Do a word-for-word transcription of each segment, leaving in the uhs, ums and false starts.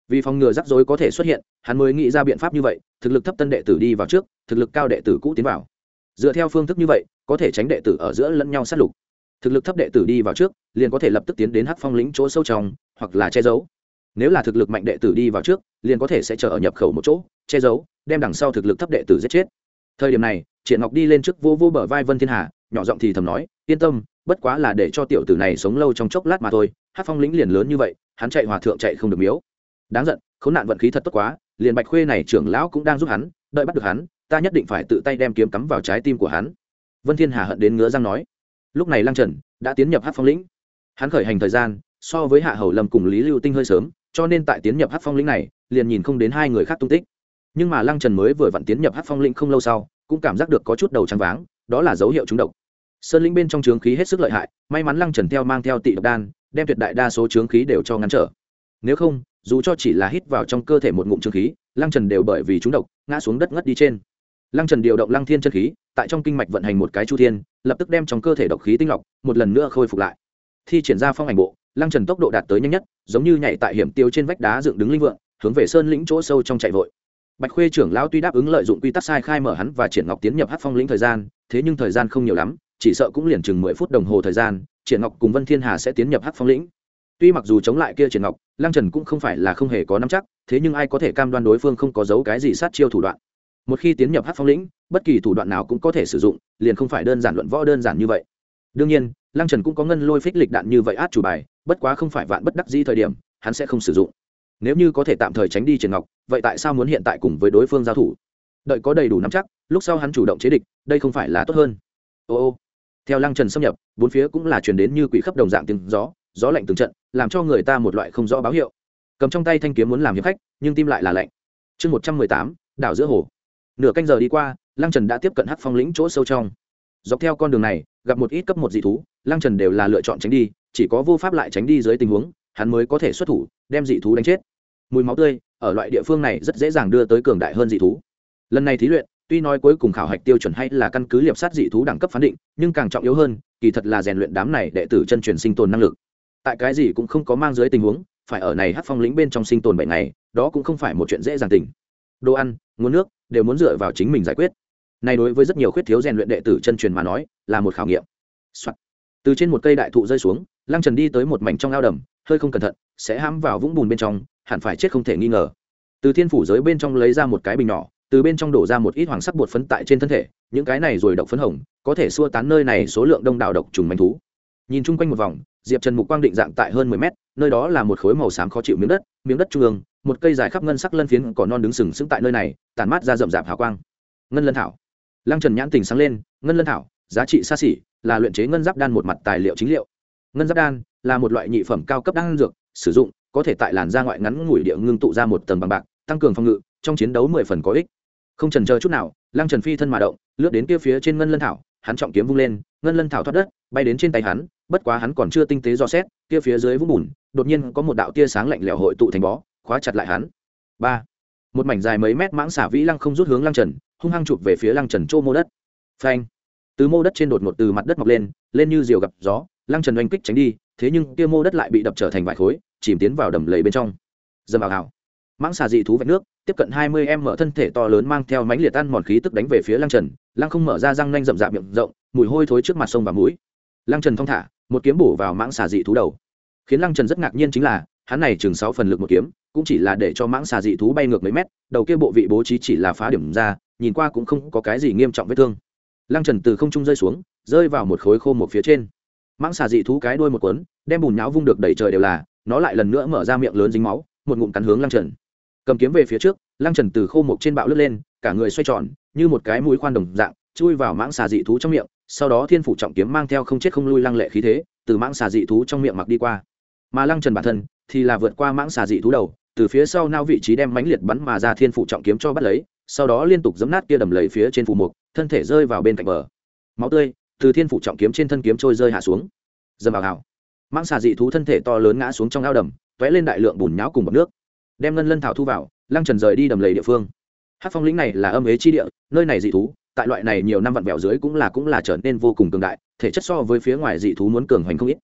Vì phòng ngừa rắc rối có thể xuất hiện, hắn mới nghĩ ra biện pháp như vậy, thực lực thấp tân đệ tử đi vào trước, thực lực cao đệ tử cũ tiến vào. Dựa theo phương thức như vậy, có thể tránh đệ tử ở giữa lẫn nhau sát lục. Thực lực thấp đệ tử đi vào trước, liền có thể lập tức tiến đến Hắc Phong lĩnh chỗ sâu trong, hoặc là che giấu. Nếu là thực lực mạnh đệ tử đi vào trước, liền có thể sẽ chờ ở nhập khẩu một chỗ, che giấu, đem đằng sau thực lực thấp đệ tử giết chết. Thời điểm này, Triển Ngọc đi lên trước vô vô bờ vai Vân Thiên Hà, nhỏ giọng thì thầm nói, yên tâm, bất quá là để cho tiểu tử này sống lâu trong chốc lát mà thôi. Hắc Phong lĩnh liền lớn như vậy, hắn chạy hòa thượng chạy không được miếu. Đáng giận, khốn nạn vận khí thật tốt quá, liền Bạch Khuê này trưởng lão cũng đang giúp hắn, đợi bắt được hắn, ta nhất định phải tự tay đem kiếm cắm vào trái tim của hắn. Vân Thiên Hà hận đến ngứa răng nói. Lúc này Lăng Trần đã tiến nhập Hắc Phong lĩnh, hắn khởi hành thời gian so với Hạ Hầu Lâm cùng Lý Lưu Tinh hơi sớm, cho nên tại tiến nhập Hắc Phong lĩnh này, liền nhìn không đến hai người khác tung tích. Nhưng mà Lăng Trần mới vừa vặn tiến nhập Hắc Phong lĩnh không lâu sau, cũng cảm giác được có chút đầu trắng váng, đó là dấu hiệu trúng độc. Sơn lĩnh bên trong trướng khí hết sức lợi hại, may mắn Lăng Trần theo mang theo tị độc đan, đem tuyệt đại đa số trướng khí đều cho ngăn trở. Nếu không, dù cho chỉ là hít vào trong cơ thể một ngụm trướng khí, Lăng Trần đều bởi vì trúng độc, ngã xuống đất ngất đi trên. Lăng Trần điều động Lăng Thiên chân khí, tại trong kinh mạch vận hành một cái chu thiên, lập tức đem trong cơ thể độc khí tinh lọc, một lần nữa khôi phục lại. Thi triển ra phong ảnh bộ, Lăng Trần tốc độ đạt tới nhanh nhất, giống như nhảy tại hiểm tiêu trên vách đá dựng đứng linh vượng, hướng về sơn lĩnh chỗ sâu trong chạy vội. Bạch Khuê trưởng lão tuy đáp ứng lợi dụng quy tắc sai khai mở hắn và Triển Ngọc tiến nhập Hắc Phong lĩnh thời gian, thế nhưng thời gian không nhiều lắm, chỉ sợ cũng liền chừng mười phút đồng hồ thời gian, Triển Ngọc cùng Vân Thiên Hà sẽ tiến nhập Hắc Phong lĩnh. Tuy mặc dù chống lại kia Triển Ngọc, Lăng Trần cũng không phải là không hề có nắm chắc, thế nhưng ai có thể cam đoan đối phương không có giấu cái gì sát chiêu thủ đoạn. Một khi tiến nhập Hắc Phong lĩnh, bất kỳ thủ đoạn nào cũng có thể sử dụng, liền không phải đơn giản luận võ đơn giản như vậy. Đương nhiên, Lăng Trần cũng có ngân lôi phích lịch đạn như vậy át chủ bài, bất quá không phải vạn bất đắc dĩ thời điểm, hắn sẽ không sử dụng. Nếu như có thể tạm thời tránh đi Triển Ngọc, vậy tại sao muốn hiện tại cùng với đối phương giao thủ? Đợi có đầy đủ nắm chắc, lúc sau hắn chủ động chế địch, đây không phải là tốt hơn? Ô ô. Theo Lăng Trần xâm nhập, bốn phía cũng là truyền đến như quỷ khắp đồng dạng tiếng gió, gió lạnh từng trận, làm cho người ta một loại không rõ báo hiệu. Cầm trong tay thanh kiếm muốn làm hiệp khách, nhưng tim lại là lạnh. Chương một trăm mười tám, đảo giữa hồ. Nửa canh giờ đi qua, Lăng Trần đã tiếp cận Hắc Phong lĩnh chỗ sâu trong. Dọc theo con đường này, gặp một ít cấp một dị thú, Lăng Trần đều là lựa chọn tránh đi, chỉ có vô pháp lại tránh đi dưới tình huống, hắn mới có thể xuất thủ, đem dị thú đánh chết. Mùi máu tươi ở loại địa phương này rất dễ dàng đưa tới cường đại hơn dị thú. Lần này thí luyện, tuy nói cuối cùng khảo hạch tiêu chuẩn hay là căn cứ liệp sát dị thú đẳng cấp phán định, nhưng càng trọng yếu hơn, kỳ thật là rèn luyện đám này đệ tử chân truyền sinh tồn năng lực. Tại cái gì cũng không có mang dưới tình huống, phải ở này Hắc Phong lĩnh bên trong sinh tồn bảy ngày, đó cũng không phải một chuyện dễ dàng tình. Đồ ăn, nguồn nước đều muốn dựa vào chính mình giải quyết. Này đối với rất nhiều khuyết thiếu rèn luyện đệ tử chân truyền mà nói, là một khảo nghiệm. Từ trên một cây đại thụ rơi xuống, Lăng Trần đi tới một mảnh trong ao đầm, hơi không cẩn thận sẽ hãm vào vũng bùn bên trong, hẳn phải chết không thể nghi ngờ. Từ thiên phủ giới bên trong lấy ra một cái bình nhỏ, từ bên trong đổ ra một ít hoàng sắc bột phấn tại trên thân thể, những cái này rồi độc phấn hồng, có thể xua tán nơi này số lượng đông đảo độc trùng manh thú. Nhìn chung quanh một vòng, Diệp Trần mục quang định dạng tại hơn mười mét, nơi đó là một khối màu xám khó chịu miếng đất, miếng đất trung ương, một cây dài khắp ngân sắc lân phiến cỏ non đứng sừng sững tại nơi này, tản mát ra rậm rạp hào quang. Ngân lân thảo. Lăng Trần nhãn tình sáng lên, ngân lân thảo, giá trị xa xỉ, là luyện chế ngân giáp đan một mặt tài liệu chính liệu. Ngân giáp đan là một loại nhị phẩm cao cấp đan dược, sử dụng có thể tại làn da ngoại ngắn ngủi địa ngưng tụ ra một tầng bằng bạc, tăng cường phòng ngự, trong chiến đấu mười phần có ích. Không chần chờ chút nào, Lăng Trần phi thân mà động, lướt đến kia phía trên ngân lân thảo, hắn trọng kiếm vung lên, ngân lân thảo thoát đất, bay đến trên tay hắn, bất quá hắn còn chưa tinh tế dò xét, kia phía dưới vũng bùn, đột nhiên có một đạo tia sáng lạnh lẽo hội tụ thành bó, khóa chặt lại hắn. Ba, một mảnh dài mấy mét mãng xả vĩ lăng không rút hướng Lăng Trần, hung hăng chụp về phía Lăng Trần chỗ mô đất. Phanh! Từ mô đất trên đột ngột từ mặt đất mọc lên, lên như diều gặp gió, Lăng Trần oanh kích tránh đi, thế nhưng kia mô đất lại bị đập trở thành vài khối, chìm tiến vào đầm lầy bên trong. Dầm vào hào. Mãng xà dị thú vạch nước, tiếp cận hai mươi em mở thân thể to lớn mang theo mãnh liệt ăn mòn khí tức đánh về phía Lăng Trần, Lăng không mở ra răng nanh rậm rạp miệng rộng, mùi hôi thối trước mặt sông và mũi. Lăng Trần thong thả, một kiếm bổ vào mãng xà dị thú đầu. Khiến Lăng Trần rất ngạc nhiên chính là, hắn này chừng sáu phần lực một kiếm, cũng chỉ là để cho mãng xà dị thú bay ngược mấy mét, đầu kia bộ vị bố trí chỉ là phá điểm ra, nhìn qua cũng không có cái gì nghiêm trọng vết thương. Lăng Trần từ không trung rơi xuống, rơi vào một khối khô một phía trên. Mãng xà dị thú cái đuôi một cuốn, đem bùn nhão vung được đầy trời đều là, nó lại lần nữa mở ra miệng lớn dính máu, một ngụm cắn hướng Lăng Trần. Cầm kiếm về phía trước, Lăng Trần từ khô một trên bạo lướt lên, cả người xoay tròn, như một cái mũi khoan đồng dạng, chui vào mãng xà dị thú trong miệng, sau đó thiên phủ trọng kiếm mang theo không chết không lui lăng lệ khí thế, từ mãng xà dị thú trong miệng mặc đi qua. Mà Lăng Trần bản thân thì là vượt qua mãng xà dị thú đầu, từ phía sau nao vị trí đem mãnh liệt bắn mà ra thiên phủ trọng kiếm cho bắt lấy, sau đó liên tục giẫm nát kia đầm lầy phía trên phủ mục, thân thể rơi vào bên cạnh bờ. Máu tươi từ thiên phủ trọng kiếm trên thân kiếm trôi rơi hạ xuống. Dầm vào hào. Mãng xà dị thú thân thể to lớn ngã xuống trong ao đầm, tóe lên đại lượng bùn nhão cùng bọt nước. Đem ngân lân thảo thu vào, Lăng Trần rời đi đầm lầy địa phương. Hắc Phong lĩnh này là âm ế chi địa, nơi này dị thú, tại loại này nhiều năm vặn vẹo dưới cũng là cũng là trở nên vô cùng cường đại, thể chất so với phía ngoài dị thú muốn cường hoành không ít.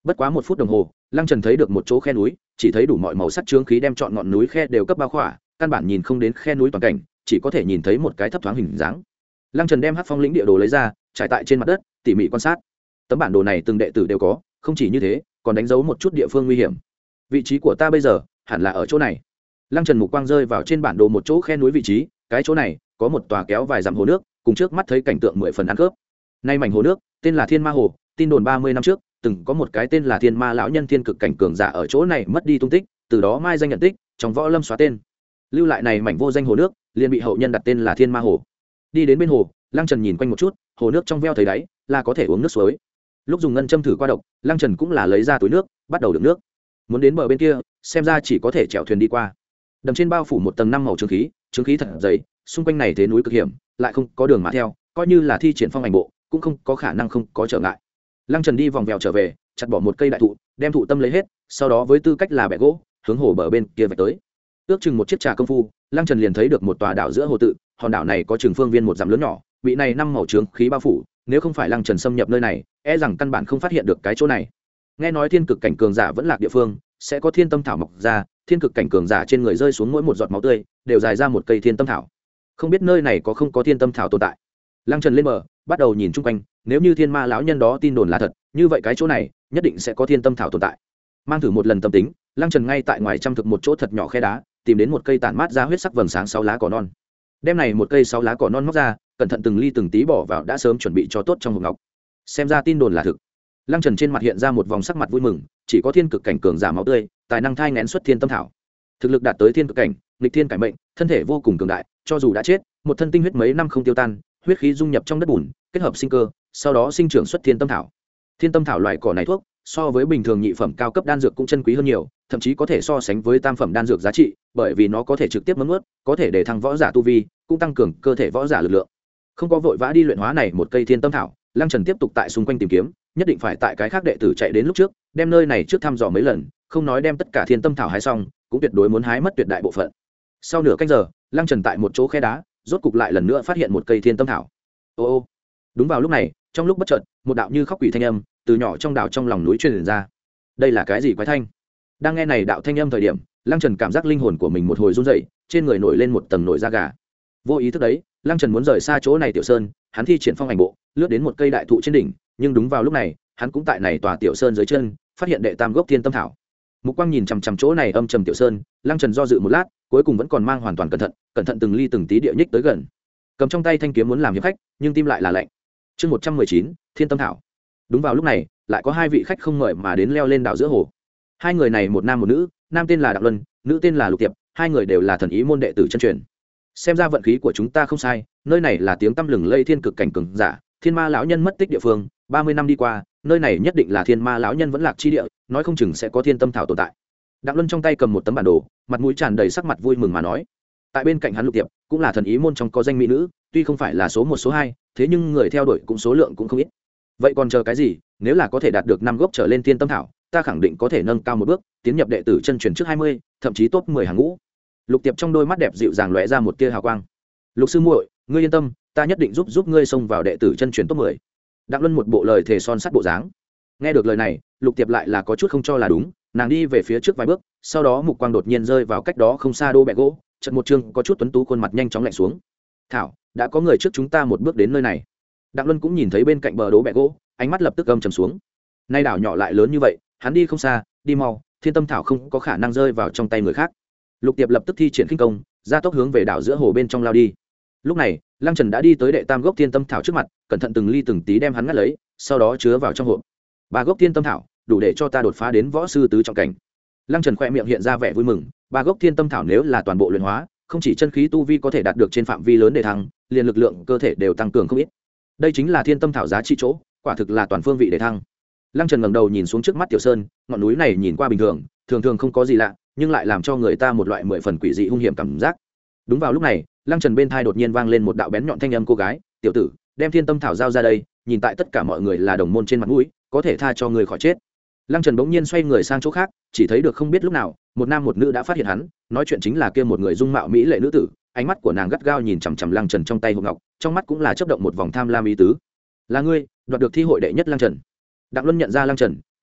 bất quá một phút đồng hồ lăng trần thấy được một chỗ khe núi, chỉ thấy đủ mọi màu sắc trướng khí đem chọn ngọn núi khe đều cấp bao khỏa, căn bản nhìn không đến khe núi toàn cảnh, chỉ có thể nhìn thấy một cái thấp thoáng hình dáng. Lăng Trần đem Hắc Phong lĩnh địa đồ lấy ra, trải tại trên mặt đất, tỉ mỉ quan sát. Tấm bản đồ này từng đệ tử đều có, không chỉ như thế, còn đánh dấu một chút địa phương nguy hiểm. Vị trí của ta bây giờ hẳn là ở chỗ này. Lăng Trần mục quang rơi vào trên bản đồ một chỗ khe núi vị trí, cái chỗ này có một tòa kéo vài dặm hồ nước, cùng trước mắt thấy cảnh tượng mười phần ăn khớp. Nay mảnh hồ nước tên là Thiên Ma Hồ, tin đồn ba mươi năm trước, từng có một cái tên là Thiên Ma lão nhân thiên cực cảnh cường giả ở chỗ này mất đi tung tích, từ đó mai danh nhận tích, trong võ lâm xóa tên. Lưu lại này mảnh vô danh hồ nước, liền bị hậu nhân đặt tên là Thiên Ma Hồ. Đi đến bên hồ, Lăng Trần nhìn quanh một chút, hồ nước trong veo thấy đáy, là có thể uống nước suối. Lúc dùng ngân châm thử qua độc, Lăng Trần cũng là lấy ra túi nước, bắt đầu đựng nước. Muốn đến bờ bên kia, xem ra chỉ có thể chèo thuyền đi qua. Đầm trên bao phủ một tầng năm màu trướng khí, trướng khí thật dày, xung quanh này thế núi cực hiểm, lại không có đường mà theo, coi như là thi triển phong ảnh bộ, cũng không có khả năng không có trở ngại. Lăng Trần đi vòng vèo trở về, chặt bỏ một cây đại thụ, đem thụ tâm lấy hết, sau đó với tư cách là bẻ gỗ, hướng hồ bờ bên kia vạch tới. Ước chừng một chiếc trà công phu, Lăng Trần liền thấy được một tòa đảo giữa hồ tự, hòn đảo này có chừng phương viên một dặm lớn nhỏ, bị này năm màu trướng khí bao phủ, nếu không phải Lăng Trần xâm nhập nơi này, e rằng căn bản không phát hiện được cái chỗ này. Nghe nói thiên cực cảnh cường giả vẫn lạc địa phương, sẽ có thiên tâm thảo mọc ra, thiên cực cảnh cường giả trên người rơi xuống mỗi một giọt máu tươi, đều dài ra một cây thiên tâm thảo. Không biết nơi này có không có thiên tâm thảo tồn tại. Lăng Trần lên bờ, bắt đầu nhìn chung quanh, nếu như Thiên Ma lão nhân đó tin đồn là thật, như vậy cái chỗ này nhất định sẽ có thiên tâm thảo tồn tại. Mang thử một lần tâm tính, Lăng Trần ngay tại ngoài trăm thực một chỗ thật nhỏ khe đá, tìm đến một cây tản mát ra huyết sắc vầng sáng sáu lá cỏ non. Đem này một cây sáu lá cỏ non móc ra, cẩn thận từng ly từng tí bỏ vào đã sớm chuẩn bị cho tốt trong hộp ngọc. Xem ra tin đồn là thực. Lăng Trần trên mặt hiện ra một vòng sắc mặt vui mừng, chỉ có thiên cực cảnh cường giả máu tươi, tài năng thai nghén xuất thiên tâm thảo. Thực lực đạt tới thiên cực cảnh, nghịch thiên cải mệnh, thân thể vô cùng cường đại, cho dù đã chết, một thân tinh huyết mấy năm không tiêu tan, huyết khí dung nhập trong đất bùn, kết hợp sinh cơ, sau đó sinh trưởng xuất thiên tâm thảo. Thiên tâm thảo loại cỏ này thuốc, so với bình thường nhị phẩm cao cấp đan dược cũng chân quý hơn nhiều, thậm chí có thể so sánh với tam phẩm đan dược giá trị, bởi vì nó có thể trực tiếp ngấm nuốt, có thể để thăng võ giả tu vi, cũng tăng cường cơ thể võ giả lực lượng. Không có vội vã đi luyện hóa này một cây thiên tâm thảo, Lăng Trần tiếp tục tại xung quanh tìm kiếm, nhất định phải tại cái khác đệ tử chạy đến lúc trước, đem nơi này trước thăm dò mấy lần, không nói đem tất cả thiên tâm thảo hái xong, cũng tuyệt đối muốn hái mất tuyệt đại bộ phận. Sau nửa canh giờ, Lăng Trần tại một chỗ khe đá, rốt cục lại lần nữa phát hiện một cây thiên tâm thảo. Ô ô. Đúng vào lúc này, trong lúc bất chợt, một đạo như khóc quỷ thanh âm từ nhỏ trong đảo trong lòng núi truyền ra. Đây là cái gì quái thanh? Đang nghe này đạo thanh âm thời điểm, Lăng Trần cảm giác linh hồn của mình một hồi run rẩy, trên người nổi lên một tầng nổi da gà. Vô ý thức đấy, Lăng Trần muốn rời xa chỗ này tiểu sơn, hắn thi triển phong ảnh bộ, lướt đến một cây đại thụ trên đỉnh, nhưng đúng vào lúc này, hắn cũng tại này tòa tiểu sơn dưới chân, phát hiện đệ tam gốc thiên tâm thảo. Mục quang nhìn chằm chằm chỗ này âm trầm tiểu sơn, Lăng Trần do dự một lát, cuối cùng vẫn còn mang hoàn toàn cẩn thận, cẩn thận từng ly từng tí địa nhích tới gần. Cầm trong tay thanh kiếm muốn làm hiệp khách, nhưng tim lại là lạnh. Chương một trăm mười chín, Thiên Tâm Thảo. Đúng vào lúc này, lại có hai vị khách không mời mà đến leo lên đảo giữa hồ. Hai người này một nam một nữ, nam tên là Đặng Luân, nữ tên là Lục Tiệp, hai người đều là thần ý môn đệ tử chân truyền. Xem ra vận khí của chúng ta không sai, nơi này là tiếng tăm lừng lây thiên cực cảnh cường giả, Thiên Ma lão nhân mất tích địa phương, ba mươi năm đi qua, nơi này nhất định là Thiên Ma lão nhân vẫn lạc chi địa, nói không chừng sẽ có thiên tâm thảo tồn tại. Đặng Luân trong tay cầm một tấm bản đồ, mặt mũi tràn đầy sắc mặt vui mừng mà nói. Tại bên cạnh hắn Lục Tiệp, cũng là thần ý môn trong có danh mỹ nữ, tuy không phải là số một số hai, thế nhưng người theo đuổi cũng số lượng cũng không ít. Vậy còn chờ cái gì, nếu là có thể đạt được năm gốc trở lên thiên tâm thảo, ta khẳng định có thể nâng cao một bước, tiến nhập đệ tử chân truyền trước hai mươi, thậm chí top mười hàng ngũ. Lục Tiệp trong đôi mắt đẹp dịu dàng lóe ra một tia hào quang. Lục sư muội, ngươi yên tâm, ta nhất định giúp giúp ngươi xông vào đệ tử chân truyền top mười. Đặng Luân một bộ lời thề son sắt bộ dáng. Nghe được lời này, Lục Tiệp lại là có chút không cho là đúng, nàng đi về phía trước vài bước, sau đó mục quang đột nhiên rơi vào cách đó không xa đô bẹ gỗ, chợt một chương có chút tuấn tú khuôn mặt nhanh chóng lạnh xuống. Thảo, đã có người trước chúng ta một bước đến nơi này. Đặng Luân cũng nhìn thấy bên cạnh bờ đố bẹ gỗ, ánh mắt lập tức gầm trầm xuống. Nay đảo nhỏ lại lớn như vậy, hắn đi không xa, đi mau, thiên tâm thảo không có khả năng rơi vào trong tay người khác. Lục Tiệp lập tức thi triển khinh công, ra tốc hướng về đảo giữa hồ bên trong lao đi. Lúc này, Lăng Trần đã đi tới đệ tam gốc thiên tâm thảo trước mặt, cẩn thận từng ly từng tí đem hắn ngắt lấy, sau đó chứa vào trong hộp. Ba gốc thiên tâm thảo, đủ để cho ta đột phá đến võ sư tứ trọng cảnh. Lăng Trần khẽ miệng hiện ra vẻ vui mừng, ba gốc thiên tâm thảo nếu là toàn bộ luyện hóa, không chỉ chân khí tu vi có thể đạt được trên phạm vi lớn để thăng, liền lực lượng cơ thể đều tăng cường không ít. Đây chính là thiên tâm thảo giá trị chỗ, quả thực là toàn phương vị để thăng. Lăng Trần ngẩng đầu nhìn xuống trước mắt tiểu sơn, ngọn núi này nhìn qua bình thường, thường thường không có gì lạ, nhưng lại làm cho người ta một loại mười phần quỷ dị hung hiểm cảm giác. Đúng vào lúc này, Lăng Trần bên thai đột nhiên vang lên một đạo bén nhọn thanh âm cô gái, "Tiểu tử, đem thiên tâm thảo giao ra đây, nhìn tại tất cả mọi người là đồng môn trên mặt mũi, có thể tha cho người khỏi chết." Lăng Trần bỗng nhiên xoay người sang chỗ khác, chỉ thấy được không biết lúc nào, một nam một nữ đã phát hiện hắn, nói chuyện chính là kia một người dung mạo mỹ lệ nữ tử, ánh mắt của nàng gắt gao nhìn chằm chằm Lăng Trần trong tay hộp ngọc, trong mắt cũng là chớp động một vòng tham lam ý tứ. "Là ngươi, đoạt được thi hội đệ nhất Lăng Trần." Đặng Luân nhận ra Lăng Trần,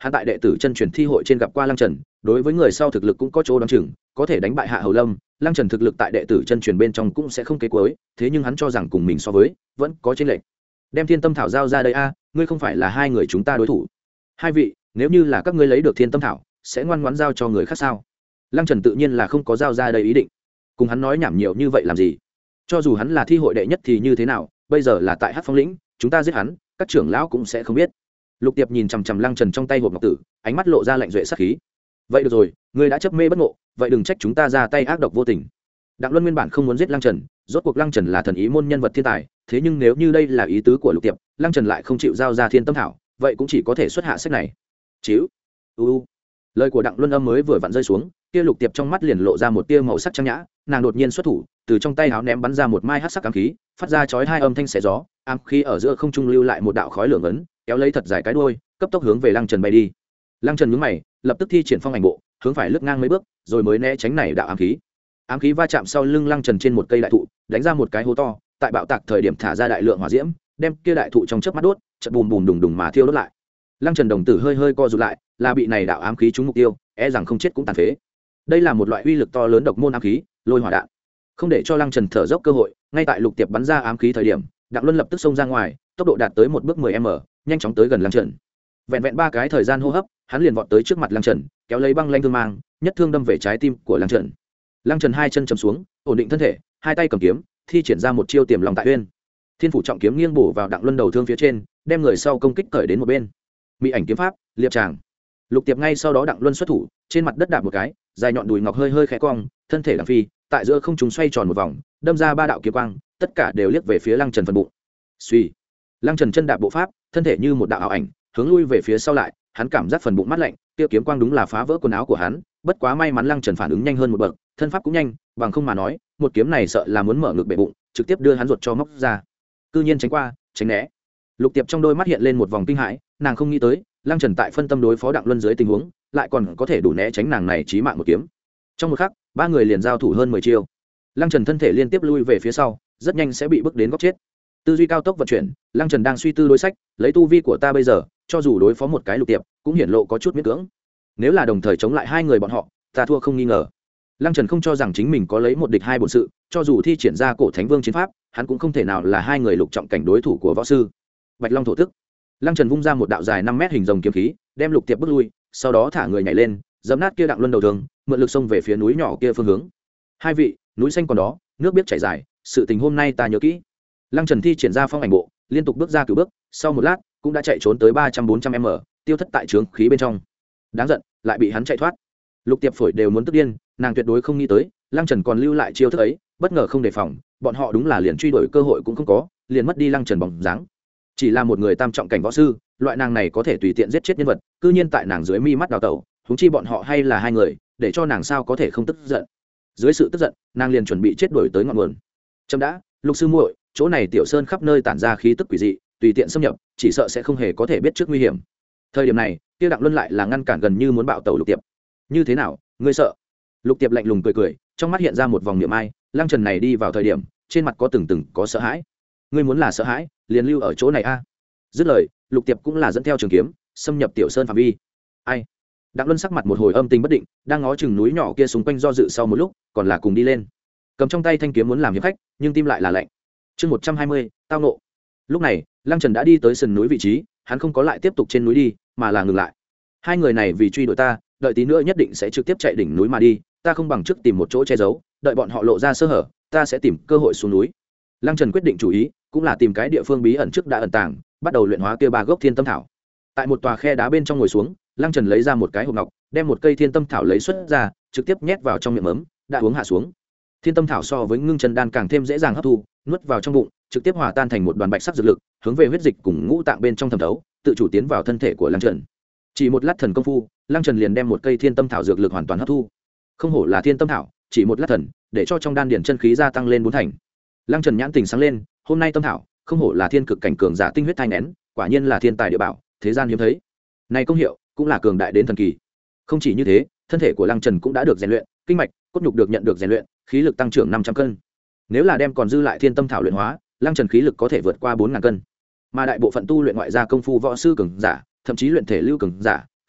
hắn tại đệ tử chân truyền thi hội trên gặp qua Lăng Trần, đối với người sau thực lực cũng có chỗ đoán chừng, có thể đánh bại Hạ Hầu Lâm. Lăng Trần thực lực tại đệ tử chân truyền bên trong cũng sẽ không kế cuối, thế nhưng hắn cho rằng cùng mình so với vẫn có chênh lệch. Đem Thiên Tâm Thảo giao ra đây a, ngươi không phải là hai người chúng ta đối thủ. Hai vị, nếu như là các ngươi lấy được Thiên Tâm Thảo, sẽ ngoan ngoãn giao cho người khác sao? Lăng Trần tự nhiên là không có giao ra đây ý định. Cùng hắn nói nhảm nhiều như vậy làm gì? Cho dù hắn là thi hội đệ nhất thì như thế nào, bây giờ là tại Hắc Phong lĩnh, chúng ta giết hắn, các trưởng lão cũng sẽ không biết. Lục Tiệp nhìn chằm chằm Lăng Trần trong tay hộp ngọc tử, ánh mắt lộ ra lạnh duệ sát khí. Vậy được rồi, ngươi đã chấp mê bất ngộ, vậy đừng trách chúng ta ra tay ác độc vô tình. Đặng Luân nguyên bản không muốn giết Lăng Trần, rốt cuộc Lăng Trần là thần ý môn nhân vật thiên tài, thế nhưng nếu như đây là ý tứ của Lục Tiệp, Lăng Trần lại không chịu giao ra Thiên Tâm Thảo, vậy cũng chỉ có thể xuất hạ sách này. Chíu. U u. Lời của Đặng Luân âm mới vừa vặn rơi xuống, kia Lục Tiệp trong mắt liền lộ ra một tia màu sắc trang nhã, nàng đột nhiên xuất thủ, từ trong tay áo ném bắn ra một mai hắc sắc ám khí, phát ra chói hai âm thanh xé gió, ám khí ở giữa không trung lưu lại một đạo khói lửa ấn, kéo lấy thật dài cái đuôi, cấp tốc hướng về Lăng Trần bay đi. Lăng Trần nhướng mày, lập tức thi triển phong ảnh bộ, hướng phải lướt ngang mấy bước, rồi mới né tránh này đạo ám khí. Ám khí va chạm sau lưng Lăng Trần trên một cây đại thụ, đánh ra một cái hố to, tại bạo tạc thời điểm thả ra đại lượng hỏa diễm, đem kia đại thụ trong chớp mắt đốt, chợt bùm bùm đùng đùng mà thiêu đốt lại. Lăng Trần đồng tử hơi hơi co rụt lại, là bị này đạo ám khí trúng mục tiêu, e rằng không chết cũng tàn phế. Đây là một loại uy lực to lớn độc môn ám khí, lôi hỏa đạn. Không để cho Lăng Trần thở dốc cơ hội, ngay tại Lục Tiệp bắn ra ám khí thời điểm, Đặng Luân lập tức xông ra ngoài, tốc độ đạt tới một bước mười mét, nhanh chóng tới gần Lăng Trần. Vẹn vẹn ba cái thời gian hô hấp, hắn liền vọt tới trước mặt Lăng Trần, kéo lấy băng lanh thương mang, nhất thương đâm về trái tim của Lăng Trần. Lăng Trần hai chân chầm xuống, ổn định thân thể, hai tay cầm kiếm, thi triển ra một chiêu tiềm lòng tại uyên. Thiên phủ trọng kiếm nghiêng bổ vào Đặng Luân đầu thương phía trên, đem người sau công kích cởi đến một bên. Mỹ ảnh kiếm pháp, liệp tràng. Lục Tiệp ngay sau đó Đặng Luân xuất thủ, trên mặt đất đạp một cái, dài nhọn đùi ngọc hơi hơi khẽ cong, thân thể đằng phi, tại giữa không trung xoay tròn một vòng, đâm ra ba đạo kiếm quang, tất cả đều liếc về phía Lăng Trần phần bụng. Suy, Lăng Trần chân đạp bộ pháp, thân thể như một đạo ảo ảnh, hướng lui về phía sau lại, hắn cảm giác phần bụng mát lạnh, kia kiếm quang đúng là phá vỡ quần áo của hắn, bất quá may mắn Lăng Trần phản ứng nhanh hơn một bậc, thân pháp cũng nhanh, bằng không mà nói, một kiếm này sợ là muốn mở ngực bể bụng, trực tiếp đưa hắn ruột cho móc ra. Cư nhiên tránh qua, tránh né. Lục Tiệp trong đôi mắt hiện lên một vòng kinh hãi, nàng không nghĩ tới, Lăng Trần tại phân tâm đối phó Đặng Luân dưới tình huống, lại còn có thể đủ né tránh nàng này chí mạng một kiếm. Trong một khắc, ba người liền giao thủ hơn mười chiêu. Lăng Trần thân thể liên tiếp lui về phía sau, rất nhanh sẽ bị bước đến góc chết. Tư duy cao tốc vận chuyển, Lăng Trần đang suy tư đối sách, lấy tu vi của ta bây giờ, cho dù đối phó một cái Lục Tiệp, cũng hiển lộ có chút miễn cưỡng. Nếu là đồng thời chống lại hai người bọn họ, ta thua không nghi ngờ. Lăng Trần không cho rằng chính mình có lấy một địch hai bổn sự, cho dù thi triển ra cổ Thánh Vương chiến pháp, hắn cũng không thể nào là hai người lục trọng cảnh đối thủ của võ sư. Bạch Long thổ tức. Lăng Trần vung ra một đạo dài năm mét hình rồng kiếm khí, đem Lục Tiệp bước lui, sau đó thả người nhảy lên, giẫm nát kia Đặng Luân đầu thường, mượn lực xông về phía núi nhỏ kia phương hướng. Hai vị, núi xanh còn đó, nước biết chảy dài, sự tình hôm nay ta nhớ kỹ. Lăng Trần thi triển ra phong ảnh bộ, liên tục bước ra cửu bước, sau một lát, cũng đã chạy trốn tới ba trăm bốn trăm mét, tiêu thất tại trướng khí bên trong. Đáng giận, lại bị hắn chạy thoát. Lục Tiệp phổi đều muốn tức điên, nàng tuyệt đối không nghĩ tới, Lăng Trần còn lưu lại chiêu thức ấy, bất ngờ không đề phòng, bọn họ đúng là liền truy đuổi cơ hội cũng không có, liền mất đi Lăng Trần bóng dáng. Chỉ là một người tam trọng cảnh võ sư, loại nàng này có thể tùy tiện giết chết nhân vật, cư nhiên tại nàng dưới mi mắt đào tẩu, huống chi bọn họ hay là hai người, để cho nàng sao có thể không tức giận. Dưới sự tức giận, nàng liền chuẩn bị chết đuổi tới ngọn nguồn. Chấm đã, Lục sư muội, chỗ này tiểu sơn khắp nơi tản ra khí tức quỷ dị, tùy tiện xâm nhập, chỉ sợ sẽ không hề có thể biết trước nguy hiểm. Thời điểm này, Tiêu Đặng Luân lại là ngăn cản gần như muốn bạo tẩu Lục Tiệp. Như thế nào, ngươi sợ? Lục Tiệp lạnh lùng cười cười, trong mắt hiện ra một vòng niệm ai, Lăng Trần này đi vào thời điểm, trên mặt có từng từng có sợ hãi. Ngươi muốn là sợ hãi, liền lưu ở chỗ này a. Dứt lời, Lục Tiệp cũng là dẫn theo trường kiếm, xâm nhập tiểu sơn phạm vi. Ai? Đặng Luân sắc mặt một hồi âm tình bất định, đang ngó chừng núi nhỏ kia xung quanh do dự sau một lúc, còn là cùng đi lên. Cầm trong tay thanh kiếm muốn làm hiệp khách, nhưng tim lại là lạnh. Chương một trăm hai mươi, tao nộ. Lúc này, Lăng Trần đã đi tới sườn núi vị trí, hắn không có lại tiếp tục trên núi đi, mà là ngừng lại. Hai người này vì truy đuổi ta, đợi tí nữa nhất định sẽ trực tiếp chạy đỉnh núi mà đi, ta không bằng trước tìm một chỗ che giấu, đợi bọn họ lộ ra sơ hở, ta sẽ tìm cơ hội xuống núi. Lăng Trần quyết định chủ ý, cũng là tìm cái địa phương bí ẩn trước đã ẩn tàng, bắt đầu luyện hóa kia ba gốc thiên tâm thảo. Tại một tòa khe đá bên trong ngồi xuống, Lăng Trần lấy ra một cái hộp ngọc, đem một cây thiên tâm thảo lấy xuất ra, trực tiếp nhét vào trong miệng ấm, đã uống hạ xuống. Thiên tâm thảo so với ngưng chân đan càng thêm dễ dàng hấp thu, nuốt vào trong bụng, trực tiếp hòa tan thành một đoàn bạch sắc dược lực, hướng về huyết dịch cùng ngũ tạng bên trong thẩm thấu, tự chủ tiến vào thân thể của Lăng Trần. Chỉ một lát thần công phu, Lăng Trần liền đem một cây thiên tâm thảo dược lực hoàn toàn hấp thu. Không hổ là thiên tâm thảo, chỉ một lát thần, để cho trong đan điển chân khí gia tăng lên bốn thành. Lăng Trần nhãn tình sáng lên, hôm nay tâm thảo, không hổ là thiên cực cảnh cường giả tinh huyết thai nén, quả nhiên là thiên tài địa bảo, thế gian hiếm thấy. Này công hiệu, cũng là cường đại đến thần kỳ. Không chỉ như thế, thân thể của Lăng Trần cũng đã được rèn luyện, kinh mạch, cốt nhục được nhận được rèn luyện, khí lực tăng trưởng năm trăm cân. Nếu là đem còn dư lại thiên tâm thảo luyện hóa, Lăng Trần khí lực có thể vượt qua bốn ngàn cân. Mà đại bộ phận tu luyện ngoại gia công phu võ sư cường giả, thậm chí luyện thể lưu cường giả,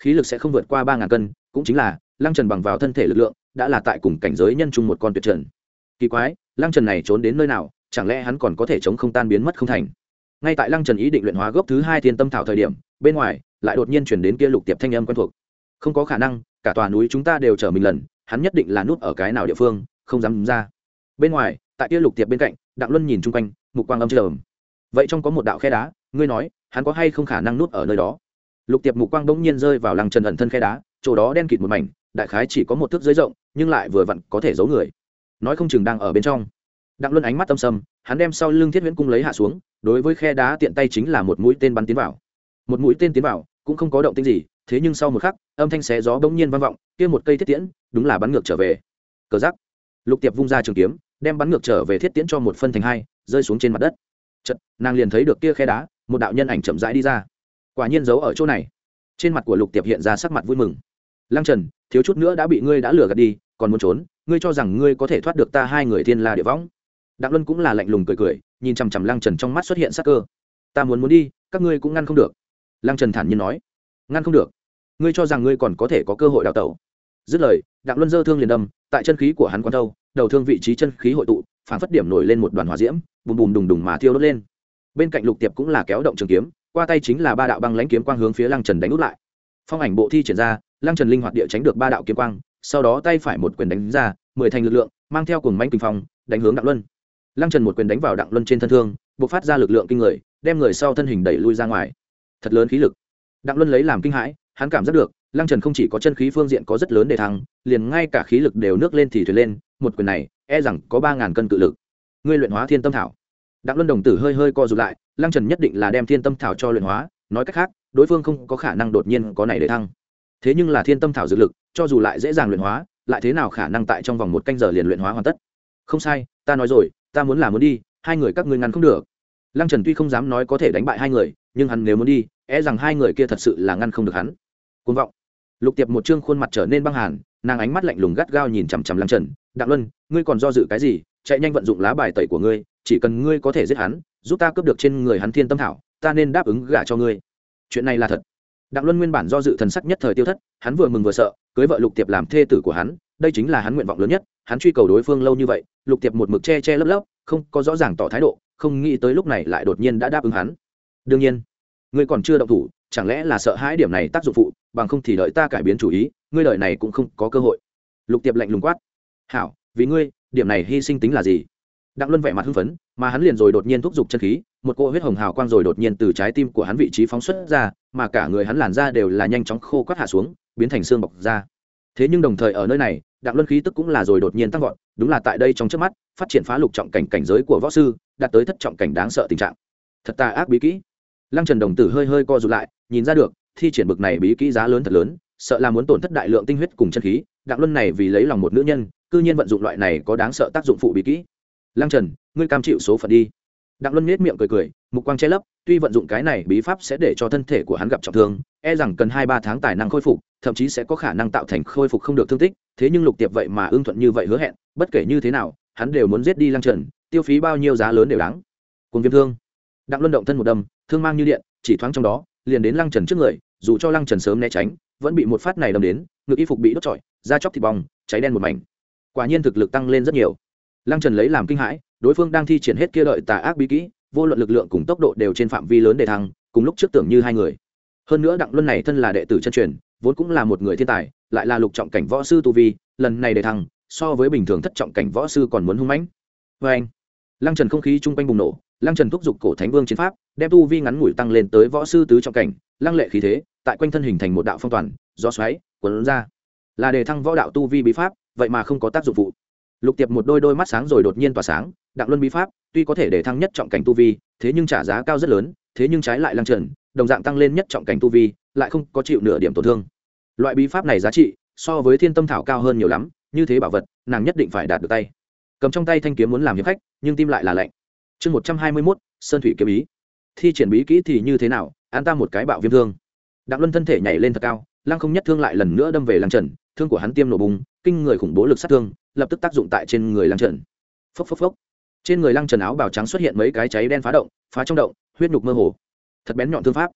khí lực sẽ không vượt qua ba ngàn cân, cũng chính là Lăng Trần bằng vào thân thể lực lượng đã là tại cùng cảnh giới nhân chung một con tuyệt trần. Kỳ quái, Lăng Trần này trốn đến nơi nào, chẳng lẽ hắn còn có thể chống không tan biến mất không thành? Ngay tại Lăng Trần ý định luyện hóa gốc thứ hai thiên tâm thảo thời điểm, bên ngoài lại đột nhiên chuyển đến kia Lục Tiệp thanh âm quen thuộc. Không có khả năng, cả tòa núi chúng ta đều chở mình lần, hắn nhất định là núp ở cái nào địa phương, không dám ra. Bên ngoài, tại kia Lục Tiệp bên cạnh, Đặng Luân nhìn chung quanh, mục quang âm trầm. Vậy trong có một đạo khe đá, ngươi nói, hắn có hay không khả năng núp ở nơi đó? Lục Tiệp mục quang bỗng nhiên rơi vào Lăng Trần ẩn thân khe đá, chỗ đó đen kịt một mảnh, đại khái chỉ có một thước dưới rộng, nhưng lại vừa vặn có thể giấu người. Nói không chừng đang ở bên trong. Đặng Luân ánh mắt âm sầm, hắn đem sau lưng Thiết Huyễn cung lấy hạ xuống, đối với khe đá tiện tay chính là một mũi tên bắn tiến vào. Một mũi tên tiến vào, cũng không có động tĩnh gì, thế nhưng sau một khắc, âm thanh xé gió bỗng nhiên vang vọng, kia một cây thiết tiễn, đúng là bắn ngược trở về. Cờ giắc. Lục Tiệp vung ra trường kiếm, đem bắn ngược trở về thiết tiễn cho một phân thành hai, rơi xuống trên mặt đất. Chợt, nàng liền thấy được kia khe đá, một đạo nhân ảnh chậm rãi đi ra. Quả nhiên giấu ở chỗ này. Trên mặt của Lục Tiệp hiện ra sắc mặt vui mừng. Lăng Trần, thiếu chút nữa đã bị ngươi đã lừa gạt đi, còn muốn trốn, ngươi cho rằng ngươi có thể thoát được ta hai người thiên la địa võng? Đặng Luân cũng là lạnh lùng cười cười, nhìn chằm chằm Lăng Trần trong mắt xuất hiện sắc cơ. Ta muốn muốn đi, các ngươi cũng ngăn không được. Lăng Trần thản nhiên nói. Ngăn không được? Ngươi cho rằng ngươi còn có thể có cơ hội đào tẩu? Dứt lời, Đặng Luân giơ thương liền đâm, tại chân khí của hắn quán thâu, đầu thương vị trí chân khí hội tụ, phản phất điểm nổi lên một đoàn hỏa diễm, bùm bùm đùng đùng mà thiêu đốt lên. Bên cạnh Lục Tiệp cũng là kéo động trường kiếm, qua tay chính là ba đạo băng lãnh kiếm quang hướng phía Lăng Trần đánh út lại. Phong ảnh bộ thi triển ra, Lăng Trần linh hoạt địa tránh được ba đạo kiếm quang, sau đó tay phải một quyền đánh ra, mười thành lực lượng, mang theo cuồng mãnh kình phong, đánh hướng Đặng Luân. Lăng Trần một quyền đánh vào Đặng Luân trên thân thương, bộc phát ra lực lượng kinh người, đem người sau thân hình đẩy lui ra ngoài. Thật lớn khí lực. Đặng Luân lấy làm kinh hãi, hắn cảm giác được, Lăng Trần không chỉ có chân khí phương diện có rất lớn đề thăng, liền ngay cả khí lực đều nước lên thì thuyền lên, một quyền này, e rằng có ba ngàn cân cự lực. Ngươi luyện hóa Thiên Tâm Thảo. Đặng Luân đồng tử hơi hơi co rụt lại, Lăng Trần nhất định là đem Thiên Tâm Thảo cho luyện hóa, nói cách khác, đối phương không có khả năng đột nhiên có này đề thăng. Thế nhưng là Thiên Tâm Thảo dược lực, cho dù lại dễ dàng luyện hóa, lại thế nào khả năng tại trong vòng một canh giờ liền luyện hóa hoàn tất? Không sai, ta nói rồi, ta muốn là muốn đi, hai người các ngươi ngăn không được. Lăng Trần tuy không dám nói có thể đánh bại hai người, nhưng hắn nếu muốn đi, e rằng hai người kia thật sự là ngăn không được hắn. Cuồng vọng. Lục Tiệp một trương khuôn mặt trở nên băng hàn, nàng ánh mắt lạnh lùng gắt gao nhìn chằm chằm Lăng Trần. Đặng Luân, ngươi còn do dự cái gì? Chạy nhanh vận dụng lá bài tẩy của ngươi, chỉ cần ngươi có thể giết hắn, giúp ta cướp được trên người hắn Thiên Tâm Thảo, ta nên đáp ứng gả cho ngươi. Chuyện này là thật. Đặng Luân nguyên bản do dự thần sắc nhất thời tiêu thất, hắn vừa mừng vừa sợ, cưới vợ Lục Tiệp làm thê tử của hắn, đây chính là hắn nguyện vọng lớn nhất, hắn truy cầu đối phương lâu như vậy, Lục Tiệp một mực che che lấp lấp, không có rõ ràng tỏ thái độ, không nghĩ tới lúc này lại đột nhiên đã đáp ứng hắn. Đương nhiên, ngươi còn chưa động thủ, chẳng lẽ là sợ hãi điểm này tác dụng phụ, bằng không thì đợi ta cải biến chủ ý, ngươi đợi này cũng không có cơ hội. Lục Tiệp lạnh lùng quát. Hảo, vì ngươi, điểm này hy sinh tính là gì? Đặng Luân vẻ mặt hưng phấn, mà hắn liền rồi đột nhiên thúc giục chân khí, một cỗ huyết hồng hào quang rồi đột nhiên từ trái tim của hắn vị trí phóng xuất ra, mà cả người hắn làn da đều là nhanh chóng khô quắt hạ xuống, biến thành xương bọc ra. Thế nhưng đồng thời ở nơi này, Đặng Luân khí tức cũng là rồi đột nhiên tăng vọt, đúng là tại đây trong chớp mắt, phát triển phá lục trọng cảnh cảnh giới của võ sư, đạt tới thất trọng cảnh đáng sợ tình trạng. Thật tà ác bí kỹ. Lăng Trần đồng tử hơi hơi co rụt lại, nhìn ra được, thi triển bực này bí kỹ giá lớn thật lớn, sợ là muốn tổn thất đại lượng tinh huyết cùng chân khí. Đặng Luân này vì lấy lòng một nữ nhân, cư nhiên vận dụng loại này có đáng sợ tác dụng phụ bí kỹ. Lăng Trần, ngươi cam chịu số phận đi. Đặng Luân nhếch miệng cười cười, mục quang che lấp, tuy vận dụng cái này bí pháp sẽ để cho thân thể của hắn gặp trọng thương, e rằng cần hai ba tháng tài năng khôi phục, thậm chí sẽ có khả năng tạo thành khôi phục không được thương tích, thế nhưng Lục Tiệp vậy mà ưng thuận như vậy hứa hẹn, bất kể như thế nào, hắn đều muốn giết đi Lăng Trần, tiêu phí bao nhiêu giá lớn đều đáng. Cuồng viêm thương. Đặng Luân động thân một đâm, thương mang như điện, chỉ thoáng trong đó, liền đến Lăng Trần trước người, dù cho Lăng Trần sớm né tránh, vẫn bị một phát này đâm đến, ngực y phục bị đốt trọi, da chóc thịt bong, cháy đen một mảnh. Quả nhiên thực lực tăng lên rất nhiều. Lăng Trần lấy làm kinh hãi, đối phương đang thi triển hết kia đợi tà ác bí kỹ, vô luận lực lượng cùng tốc độ đều trên phạm vi lớn để thăng, cùng lúc trước tưởng như hai người. Hơn nữa Đặng Luân này thân là đệ tử chân truyền, vốn cũng là một người thiên tài, lại là lục trọng cảnh võ sư tu vi, lần này để thăng, so với bình thường thất trọng cảnh võ sư còn muốn hung mãnh. Oeng! Lăng Trần không khí trung quanh bùng nổ, Lăng Trần thúc giục cổ thánh vương chiến pháp, đem tu vi ngắn ngủi tăng lên tới võ sư tứ trọng cảnh, lăng lệ khí thế, tại quanh thân hình thành một đạo phong toàn, gió xoáy, cuốn ra. Là để thăng võ đạo tu vi bí pháp, vậy mà không có tác dụng phụ. Lục Tiệp một đôi đôi mắt sáng rồi đột nhiên tỏa sáng, Đặng Luân bí pháp, tuy có thể để thăng nhất trọng cảnh tu vi, thế nhưng trả giá cao rất lớn, thế nhưng trái lại Lăng Trần, đồng dạng tăng lên nhất trọng cảnh tu vi, lại không có chịu nửa điểm tổn thương. Loại bí pháp này giá trị so với Thiên Tâm Thảo cao hơn nhiều lắm, như thế bảo vật, nàng nhất định phải đạt được tay. Cầm trong tay thanh kiếm muốn làm hiệp khách, nhưng tim lại là lạnh. Chương một trăm hai mươi mốt, Sơn Thủy kiếm ý. Thi triển bí kỹ thì như thế nào, an ta một cái bạo viêm thương. Đặng Luân thân thể nhảy lên thật cao, lăng không nhất thương lại lần nữa đâm về Lăng Trần, thương của hắn tiêm nổ bùng, kinh người khủng bố lực sát thương, lập tức tác dụng tại trên người Lăng Trần. Phốc phốc phốc. Trên người Lăng Trần áo bào trắng xuất hiện mấy cái cháy đen phá động, phá trong động, huyết nhục mơ hồ. Thật bén nhọn thương pháp.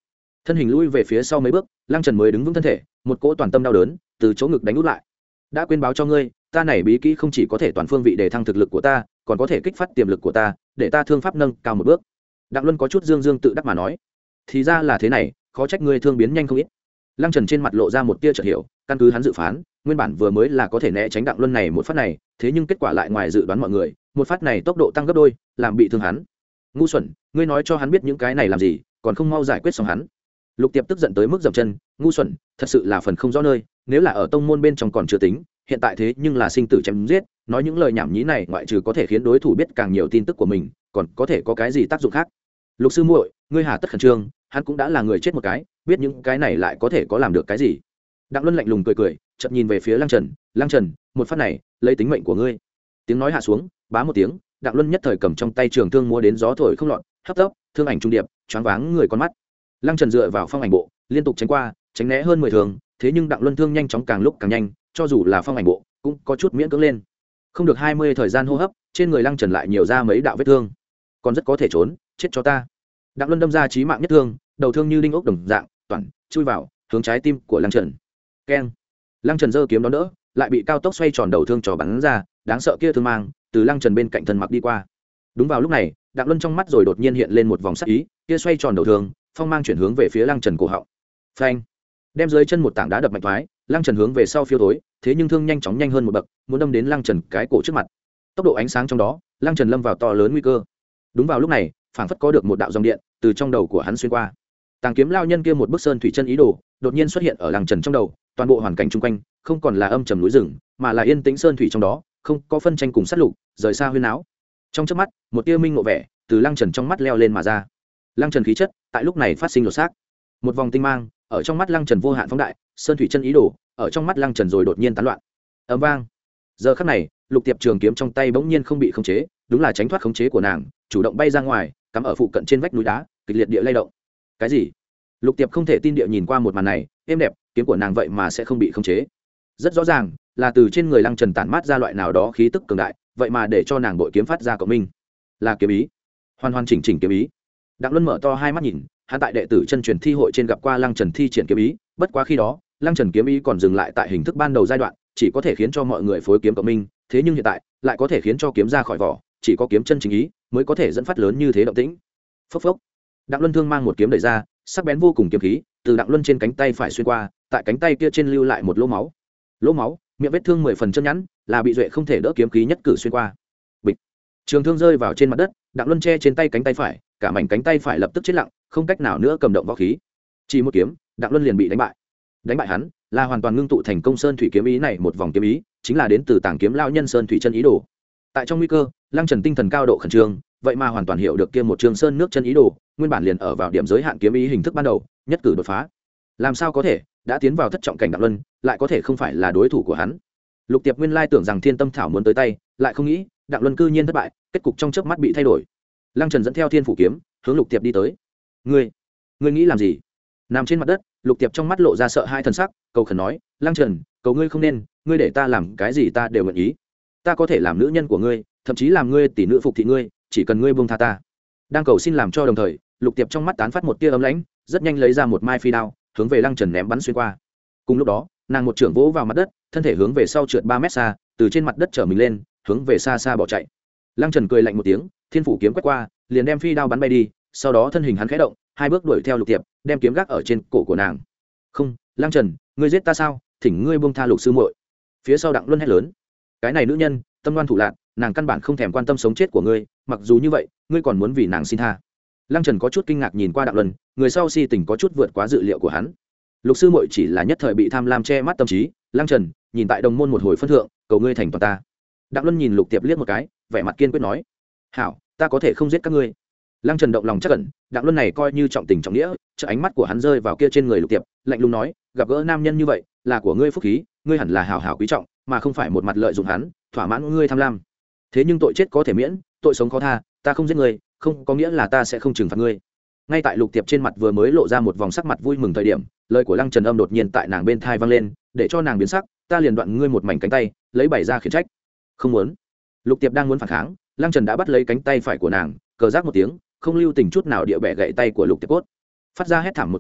thân hình lui về phía sau mấy bước, lăng trần mới đứng vững thân thể, một cỗ toàn tâm đau đớn từ chỗ ngực đánh út lại. Đã quên báo cho ngươi, ta này bí kỹ không chỉ có thể toàn phương vị để thăng thực lực của ta, còn có thể kích phát tiềm lực của ta, để ta thương pháp nâng cao một bước. Đặng Luân có chút dương dương tự đắc mà nói, thì ra là thế này, khó trách ngươi thương biến nhanh không ít. Lăng Trần trên mặt lộ ra một tia chợt hiểu, căn cứ hắn dự phán, nguyên bản vừa mới là có thể né tránh Đặng Luân này một phát này, thế nhưng kết quả lại ngoài dự đoán mọi người, một phát này tốc độ tăng gấp đôi, làm bị thương hắn. Ngu xuẩn, ngươi nói cho hắn biết những cái này làm gì, còn không mau giải quyết xong hắn. Lục Tiệp tức giận tới mức dậm chân, ngu xuẩn, thật sự là phần không rõ nơi, nếu là ở tông môn bên trong còn chưa tính, hiện tại thế nhưng là sinh tử chém giết, nói những lời nhảm nhí này ngoại trừ có thể khiến đối thủ biết càng nhiều tin tức của mình, còn có thể có cái gì tác dụng khác. Lục sư muội, ngươi hà tất khẩn trương, hắn cũng đã là người chết một cái, biết những cái này lại có thể có làm được cái gì. Đặng Luân lạnh lùng cười cười, chợt nhìn về phía Lăng Trần, Lăng Trần, một phát này, lấy tính mệnh của ngươi. Tiếng nói hạ xuống, bá một tiếng, Đặng Luân nhất thời cầm trong tay trường thương múa đến gió thổi không lọt, hấp tấp, thương ảnh trung điệp, choáng váng người con mắt. Lăng Trần dựa vào phong ảnh bộ, liên tục tránh qua, tránh né hơn mười thường, thế nhưng Đặng Luân thương nhanh chóng càng lúc càng nhanh, cho dù là phong ảnh bộ, cũng có chút miễn cưỡng lên. Không được hai mươi thời gian hô hấp, trên người Lăng Trần lại nhiều ra mấy đạo vết thương, còn rất có thể trốn, chết cho ta. Đặng Luân đâm ra chí mạng nhất thương, đầu thương như đinh ốc đồng dạng, toàn chui vào, hướng trái tim của Lăng Trần. Keng. Lăng Trần giơ kiếm đón đỡ, lại bị cao tốc xoay tròn đầu thương trò bắn ra, đáng sợ kia thương mang, từ Lăng Trần bên cạnh thân mặc đi qua. Đúng vào lúc này, Đặng Luân trong mắt rồi đột nhiên hiện lên một vòng sắc ý, kia xoay tròn đầu thương, phong mang chuyển hướng về phía Lăng Trần cổ họng. Phanh. Đem dưới chân một tảng đá đập mạnh thoái, Lăng Trần hướng về sau phiêu thối, thế nhưng thương nhanh chóng nhanh hơn một bậc, muốn đâm đến Lăng Trần cái cổ trước mặt. Tốc độ ánh sáng trong đó, Lăng Trần lâm vào to lớn nguy cơ. Đúng vào lúc này, phảng phất có được một đạo dòng điện từ trong đầu của hắn xuyên qua. Tàng kiếm lao nhân kia một bức sơn thủy chân ý đồ, đột nhiên xuất hiện ở Lăng Trần trong đầu, toàn bộ hoàn cảnh chung quanh không còn là âm trầm núi rừng, mà là yên tĩnh sơn thủy trong đó, không có phân tranh cùng sát lục, rời xa huyên áo. Trong chớp mắt, một tia minh ngộ vẻ từ Lăng Trần trong mắt leo lên mà ra. Lăng Trần khí chất tại lúc này phát sinh lột xác, một vòng tinh mang ở trong mắt Lăng Trần vô hạn phóng đại, sơn thủy chân ý đồ ở trong mắt Lăng Trần rồi đột nhiên tán loạn. Ầm vang. Giờ khắc này, Lục Tiệp trường kiếm trong tay bỗng nhiên không bị khống chế, đúng là tránh thoát khống chế của nàng, chủ động bay ra ngoài, cắm ở phụ cận trên vách núi đá, kịch liệt địa lay động. Cái gì? Lục Tiệp không thể tin địa nhìn qua một màn này, êm đẹp, kiếm của nàng vậy mà sẽ không bị khống chế. Rất rõ ràng, là từ trên người Lăng Trần tản mát ra loại nào đó khí tức cường đại, vậy mà để cho nàng bội kiếm phát ra cộng minh. Là kiếm ý, hoàn hoàn chỉnh chỉnh kiếm ý. Đặng Luân mở to hai mắt nhìn, hắn tại đệ tử chân truyền thi hội trên gặp qua Lăng Trần thi triển kiếm ý, bất quá khi đó, Lăng Trần kiếm ý còn dừng lại tại hình thức ban đầu giai đoạn, chỉ có thể khiến cho mọi người phối kiếm cộng minh, thế nhưng hiện tại, lại có thể khiến cho kiếm ra khỏi vỏ, chỉ có kiếm chân chính ý mới có thể dẫn phát lớn như thế động tĩnh. Phốc phốc. Đặng Luân thương mang một kiếm đẩy ra, sắc bén vô cùng kiếm khí, từ Đặng Luân trên cánh tay phải xuyên qua, tại cánh tay kia trên lưu lại một lỗ máu. Lỗ máu, miệng vết thương mười phần chân nhẵn, là bị duệ không thể đỡ kiếm khí nhất cử xuyên qua. Bịch. Trường thương rơi vào trên mặt đất, Đặng Luân che trên tay cánh tay phải, cả mảnh cánh tay phải lập tức chết lặng, không cách nào nữa cầm động võ khí. Chỉ một kiếm, Đặng Luân liền bị đánh bại. Đánh bại hắn, là hoàn toàn ngưng tụ thành công sơn thủy kiếm ý này một vòng kiếm ý, chính là đến từ Tàng kiếm lão nhân sơn thủy chân ý đồ. Tại trong nguy cơ, Lăng Trần tinh thần cao độ khẩn trương, vậy mà hoàn toàn hiểu được kia một trường sơn nước chân ý đồ, nguyên bản liền ở vào điểm giới hạn kiếm ý hình thức ban đầu, nhất cử đột phá. Làm sao có thể, đã tiến vào thất trọng cảnh Đặng Luân, lại có thể không phải là đối thủ của hắn. Lục Tiệp nguyên lai tưởng rằng Thiên Tâm Thảo muốn tới tay, lại không nghĩ, Đặng Luân cư nhiên thất bại, kết cục trong chớp mắt bị thay đổi. Lăng Trần dẫn theo Thiên Phủ kiếm, hướng Lục Tiệp đi tới. "Ngươi, ngươi nghĩ làm gì?" Nằm trên mặt đất, Lục Tiệp trong mắt lộ ra sợ hai thần sắc, cầu khẩn nói, "Lăng Trần, cầu ngươi không nên, ngươi để ta làm cái gì ta đều nguyện ý. Ta có thể làm nữ nhân của ngươi, thậm chí làm ngươi tỷ nữ phục thị ngươi, chỉ cần ngươi buông tha ta." Đang cầu xin làm cho đồng thời, Lục Tiệp trong mắt tán phát một tia ấm lãnh, rất nhanh lấy ra một mai phi đao, hướng về Lăng Trần ném bắn xuyên qua. Cùng lúc đó, nàng một trưởng vỗ vào mặt đất, thân thể hướng về sau trượt ba mét xa, từ trên mặt đất trở mình lên, hướng về xa xa bỏ chạy. Lăng Trần cười lạnh một tiếng, Thiên Phủ kiếm quét qua, liền đem phi đao bắn bay đi, sau đó thân hình hắn khẽ động, hai bước đuổi theo Lục Tiệp, đem kiếm gác ở trên cổ của nàng. "Không, Lăng Trần, ngươi giết ta sao? Thỉnh ngươi buông tha Lục sư muội." Phía sau Đặng Luân hét lớn, "Cái này nữ nhân, tâm ngoan thủ lạn, nàng căn bản không thèm quan tâm sống chết của ngươi, mặc dù như vậy, ngươi còn muốn vì nàng xin tha." Lăng Trần có chút kinh ngạc nhìn qua Đặng Luân, người sau si tình có chút vượt quá dự liệu của hắn. Lục sư muội chỉ là nhất thời bị tham lam che mắt tâm trí, Lăng Trần, nhìn tại đồng môn một hồi phân thượng, cầu ngươi thành toàn ta. Đặng Luân nhìn Lục Tiệp liếc một cái, vẻ mặt kiên quyết nói, "Hảo, ta có thể không giết các ngươi." Lăng Trần động lòng chắc ẩn, Đặng Luân này coi như trọng tình trọng nghĩa, chợ ánh mắt của hắn rơi vào kia trên người Lục Tiệp, lạnh lùng nói, "Gặp gỡ nam nhân như vậy, là của ngươi phúc khí, ngươi hẳn là hảo hảo quý trọng, mà không phải một mặt lợi dụng hắn, thỏa mãn ngươi tham lam. Thế nhưng tội chết có thể miễn, tội sống khó tha, ta không giết ngươi, không có nghĩa là ta sẽ không trừng phạt ngươi." Ngay tại Lục Tiệp trên mặt vừa mới lộ ra một vòng sắc mặt vui mừng thời điểm, lời của Lăng Trần âm đột nhiên tại nàng bên thai vang lên, để cho nàng biến sắc, "Ta liền đoạn ngươi một mảnh cánh tay, lấy bảy ra khiển trách." "Không muốn." Lục Tiệp đang muốn phản kháng, Lăng Trần đã bắt lấy cánh tay phải của nàng, cờ rác một tiếng, không lưu tình chút nào địa bẻ gãy tay của Lục Tiệp cốt. Phát ra hét thảm một tiếng,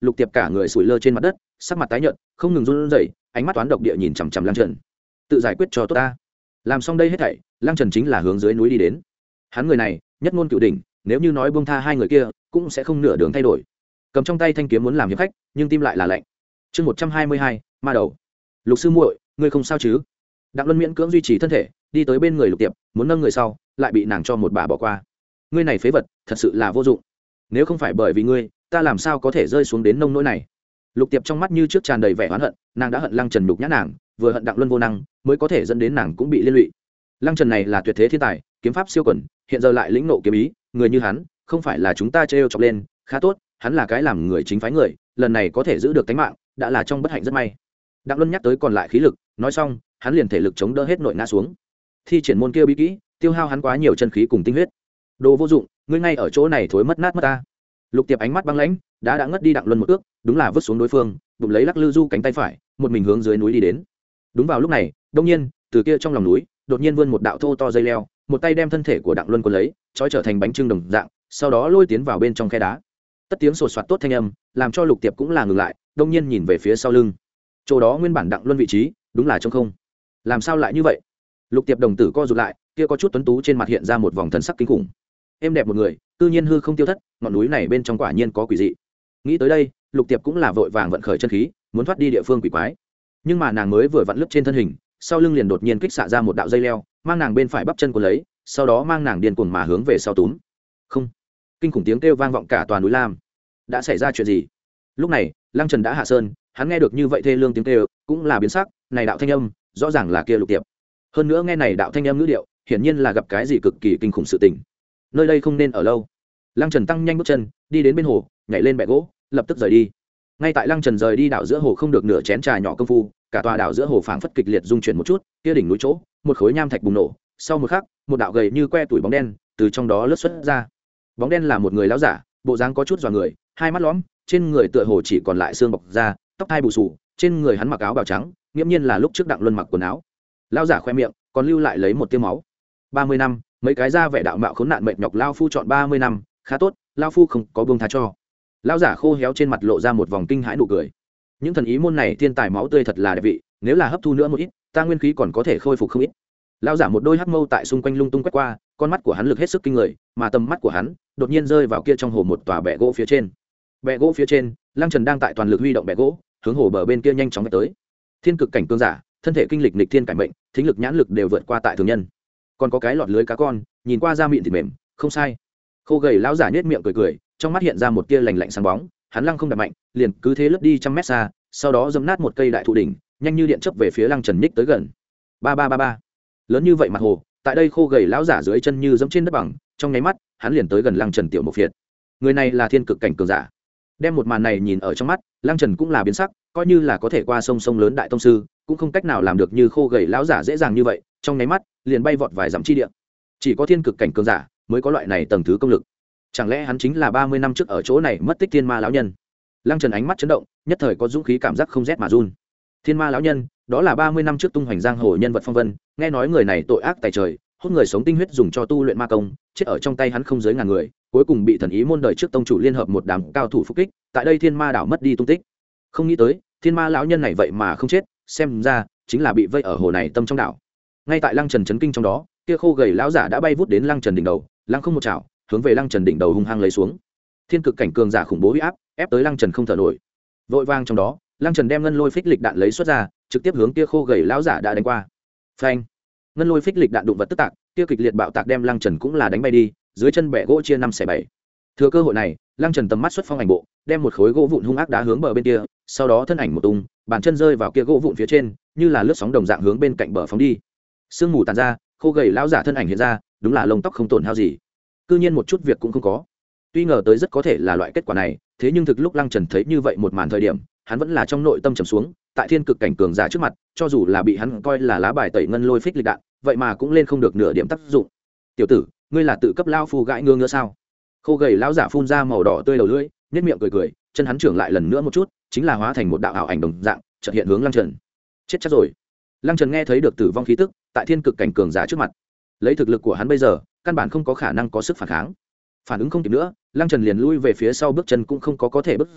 lục tiệp cả người sủi lơ trên mặt đất, sắc mặt tái nhợt, không ngừng run rẩy, ánh mắt toán độc địa nhìn chằm chằm Lăng Trần. Tự giải quyết cho tốt ta. Làm xong đây hết thảy, Lăng Trần chính là hướng dưới núi đi đến. Hắn người này nhất ngôn cửu đỉnh, nếu như nói buông tha hai người kia cũng sẽ không nửa đường thay đổi. Cầm trong tay thanh kiếm muốn làm hiệp khách, nhưng tim lại là lạnh. Chương một trăm hai mươi hai, ma đầu. Lục sư muội, ngươi không sao chứ? Đặng Luân miễn cưỡng duy trì thân thể, đi tới bên người Lục Tiệp, muốn nâng người sau, lại bị nàng cho một bà bỏ qua. Ngươi này phế vật, thật sự là vô dụng. Nếu không phải bởi vì ngươi, ta làm sao có thể rơi xuống đến nông nỗi này. Lục Tiệp trong mắt như trước tràn đầy vẻ oán hận, nàng đã hận Lăng Trần nhục nhã nàng, vừa hận Đặng Luân vô năng, mới có thể dẫn đến nàng cũng bị liên lụy. Lăng Trần này là tuyệt thế thiên tài, kiếm pháp siêu quần, hiện giờ lại lĩnh nộ kiếm ý, người như hắn, không phải là chúng ta trêu chọc lên, khá tốt, hắn là cái làm người chính phái người, lần này có thể giữ được tính mạng, đã là trong bất hạnh rất may. Đặng Luân nhắc tới còn lại khí lực, nói xong, hắn liền thể lực chống đỡ hết nội ngã xuống. Thi triển môn kia bí kỹ, tiêu hao hắn quá nhiều chân khí cùng tinh huyết. Đồ vô dụng, ngươi ngay ở chỗ này thối mất nát mất ta. Lục Tiệp ánh mắt băng lãnh, đã đã ngất đi Đặng Luân một ước, đúng là vứt xuống đối phương, bụng lấy lắc lư du cánh tay phải, một mình hướng dưới núi đi đến. Đúng vào lúc này, đột nhiên, từ kia trong lòng núi, đột nhiên vươn một đạo thô to dây leo, một tay đem thân thể của Đặng Luân cuốn lấy, trói trở thành bánh trưng đồng dạng, sau đó lôi tiến vào bên trong khe đá. Tất tiếng sột soạt tốt thanh âm, làm cho Lục Tiệp cũng là ngừng lại, đột nhiên nhìn về phía sau lưng. Chỗ đó nguyên bản Đặng Luân vị trí, đúng là trống không. Làm sao lại như vậy? Lục Tiệp đồng tử co rụt lại, kia có chút tuấn tú trên mặt hiện ra một vòng thần sắc kinh khủng. Em đẹp một người, tự nhiên hư không tiêu thất, ngọn núi này bên trong quả nhiên có quỷ dị. Nghĩ tới đây, Lục Tiệp cũng là vội vàng vận khởi chân khí, muốn thoát đi địa phương quỷ quái. Nhưng mà nàng mới vừa vặn lướt trên thân hình, sau lưng liền đột nhiên kích xạ ra một đạo dây leo, mang nàng bên phải bắp chân cuốn lấy, sau đó mang nàng điên cuồng mà hướng về sau túm. Không! Kinh khủng tiếng kêu vang vọng cả toàn núi Lam. Đã xảy ra chuyện gì? Lúc này, Lăng Trần đã hạ sơn, hắn nghe được như vậy thê lương tiếng kêu, cũng là biến sắc, này đạo thanh âm, rõ ràng là kia Lục Tiệp. Hơn nữa nghe này đạo thanh âm ngữ điệu, hiển nhiên là gặp cái gì cực kỳ kinh khủng sự tình. Nơi đây không nên ở lâu. Lăng Trần tăng nhanh bước chân, đi đến bên hồ, nhảy lên bè gỗ, lập tức rời đi. Ngay tại Lăng Trần rời đi đảo giữa hồ không được nửa chén trà nhỏ công phu, cả tòa đảo giữa hồ phảng phất kịch liệt rung chuyển một chút, kia đỉnh núi chỗ, một khối nham thạch bùng nổ, sau một khắc, một đạo gầy như que tuổi bóng đen từ trong đó lướt xuất ra. Bóng đen là một người lão giả, bộ dáng có chút dọa người, hai mắt lõm, trên người tựa hồ chỉ còn lại xương bọc da, tóc hai bù xù, trên người hắn mặc áo bào trắng, nghiễm nhiên là lúc trước Đặng Luân mặc quần áo. Lão giả khoe miệng, còn lưu lại lấy một tia máu. ba mươi năm, mấy cái da vẻ đạo mạo khốn nạn mệt nhọc lão phu chọn ba mươi năm, khá tốt, lão phu không có buông tha cho. Lão giả khô héo trên mặt lộ ra một vòng kinh hãi nụ cười. Những thần ý môn này thiên tài máu tươi thật là đẹp vị, nếu là hấp thu nữa một ít, ta nguyên khí còn có thể khôi phục không ít. Lão giả một đôi hắc mâu tại xung quanh lung tung quét qua, con mắt của hắn lực hết sức kinh người, mà tầm mắt của hắn đột nhiên rơi vào kia trong hồ một tòa bè gỗ phía trên. Bè gỗ phía trên, Lăng Trần đang tại toàn lực huy động bè gỗ, hướng hồ bờ bên kia nhanh chóng tới. Thiên cực cảnh cương giả, thân thể kinh lịch nghịch thiên cải mệnh, thính lực nhãn lực đều vượt qua tại thường nhân. Còn có cái lọt lưới cá con, nhìn qua da mịn thịt mềm, không sai. Khô gầy lão giả nhếch miệng cười cười, trong mắt hiện ra một tia lạnh lạnh sáng bóng, hắn lăng không đạp mạnh, liền cứ thế lướt đi trăm mét xa, sau đó giẫm nát một cây đại thụ đỉnh, nhanh như điện chớp về phía Lăng Trần nhích tới gần. Ba ba ba ba. Lớn như vậy mặt hồ, tại đây khô gầy lão giả dưới chân như giẫm trên đất bằng, trong nháy mắt, hắn liền tới gần Lăng Trần tiểu một phiệt. Người này là thiên cực cảnh cường giả. Đem một màn này nhìn ở trong mắt, Lăng Trần cũng là biến sắc, coi như là có thể qua sông sông lớn đại tông sư, cũng không cách nào làm được như khô gầy lão giả dễ dàng như vậy, trong nháy mắt, liền bay vọt vài dặm chi địa. Chỉ có thiên cực cảnh cường giả mới có loại này tầng thứ công lực. Chẳng lẽ hắn chính là ba mươi năm trước ở chỗ này mất tích thiên ma lão nhân? Lăng Trần ánh mắt chấn động, nhất thời có dũng khí cảm giác không rét mà run. Thiên ma lão nhân, đó là ba mươi năm trước tung hoành giang hồ nhân vật phong vân, nghe nói người này tội ác tày trời, hút người sống tinh huyết dùng cho tu luyện ma công, chết ở trong tay hắn không dưới ngàn người, cuối cùng bị thần ý môn đời trước tông chủ liên hợp một đám cao thủ phục kích, tại đây thiên ma đảo mất đi tung tích. Không nghĩ tới, thiên ma lão nhân này vậy mà không chết, xem ra chính là bị vây ở hồ này tâm trong đảo. Ngay tại Lăng Trần chấn kinh trong đó, kia khô gầy lão giả đã bay vút đến Lăng Trần đỉnh đầu, lăng không một chảo, hướng về Lăng Trần đỉnh đầu hung hăng lấy xuống. Thiên cực cảnh cường giả khủng bố uy áp, ép tới Lăng Trần không thở nổi. Vội vang trong đó, Lăng Trần đem ngân lôi phích lịch đạn lấy xuất ra, trực tiếp hướng kia khô gầy lão giả đã đánh qua. Phanh! Ngân lôi phích lịch đạn đụng vật tức tạc, kia kịch liệt bạo tạc đem Lăng Trần cũng là đánh bay đi, dưới chân bẻ gỗ chia năm xẻ bảy. Thừa cơ hội này, Lăng Trần tầm mắt xuất phong ảnh bộ, đem một khối gỗ vụn hung ác đá hướng bờ bên kia, sau đó thân ảnh một tung, bàn chân rơi vào kia gỗ vụn phía trên, như là lướt sóng đồng dạng hướng bên cạnh bờ phóng đi. Sương mù tàn ra, khô gầy lão giả thân ảnh hiện ra, đúng là lông tóc không tổn hao gì, cư nhiên một chút việc cũng không có. Tuy ngờ tới rất có thể là loại kết quả này, thế nhưng thực lúc Lăng Trần thấy như vậy một màn thời điểm, hắn vẫn là trong nội tâm trầm xuống, tại thiên cực cảnh cường giả trước mặt, cho dù là bị hắn coi là lá bài tẩy ngân lôi phích lịch đạn, vậy mà cũng lên không được nửa điểm tác dụng. Tiểu tử, ngươi là tự cấp lao phu gãi ngứa ngứa sao? Khô gầy lão giả phun ra màu đỏ tươi đầu lưỡi, nhếch miệng cười cười, chân hắn trưởng lại lần nữa một chút, chính là hóa thành một đạo ảo ảnh đồng dạng, chợt hiện hướng Lăng Trần. Chết chắc rồi. Lăng Trần nghe thấy được tử vong khí tức, tại thiên cực cảnh cường giả trước mặt, lấy thực lực của hắn bây giờ, căn bản không có khả năng có sức phản kháng. Phản ứng không kịp nữa, Lăng Trần liền lui về phía sau, bước chân cũng không có có thể bước ra,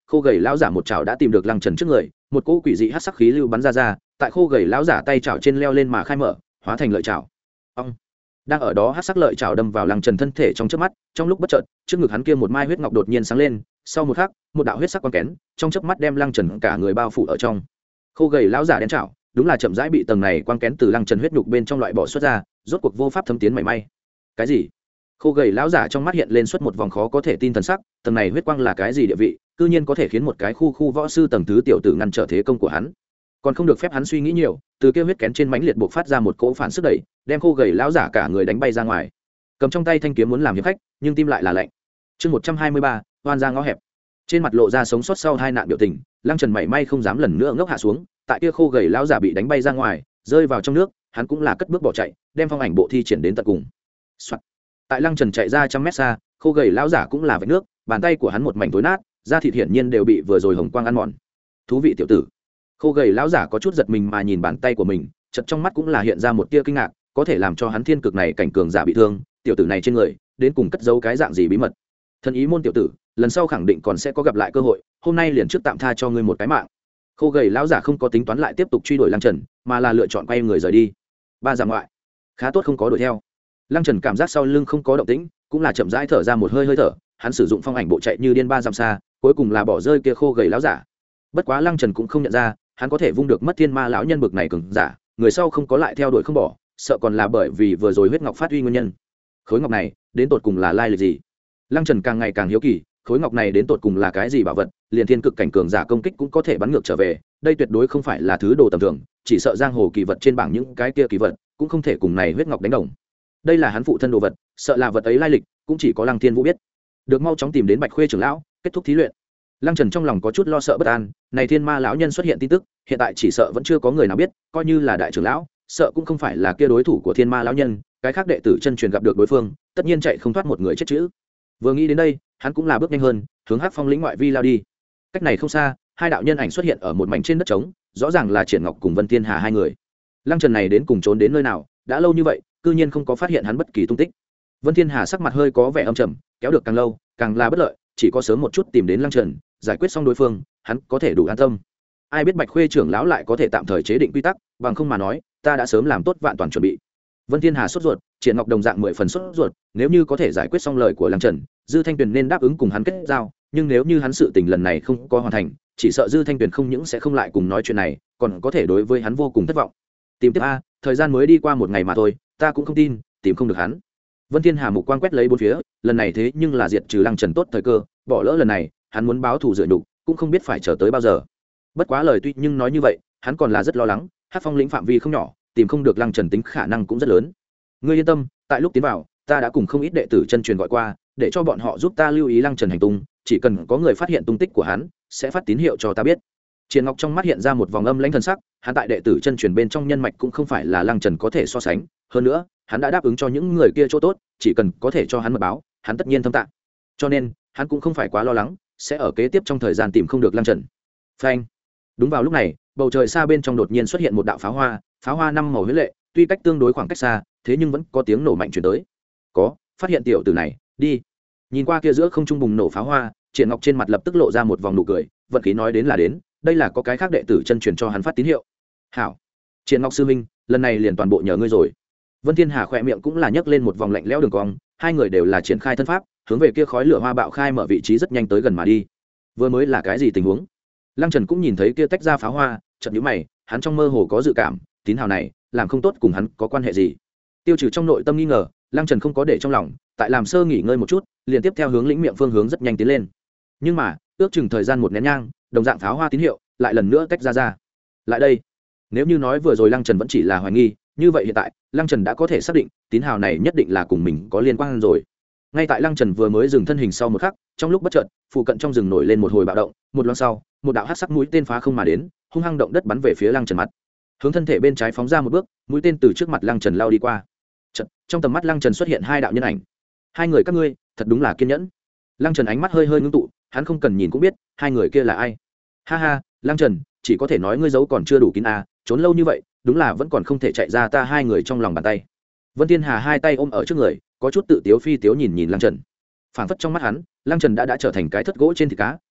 khô gầy lão giả một chảo đã tìm được lăng trần trước người, một cỗ quỷ dị hắc sắc khí lưu bắn ra ra, tại khô gầy lão giả tay chảo trên leo lên mà khai mở, hóa thành lợi chảo. Ông đang ở đó hắc sắc lợi chảo đâm vào lăng trần thân thể trong chớp mắt, trong lúc bất chợt trước ngực hắn kia một mai huyết ngọc đột nhiên sáng lên, sau một khắc một đạo huyết sắc quang kén trong chớp mắt đem lăng trần cả người bao phủ ở trong. Khô gầy lão giả đen chảo đúng là chậm rãi bị tầng này quang kén từ lăng trần huyết nhục bên trong loại bỏ xuất ra, rốt cuộc vô pháp thấm tiến mảy may. Cái gì? Khô gầy lão giả trong mắt hiện lên suốt một vòng khó có thể tin thần sắc, tầng này huyết quang là cái gì địa vị, cư nhiên có thể khiến một cái khu khu võ sư tầng thứ tiểu tử ngăn trở thế công của hắn. Còn không được phép hắn suy nghĩ nhiều, từ kia huyết kén trên mãnh liệt bộc phát ra một cỗ phản sức đẩy, đem khô gầy lão giả cả người đánh bay ra ngoài. Cầm trong tay thanh kiếm muốn làm hiệp khách, nhưng tim lại là lạnh. Chương một trăm hai mươi ba, oan ra ngõ hẹp. Trên mặt lộ ra sống sót sau hai nạn biểu tình, Lăng Trần mảy may không dám lần nữa ngốc hạ xuống, tại kia khô gầy lão giả bị đánh bay ra ngoài, rơi vào trong nước, hắn cũng là cất bước bỏ chạy, đem phong ảnh bộ thi triển đến tận cùng. Soạt. Tại Lăng Trần chạy ra trăm mét xa, khô gầy lão giả cũng là vệt nước, bàn tay của hắn một mảnh tối nát, da thịt hiển nhiên đều bị vừa rồi hồng quang ăn mòn. Thú vị tiểu tử. Khô gầy lão giả có chút giật mình mà nhìn bàn tay của mình, chợt trong mắt cũng là hiện ra một tia kinh ngạc, có thể làm cho hắn thiên cực này cảnh cường giả bị thương, tiểu tử này trên người đến cùng cất giấu cái dạng gì bí mật. Thân ý môn tiểu tử, lần sau khẳng định còn sẽ có gặp lại cơ hội, hôm nay liền trước tạm tha cho ngươi một cái mạng. Khô gầy lão giả không có tính toán lại tiếp tục truy đuổi Lăng Trần, mà là lựa chọn quay người rời đi. Ba dặm ngoại, khá tốt không có đuổi theo. Lăng Trần cảm giác sau lưng không có động tĩnh, cũng là chậm rãi thở ra một hơi hơi thở, hắn sử dụng phong ảnh bộ chạy như điên ba dặm xa, cuối cùng là bỏ rơi kia khô gầy lão giả. Bất quá Lăng Trần cũng không nhận ra, hắn có thể vung được mất thiên ma lão nhân bực này cường giả, người sau không có lại theo đuổi không bỏ, sợ còn là bởi vì vừa rồi huyết ngọc phát uy nguyên nhân. Khối ngọc này đến tột cùng là lai lịch gì? Lăng Trần càng ngày càng hiếu kỳ, khối ngọc này đến tột cùng là cái gì bảo vật, liền thiên cực cảnh cường giả công kích cũng có thể bắn ngược trở về, đây tuyệt đối không phải là thứ đồ tầm thường, chỉ sợ giang hồ kỳ vật trên bảng những cái kia kỳ vật cũng không thể cùng này huyết ngọc đánh đồng. Đây là hắn phụ thân đồ vật, sợ là vật ấy lai lịch cũng chỉ có Lăng Thiên Vũ biết. Được mau chóng tìm đến Bạch Khuê trưởng lão, kết thúc thí luyện. Lăng Trần trong lòng có chút lo sợ bất an, này thiên ma lão nhân xuất hiện tin tức, hiện tại chỉ sợ vẫn chưa có người nào biết, coi như là đại trưởng lão, sợ cũng không phải là kia đối thủ của thiên ma lão nhân, cái khác đệ tử chân truyền gặp được đối phương, tất nhiên chạy không thoát một người chết chữ. Vừa nghĩ đến đây, hắn cũng là bước nhanh hơn, hướng Hắc Phong lĩnh ngoại vi lao đi. Cách này không xa, hai đạo nhân ảnh xuất hiện ở một mảnh trên đất trống, rõ ràng là Triển Ngọc cùng Vân Thiên Hà hai người. Lăng Trần này đến cùng trốn đến nơi nào, đã lâu như vậy, cư nhiên không có phát hiện hắn bất kỳ tung tích. Vân Thiên Hà sắc mặt hơi có vẻ âm trầm, kéo được càng lâu, càng là bất lợi, chỉ có sớm một chút tìm đến Lăng Trần, giải quyết xong đối phương, hắn có thể đủ an tâm. Ai biết Bạch Khuê trưởng lão lại có thể tạm thời chế định quy tắc, bằng không mà nói, ta đã sớm làm tốt vạn toàn chuẩn bị. Vân Thiên Hà sốt ruột, Triển Ngọc đồng dạng mười phần sốt ruột, nếu như có thể giải quyết xong lời của Lăng Trần, Dư Thanh Tuyền nên đáp ứng cùng hắn kết giao, nhưng nếu như hắn sự tình lần này không có hoàn thành, chỉ sợ Dư Thanh Tuyền không những sẽ không lại cùng nói chuyện này, còn có thể đối với hắn vô cùng thất vọng. Tìm tiếp a, thời gian mới đi qua một ngày mà thôi, ta cũng không tin tìm không được hắn. Vân Thiên Hà mục quang quét lấy bốn phía, lần này thế nhưng là diệt trừ Lăng Trần tốt thời cơ, bỏ lỡ lần này, hắn muốn báo thù rửa nhục, cũng không biết phải chờ tới bao giờ. Bất quá lời tuy nhưng nói như vậy, hắn còn là rất lo lắng, Hắc Phong lĩnh phạm vi không nhỏ, tìm không được Lăng Trần tính khả năng cũng rất lớn. Ngươi yên tâm, tại lúc tiến vào, ta đã cùng không ít đệ tử chân truyền gọi qua, để cho bọn họ giúp ta lưu ý Lăng Trần hành tung, chỉ cần có người phát hiện tung tích của hắn, sẽ phát tín hiệu cho ta biết. Triển Ngọc trong mắt hiện ra một vòng âm lãnh thần sắc, hắn tại đệ tử chân truyền bên trong nhân mạch cũng không phải là Lăng Trần có thể so sánh, hơn nữa, hắn đã đáp ứng cho những người kia chỗ tốt, chỉ cần có thể cho hắn mật báo, hắn tất nhiên thâm tạng. Cho nên, hắn cũng không phải quá lo lắng, sẽ ở kế tiếp trong thời gian tìm không được Lăng Trần. Phanh. Đúng vào lúc này, bầu trời xa bên trong đột nhiên xuất hiện một đạo pháo hoa, pháo hoa năm màu huyết lệ, tuy cách tương đối khoảng cách xa, thế nhưng vẫn có tiếng nổ mạnh truyền tới. Có, phát hiện tiểu tử này, đi. Nhìn qua kia giữa không trung bùng nổ pháo hoa, Triển Ngọc trên mặt lập tức lộ ra một vòng nụ cười, vận khí nói đến là đến, đây là có cái khác đệ tử chân truyền cho hắn phát tín hiệu. Hảo, Triển Ngọc sư huynh, lần này liền toàn bộ nhờ ngươi rồi. Vân Thiên Hà khỏe miệng cũng là nhấc lên một vòng lạnh lẽo đường cong, hai người đều là triển khai thân pháp, hướng về kia khói lửa hoa bạo khai mở vị trí rất nhanh tới gần mà đi. Vừa mới là cái gì tình huống? Lăng Trần cũng nhìn thấy kia tách ra pháo hoa, chợt nhíu mày, hắn trong mơ hồ có dự cảm, tín hào này làm không tốt cùng hắn có quan hệ gì. Tiêu trừ trong nội tâm nghi ngờ, Lăng Trần không có để trong lòng, tại làm sơ nghỉ ngơi một chút, liền tiếp theo hướng lĩnh miệng phương hướng rất nhanh tiến lên. Nhưng mà, ước chừng thời gian một nén nhang, đồng dạng pháo hoa tín hiệu lại lần nữa tách ra ra. Lại đây, nếu như nói vừa rồi Lăng Trần vẫn chỉ là hoài nghi, như vậy hiện tại, Lăng Trần đã có thể xác định, tín hào này nhất định là cùng mình có liên quan rồi. Ngay tại Lăng Trần vừa mới dừng thân hình sau một khắc, trong lúc bất chợt, phụ cận trong rừng nổi lên một hồi bạo động, một loáng sau, một đạo hắc sắc mũi tên phá không mà đến, hung hăng động đất bắn về phía Lăng Trần mặt. Hướng thân thể bên trái phóng ra một bước, mũi tên từ trước mặt Lăng Trần lao đi qua. Chợt, trong tầm mắt Lăng Trần xuất hiện hai đạo nhân ảnh. Hai người các ngươi, thật đúng là kiên nhẫn. Lăng Trần ánh mắt hơi hơi ngưng tụ, hắn không cần nhìn cũng biết, hai người kia là ai. Ha ha, Lăng Trần, chỉ có thể nói ngươi giấu còn chưa đủ kín à, trốn lâu như vậy, đúng là vẫn còn không thể chạy ra ta hai người trong lòng bàn tay. Vân Thiên Hà hai tay ôm ở trước người, có chút tự tiếu phi tiếu nhìn nhìn Lăng Trần. Phảng phất trong mắt hắn, Lăng Trần đã đã trở thành cái thất gỗ trên thịt cá,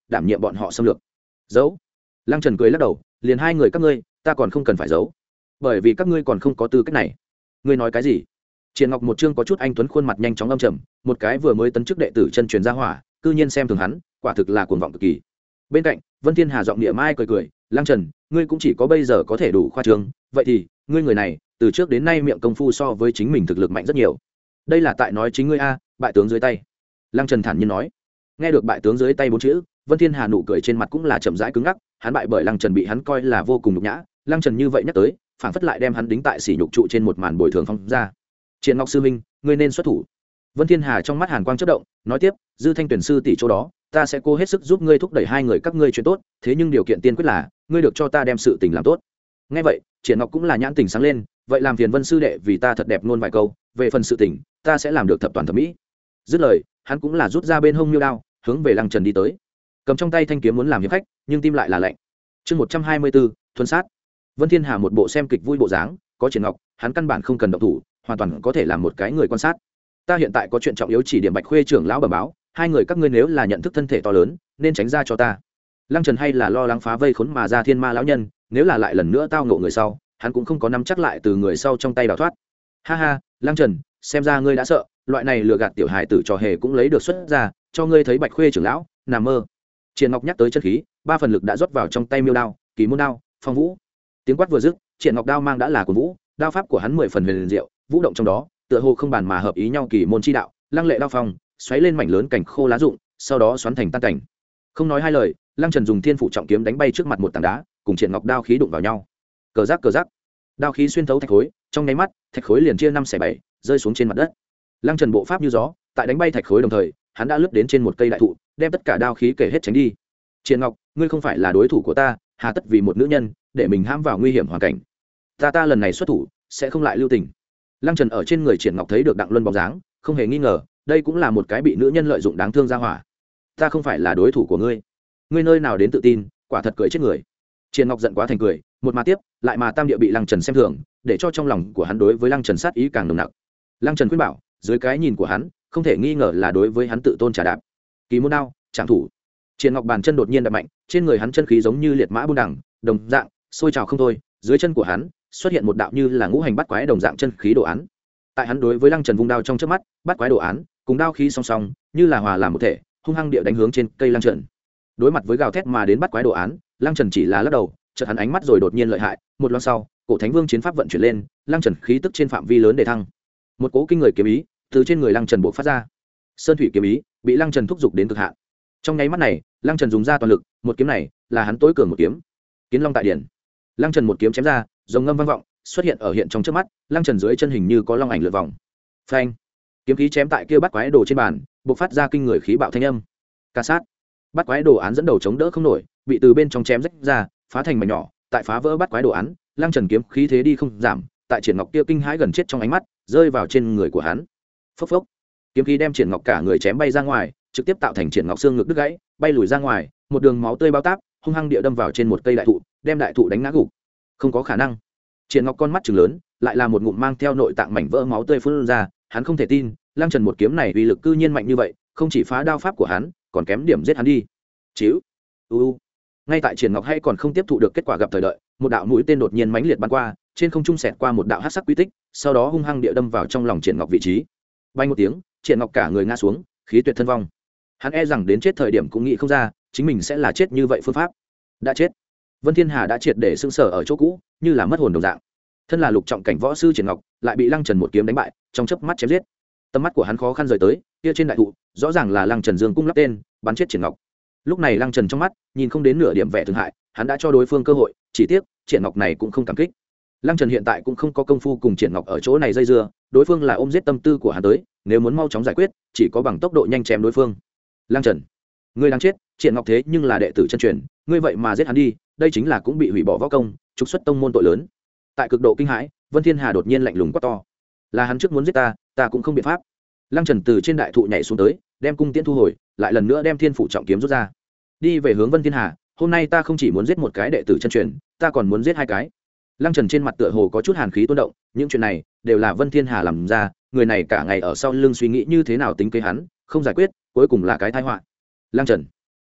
đảm nhiệm bọn họ xâm lược. Giấu? Lăng Trần cười lắc đầu, liền hai người các ngươi ta còn không cần phải giấu, bởi vì các ngươi còn không có tư cách này. Ngươi nói cái gì? Triển Ngọc một trương có chút anh tuấn khuôn mặt nhanh chóng âm trầm, một cái vừa mới tấn chức đệ tử chân truyền ra hỏa cư nhiên xem thường hắn, quả thực là cuồng vọng cực kỳ. Bên cạnh Vân Thiên Hà giọng địa mai cười cười, Lăng Trần, ngươi cũng chỉ có bây giờ có thể đủ khoa trương, vậy thì ngươi người này từ trước đến nay miệng công phu so với chính mình thực lực mạnh rất nhiều. Đây là tại nói chính ngươi a, bại tướng dưới tay. Lăng Trần thản nhiên nói. Nghe được bại tướng dưới tay bốn chữ, Vân Thiên Hà nụ cười trên mặt cũng là chậm rãi cứng ngắc, hắn bại bởi Lăng Trần bị hắn coi là vô cùng nhục nhã, Lăng Trần như vậy nhắc tới, phản phất lại đem hắn đính tại sỉ nhục trụ trên một màn bồi thường phong ra. Triển Ngọc sư minh, ngươi nên xuất thủ. Vân Thiên Hà trong mắt hàn quang chớp động, nói tiếp, Dư Thanh tuyển sư tỷ chỗ đó, ta sẽ cố hết sức giúp ngươi thúc đẩy hai người các ngươi chuyện tốt, thế nhưng điều kiện tiên quyết là ngươi được cho ta đem sự tình làm tốt. Nghe vậy, Triển Ngọc cũng là nhãn tình sáng lên, vậy làm phiền Vân sư đệ vì ta thật đẹp ngôn vài câu, về phần sự tình, ta sẽ làm được thập toàn thập mỹ. Dứt lời, hắn cũng là rút ra bên hông miêu đao, hướng về Lăng Trần đi tới. Cầm trong tay thanh kiếm muốn làm hiệp khách, nhưng tim lại là lạnh. Chương một trăm hai mươi bốn, thuần sát. Vân Thiên Hà một bộ xem kịch vui bộ dáng, có Triển Ngọc, hắn căn bản không cần động thủ, hoàn toàn có thể làm một cái người quan sát. Ta hiện tại có chuyện trọng yếu chỉ điểm Bạch Khuê trưởng lão bẩm báo, hai người các ngươi nếu là nhận thức thân thể to lớn, nên tránh ra cho ta. Lăng Trần hay là lo lắng phá vây khốn mà ra thiên ma lão nhân, nếu là lại lần nữa tao ngộ người sau, hắn cũng không có nắm chắc lại từ người sau trong tay đào thoát. Ha ha, Lăng Trần, xem ra ngươi đã sợ, loại này lừa gạt tiểu hài tử trò hề cũng lấy được xuất ra, cho ngươi thấy Bạch Khuê trưởng lão, nằm mơ. Triển Ngọc nhắc tới chân khí, ba phần lực đã rót vào trong tay miêu đao, kỳ môn đao, phong vũ. Tiếng quát vừa dứt, Triển Ngọc đao mang đã là của vũ, đao pháp của hắn mười phần huyền diệu, vũ động trong đó, tựa hồ không bàn mà hợp ý nhau kỳ môn chi đạo, lăng lệ đao phong, xoáy lên mảnh lớn cảnh khô lá rụng, sau đó xoắn thành tan cảnh. Không nói hai lời, Lăng Trần dùng thiên phủ trọng kiếm đánh bay trước mặt một tảng đá, cùng Triển Ngọc đao khí đụng vào nhau. Cờ rắc cờ rắc, đao khí xuyên thấu thạch khối, trong nháy mắt, thạch khối liền chia năm xẻ bảy, rơi xuống trên mặt đất. Lăng Trần bộ pháp như gió, tại đánh bay thạch khối đồng thời, hắn đã lướt đến trên một cây đại thụ, đem tất cả đao khí kể hết tránh đi. Triển Ngọc, ngươi không phải là đối thủ của ta, hà tất vì một nữ nhân để mình hãm vào nguy hiểm hoàn cảnh. Ta ta lần này xuất thủ, sẽ không lại lưu tình. Lăng Trần ở trên người Triển Ngọc thấy được Đặng Luân bóng dáng, không hề nghi ngờ, đây cũng là một cái bị nữ nhân lợi dụng đáng thương ra hỏa. Ta không phải là đối thủ của ngươi, ngươi nơi nào đến tự tin, quả thật cười chết người. Triển Ngọc giận quá thành cười, một mà tiếp, lại mà tam địa bị Lăng Trần xem thường, để cho trong lòng của hắn đối với Lăng Trần sát ý càng nồng nặc. Lăng Trần khuyên bảo, dưới cái nhìn của hắn, không thể nghi ngờ là đối với hắn tự tôn trả đạp. Kỳ môn đao, trảm thủ. Triển Ngọc bàn chân đột nhiên đập mạnh, trên người hắn chân khí giống như liệt mã buôn đằng, đồng dạng, sôi trào không thôi, dưới chân của hắn xuất hiện một đạo như là ngũ hành bắt quái đồng dạng chân khí đồ án. Tại hắn đối với Lăng Trần vung đao trong chớp mắt, bắt quái đồ án cùng đao khí song song, như là hòa làm một thể, hung hăng địa đánh hướng trên cây Lăng Trần. Đối mặt với gào thét mà đến bắt quái đồ án, Lăng Trần chỉ là lắc đầu, chợt hắn ánh mắt rồi đột nhiên lợi hại, một loáng sau, cổ Thánh Vương chiến pháp vận chuyển lên, Lăng Trần khí tức trên phạm vi lớn để thăng. Một cỗ kinh người kiếm ý từ trên người Lăng Trần bộc phát ra. Sơn thủy kiếm ý bị Lăng Trần thúc giục đến cực hạn. Trong nháy mắt này, Lăng Trần dùng ra toàn lực, một kiếm này là hắn tối cường một kiếm. Kiến Long tại điển. Lăng Trần một kiếm chém ra, rồng ngâm vang vọng, xuất hiện ở hiện trong trước mắt, Lăng Trần dưới chân hình như có long ảnh lượn vòng. Phanh! Kiếm khí chém tại kia bắt quái đồ trên bàn, bộc phát ra kinh người khí bạo thanh âm. Ca sát! Bắt quái đồ án dẫn đầu chống đỡ không nổi, bị từ bên trong chém rách ra, phá thành mảnh nhỏ, tại phá vỡ bắt quái đồ án, Lăng Trần kiếm khí thế đi không giảm, tại Triển Ngọc kia kinh hãi gần chết trong ánh mắt, rơi vào trên người của hắn. Phốc phốc! Kiếm khí đem Triển Ngọc cả người chém bay ra ngoài, trực tiếp tạo thành Triển Ngọc xương ngực đứt gãy, bay lùi ra ngoài, một đường máu tươi bao táp, hung hăng địa đâm vào trên một cây đại thụ, đem đại thụ đánh ngã gục. Không có khả năng. Triển Ngọc con mắt trừng lớn, lại là một ngụm mang theo nội tạng mảnh vỡ máu tươi phun ra, hắn không thể tin, Lăng Trần một kiếm này uy lực cư nhiên mạnh như vậy, không chỉ phá đao pháp của hắn, còn kém điểm giết hắn đi. Chíu. U u. Ngay tại Triển Ngọc hay còn không tiếp thụ được kết quả gặp thời đợi, một đạo mũi tên đột nhiên mãnh liệt bắn qua, trên không trung xẹt qua một đạo hắc sắc quy tích, sau đó hung hăng địa đâm vào trong lòng Triển Ngọc vị trí. Bay một tiếng, Triển Ngọc cả người ngã xuống, khí tuyệt thân vong. Hắn e rằng đến chết thời điểm cũng nghĩ không ra, chính mình sẽ là chết như vậy phương pháp. Đã chết. Vân Thiên Hà đã triệt để sững sờ ở chỗ cũ, như là mất hồn đồng dạng. Thân là lục trọng cảnh võ sư Triển Ngọc, lại bị Lăng Trần một kiếm đánh bại, trong chớp mắt chém giết. Tầm mắt của hắn khó khăn rời tới, kia trên đại thụ, rõ ràng là Lăng Trần dương cung lắp tên, bắn chết Triển Ngọc. Lúc này Lăng Trần trong mắt, nhìn không đến nửa điểm vẻ thương hại, hắn đã cho đối phương cơ hội, chỉ tiếc, Triển Ngọc này cũng không cảm kích. Lăng Trần hiện tại cũng không có công phu cùng Triển Ngọc ở chỗ này dây dưa, đối phương là ôm giết tâm tư của hắn tới, nếu muốn mau chóng giải quyết, chỉ có bằng tốc độ nhanh chém đối phương. Lăng Trần, ngươi đang chết, Triển Ngọc thế nhưng là đệ tử chân truyền, ngươi vậy mà giết hắn đi, đây chính là cũng bị hủy bỏ võ công, trục xuất tông môn tội lớn. Tại cực độ kinh hãi, Vân Thiên Hà đột nhiên lạnh lùng quát to, là hắn trước muốn giết ta, ta cũng không biện pháp. Lăng Trần từ trên đại thụ nhảy xuống tới, đem cung tiễn thu hồi, lại lần nữa đem thiên phủ trọng kiếm rút ra, đi về hướng Vân Thiên Hà. Hôm nay ta không chỉ muốn giết một cái đệ tử chân truyền, ta còn muốn giết hai cái. Lăng Trần trên mặt tựa hồ có chút hàn khí tuôn động, những chuyện này đều là Vân Thiên Hà làm ra, người này cả ngày ở sau lưng suy nghĩ như thế nào tính kế hắn, không giải quyết, cuối cùng là cái tai họa. Lăng Trần,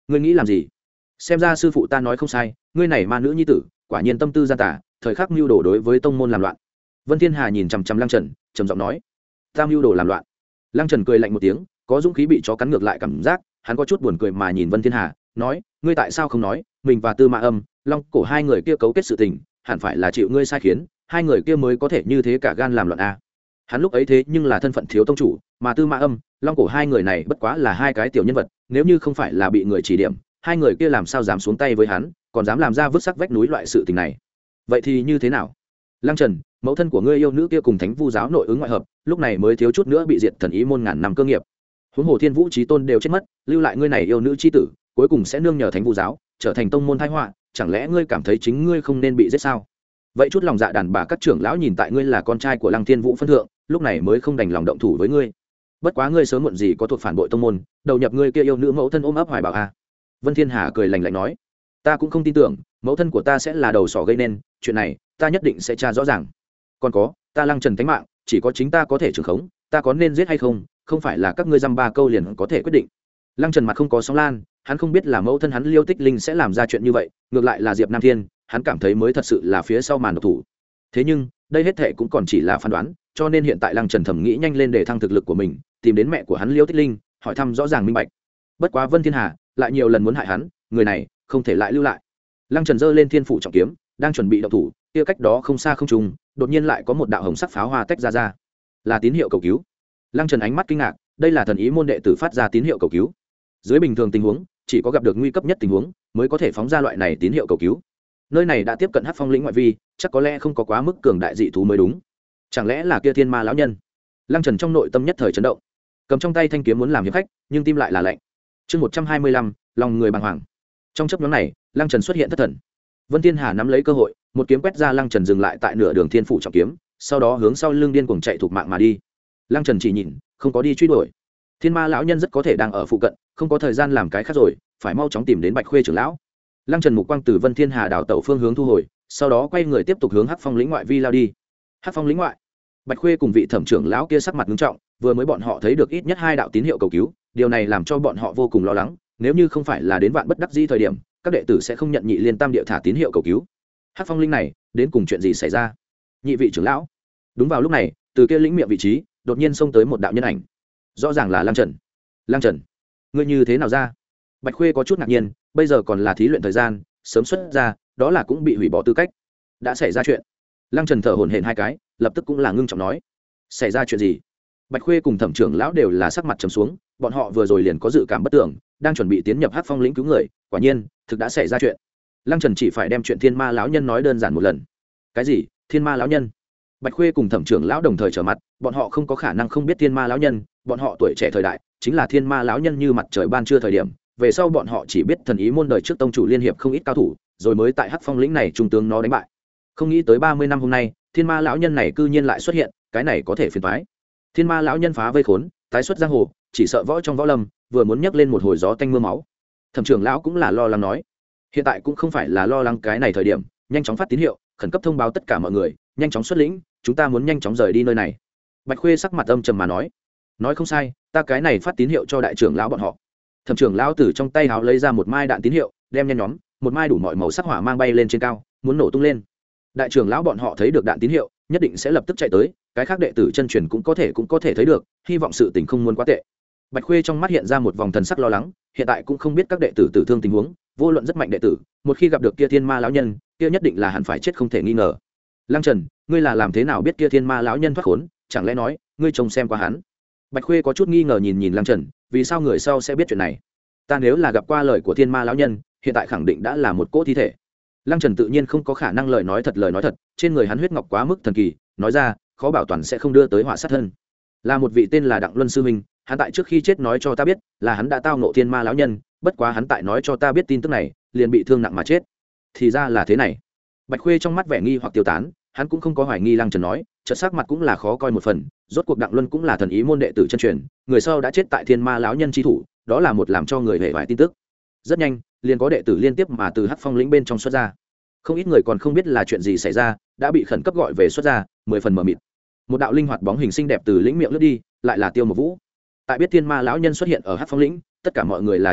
ngươi nghĩ làm gì? Xem ra sư phụ ta nói không sai, ngươi này ma nữ nhi tử quả nhiên tâm tư gian tả, thời khắc mưu đồ đối với tông môn làm loạn. Vân Thiên Hà nhìn chằm chằm Lăng Trần, trầm giọng nói: ta mưu đồ làm loạn. Lăng Trần cười lạnh một tiếng, có dũng khí bị chó cắn ngược lại cảm giác, hắn có chút buồn cười mà nhìn Vân Thiên Hà, nói: ngươi tại sao không nói, mình và Tư Mã Âm, Long Cổ hai người kia cấu kết sự tình, hẳn phải là chịu ngươi sai khiến, hai người kia mới có thể như thế cả gan làm loạn a. Hắn lúc ấy thế nhưng là thân phận thiếu tông chủ, mà Tư Mã Âm, Long Cổ hai người này bất quá là hai cái tiểu nhân vật, nếu như không phải là bị người chỉ điểm, hai người kia làm sao dám xuống tay với hắn, còn dám làm ra vứt sắc vách núi loại sự tình này. Vậy thì như thế nào? Lăng Trần, mẫu thân của ngươi yêu nữ kia cùng Thánh Vu giáo nội ứng ngoại hợp, lúc này mới thiếu chút nữa bị diệt thần ý môn ngàn năm cơ nghiệp. Huống hồ Thiên Vũ Chí Tôn đều chết mất, lưu lại ngươi này yêu nữ chi tử, cuối cùng sẽ nương nhờ Thánh Vu giáo, trở thành tông môn tai họa, chẳng lẽ ngươi cảm thấy chính ngươi không nên bị giết sao? Vậy chút lòng dạ đàn bà các trưởng lão nhìn tại ngươi là con trai của Lăng Thiên Vũ phân thượng, lúc này mới không đành lòng động thủ với ngươi. Bất quá ngươi sớm muộn gì có thuộc phản bội tông môn, đầu nhập ngươi kia yêu nữ mẫu thân ôm ấp hoài bảo a. Vân Thiên Hà cười lạnh lạnh nói: ta cũng không tin tưởng mẫu thân của ta sẽ là đầu sỏ gây nên, chuyện này ta nhất định sẽ tra rõ ràng. Còn có, ta Lăng Trần tánh mạng chỉ có chính ta có thể trưởng khống, ta có nên giết hay không, không phải là các ngươi dăm ba câu liền có thể quyết định. Lăng Trần mặt không có sóng lan, hắn không biết là mẫu thân hắn Liêu Tích Linh sẽ làm ra chuyện như vậy, ngược lại là Diệp Nam Thiên, hắn cảm thấy mới thật sự là phía sau màn độc thủ. Thế nhưng đây hết thệ cũng còn chỉ là phán đoán, cho nên hiện tại Lăng Trần thẩm nghĩ nhanh lên để thăng thực lực của mình, tìm đến mẹ của hắn Liêu Tích Linh, hỏi thăm rõ ràng minh bạch. Bất quá Vân Thiên Hà lại nhiều lần muốn hại hắn, người này không thể lại lưu lại. Lăng Trần giơ lên thiên phủ trọng kiếm, đang chuẩn bị động thủ, kia cách đó không xa không trùng, đột nhiên lại có một đạo hồng sắc pháo hoa tách ra ra, là tín hiệu cầu cứu. Lăng Trần ánh mắt kinh ngạc, đây là thần ý môn đệ tử phát ra tín hiệu cầu cứu. Dưới bình thường tình huống, chỉ có gặp được nguy cấp nhất tình huống mới có thể phóng ra loại này tín hiệu cầu cứu. Nơi này đã tiếp cận Hắc Phong lĩnh ngoại vi, chắc có lẽ không có quá mức cường đại dị thú mới đúng. Chẳng lẽ là kia thiên ma lão nhân? Lăng Trần trong nội tâm nhất thời chấn động, cầm trong tay thanh kiếm muốn làm hiệp khách, nhưng tim lại là lạnh. Chương một trăm hai mươi lăm, lòng người bàng hoàng. Trong chớp nhoáng này, Lăng Trần xuất hiện thất thần. Vân Thiên Hà nắm lấy cơ hội, một kiếm quét ra Lăng Trần dừng lại tại nửa đường thiên phủ trọng kiếm, sau đó hướng sau lưng điên cuồng chạy thục mạng mà đi. Lăng Trần chỉ nhìn, không có đi truy đuổi. Thiên ma lão nhân rất có thể đang ở phụ cận, không có thời gian làm cái khác rồi, phải mau chóng tìm đến Bạch Khuê trưởng lão. Lăng Trần mục quang từ Vân Thiên Hà đảo tẩu phương hướng thu hồi, sau đó quay người tiếp tục hướng Hắc Phong lĩnh ngoại vi lao đi. Hắc Phong lĩnh ngoại, Bạch Khuê cùng vị thẩm trưởng lão kia sắc mặt nghiêm trọng, vừa mới bọn họ thấy được ít nhất hai đạo tín hiệu cầu cứu, điều này làm cho bọn họ vô cùng lo lắng, nếu như không phải là đến vạn bất đắc dĩ thời điểm, các đệ tử sẽ không nhận nhị liên tam địa thả tín hiệu cầu cứu. Hắc Phong linh này đến cùng chuyện gì xảy ra? Nhị vị trưởng lão. Đúng vào lúc này, từ kia lĩnh miệng vị trí đột nhiên xông tới một đạo nhân ảnh, rõ ràng là Lăng Trần. Lăng Trần, ngươi như thế nào ra? Bạch Khuê có chút ngạc nhiên, bây giờ còn là thí luyện thời gian, sớm xuất ra đó là cũng bị hủy bỏ tư cách. Đã xảy ra chuyện. Lăng Trần thở hổn hển hai cái, lập tức cũng là ngưng trọng nói: xảy ra chuyện gì? Bạch Khuê cùng thẩm trưởng lão đều là sắc mặt trầm xuống, bọn họ vừa rồi liền có dự cảm bất tưởng, đang chuẩn bị tiến nhập Hắc Phong lĩnh cứu người, quả nhiên thực đã xảy ra chuyện. Lăng Trần chỉ phải đem chuyện thiên ma lão nhân nói đơn giản một lần. Cái gì? Thiên ma lão nhân? Bạch Khuê cùng thẩm trưởng lão đồng thời trở mặt, bọn họ không có khả năng không biết thiên ma lão nhân, bọn họ tuổi trẻ thời đại chính là thiên ma lão nhân như mặt trời ban trưa thời điểm, về sau bọn họ chỉ biết thần ý môn đời trước tông chủ liên hiệp không ít cao thủ, rồi mới tại Hắc Phong lĩnh này trung tướng nó đánh bại. Không nghĩ tới ba mươi năm hôm nay, thiên ma lão nhân này cư nhiên lại xuất hiện, cái này có thể phiền toái. Thiên ma lão nhân phá vây khốn, tái xuất giang hồ, chỉ sợ võ trong võ lâm vừa muốn nhấc lên một hồi gió tanh mưa máu. Thẩm trưởng lão cũng là lo lắng nói, hiện tại cũng không phải là lo lắng cái này thời điểm, nhanh chóng phát tín hiệu, khẩn cấp thông báo tất cả mọi người, nhanh chóng xuất lĩnh, chúng ta muốn nhanh chóng rời đi nơi này. Bạch Khuê sắc mặt âm trầm mà nói, nói không sai, ta cái này phát tín hiệu cho đại trưởng lão bọn họ. Thẩm trưởng lão từ trong tay háo lấy ra một mai đạn tín hiệu, đem nhen nhóm, một mai đủ mọi màu sắc hỏa mang bay lên trên cao, muốn nổ tung lên. Đại trưởng lão bọn họ thấy được đạn tín hiệu, nhất định sẽ lập tức chạy tới, cái khác đệ tử chân truyền cũng có thể cũng có thể thấy được, hy vọng sự tình không muốn quá tệ. Bạch Khuê trong mắt hiện ra một vòng thần sắc lo lắng, hiện tại cũng không biết các đệ tử tử thương tình huống, vô luận rất mạnh đệ tử, một khi gặp được kia thiên ma lão nhân, kia nhất định là hẳn phải chết không thể nghi ngờ. Lăng Trần, ngươi là làm thế nào biết kia thiên ma lão nhân thoát khốn, chẳng lẽ nói, ngươi trông xem qua hắn? Bạch Khuê có chút nghi ngờ nhìn nhìn Lăng Trần, vì sao người sau sẽ biết chuyện này? Ta nếu là gặp qua lời của thiên ma lão nhân, hiện tại khẳng định đã là một cỗ thi thể. Lăng Trần tự nhiên không có khả năng lời nói thật lời nói thật, trên người hắn huyết ngọc quá mức thần kỳ, nói ra, khó bảo toàn sẽ không đưa tới họa sát thân. Là một vị tên là Đặng Luân sư huynh, hắn tại trước khi chết nói cho ta biết, là hắn đã tao ngộ thiên ma lão nhân, bất quá hắn tại nói cho ta biết tin tức này, liền bị thương nặng mà chết. Thì ra là thế này. Bạch Khuê trong mắt vẻ nghi hoặc tiêu tán, hắn cũng không có hoài nghi Lăng Trần nói, chợt sắc mặt cũng là khó coi một phần, rốt cuộc Đặng Luân cũng là thần ý môn đệ tử chân truyền, người sau đã chết tại thiên ma lão nhân chi thủ, đó là một làm cho người hề vải tin tức. Rất nhanh, liền có đệ tử liên tiếp mà từ Hắc Phong lĩnh bên trong xuất ra. Không ít người còn không biết là chuyện gì xảy ra, đã bị khẩn cấp gọi về xuất ra, mười phần mờ mịt. Một đạo linh hoạt bóng hình xinh đẹp từ lĩnh miệng lướt đi, lại là Tiêu Mộc Vũ. Tại biết thiên ma lão nhân xuất hiện ở Hắc Phong lĩnh, tất cả mọi người là chấn động,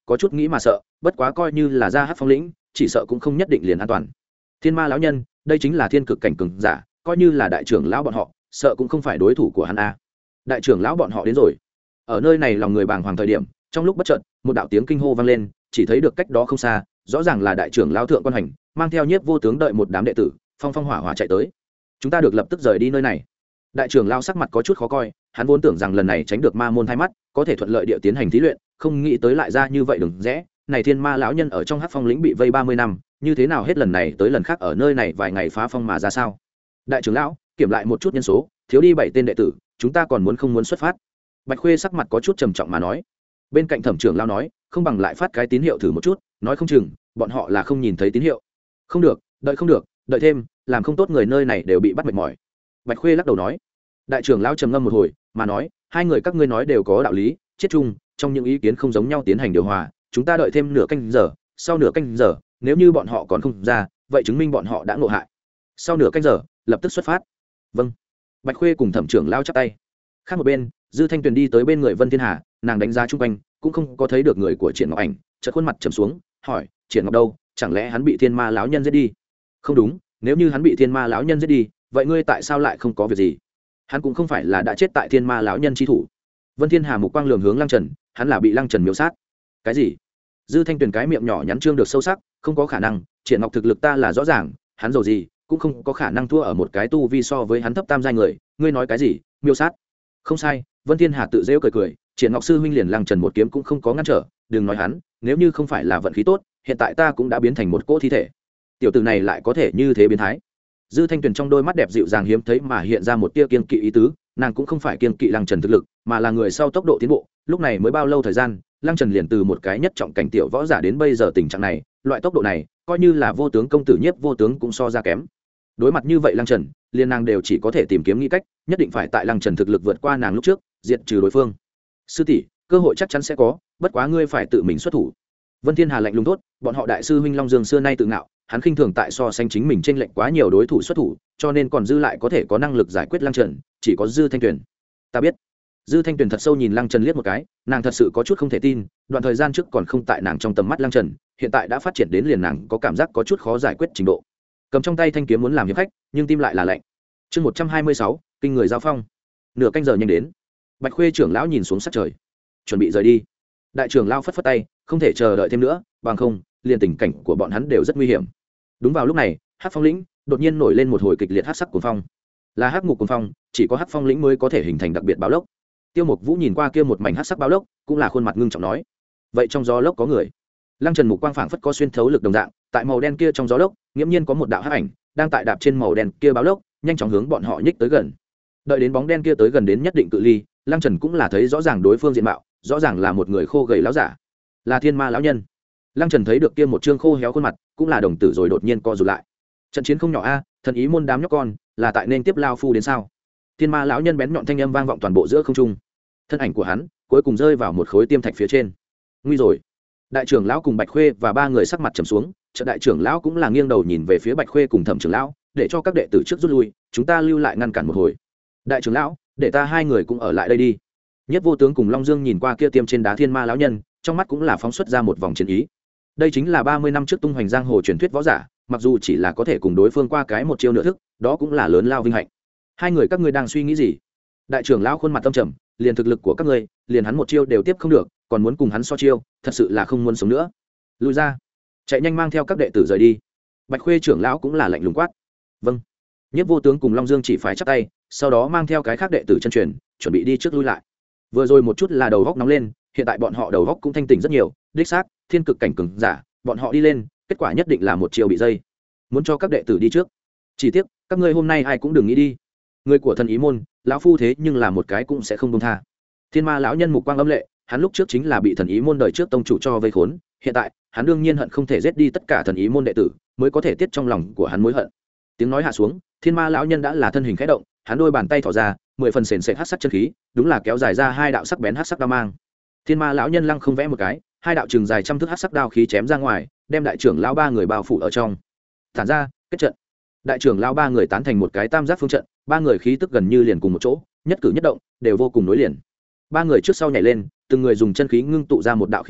có chút nghĩ mà sợ, bất quá coi như là ra Hắc Phong lĩnh chỉ sợ cũng không nhất định liền an toàn. Thiên ma lão nhân đây chính là thiên cực cảnh cường giả, coi như là đại trưởng lão bọn họ sợ cũng không phải đối thủ của hắn a. Đại trưởng lão bọn họ đến rồi. Ở nơi này lòng người bàng hoàng thời điểm, trong lúc bất chợt một đạo tiếng kinh hô vang lên, chỉ thấy được cách đó không xa rõ ràng là đại trưởng lão thượng quan hành mang theo nhiếp vô tướng đợi một đám đệ tử phong phong hỏa hỏa chạy tới. Chúng ta được lập tức rời đi nơi này. Đại trưởng lão sắc mặt có chút khó coi, hắn vốn tưởng rằng lần này tránh được ma môn thay mắt có thể thuận lợi địa tiến hành thí luyện, không nghĩ tới lại ra như vậy đừng rẽ. Này thiên ma lão nhân ở trong Hắc Phong lĩnh bị vây ba mươi năm, như thế nào hết lần này tới lần khác ở nơi này vài ngày phá phong mà ra sao? Đại trưởng lão kiểm lại một chút nhân số, thiếu đi bảy tên đệ tử, chúng ta còn muốn không muốn xuất phát? Bạch Khuê sắc mặt có chút trầm trọng mà nói. Bên cạnh thẩm trưởng lão nói, không bằng lại phát cái tín hiệu thử một chút, nói không chừng bọn họ là không nhìn thấy tín hiệu. Không được, đợi không được, đợi thêm, làm không tốt người nơi này đều bị bắt mệt mỏi. Bạch Khuê lắc đầu nói. Đại trưởng lão trầm ngâm một hồi mà nói, hai người các ngươi nói đều có đạo lý, chết chung trong những ý kiến không giống nhau tiến hành điều hòa, chúng ta đợi thêm nửa canh giờ, sau nửa canh giờ nếu như bọn họ còn không ra, vậy chứng minh bọn họ đã ngộ hại. Sau nửa canh giờ lập tức xuất phát. Vâng. Bạch Khuê cùng thẩm trưởng lao chắp tay. Khác một bên, Dư Thanh Tuyền đi tới bên người Vân Thiên Hà, nàng đánh giá chung quanh cũng không có thấy được người của Triển Ngọc Ảnh, chợt khuôn mặt trầm xuống hỏi, Triển Ngọc đâu, chẳng lẽ hắn bị thiên ma lão nhân giết đi? Không đúng, nếu như hắn bị thiên ma lão nhân giết đi, vậy ngươi tại sao lại không có việc gì? Hắn cũng không phải là đã chết tại thiên ma lão nhân chi thủ. Vân Thiên Hà mục quang lường hướng Lăng Trần, hắn là bị Lăng Trần miêu sát. Cái gì? Dư Thanh Tuyền cái miệng nhỏ nhắn trương được sâu sắc, không có khả năng, Triển Ngọc thực lực ta là rõ ràng, hắn giàu gì cũng không có khả năng thua ở một cái tu vi so với hắn thấp tam giai người, ngươi nói cái gì? Miêu sát? Không sai. Vân Thiên Hà tự giễu cười cười, Triển Ngọc sư huynh liền Lăng Trần một kiếm cũng không có ngăn trở, đừng nói hắn, nếu như không phải là vận khí tốt, hiện tại ta cũng đã biến thành một cỗ thi thể. Tiểu tử này lại có thể như thế biến thái. Dư Thanh Tuyền trong đôi mắt đẹp dịu dàng hiếm thấy mà hiện ra một tia kiên kỵ ý tứ, nàng cũng không phải kiên kỵ Lăng Trần thực lực, mà là người sau tốc độ tiến bộ, lúc này mới bao lâu thời gian, Lăng Trần liền từ một cái nhất trọng cảnh tiểu võ giả đến bây giờ tình trạng này, loại tốc độ này, coi như là vô tướng công tử Nhiếp vô tướng cũng so ra kém. Đối mặt như vậy Lăng Trần, liên nàng đều chỉ có thể tìm kiếm nghĩ cách, nhất định phải tại Lăng Trần thực lực vượt qua nàng lúc trước, diệt trừ đối phương. Sư tỷ, cơ hội chắc chắn sẽ có, bất quá ngươi phải tự mình xuất thủ. Vân Thiên Hà lạnh lùng tốt, bọn họ đại sư huynh Long Dương xưa nay tự ngạo, hắn khinh thường tại so sánh chính mình trên lệnh quá nhiều đối thủ xuất thủ, cho nên còn dư lại có thể có năng lực giải quyết Lăng Trần, chỉ có Dư Thanh Tuyền. Ta biết. Dư Thanh Tuyền thật sâu nhìn Lăng Trần liếc một cái, nàng thật sự có chút không thể tin, đoạn thời gian trước còn không tại nàng trong tầm mắt Lăng Trần, hiện tại đã phát triển đến liền nàng có cảm giác có chút khó giải quyết trình độ. Cầm trong tay thanh kiếm muốn làm hiệp khách, nhưng tim lại là lạnh. Chương một trăm hai mươi sáu, kinh người giao phong. Nửa canh giờ nhanh đến. Bạch Khuê trưởng lão nhìn xuống sắc trời, chuẩn bị rời đi. Đại trưởng lão phất phất tay, không thể chờ đợi thêm nữa, bằng không, liền tình cảnh của bọn hắn đều rất nguy hiểm. Đúng vào lúc này, Hắc Phong lĩnh đột nhiên nổi lên một hồi kịch liệt hắc sắc cuồng phong. Là hắc ngục cuồng phong, chỉ có Hắc Phong lĩnh mới có thể hình thành đặc biệt báo lốc. Tiêu Mục Vũ nhìn qua kia một mảnh hắc sắc báo lốc, cũng là khuôn mặt ngưng trọng nói: "Vậy trong gió lốc có người?" Lăng Trần mục quang phảng phất có xuyên thấu lực đồng dạng, tại màu đen kia trong gió lốc, nghiễm nhiên có một đạo hắc ảnh đang tại đạp trên màu đen kia báo lốc, nhanh chóng hướng bọn họ nhích tới gần. Đợi đến bóng đen kia tới gần đến nhất định cự ly, Lăng Trần cũng là thấy rõ ràng đối phương diện mạo, rõ ràng là một người khô gầy lão giả, là Thiên Ma lão nhân. Lăng Trần thấy được kia một trương khô héo khuôn mặt, cũng là đồng tử rồi đột nhiên co rụt lại. Trận chiến không nhỏ a, thần ý môn đám nhóc con, là tại nên tiếp lao phu đến sao? Thiên Ma lão nhân bén nhọn thanh âm vang vọng toàn bộ giữa không trung. Thân ảnh của hắn cuối cùng rơi vào một khối tiêm thạch phía trên. Nguy rồi. Đại trưởng lão cùng Bạch Khuê và ba người sắc mặt trầm xuống, trận đại trưởng lão cũng là nghiêng đầu nhìn về phía Bạch Khuê cùng Thẩm trưởng lão, để cho các đệ tử trước rút lui, chúng ta lưu lại ngăn cản một hồi. Đại trưởng lão, để ta hai người cũng ở lại đây đi. Nhất Vô Tướng cùng Long Dương nhìn qua kia tiêm trên đá Thiên Ma lão nhân, trong mắt cũng là phóng xuất ra một vòng chiến ý. Đây chính là ba mươi năm trước tung hoành giang hồ truyền thuyết võ giả, mặc dù chỉ là có thể cùng đối phương qua cái một chiêu nửa thức, đó cũng là lớn lao vinh hạnh. Hai người các ngươi đang suy nghĩ gì? Đại trưởng lão khuôn mặt tâm trầm, liền thực lực của các ngươi, liền hắn một chiêu đều tiếp không được, còn muốn cùng hắn so chiêu, thật sự là không muốn sống nữa. Lùi ra, chạy nhanh mang theo các đệ tử rời đi. Bạch Khuê trưởng lão cũng là lạnh lùng quát. Vâng. Nhất Vô Tướng cùng Long Dương chỉ phải chắp tay, sau đó mang theo cái khác đệ tử chân truyền, chuẩn bị đi trước lui lại. Vừa rồi một chút là đầu góc nóng lên, hiện tại bọn họ đầu góc cũng thanh tỉnh rất nhiều, đích xác, thiên cực cảnh cường giả, bọn họ đi lên, kết quả nhất định là một chiều bị dây. Muốn cho các đệ tử đi trước. Chỉ tiếc, các ngươi hôm nay ai cũng đừng nghĩ đi. Người của thần ý môn, lão phu thế nhưng là một cái cũng sẽ không buông tha. Thiên Ma lão nhân mục quang âm lệ, hắn lúc trước chính là bị thần ý môn đời trước tông chủ cho vây khốn, hiện tại, hắn đương nhiên hận không thể giết đi tất cả thần ý môn đệ tử, mới có thể tiết trong lòng của hắn mối hận. Tiếng nói hạ xuống, Thiên Ma lão nhân đã là thân hình khẽ động, hắn đôi bàn tay thò ra, mười phần sền sệt hắc sắc chân khí, đúng là kéo dài ra hai đạo sắc bén hắc sắc đao mang. Thiên Ma lão nhân lăng không vẽ một cái, hai đạo trường dài trăm thước hắc sắc đao khí chém ra ngoài, đem đại trưởng lão ba người bao phủ ở trong. Tản ra, kết trận. Đại trưởng lão ba người tán thành một cái tam giác phương trận, ba người khí tức gần như liền cùng một chỗ, nhất cử nhất động đều vô cùng nối liền. Ba người trước sau nhảy lên, từng người dùng chân khí ngưng tụ ra một đạo khí nhận,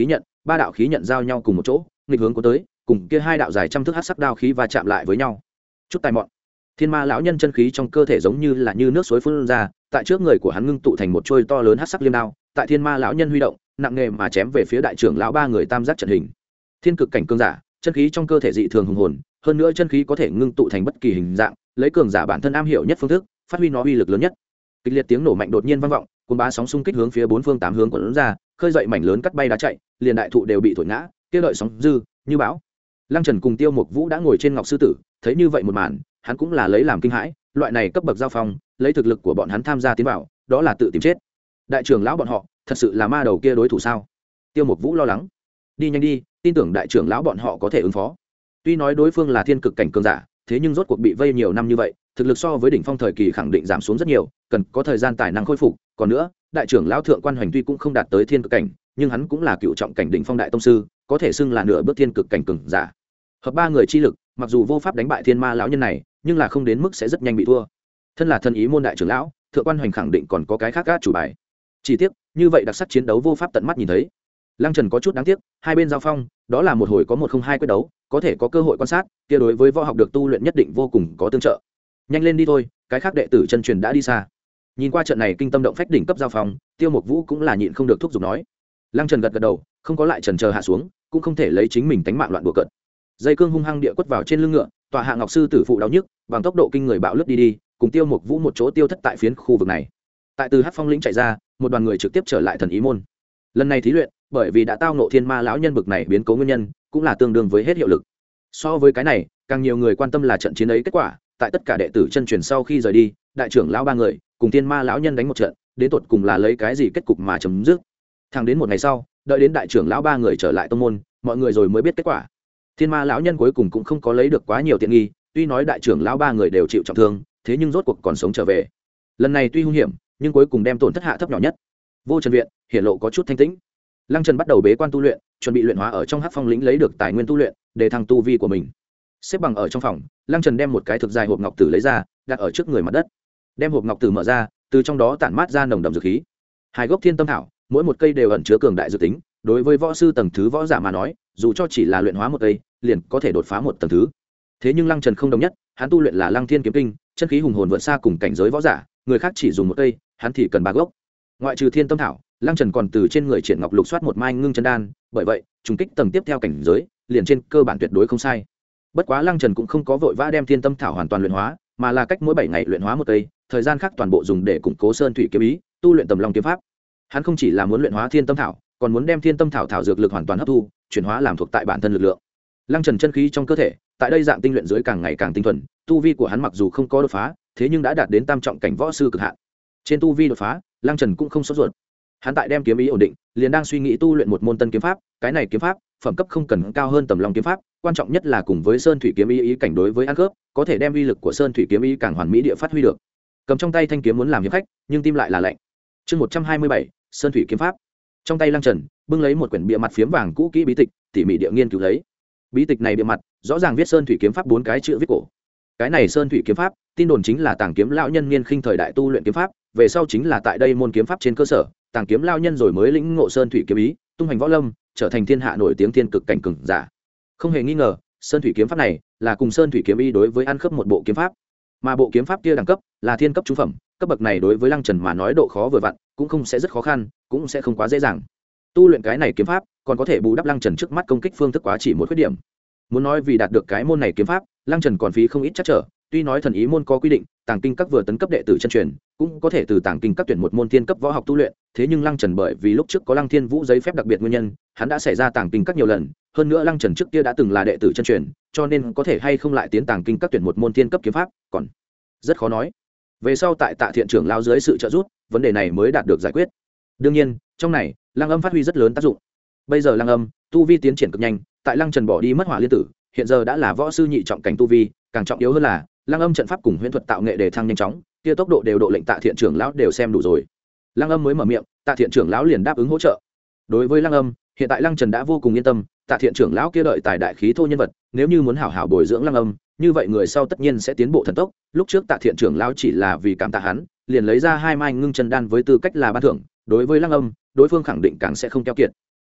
ba đạo khí nhận giao nhau cùng một chỗ nghịch hướng có tới, cùng kia hai đạo dài trăm thước hắc sắc đao khí va chạm lại với nhau. Chút tài mọn, thiên ma lão nhân chân khí trong cơ thể giống như là như nước suối phun ra, tại trước người của hắn ngưng tụ thành một trôi to lớn hắc sắc liêm đao, tại thiên ma lão nhân huy động nặng nghề mà chém về phía đại trưởng lão ba người tam giác trận hình. Thiên cực cảnh cường giả, chân khí trong cơ thể dị thường hùng hồn, hơn nữa chân khí có thể ngưng tụ thành bất kỳ hình dạng, lấy cường giả bản thân am hiểu nhất phương thức, phát huy nó uy lực lớn nhất. Kịch liệt tiếng nổ mạnh đột nhiên vang vọng, cuốn bá sóng xung kích hướng phía bốn phương tám hướng cuốn ra, khơi dậy mảnh lớn cắt bay đá chạy, liền đại thụ đều bị thổi ngã, kia lợi sóng dư như bão. Lăng Trần cùng Tiêu Mục Vũ đã ngồi trên ngọc sư tử, thấy như vậy một màn, hắn cũng là lấy làm kinh hãi, loại này cấp bậc giao phong, lấy thực lực của bọn hắn tham gia tiến vào, đó là tự tìm chết. Đại trưởng lão bọn họ, thật sự là ma đầu kia đối thủ sao? Tiêu Mục Vũ lo lắng. Đi nhanh đi, tin tưởng đại trưởng lão bọn họ có thể ứng phó. Tuy nói đối phương là thiên cực cảnh cường giả, thế nhưng rốt cuộc bị vây nhiều năm như vậy, thực lực so với đỉnh phong thời kỳ khẳng định giảm xuống rất nhiều, cần có thời gian tài năng khôi phục. Còn nữa, đại trưởng lão thượng quan hoành tuy cũng không đạt tới thiên cực cảnh, nhưng hắn cũng là cựu trọng cảnh đỉnh phong đại tông sư, có thể xưng là nửa bước thiên cực cảnh cường giả. Hợp ba người chi lực, mặc dù vô pháp đánh bại thiên ma lão nhân này, nhưng là không đến mức sẽ rất nhanh bị thua. Thân là thân ý môn đại trưởng lão, thượng quan hoành khẳng định còn có cái khác gác chủ bài. Chỉ tiếc, như vậy đặc sắc chiến đấu vô pháp tận mắt nhìn thấy. Lăng Trần có chút đáng tiếc, hai bên giao phong, đó là một hồi có một không hai quyết đấu, có thể có cơ hội quan sát, kia đối với võ học được tu luyện nhất định vô cùng có tương trợ. Nhanh lên đi thôi, cái khác đệ tử chân truyền đã đi xa. Nhìn qua trận này kinh tâm động phách đỉnh cấp giao phong, Tiêu Mục Vũ cũng là nhịn không được thúc giục nói. Lăng Trần gật gật đầu, không có lại chần chờ hạ xuống, cũng không thể lấy chính mình tánh mạng loạn đùa cợt. Dây cương hung hăng địa quất vào trên lưng ngựa, tọa hạ ngọc sư tử phụ đau nhức, bằng tốc độ kinh người bạo lướt đi đi, cùng Tiêu Mục Vũ một chỗ tiêu thất tại phiến khu vực này. Tại từ Hắc Phong lĩnh chạy ra, một đoàn người trực tiếp trở lại thần ý môn. Lần này thí luyện, bởi vì đã tao ngộ thiên ma lão nhân bực này biến cố nguyên nhân, cũng là tương đương với hết hiệu lực. So với cái này, càng nhiều người quan tâm là trận chiến ấy kết quả. Tại tất cả đệ tử chân truyền sau khi rời đi, đại trưởng lão ba người cùng thiên ma lão nhân đánh một trận, đến tột cùng là lấy cái gì kết cục mà chấm dứt. Thẳng đến một ngày sau, đợi đến đại trưởng lão ba người trở lại tông môn, mọi người rồi mới biết kết quả. Thiên ma lão nhân cuối cùng cũng không có lấy được quá nhiều tiện nghi, tuy nói đại trưởng lão ba người đều chịu trọng thương, thế nhưng rốt cuộc còn sống trở về. Lần này tuy hung hiểm, nhưng cuối cùng đem tổn thất hạ thấp nhỏ nhất. Vô Trần viện hiện lộ có chút thanh tĩnh. Lăng Trần bắt đầu bế quan tu luyện, chuẩn bị luyện hóa ở trong Hắc Phong lĩnh lấy được tài nguyên tu luyện, để thăng tu vi của mình. Xếp bằng ở trong phòng, Lăng Trần đem một cái thực dài hộp ngọc tử lấy ra, đặt ở trước người mặt đất. Đem hộp ngọc tử mở ra, từ trong đó tản mát ra nồng đậm dược khí. Hai gốc thiên tâm thảo, mỗi một cây đều ẩn chứa cường đại dược tính, đối với võ sư tầng thứ võ giả mà nói, dù cho chỉ là luyện hóa một cây, liền có thể đột phá một tầng thứ. Thế nhưng Lăng Trần không đồng nhất, hắn tu luyện là Lăng Thiên kiếm kinh, chân khí hùng hồn vượt xa cùng cảnh giới võ giả, người khác chỉ dùng một cây, hắn thì cần ba gốc. Ngoại trừ thiên tâm thảo, Lăng Trần còn từ trên người triển ngọc lục soát một mai ngưng chân đan, bởi vậy, trùng kích tầng tiếp theo cảnh giới, liền trên cơ bản tuyệt đối không sai. Bất quá Lăng Trần cũng không có vội vã đem thiên tâm thảo hoàn toàn luyện hóa, mà là cách mỗi bảy ngày luyện hóa một cây, thời gian khác toàn bộ dùng để củng cố sơn thủy kiếm ý, tu luyện tầm long kiếm pháp. Hắn không chỉ là muốn luyện hóa thiên tâm thảo, còn muốn đem thiên tâm thảo thảo dược lực hoàn toàn hấp thu, chuyển hóa làm thuộc tại bản thân lực lượng. Lăng Trần chân khí trong cơ thể, tại đây dạng tinh luyện dưới càng ngày càng tinh thuần, tu vi của hắn mặc dù không có đột phá, thế nhưng đã đạt đến tam trọng cảnh võ sư cực hạn. Trên tu vi đột phá, Lăng Trần cũng không sốt ruột. Hắn tại đem kiếm ý ổn định, liền đang suy nghĩ tu luyện một môn tân kiếm pháp, cái này kiếm pháp, phẩm cấp không cần cao hơn tầm long kiếm pháp, quan trọng nhất là cùng với sơn thủy kiếm ý ý cảnh đối với ăn khớp, có thể đem uy lực của sơn thủy kiếm ý càng hoàn mỹ địa phát huy được. Cầm trong tay thanh kiếm muốn làm hiệp khách, nhưng tim lại là lạnh. Chương một trăm hai mươi bảy, sơn thủy kiếm pháp. Trong tay Lăng Trần bưng lấy một quyển bìa mặt phiếm vàng cũ kỹ bí tịch, tỉ mỉ địa nghiên cứu lấy. Bí tịch này bìa mặt rõ ràng viết sơn thủy kiếm pháp bốn cái chữ viết cổ. Cái này sơn thủy kiếm pháp, tin đồn chính là Tàng Kiếm lão nhân niên khinh thời đại tu luyện kiếm pháp, về sau chính là tại đây môn kiếm pháp trên cơ sở, Tàng Kiếm lão nhân rồi mới lĩnh ngộ sơn thủy kiếm ý, tung hành võ lâm, trở thành thiên hạ nổi tiếng thiên cực cảnh cường giả. Không hề nghi ngờ, sơn thủy kiếm pháp này là cùng sơn thủy kiếm ý đối với ăn khớp một bộ kiếm pháp, mà bộ kiếm pháp kia đẳng cấp là thiên cấp trung phẩm, cấp bậc này đối với Lăng Trần mà nói độ khó vừa vặn, cũng không sẽ rất khó khăn, cũng sẽ không quá dễ dàng. Tu luyện cái này kiếm pháp, còn có thể bù đắp Lăng Trần trước mắt công kích phương thức quá chỉ một khuyết điểm. Muốn nói vì đạt được cái môn này kiếm pháp, Lăng Trần còn phí không ít chắc trở, tuy nói thần ý môn có quy định, Tàng Kinh các vừa tấn cấp đệ tử chân truyền, cũng có thể từ Tàng Kinh các tuyển một môn thiên cấp võ học tu luyện, thế nhưng Lăng Trần bởi vì lúc trước có Lăng Thiên Vũ giấy phép đặc biệt nguyên nhân, hắn đã xảy ra Tàng Kinh các nhiều lần, hơn nữa Lăng Trần trước kia đã từng là đệ tử chân truyền, cho nên có thể hay không lại tiến Tàng Kinh các tuyển một môn thiên cấp kiếm pháp, còn rất khó nói. Về sau tại Tạ Thiện trưởng lao dưới sự trợ giúp, vấn đề này mới đạt được giải quyết. Đương nhiên, trong này, Lăng Âm phát huy rất lớn tác dụng. Bây giờ Lăng Âm tu vi tiến triển cực nhanh, tại Lăng Trần bỏ đi mất hỏa liên tử, hiện giờ đã là võ sư nhị trọng cảnh tu vi, càng trọng yếu hơn là Lăng Âm trận pháp cùng huyễn thuật tạo nghệ để thăng nhanh chóng, kia tốc độ đều độ lệnh Tạ Thiện trưởng lão đều xem đủ rồi. Lăng Âm mới mở miệng, Tạ Thiện trưởng lão liền đáp ứng hỗ trợ. Đối với Lăng Âm, hiện tại Lăng Trần đã vô cùng yên tâm, Tạ Thiện trưởng lão kia đợi tài đại khí thô nhân vật, nếu như muốn hảo hảo bồi dưỡng Lăng Âm, như vậy người sau tất nhiên sẽ tiến bộ thần tốc. Lúc trước Tạ Thiện trưởng lão chỉ là vì cảm tạ hắn, liền lấy ra hai mai ngưng chân đan với tư cách là ban thưởng, đối với Lăng Âm, đối phương khẳng định càng sẽ không keo kiệt.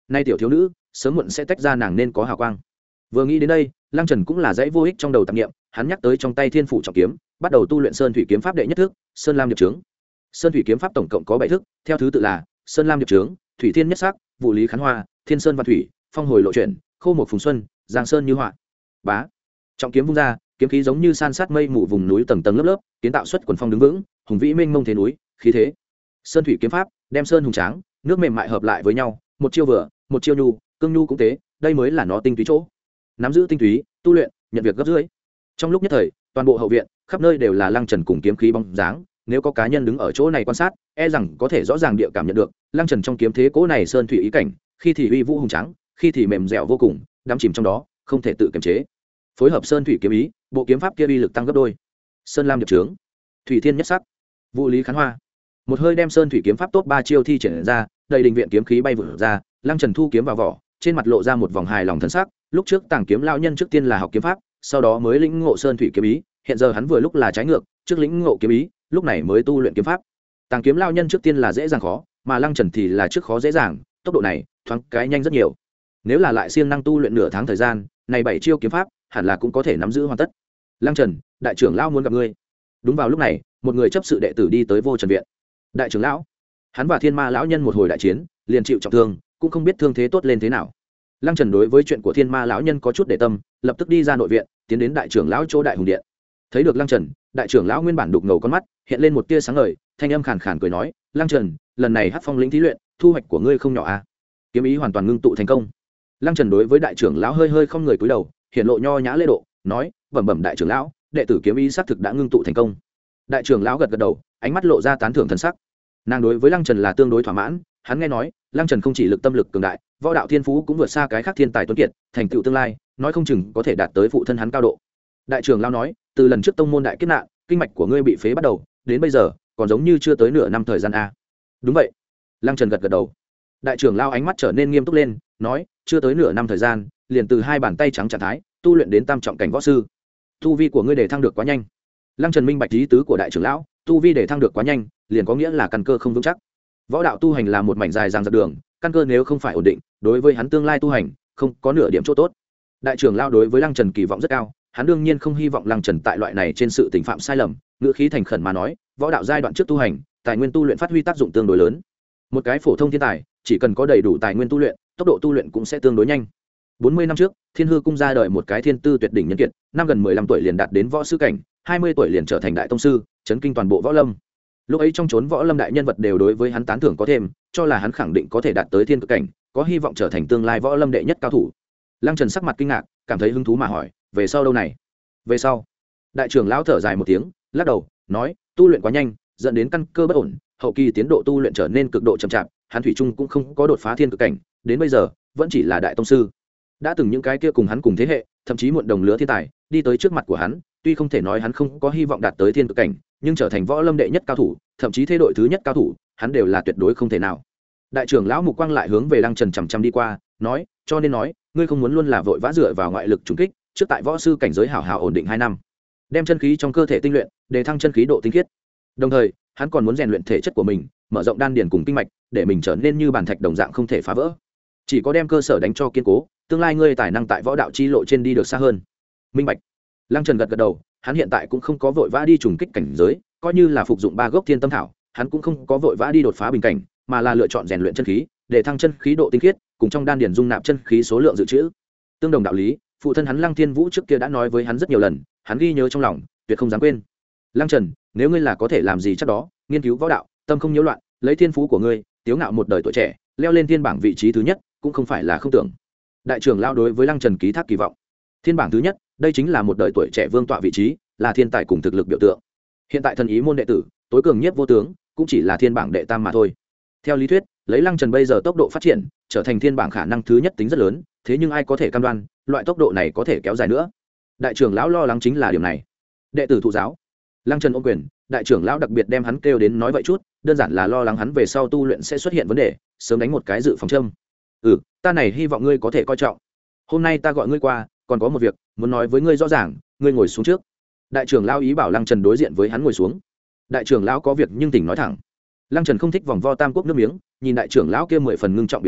nay tiểu thiếu nữ sớm muộn sẽ tách ra nàng nên có hào quang. Vừa nghĩ đến đây, Lăng Trần cũng là dãy vô ích trong đầu tạp niệm, hắn nhắc tới trong tay thiên phủ trọng kiếm, bắt đầu tu luyện sơn thủy kiếm pháp đệ nhất thức, sơn lam điệp trướng. Sơn thủy kiếm pháp tổng cộng có bảy thức, theo thứ tự là sơn lam điệp trướng, thủy thiên nhất sắc, vụ lý khán hoa, thiên sơn văn thủy, phong hồi lộ chuyển, khô một phùng xuân, giang sơn như họa. Bá, trọng kiếm vung ra, kiếm khí giống như san sát mây mù vùng núi tầng tầng lớp lớp, kiến tạo xuất quần phong đứng vững, hùng vĩ mênh mông thế núi, khí thế. Sơn thủy kiếm pháp, đem sơn hùng tráng, nước mềm mại hợp lại với nhau, một chiêu vừa, một chiêu nhu, cương nhu cũng thế, đây mới là nó tinh túy chỗ. Nắm giữ tinh túy, tu luyện, nhận việc gấp rưỡi. Trong lúc nhất thời, toàn bộ hậu viện, khắp nơi đều là Lăng Trần cùng kiếm khí bóng dáng, nếu có cá nhân đứng ở chỗ này quan sát, e rằng có thể rõ ràng địa cảm nhận được, Lăng Trần trong kiếm thế cố này sơn thủy ý cảnh, khi thì uy vũ hùng tráng, khi thì mềm dẻo vô cùng, đắm chìm trong đó, không thể tự kiềm chế. Phối hợp sơn thủy kiếm ý, bộ kiếm pháp kia uy lực tăng gấp đôi. Sơn lam điệp trướng, thủy thiên nhất sắc, vụ lý khán hoa. Một hơi đem sơn thủy kiếm pháp tốt ba chiêu thi triển ra, đầy đình viện kiếm khí bay vụt ra, Lăng Trần thu kiếm vào vỏ, trên mặt lộ ra một vòng hài lòng thần sắc. Lúc trước Tàng Kiếm lão nhân trước tiên là học kiếm pháp, sau đó mới lĩnh ngộ sơn thủy kiếm ý, hiện giờ hắn vừa lúc là trái ngược, trước lĩnh ngộ kiếm ý, lúc này mới tu luyện kiếm pháp. Tàng Kiếm lão nhân trước tiên là dễ dàng khó, mà Lăng Trần thì là trước khó dễ dàng, tốc độ này thoáng cái nhanh rất nhiều. Nếu là lại siêng năng tu luyện nửa tháng thời gian, này bảy chiêu kiếm pháp hẳn là cũng có thể nắm giữ hoàn tất. Lăng Trần, đại trưởng lão muốn gặp ngươi. Đúng vào lúc này, một người chấp sự đệ tử đi tới Vô Trần viện. Đại trưởng lão, hắn và Thiên Ma lão nhân một hồi đại chiến, liền chịu trọng thương, cũng không biết thương thế tốt lên thế nào. Lăng Trần đối với chuyện của Thiên Ma lão nhân có chút để tâm, lập tức đi ra nội viện, tiến đến đại trưởng lão chỗ đại hùng điện. Thấy được Lăng Trần, đại trưởng lão nguyên bản đục ngầu con mắt, hiện lên một tia sáng ngời, thanh âm khàn khàn cười nói: "Lăng Trần, lần này Hắc Phong lĩnh thí luyện, thu hoạch của ngươi không nhỏ a." Kiếm ý hoàn toàn ngưng tụ thành công. Lăng Trần đối với đại trưởng lão hơi hơi không người cúi đầu, hiện lộ nho nhã lễ độ, nói: "Bẩm bẩm đại trưởng lão, đệ tử kiếm ý xác thực đã ngưng tụ thành công." Đại trưởng lão gật gật đầu, ánh mắt lộ ra tán thưởng thần sắc. Nàng đối với Lăng Trần là tương đối thỏa mãn, hắn nghe nói, Lăng Trần không chỉ lực tâm lực cường đại, võ đạo thiên phú cũng vượt xa cái khác thiên tài tuấn kiệt, thành tựu tương lai, nói không chừng có thể đạt tới phụ thân hắn cao độ. Đại trưởng lão nói, từ lần trước tông môn đại kiếp nạn, kinh mạch của ngươi bị phế bắt đầu, đến bây giờ, còn giống như chưa tới nửa năm thời gian a. Đúng vậy. Lăng Trần gật gật đầu. Đại trưởng lão ánh mắt trở nên nghiêm túc lên, nói, chưa tới nửa năm thời gian, liền từ hai bàn tay trắng trạng thái, tu luyện đến tam trọng cảnh võ sư. Tu vi của ngươi để thăng được quá nhanh. Lăng Trần minh bạch ý tứ của đại trưởng lão, tu vi để thăng được quá nhanh, liền có nghĩa là căn cơ không vững chắc. Võ đạo tu hành là một mảnh dài dằng dặc đường, căn cơ nếu không phải ổn định, đối với hắn tương lai tu hành không có nửa điểm chỗ tốt. Đại trưởng lão đối với Lăng Trần kỳ vọng rất cao, hắn đương nhiên không hy vọng Lăng Trần tại loại này trên sự tình phạm sai lầm, ngữ khí thành khẩn mà nói, võ đạo giai đoạn trước tu hành, tài nguyên tu luyện phát huy tác dụng tương đối lớn. Một cái phổ thông thiên tài, chỉ cần có đầy đủ tài nguyên tu luyện, tốc độ tu luyện cũng sẽ tương đối nhanh. bốn mươi năm trước, Thiên Hư cung ra đời một cái thiên tư tuyệt đỉnh nhân kiệt, năm gần mười lăm tuổi liền đạt đến võ sư cảnh, hai mươi tuổi liền trở thành đại tông sư, chấn kinh toàn bộ võ lâm. Lúc ấy trong chốn võ lâm đại nhân vật đều đối với hắn tán thưởng có thêm, cho là hắn khẳng định có thể đạt tới thiên cực cảnh, có hy vọng trở thành tương lai võ lâm đệ nhất cao thủ. Lăng Trần sắc mặt kinh ngạc, cảm thấy hứng thú mà hỏi, về sau đâu này? Về sau, đại trưởng lão thở dài một tiếng, lắc đầu, nói, tu luyện quá nhanh, dẫn đến căn cơ bất ổn, hậu kỳ tiến độ tu luyện trở nên cực độ chậm chạp, hắn thủy chung cũng không có đột phá thiên cực cảnh, đến bây giờ vẫn chỉ là đại tông sư. Đã từng những cái kia cùng hắn cùng thế hệ, thậm chí muộn đồng lứa thiên tài, đi tới trước mặt của hắn, tuy không thể nói hắn không có hy vọng đạt tới thiên cực cảnh, nhưng trở thành võ lâm đệ nhất cao thủ, thậm chí thế đội thứ nhất cao thủ, hắn đều là tuyệt đối không thể nào. Đại trưởng lão mục quang lại hướng về Lăng Trần chằm chằm đi qua, nói, cho nên nói, ngươi không muốn luôn là vội vã dựa vào ngoại lực trùng kích, trước tại võ sư cảnh giới hảo hảo ổn định hai năm, đem chân khí trong cơ thể tinh luyện, để thăng chân khí độ tinh khiết. Đồng thời, hắn còn muốn rèn luyện thể chất của mình, mở rộng đan điền cùng kinh mạch, để mình trở nên như bản thạch đồng dạng không thể phá vỡ. Chỉ có đem cơ sở đánh cho kiên cố, tương lai ngươi tài năng tại võ đạo chi lộ trên đi được xa hơn. Minh bạch. Lăng Trần gật gật đầu, hắn hiện tại cũng không có vội vã đi trùng kích cảnh giới, coi như là phục dụng ba gốc thiên tâm thảo, hắn cũng không có vội vã đi đột phá bình cảnh, mà là lựa chọn rèn luyện chân khí, để thăng chân khí độ tinh khiết, cùng trong đan điền dung nạp chân khí số lượng dự trữ. Tương đồng đạo lý, phụ thân hắn Lăng Thiên Vũ trước kia đã nói với hắn rất nhiều lần, hắn ghi nhớ trong lòng, tuyệt không dám quên. Lăng Trần, nếu ngươi là có thể làm gì chắc đó, nghiên cứu võ đạo, tâm không nhiễu loạn, lấy thiên phú của ngươi, tiếu ngạo một đời tuổi trẻ, leo lên thiên bảng vị trí thứ nhất, cũng không phải là không tưởng. Đại trưởng lão đối với Lăng Trần ký thác kỳ vọng. Thiên bảng thứ nhất, đây chính là một đời tuổi trẻ vương tọa vị trí, là thiên tài cùng thực lực biểu tượng. Hiện tại thần ý môn đệ tử, tối cường nhất vô tướng, cũng chỉ là thiên bảng đệ tam mà thôi. Theo lý thuyết, lấy Lăng Trần bây giờ tốc độ phát triển, trở thành thiên bảng khả năng thứ nhất tính rất lớn, thế nhưng ai có thể cam đoan, loại tốc độ này có thể kéo dài nữa. Đại trưởng lão lo lắng chính là điểm này. Đệ tử thụ giáo. Lăng Trần ôm quyền, đại trưởng lão đặc biệt đem hắn kêu đến nói vậy chút, đơn giản là lo lắng hắn về sau tu luyện sẽ xuất hiện vấn đề, sớm đánh một cái dự phòng châm. Ừ, ta này hy vọng ngươi có thể coi trọng. Hôm nay ta gọi ngươi qua, còn có một việc muốn nói với ngươi rõ ràng, ngươi ngồi xuống trước. Đại trưởng lão ý bảo Lăng Trần đối diện với hắn ngồi xuống. Đại trưởng lão có việc nhưng tỉnh nói thẳng. Lăng Trần không thích vòng vo tam quốc nước miếng, nhìn đại trưởng lão kia mười phần ngưng trọng biểu tình,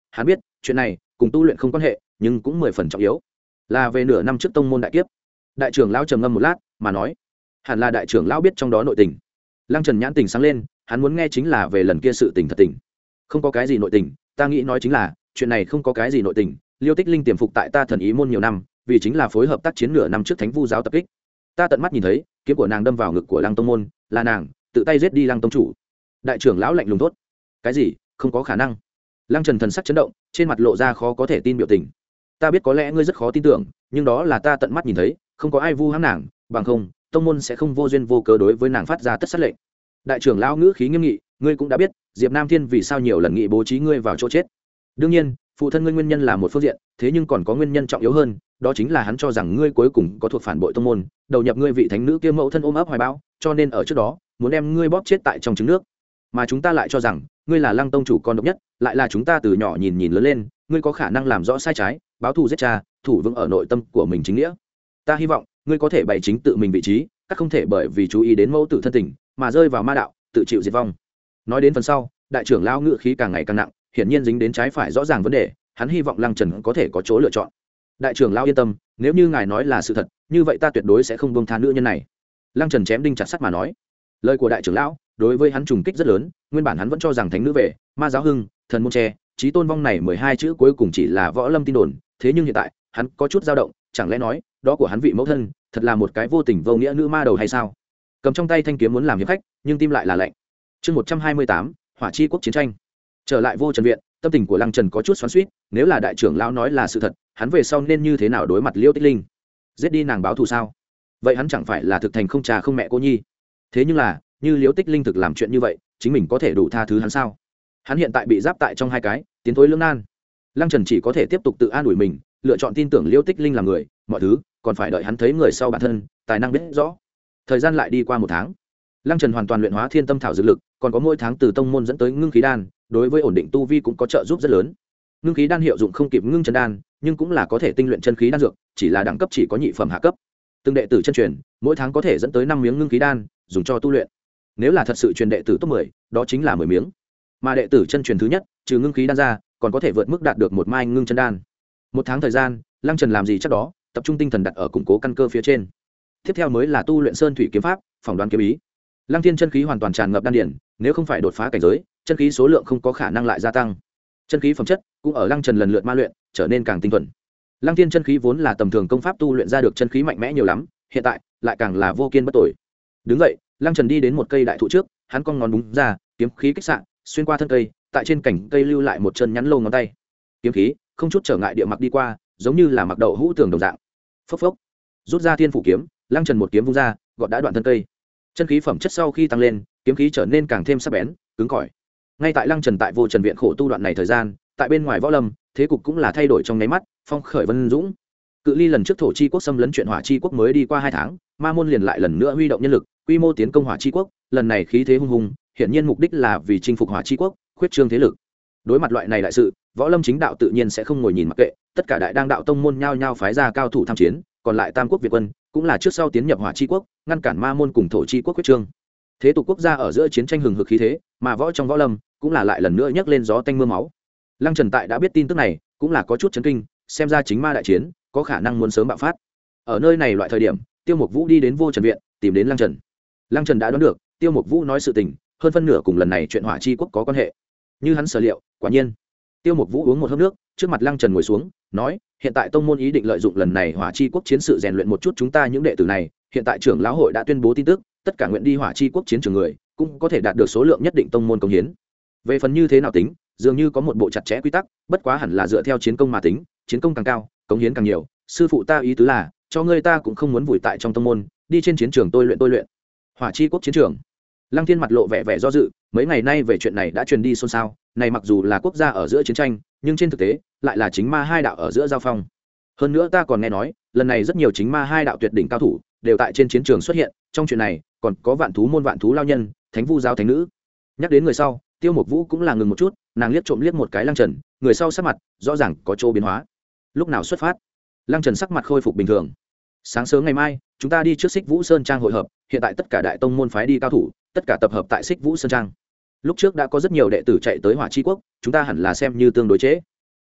hắn biết chuyện này cùng tu luyện không quan hệ nhưng cũng mười phần trọng yếu, là về nửa năm trước tông môn đại kiếp. Đại trưởng lão trầm ngâm một lát mà nói, hẳn là đại trưởng lão biết trong đó nội tình. Lăng Trần nhãn tình sáng lên, hắn muốn nghe chính là về lần kia sự tình thật tình. Không có cái gì nội tình, ta nghĩ nói chính là chuyện này không có cái gì nội tình. Liêu Tích Linh tiềm phục tại ta thần ý môn nhiều năm, vì chính là phối hợp tác chiến nửa năm trước Thánh Vu giáo tập kích. Ta tận mắt nhìn thấy kiếm của nàng đâm vào ngực của Lăng tông môn, là nàng tự tay giết đi Lăng tông chủ. Đại trưởng lão lạnh lùng thốt, cái gì? Không có khả năng. Lăng Trần thần sắc chấn động, trên mặt lộ ra khó có thể tin biểu tình. Ta biết có lẽ ngươi rất khó tin tưởng, nhưng đó là ta tận mắt nhìn thấy, không có ai vu hãm nàng, bằng không tông môn sẽ không vô duyên vô cớ đối với nàng phát ra tất sát lệnh. Đại trưởng lão ngữ khí nghiêm nghị, ngươi cũng đã biết Diệp Nam Thiên vì sao nhiều lần nghị bố trí ngươi vào chỗ chết. Đương nhiên phụ thân ngươi nguyên nhân là một phương diện, thế nhưng còn có nguyên nhân trọng yếu hơn, đó chính là hắn cho rằng ngươi cuối cùng có thuộc phản bội tông môn, đầu nhập ngươi vị thánh nữ kia mẫu thân ôm ấp hoài bão, cho nên ở trước đó muốn đem ngươi bóp chết tại trong trứng nước. Mà chúng ta lại cho rằng ngươi là Lăng tông chủ con độc nhất, lại là chúng ta từ nhỏ nhìn nhìn lớn lên, ngươi có khả năng làm rõ sai trái, báo thù giết cha, thủ vững ở nội tâm của mình chính nghĩa. Ta hy vọng ngươi có thể bày chính tự mình vị trí, các không thể bởi vì chú ý đến mẫu tử thân tình mà rơi vào ma đạo, tự chịu diệt vong. Nói đến phần sau, đại trưởng lão ngữ khí càng ngày càng nặng, hiển nhiên dính đến trái phải rõ ràng vấn đề, hắn hy vọng Lăng Trần có thể có chỗ lựa chọn. Đại trưởng lão yên tâm, nếu như ngài nói là sự thật, như vậy ta tuyệt đối sẽ không buông tha nữ nhân này. Lăng Trần chém đinh chặt sắt mà nói. Lời của đại trưởng lão đối với hắn trùng kích rất lớn, nguyên bản hắn vẫn cho rằng thánh nữ về, ma giáo hưng, thần môn tre, chí tôn vong này mười hai chữ cuối cùng chỉ là võ lâm tin đồn, thế nhưng hiện tại hắn có chút dao động, chẳng lẽ nói đó của hắn vị mẫu thân thật là một cái vô tình vô nghĩa nữ ma đầu hay sao? Cầm trong tay thanh kiếm muốn làm hiệp khách, nhưng tim lại là lạnh. Chương một trăm hai mươi tám, Hỏa chi quốc chiến tranh. Trở lại Vô Trần viện, tâm tình của Lăng Trần có chút xoắn xuýt, nếu là đại trưởng lão nói là sự thật, hắn về sau nên như thế nào đối mặt Liêu Tích Linh? Giết đi nàng báo thù sao? Vậy hắn chẳng phải là thực thành không cha không mẹ cô nhi? Thế nhưng là, như Liêu Tích Linh thực làm chuyện như vậy, chính mình có thể đủ tha thứ hắn sao? Hắn hiện tại bị giáp tại trong hai cái, tiến thối lưỡng nan. Lăng Trần chỉ có thể tiếp tục tự an ủi mình, lựa chọn tin tưởng Liêu Tích Linh là người, mọi thứ còn phải đợi hắn thấy người sau bản thân, tài năng biết rõ. Thời gian lại đi qua một tháng. Lăng Trần hoàn toàn luyện hóa thiên tâm thảo dược lực, còn có mỗi tháng từ tông môn dẫn tới ngưng khí đan, đối với ổn định tu vi cũng có trợ giúp rất lớn. Ngưng khí đan hiệu dụng không kịp ngưng chân đan, nhưng cũng là có thể tinh luyện chân khí đan dược, chỉ là đẳng cấp chỉ có nhị phẩm hạ cấp. Từng đệ tử chân truyền, mỗi tháng có thể dẫn tới năm miếng ngưng khí đan, dùng cho tu luyện. Nếu là thật sự truyền đệ tử top mười, đó chính là mười miếng. Mà đệ tử chân truyền thứ nhất, trừ ngưng khí đan ra, còn có thể vượt mức đạt được một mai ngưng chân đan. Một tháng thời gian, Lăng Trần làm gì chắc đó, tập trung tinh thần đặt ở củng cố căn cơ phía trên. Tiếp theo mới là tu luyện sơn thủy kiếm pháp, phỏng đoán kiếm ý. Lăng Thiên chân khí hoàn toàn tràn ngập đan điển, nếu không phải đột phá cảnh giới, chân khí số lượng không có khả năng lại gia tăng. Chân khí phẩm chất cũng ở Lăng Trần lần lượt ma luyện, trở nên càng tinh thuần. Lăng Thiên chân khí vốn là tầm thường công pháp tu luyện ra được chân khí mạnh mẽ nhiều lắm, hiện tại lại càng là vô kiên bất tồi. Đứng dậy, Lăng Trần đi đến một cây đại thụ trước, hắn cong ngón đúng ra, kiếm khí kích xạ, xuyên qua thân cây, tại trên cành cây lưu lại một chân nhắn lâu ngón tay. Kiếm khí không chút trở ngại địa mặc đi qua, giống như là mặc đậu hũ tường đồng dạng. Phốc phốc, rút ra thiên phủ kiếm, Lăng Trần một kiếm vung ra, gọt đã đoạn thân cây. Chân khí phẩm chất sau khi tăng lên, kiếm khí trở nên càng thêm sắc bén, cứng cỏi. Ngay tại Lăng Trần tại Vô Trần viện khổ tu đoạn này thời gian, tại bên ngoài võ lâm, thế cục cũng là thay đổi trong nháy mắt, phong khởi vân dũng. Cự ly lần trước thổ chi quốc xâm lấn chuyện hỏa chi quốc mới đi qua hai tháng, ma môn liền lại lần nữa huy động nhân lực, quy mô tiến công hỏa chi quốc, lần này khí thế hung hùng, hiển nhiên mục đích là vì chinh phục hỏa chi quốc, khuyết trương thế lực. Đối mặt loại này đại sự, võ lâm chính đạo tự nhiên sẽ không ngồi nhìn mặc kệ, tất cả đại đang đạo tông môn nhao nhao phái ra cao thủ tham chiến, còn lại tam quốc việt quân cũng là trước sau tiến nhập hỏa chi quốc, ngăn cản ma môn cùng thổ chi quốc khuyết trương. Thế tục quốc gia ở giữa chiến tranh hừng hực khí thế, mà võ trong võ lâm cũng là lại lần nữa nhấc lên gió tanh mưa máu. Lăng Trần tại đã biết tin tức này, cũng là có chút chấn kinh, xem ra chính ma đại chiến có khả năng muốn sớm bạo phát. Ở nơi này loại thời điểm, Tiêu Mục Vũ đi đến Vô Trần viện, tìm đến Lăng Trần. Lăng Trần đã đoán được, Tiêu Mục Vũ nói sự tình, hơn phân nửa cùng lần này chuyện hỏa chi quốc có quan hệ. Như hắn sở liệu, quả nhiên. Tiêu Mục Vũ uống một hớp nước, trước mặt Lăng Trần ngồi xuống, nói, hiện tại tông môn ý định lợi dụng lần này hỏa chi quốc chiến sự rèn luyện một chút chúng ta những đệ tử này, hiện tại trưởng lão hội đã tuyên bố tin tức, tất cả nguyện đi hỏa chi quốc chiến trường người, cũng có thể đạt được số lượng nhất định tông môn công hiến. Về phần như thế nào tính, dường như có một bộ chặt chẽ quy tắc, bất quá hẳn là dựa theo chiến công mà tính, chiến công càng cao, công hiến càng nhiều. Sư phụ ta ý tứ là, cho ngươi ta cũng không muốn vùi tại trong tông môn, đi trên chiến trường tôi luyện tôi luyện. Hỏa chi quốc chiến trường. Lăng Thiên mặt lộ vẻ vẻ do dự, mấy ngày nay về chuyện này đã truyền đi xôn xao, này mặc dù là quốc gia ở giữa chiến tranh, nhưng trên thực tế lại là chính ma hai đạo ở giữa giao phong. Hơn nữa ta còn nghe nói, lần này rất nhiều chính ma hai đạo tuyệt đỉnh cao thủ đều tại trên chiến trường xuất hiện, trong chuyện này còn có vạn thú môn vạn thú lao nhân, thánh vu giáo thánh nữ. Nhắc đến người sau, Tiêu Mục Vũ cũng là ngừng một chút, nàng liếc trộm liếc một cái Lăng Trần, người sau sắc mặt rõ ràng có chỗ biến hóa. Lúc nào xuất phát? Lăng Trần sắc mặt khôi phục bình thường. Sáng sớm ngày mai, chúng ta đi trước Xích Vũ Sơn trang hội hợp, hiện tại tất cả đại tông môn phái đi cao thủ, tất cả tập hợp tại Xích Vũ Sơn trang. Lúc trước đã có rất nhiều đệ tử chạy tới Hỏa Chi quốc, chúng ta hẳn là xem như tương đối chế.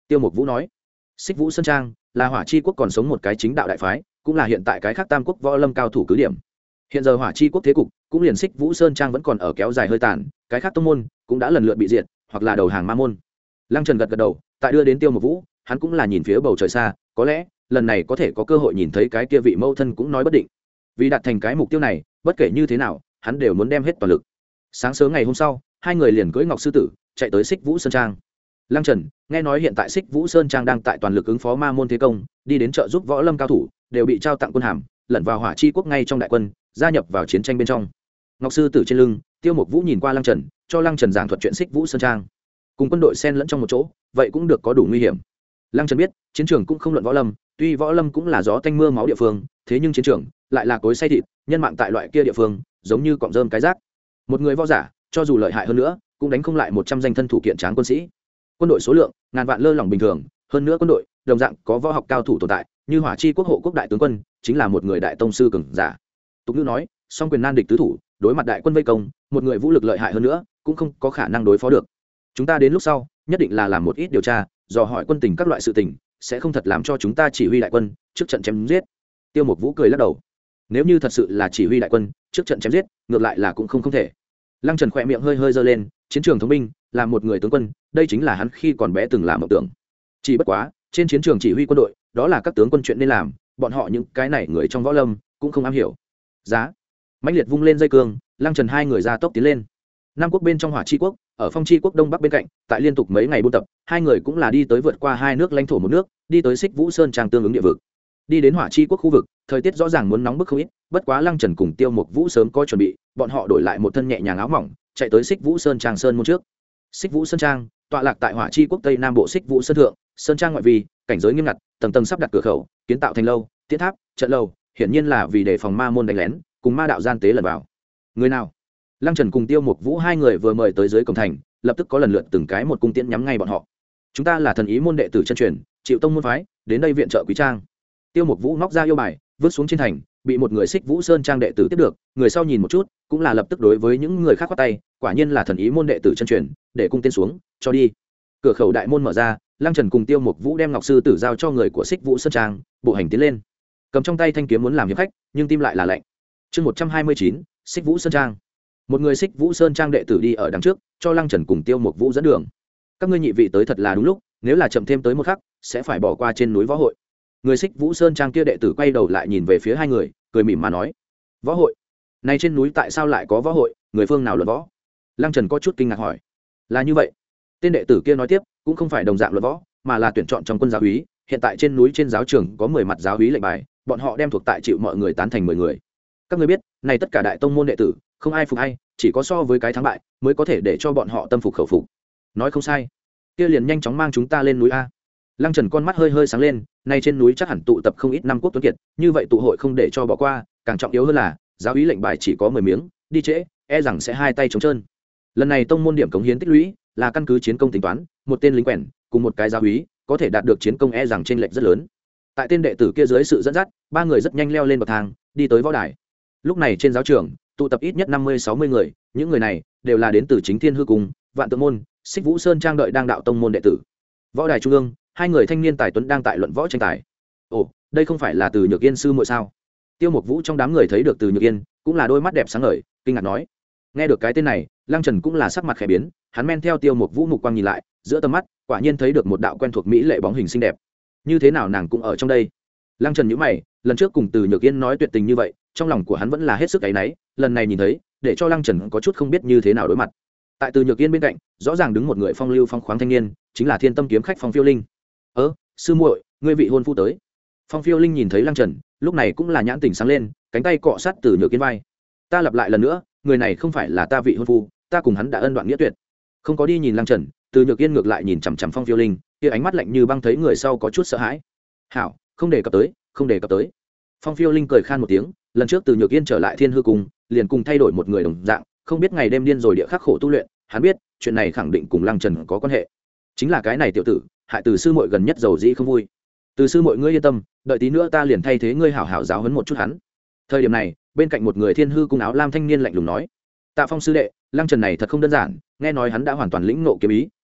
Tiêu Mục Vũ nói. Xích Vũ Sơn Trang là Hỏa Chi quốc còn sống một cái chính đạo đại phái, cũng là hiện tại cái khác tam quốc võ lâm cao thủ cứ điểm. Hiện giờ Hỏa Chi quốc thế cục cũng liền Xích Vũ Sơn Trang vẫn còn ở kéo dài hơi tàn, cái khác tông môn cũng đã lần lượt bị diệt hoặc là đầu hàng ma môn. Lăng Trần gật gật đầu, tại đưa đến Tiêu Mục Vũ, hắn cũng là nhìn phía bầu trời xa, có lẽ lần này có thể có cơ hội nhìn thấy cái kia vị mẫu thân cũng nói bất định. Vì đạt thành cái mục tiêu này, bất kể như thế nào, hắn đều muốn đem hết toàn lực. Sáng sớm ngày hôm sau, hai người liền cưỡi Ngọc Sư Tử chạy tới Xích Vũ Sơn Trang. Lăng Trần nghe nói hiện tại Xích Vũ Sơn Trang đang tại toàn lực ứng phó ma môn thế công, đi đến trợ giúp võ lâm cao thủ đều bị trao tặng quân hàm, lẫn vào Hỏa Chi quốc ngay trong đại quân, gia nhập vào chiến tranh bên trong. Ngọc Sư Tử trên lưng, Tiêu Mục Vũ nhìn qua Lăng Trần, cho Lăng Trần giảng thuật chuyện Xích Vũ Sơn Trang. Cùng quân đội xen lẫn trong một chỗ, vậy cũng được có đủ nguy hiểm. Lăng Trần biết, chiến trường cũng không luận võ lâm, tuy võ lâm cũng là gió tanh mưa máu địa phương, thế nhưng chiến trường lại là cối xay thịt, nhân mạng tại loại kia địa phương, giống như cọng rơm cái rác. Một người võ giả, cho dù lợi hại hơn nữa, cũng đánh không lại một trăm danh thân thủ kiện tráng quân sĩ. Quân đội số lượng ngàn vạn lơ lỏng bình thường, hơn nữa quân đội đồng dạng có võ học cao thủ tồn tại, như Hỏa Chi quốc hộ quốc đại tướng quân chính là một người đại tông sư cường giả. Tục ngữ nói, song quyền nan địch tứ thủ, đối mặt đại quân vây công, một người vũ lực lợi hại hơn nữa, cũng không có khả năng đối phó được. Chúng ta đến lúc sau, nhất định là làm một ít điều tra, dò hỏi quân tình các loại sự tình, sẽ không thật làm cho chúng ta chỉ huy đại quân trước trận chém giết. Tiêu Mục Vũ cười lắc đầu. Nếu như thật sự là chỉ huy đại quân trước trận chém giết, ngược lại là cũng không không thể. Lăng Trần khỏe miệng hơi hơi giơ lên, chiến trường thống binh, là một người tướng quân, đây chính là hắn khi còn bé từng làm mộng tưởng. Chỉ bất quá, trên chiến trường chỉ huy quân đội, đó là các tướng quân chuyện nên làm, bọn họ những cái này người trong võ lâm cũng không am hiểu. Giá, mãnh liệt vung lên dây cương, Lăng Trần hai người ra tốc tiến lên. Nam quốc bên trong Hỏa Chi quốc, ở Phong Chi quốc đông bắc bên cạnh, tại liên tục mấy ngày buôn tập, hai người cũng là đi tới vượt qua hai nước lãnh thổ một nước, đi tới Xích Vũ Sơn Trang tương ứng địa vực. Đi đến Hỏa Chi quốc khu vực, thời tiết rõ ràng muốn nóng bức không ít, bất quá Lăng Trần cùng Tiêu Mục Vũ sớm có chuẩn bị, bọn họ đổi lại một thân nhẹ nhàng áo mỏng, chạy tới Xích Vũ Sơn Trang sơn môn trước. Xích Vũ Sơn Trang tọa lạc tại Hỏa Chi quốc tây nam bộ Xích Vũ Sơn thượng, sơn trang ngoại vi, cảnh giới nghiêm ngặt, tầng tầng sắp đặt cửa khẩu, kiến tạo thành lâu, tiễn tháp, trận lâu, hiển nhiên là vì đề phòng ma môn đánh lén, cùng ma đạo gian tế lẩn vào. Người nào? Lăng Trần cùng Tiêu Mục Vũ hai người vừa mời tới dưới cổng thành, lập tức có lần lượt từng cái một cung tiễn nhắm ngay bọn họ. Chúng ta là thần ý môn đệ tử chân truyền, chịu tông môn phái, đến đây viện trợ quý trang. Tiêu Mục Vũ ngóc ra yêu bài, vứt xuống trên thành, bị một người Xích Vũ Sơn Trang đệ tử tiếp được, người sau nhìn một chút, cũng là lập tức đối với những người khác quát tay, quả nhiên là thần ý môn đệ tử chân truyền, để cung tên xuống, cho đi. Cửa khẩu đại môn mở ra, Lăng Trần cùng Tiêu Mục Vũ đem Ngọc Sư Tử giao cho người của Xích Vũ Sơn Trang, bộ hành tiến lên. Cầm trong tay thanh kiếm muốn làm hiệp khách, nhưng tim lại là lạnh. Chương một trăm hai mươi chín, Xích Vũ Sơn Trang. Một người Xích Vũ Sơn Trang đệ tử đi ở đằng trước, cho Lăng Trần cùng Tiêu Mục Vũ dẫn đường. Các ngươi nhị vị tới thật là đúng lúc, nếu là chậm thêm tới một khắc, sẽ phải bỏ qua trên núi võ hội. Người Xích Vũ Sơn Trang kia đệ tử quay đầu lại nhìn về phía hai người, cười mỉm mà nói: "Võ hội? Nay trên núi tại sao lại có võ hội, người phương nào luận võ?" Lăng Trần có chút kinh ngạc hỏi. "Là như vậy." Tên đệ tử kia nói tiếp, cũng không phải đồng dạng luận võ, mà là tuyển chọn trong quân giáo úy, hiện tại trên núi trên giáo trường có mười mặt giáo úy lệnh bài, bọn họ đem thuộc tại chịu mọi người tán thành mười người. Các ngươi biết, này tất cả đại tông môn đệ tử, không ai phục ai, chỉ có so với cái thắng bại mới có thể để cho bọn họ tâm phục khẩu phục. Nói không sai. Kia liền nhanh chóng mang chúng ta lên núi a. Lăng Trần con mắt hơi hơi sáng lên, nay trên núi chắc hẳn tụ tập không ít năm quốc tuấn kiệt, như vậy tụ hội không để cho bỏ qua, càng trọng yếu hơn là, giáo úy lệnh bài chỉ có mười miếng, đi trễ, e rằng sẽ hai tay trống trơn. Lần này tông môn điểm cống hiến tích lũy, là căn cứ chiến công tính toán, một tên lính quèn cùng một cái giáo úy, có thể đạt được chiến công e rằng chênh lệch rất lớn. Tại tên đệ tử kia dưới sự dẫn dắt, ba người rất nhanh leo lên bậc thang, đi tới võ đài. Lúc này trên giáo trường, tụ tập ít nhất năm mươi sáu mươi người, những người này đều là đến từ Chính Thiên Hư Cung, Vạn Tượng môn, Xích Vũ Sơn Trang đợi đang đạo tông môn đệ tử. Võ đài trung ương, hai người thanh niên tài tuấn đang tại luận võ tranh tài. Ồ, đây không phải là Từ Nhược Yên sư muội sao? Tiêu Mục Vũ trong đám người thấy được Từ Nhược Yên, cũng là đôi mắt đẹp sáng ngời, kinh ngạc nói. Nghe được cái tên này, Lăng Trần cũng là sắc mặt khẽ biến, hắn men theo Tiêu Mục Vũ mục quang nhìn lại, giữa tầm mắt, quả nhiên thấy được một đạo quen thuộc mỹ lệ bóng hình xinh đẹp. Như thế nào nàng cũng ở trong đây? Lăng Trần nhíu mày, lần trước cùng Từ Nhược Yên nói tuyệt tình như vậy, trong lòng của hắn vẫn là hết sức áy náy, lần này nhìn thấy, để cho Lăng Trần có chút không biết như thế nào đối mặt. Tại Từ Nhược Yên bên cạnh, rõ ràng đứng một người phong lưu phong khoáng thanh niên, chính là Thiên Tâm kiếm khách Phong Phiêu Linh. "Ơ, sư muội, ngươi vị hôn phu tới." Phong Phiêu Linh nhìn thấy Lăng Trần, lúc này cũng là nhãn tình sáng lên, cánh tay cọ sát Từ Nhược Yên vai. "Ta lặp lại lần nữa, người này không phải là ta vị hôn phu, ta cùng hắn đã ân đoạn nghĩa tuyệt." Không có đi nhìn Lăng Trần, Từ Nhược Yên ngược lại nhìn chằm chằm Phong Phiêu Linh, kia ánh mắt lạnh như băng thấy người sau có chút sợ hãi. "Hảo, không đề cập tới, không đề cập tới." Phong Phiêu Linh cười khan một tiếng, lần trước Từ Nhược Yên trở lại Thiên Hư Cung, liền cùng thay đổi một người đồng dạng, không biết ngày đêm điên rồi địa khắc khổ tu luyện, hắn biết, chuyện này khẳng định cùng Lăng Trần có quan hệ. Chính là cái này tiểu tử, hại Từ sư muội gần nhất giàu dĩ không vui. "Từ sư muội ngươi yên tâm, đợi tí nữa ta liền thay thế ngươi hảo hảo giáo huấn một chút hắn." Thời điểm này, bên cạnh một người Thiên Hư Cung áo lam thanh niên lạnh lùng nói: "Tạ Phong sư đệ, Lăng Trần này thật không đơn giản, nghe nói hắn đã hoàn toàn lĩnh ngộ kiếm ý,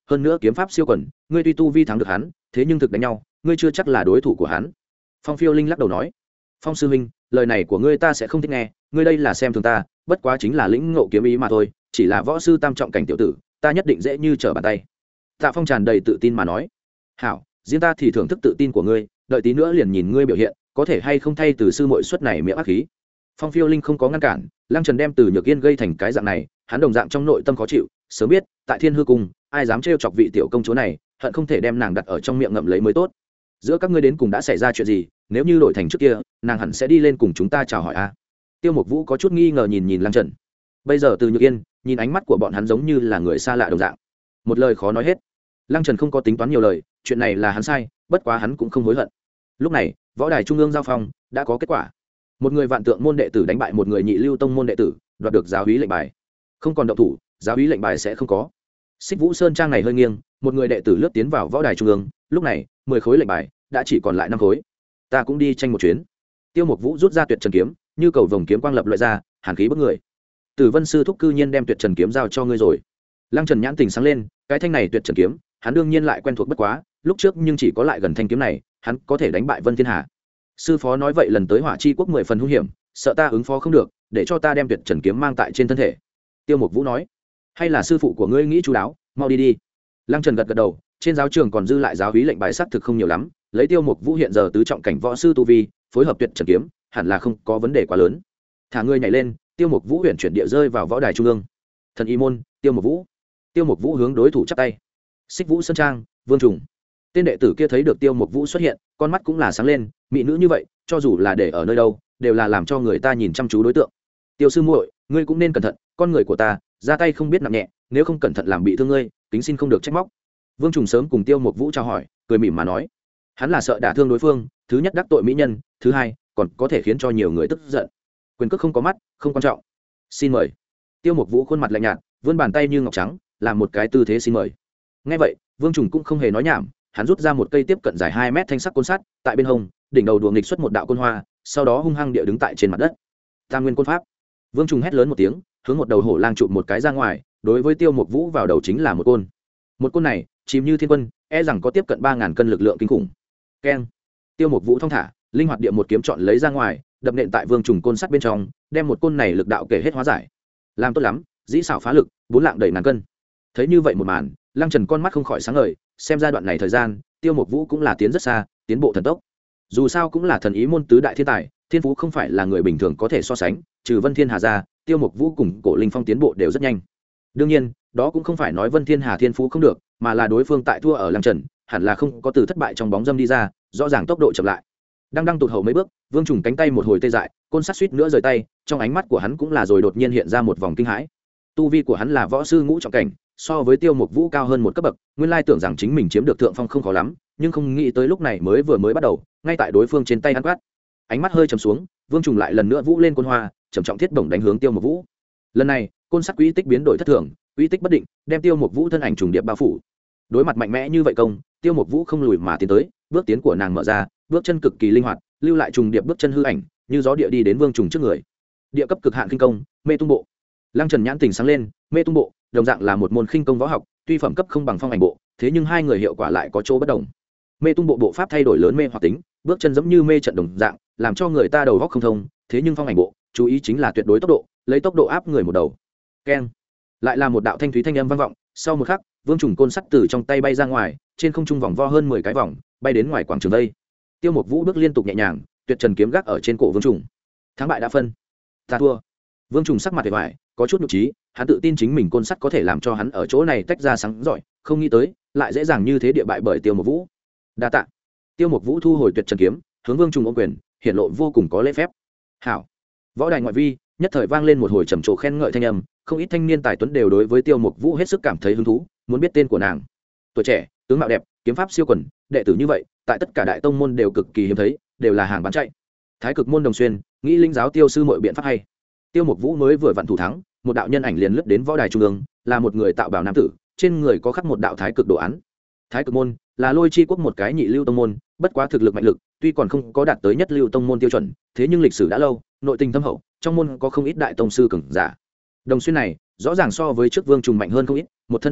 hơn nữa kiếm pháp siêu quần, ngươi tuy tu vi thắng được hắn, thế nhưng thực đánh nhau ngươi chưa chắc là đối thủ của hắn. Phong Phiêu Linh lắc đầu nói. Phong sư huynh, lời này của ngươi ta sẽ không thích nghe, ngươi đây là xem thường ta, bất quá chính là lĩnh ngộ kiếm ý mà thôi, chỉ là võ sư tam trọng cảnh tiểu tử, ta nhất định dễ như trở bàn tay. Tạ Phong tràn đầy tự tin mà nói. Hảo, riêng ta thì thưởng thức tự tin của ngươi, đợi tí nữa liền nhìn ngươi biểu hiện có thể hay không thay từ sư muội suất này miệng ác khí. Phong Phiêu Linh không có ngăn cản, Lăng Trần đem Từ Nhược Yên gây thành cái dạng này, hắn đồng dạng trong nội tâm khó chịu, sớm biết tại Thiên Hư Cung ai dám trêu chọc vị tiểu công chúa này, hận không thể đem nàng đặt ở trong miệng ngậm lấy mới tốt. Giữa các ngươi đến cùng đã xảy ra chuyện gì? Nếu như đổi thành trước kia, nàng hẳn sẽ đi lên cùng chúng ta chào hỏi a. Tiêu Mục Vũ có chút nghi ngờ nhìn nhìn Lăng Trần. Bây giờ Từ Nhược Yên, nhìn ánh mắt của bọn hắn giống như là người xa lạ đồng dạng, một lời khó nói hết. Lăng Trần không có tính toán nhiều lời, chuyện này là hắn sai, bất quá hắn cũng không hối hận. Lúc này, võ đài trung ương giao phong đã có kết quả. Một người vạn tượng môn đệ tử đánh bại một người nhị lưu tông môn đệ tử, đoạt được giáo úy lệnh bài. Không còn động thủ, giáo úy lệnh bài sẽ không có. Xích Vũ Sơn trang này hơi nghiêng, một người đệ tử lướt tiến vào võ đài trung ương, lúc này, mười khối lệnh bài đã chỉ còn lại năm khối. Ta cũng đi tranh một chuyến. Tiêu Mục Vũ rút ra Tuyệt Trần kiếm, như cầu vồng kiếm quang lập loại ra, hàn khí bức người. Tử Vân sư thúc cư nhiên đem Tuyệt Trần kiếm giao cho ngươi rồi. Lăng Trần nhãn tình sáng lên, cái thanh này Tuyệt Trần kiếm, hắn đương nhiên lại quen thuộc bất quá, lúc trước nhưng chỉ có lại gần thanh kiếm này, hắn có thể đánh bại Vân Thiên Hà. Sư phó nói vậy lần tới Hỏa Chi quốc mười phần hung hiểm, sợ ta ứng phó không được, để cho ta đem Tuyệt Trần kiếm mang tại trên thân thể. Tiêu Mục Vũ nói. Hay là sư phụ của ngươi nghĩ chú đáo, mau đi đi. Lăng Trần gật gật đầu, trên giáo trường còn dư lại giáo úy lệnh bài sắc thực không nhiều lắm, lấy Tiêu Mục Vũ hiện giờ tứ trọng cảnh võ sư tu vi, phối hợp Tuyệt Trần kiếm, hẳn là không có vấn đề quá lớn. Thả ngươi nhảy lên, Tiêu Mục Vũ huyền chuyển địa rơi vào võ đài trung ương. Thần y môn, Tiêu Mục Vũ. Tiêu Mục Vũ hướng đối thủ chắp tay. Xích Vũ Sơn trang, Vương Trùng. Tên đệ tử kia thấy được Tiêu Mục Vũ xuất hiện, con mắt cũng là sáng lên, mỹ nữ như vậy, cho dù là để ở nơi đâu, đều là làm cho người ta nhìn chăm chú đối tượng. Tiêu sư muội, ngươi cũng nên cẩn thận, con người của ta, ra tay không biết nặng nhẹ, nếu không cẩn thận làm bị thương ngươi, kính xin không được trách móc. Vương Trùng sớm cùng Tiêu Mục Vũ chào hỏi, cười mỉm mà nói. Hắn là sợ đả thương đối phương, thứ nhất đắc tội mỹ nhân, thứ hai, còn có thể khiến cho nhiều người tức giận. Quyền cước không có mắt, không quan trọng. Xin mời. Tiêu Mục Vũ khuôn mặt lạnh nhạt, vươn bàn tay như ngọc trắng, làm một cái tư thế xin mời. Nghe vậy, Vương Trùng cũng không hề nói nhảm, hắn rút ra một cây tiếp cận dài hai mét thanh sắc côn sắt, tại bên hông, đỉnh đầu đùa nghịch xuất một đạo côn hoa, sau đó hung hăng địa đứng tại trên mặt đất. Tam nguyên côn pháp. Vương Trùng hét lớn một tiếng, hướng một đầu hổ lang chụp một cái ra ngoài, đối với Tiêu Mục Vũ vào đầu chính là một côn. Một côn này, chìm như thiên quân, e rằng có tiếp cận ba ngàn cân lực lượng kinh khủng. Keng. Tiêu Mục Vũ thong thả, linh hoạt địa một kiếm chọn lấy ra ngoài, đập nện tại Vương Trùng côn sắt bên trong, đem một côn này lực đạo kể hết hóa giải. Làm tốt lắm, dĩ xảo phá lực, bốn lạng đầy ngàn cân. Thấy như vậy một màn, Lăng Trần con mắt không khỏi sáng ngời, xem ra đoạn này thời gian, Tiêu Mục Vũ cũng là tiến rất xa, tiến bộ thần tốc. Dù sao cũng là thần ý môn tứ đại thiên tài, thiên phú không phải là người bình thường có thể so sánh, trừ Vân Thiên Hà ra, Tiêu Mục Vũ cùng Cổ Linh Phong tiến bộ đều rất nhanh. Đương nhiên, đó cũng không phải nói Vân Thiên Hà thiên phú không được, mà là đối phương tại thua ở Lăng Trần, hẳn là không có từ thất bại trong bóng dâm đi ra, rõ ràng tốc độ chậm lại. Đang đang tụt hậu mấy bước, Vương Trùng cánh tay một hồi tê dại, côn sắt suýt nữa rời tay, trong ánh mắt của hắn cũng là rồi đột nhiên hiện ra một vòng kinh hãi. Tu vi của hắn là võ sư ngũ trọng cảnh, so với Tiêu Mục Vũ cao hơn một cấp bậc, nguyên lai tưởng rằng chính mình chiếm được thượng phong không khó lắm, nhưng không nghĩ tới lúc này mới vừa mới bắt đầu, ngay tại đối phương trên tay ăn quát. Ánh mắt hơi trầm xuống, Vương Trùng lại lần nữa vũ lên côn hoa, trầm trọng thiết bổng đánh hướng Tiêu Mục Vũ. Lần này, côn sắt quỹ tích biến đổi thất thường, quỹ tích bất định, đem Tiêu Mục Vũ thân ảnh trùng điệp bao phủ. Đối mặt mạnh mẽ như vậy công, Tiêu Mục Vũ không lùi mà tiến tới, bước tiến của nàng mở ra, bước chân cực kỳ linh hoạt, lưu lại trùng điệp bước chân hư ảnh, như gió địa đi đến Vương Trùng trước người. Địa cấp cực hạn khinh công, Mê Tung Bộ. Lăng Trần nhãn tình sáng lên, Mê Tung Bộ, đồng dạng là một môn khinh công võ học, tuy phẩm cấp không bằng Phong Ảnh Bộ, thế nhưng hai người hiệu quả lại có chỗ bất đồng. Mê Tung Bộ bộ pháp thay đổi lớn mê hoặc tính, bước chân giống như mê trận đồng dạng, làm cho người ta đầu óc không thông, thế nhưng Phong Ảnh Bộ, chú ý chính là tuyệt đối tốc độ, lấy tốc độ áp người một đầu. Keng. Lại là một đạo thanh thúy thanh âm vang vọng, sau một khắc, Vương Trùng côn sắt từ trong tay bay ra ngoài, trên không trung vòng vo hơn mười cái vòng, bay đến ngoài quảng trường đây. Tiêu Mục Vũ bước liên tục nhẹ nhàng, Tuyệt Trần kiếm gác ở trên cổ Vương Trùng. Thắng bại đã phân. Ta thua. Vương Trùng sắc mặt vẻ vải, có chút nhục trí, hắn tự tin chính mình côn sắt có thể làm cho hắn ở chỗ này tách ra sáng giỏi, không nghĩ tới, lại dễ dàng như thế địa bại bởi Tiêu Mục Vũ. Đa tạ. Tiêu Mục Vũ thu hồi Tuyệt Trần kiếm, hướng Vương Trùng ôm quyền, hiển lộ vô cùng có lễ phép. Hảo. Võ đài ngoại vi, nhất thời vang lên một hồi trầm trồ khen ngợi thanh âm, không ít thanh niên tài tuấn đều đối với Tiêu Mục Vũ hết sức cảm thấy hứng thú, muốn biết tên của nàng. Tuổi trẻ, tướng mạo đẹp, kiếm pháp siêu quần, đệ tử như vậy, tại tất cả đại tông môn đều cực kỳ hiếm thấy, đều là hàng bán chạy. Thái Cực môn Đồng Xuyên, nghĩ linh giáo Tiêu sư mọi biện pháp hay. Tiêu Mục Vũ mới vừa vặn thủ thắng, một đạo nhân ảnh liền lướt đến võ đài trung ương, là một người tạo bảo nam tử, trên người có khắc một đạo thái cực đồ án. Thái Cực môn là Lôi Chi quốc một cái nhị lưu tông môn, bất quá thực lực mạnh lực, tuy còn không có đạt tới nhất lưu tông môn tiêu chuẩn, thế nhưng lịch sử đã lâu, nội tình thâm hậu, trong môn có không ít đại tông sư cường giả. Đồng Xuyên này, rõ ràng so với trước Vương Trùng mạnh hơn không ít, một thân tu vị,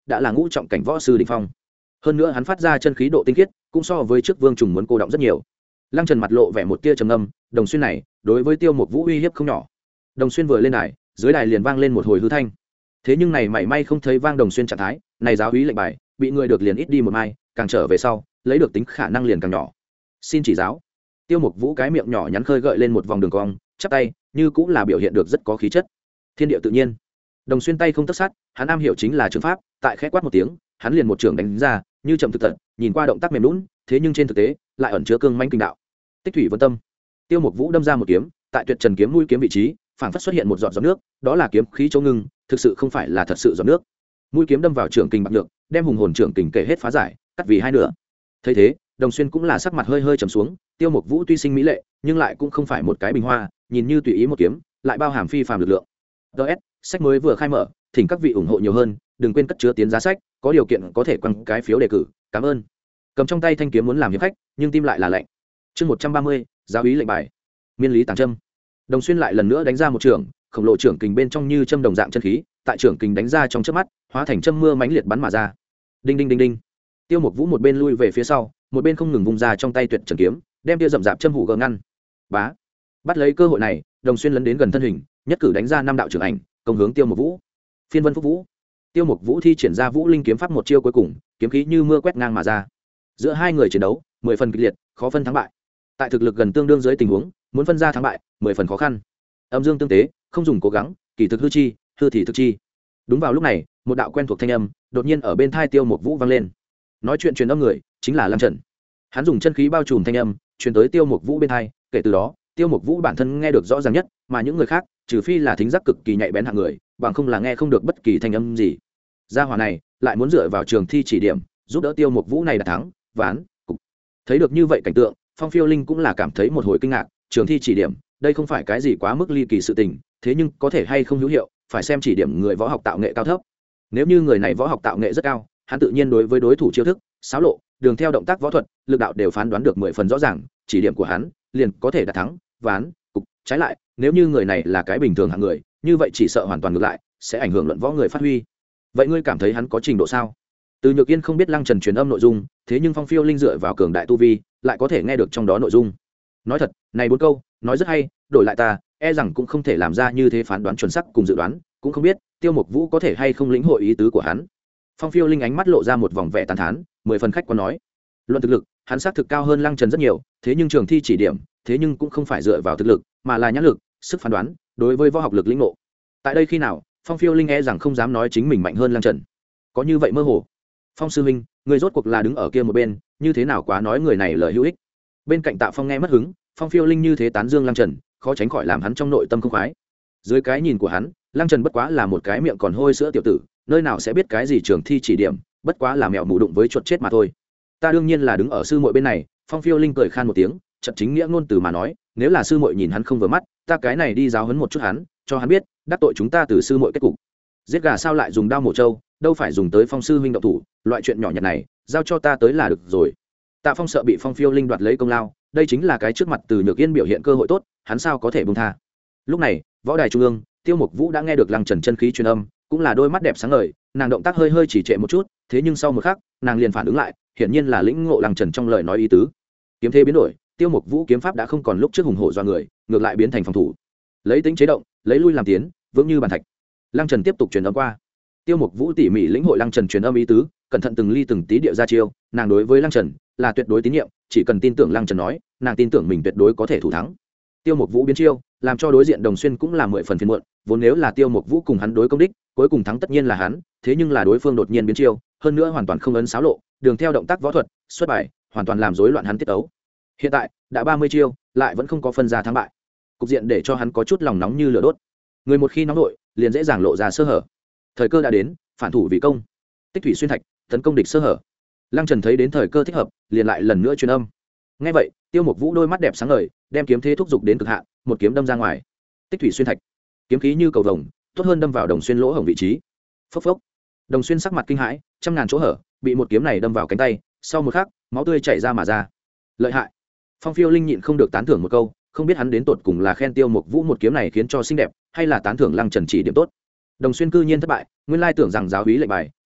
đã là ngũ trọng cảnh võ sư đỉnh phong. Hơn nữa hắn phát ra chân khí độ tinh khiết cũng so với trước Vương Trùng muốn cô động rất nhiều. Lăng Trần mặt lộ vẻ một tia trầm ngâm, Đồng Xuyên này đối với Tiêu Mục Vũ uy hiếp không nhỏ. Đồng Xuyên vừa lên đài, dưới đài liền vang lên một hồi hư thanh. Thế nhưng này mảy may không thấy vang Đồng Xuyên trạng thái, này giáo úy lệnh bài, bị người được liền ít đi một mai, càng trở về sau, lấy được tính khả năng liền càng nhỏ. Xin chỉ giáo. Tiêu Mục Vũ cái miệng nhỏ nhắn khơi gợi lên một vòng đường cong, chắp tay, như cũng là biểu hiện được rất có khí chất. Thiên địa tự nhiên. Đồng Xuyên tay không tất sát, hắn am hiểu chính là trường pháp, tại khẽ quát một tiếng, hắn liền một trường đánh ra, như chậm thực tận, nhìn qua động tác mềm nhũn, thế nhưng trên thực tế lại ẩn chứa cương mãnh kinh đạo. Tích thủy vân tâm. Tiêu Mục Vũ đâm ra một kiếm, tại tuyệt trần kiếm mũi kiếm vị trí, phảng phất xuất hiện một giọt giọt nước, đó là kiếm khí chỗ ngưng, thực sự không phải là thật sự giọt nước. Mũi kiếm đâm vào trưởng kình bạc nhược, đem hùng hồn trưởng kình kể hết phá giải, cắt vì hai nửa. Thấy thế, Đồng Xuyên cũng là sắc mặt hơi hơi trầm xuống, Tiêu Mục Vũ tuy sinh mỹ lệ, nhưng lại cũng không phải một cái bình hoa, nhìn như tùy ý một kiếm, lại bao hàm phi phàm lực lượng. đê ét, sách mới vừa khai mở, thỉnh các vị ủng hộ nhiều hơn, đừng quên cất chứa tiến giá sách, có điều kiện có thể quăng cái phiếu đề cử, cảm ơn. Cầm trong tay thanh kiếm muốn làm hiệp khách, nhưng tim lại là lạnh. Chương một trăm ba mươi, giáo úy lệnh bài. Miên lý tàng châm. Đồng Xuyên lại lần nữa đánh ra một trường, khổng lồ trưởng kình bên trong như châm đồng dạng chân khí, tại trưởng kình đánh ra trong chớp mắt, hóa thành châm mưa mãnh liệt bắn mà ra. Đinh đinh đinh đinh. Tiêu Mục Vũ một bên lui về phía sau, một bên không ngừng vung ra trong tay tuyệt trần kiếm, đem tia rậm rạp châm hủ gỡ ngăn. Bá. Bắt lấy cơ hội này, Đồng Xuyên lấn đến gần thân hình, nhất cử đánh ra năm đạo trưởng ảnh, công hướng Tiêu Mục Vũ. Phiên Vân Phúc Vũ. Tiêu Mục Vũ thi triển ra Vũ Linh kiếm pháp một chiêu cuối cùng, kiếm khí như mưa quét ngang mà ra. Giữa hai người chiến đấu, mười phần kịch liệt, khó phân thắng bại. Tại thực lực gần tương đương dưới tình huống, muốn phân ra thắng bại, mười phần khó khăn. Âm dương tương tế, không dùng cố gắng, kỳ thực hư chi, hư thì thực chi. Đúng vào lúc này, một đạo quen thuộc thanh âm đột nhiên ở bên tai Tiêu Mục Vũ vang lên. Nói chuyện truyền âm người chính là Lăng Trần. Hắn dùng chân khí bao trùm thanh âm, truyền tới Tiêu Mục Vũ bên tai, kể từ đó, Tiêu Mục Vũ bản thân nghe được rõ ràng nhất, mà những người khác, trừ phi là thính giác cực kỳ nhạy bén hạng người, bằng không là nghe không được bất kỳ thanh âm gì. Gia hỏa này lại muốn dựa vào trường thi chỉ điểm, giúp đỡ Tiêu Mục Vũ này đạt thắng, ván, cục. Thấy được như vậy cảnh tượng, Phong Phiêu Linh cũng là cảm thấy một hồi kinh ngạc, trường thi chỉ điểm, đây không phải cái gì quá mức ly kỳ sự tình, thế nhưng có thể hay không hữu hiệu, phải xem chỉ điểm người võ học tạo nghệ cao thấp. Nếu như người này võ học tạo nghệ rất cao, hắn tự nhiên đối với đối thủ chiêu thức, xáo lộ, đường theo động tác võ thuật, lực đạo đều phán đoán được mười phần rõ ràng, chỉ điểm của hắn liền có thể đạt thắng, ván, cục. Trái lại, nếu như người này là cái bình thường hạng người, như vậy chỉ sợ hoàn toàn ngược lại, sẽ ảnh hưởng luận võ người phát huy. Vậy ngươi cảm thấy hắn có trình độ sao? Từ Nhược Yên không biết Lăng Trần truyền âm nội dung, thế nhưng Phong Phiêu Linh dựa vào cường đại tu vi, lại có thể nghe được trong đó nội dung. Nói thật, này bốn câu, nói rất hay, đổi lại ta, e rằng cũng không thể làm ra như thế phán đoán chuẩn xác cùng dự đoán, cũng không biết Tiêu Mục Vũ có thể hay không lĩnh hội ý tứ của hắn. Phong Phiêu Linh ánh mắt lộ ra một vòng vẻ tàn thán, mười phần khách quan nói: luận thực lực, hắn xác thực cao hơn Lăng Trần rất nhiều, thế nhưng trường thi chỉ điểm, thế nhưng cũng không phải dựa vào thực lực, mà là nhãn lực, sức phán đoán, đối với võ học lực lĩnh ngộ. Tại đây khi nào, Phong Phiêu Linh e rằng không dám nói chính mình mạnh hơn Lăng Trần. Có như vậy mơ hồ. Phong sư huynh, người rốt cuộc là đứng ở kia một bên, như thế nào quá nói người này lời hữu ích. Bên cạnh Tạ Phong nghe mất hứng, Phong Phiêu Linh như thế tán dương Lăng Trần, khó tránh khỏi làm hắn trong nội tâm không khoái. Dưới cái nhìn của hắn, Lăng Trần bất quá là một cái miệng còn hôi sữa tiểu tử, nơi nào sẽ biết cái gì trường thi chỉ điểm, bất quá là mèo mù đụng với chuột chết mà thôi. Ta đương nhiên là đứng ở sư muội bên này. Phong Phiêu Linh cười khan một tiếng, chợt chính nghĩa ngôn từ mà nói, nếu là sư muội nhìn hắn không vừa mắt, ta cái này đi giáo huấn một chút hắn, cho hắn biết đắc tội chúng ta từ sư muội kết cục. Giết gà sao lại dùng đao mổ trâu, đâu phải dùng tới Phong sư huynh động thủ, loại chuyện nhỏ nhặt này giao cho ta tới là được rồi. Tạ Phong sợ bị Phong Phiêu Linh đoạt lấy công lao, đây chính là cái trước mặt Từ Nhược Yên biểu hiện cơ hội tốt, hắn sao có thể buông tha. Lúc này, võ đài trung ương, Tiêu Mục Vũ đã nghe được Lăng Trần chân khí truyền âm, cũng là đôi mắt đẹp sáng ngời, nàng động tác hơi hơi chỉ trệ một chút, thế nhưng sau một khắc, nàng liền phản ứng lại, hiển nhiên là lĩnh ngộ Lăng Trần trong lời nói ý tứ. Kiếm thế biến đổi, Tiêu Mục Vũ kiếm pháp đã không còn lúc trước hùng hổ do người, ngược lại biến thành phòng thủ, lấy tính chế động, lấy lui làm tiến, vững như bàn thạch. Lăng Trần tiếp tục truyền âm qua. Tiêu Mục Vũ tỉ mỉ lĩnh hội Lăng Trần truyền âm ý tứ, cẩn thận từng ly từng tí điệu ra chiêu, nàng đối với Lăng Trần là tuyệt đối tín nhiệm, chỉ cần tin tưởng Lăng Trần nói, nàng tin tưởng mình tuyệt đối có thể thủ thắng. Tiêu Mục Vũ biến chiêu, làm cho đối diện Đồng Xuyên cũng là mười phần phiền muộn, vốn nếu là Tiêu Mục Vũ cùng hắn đối công đích, cuối cùng thắng tất nhiên là hắn, thế nhưng là đối phương đột nhiên biến chiêu, hơn nữa hoàn toàn không ấn xáo lộ, đường theo động tác võ thuật, xuất bài, hoàn toàn làm rối loạn hắn tiết tấu. Hiện tại, đã ba mươi chiêu, lại vẫn không có phân ra thắng bại. Cục diện để cho hắn có chút lòng nóng như lửa đốt. Người một khi nóng nổi, liền dễ dàng lộ ra sơ hở. Thời cơ đã đến, phản thủ vì công. Tích thủy xuyên thạch, tấn công địch sơ hở. Lăng Trần thấy đến thời cơ thích hợp, liền lại lần nữa truyền âm. Nghe vậy, Tiêu Mục Vũ đôi mắt đẹp sáng ngời, đem kiếm thế thúc giục đến cực hạn, một kiếm đâm ra ngoài. Tích thủy xuyên thạch, kiếm khí như cầu vồng, tốt hơn đâm vào Đồng Xuyên lỗ hổng vị trí. Phốc phốc. Đồng Xuyên sắc mặt kinh hãi, trăm ngàn chỗ hở, bị một kiếm này đâm vào cánh tay, sau một khắc, máu tươi chảy ra mà ra. Lợi hại. Phong Phiêu Linh nhịn không được tán thưởng một câu, không biết hắn đến tột cùng là khen Tiêu Mục Vũ một kiếm này khiến cho xinh đẹp, hay là tán thưởng Lăng Trần chỉ điểm tốt. Đồng Xuyên cư nhiên thất bại, nguyên lai tưởng rằng giáo úy lệnh bài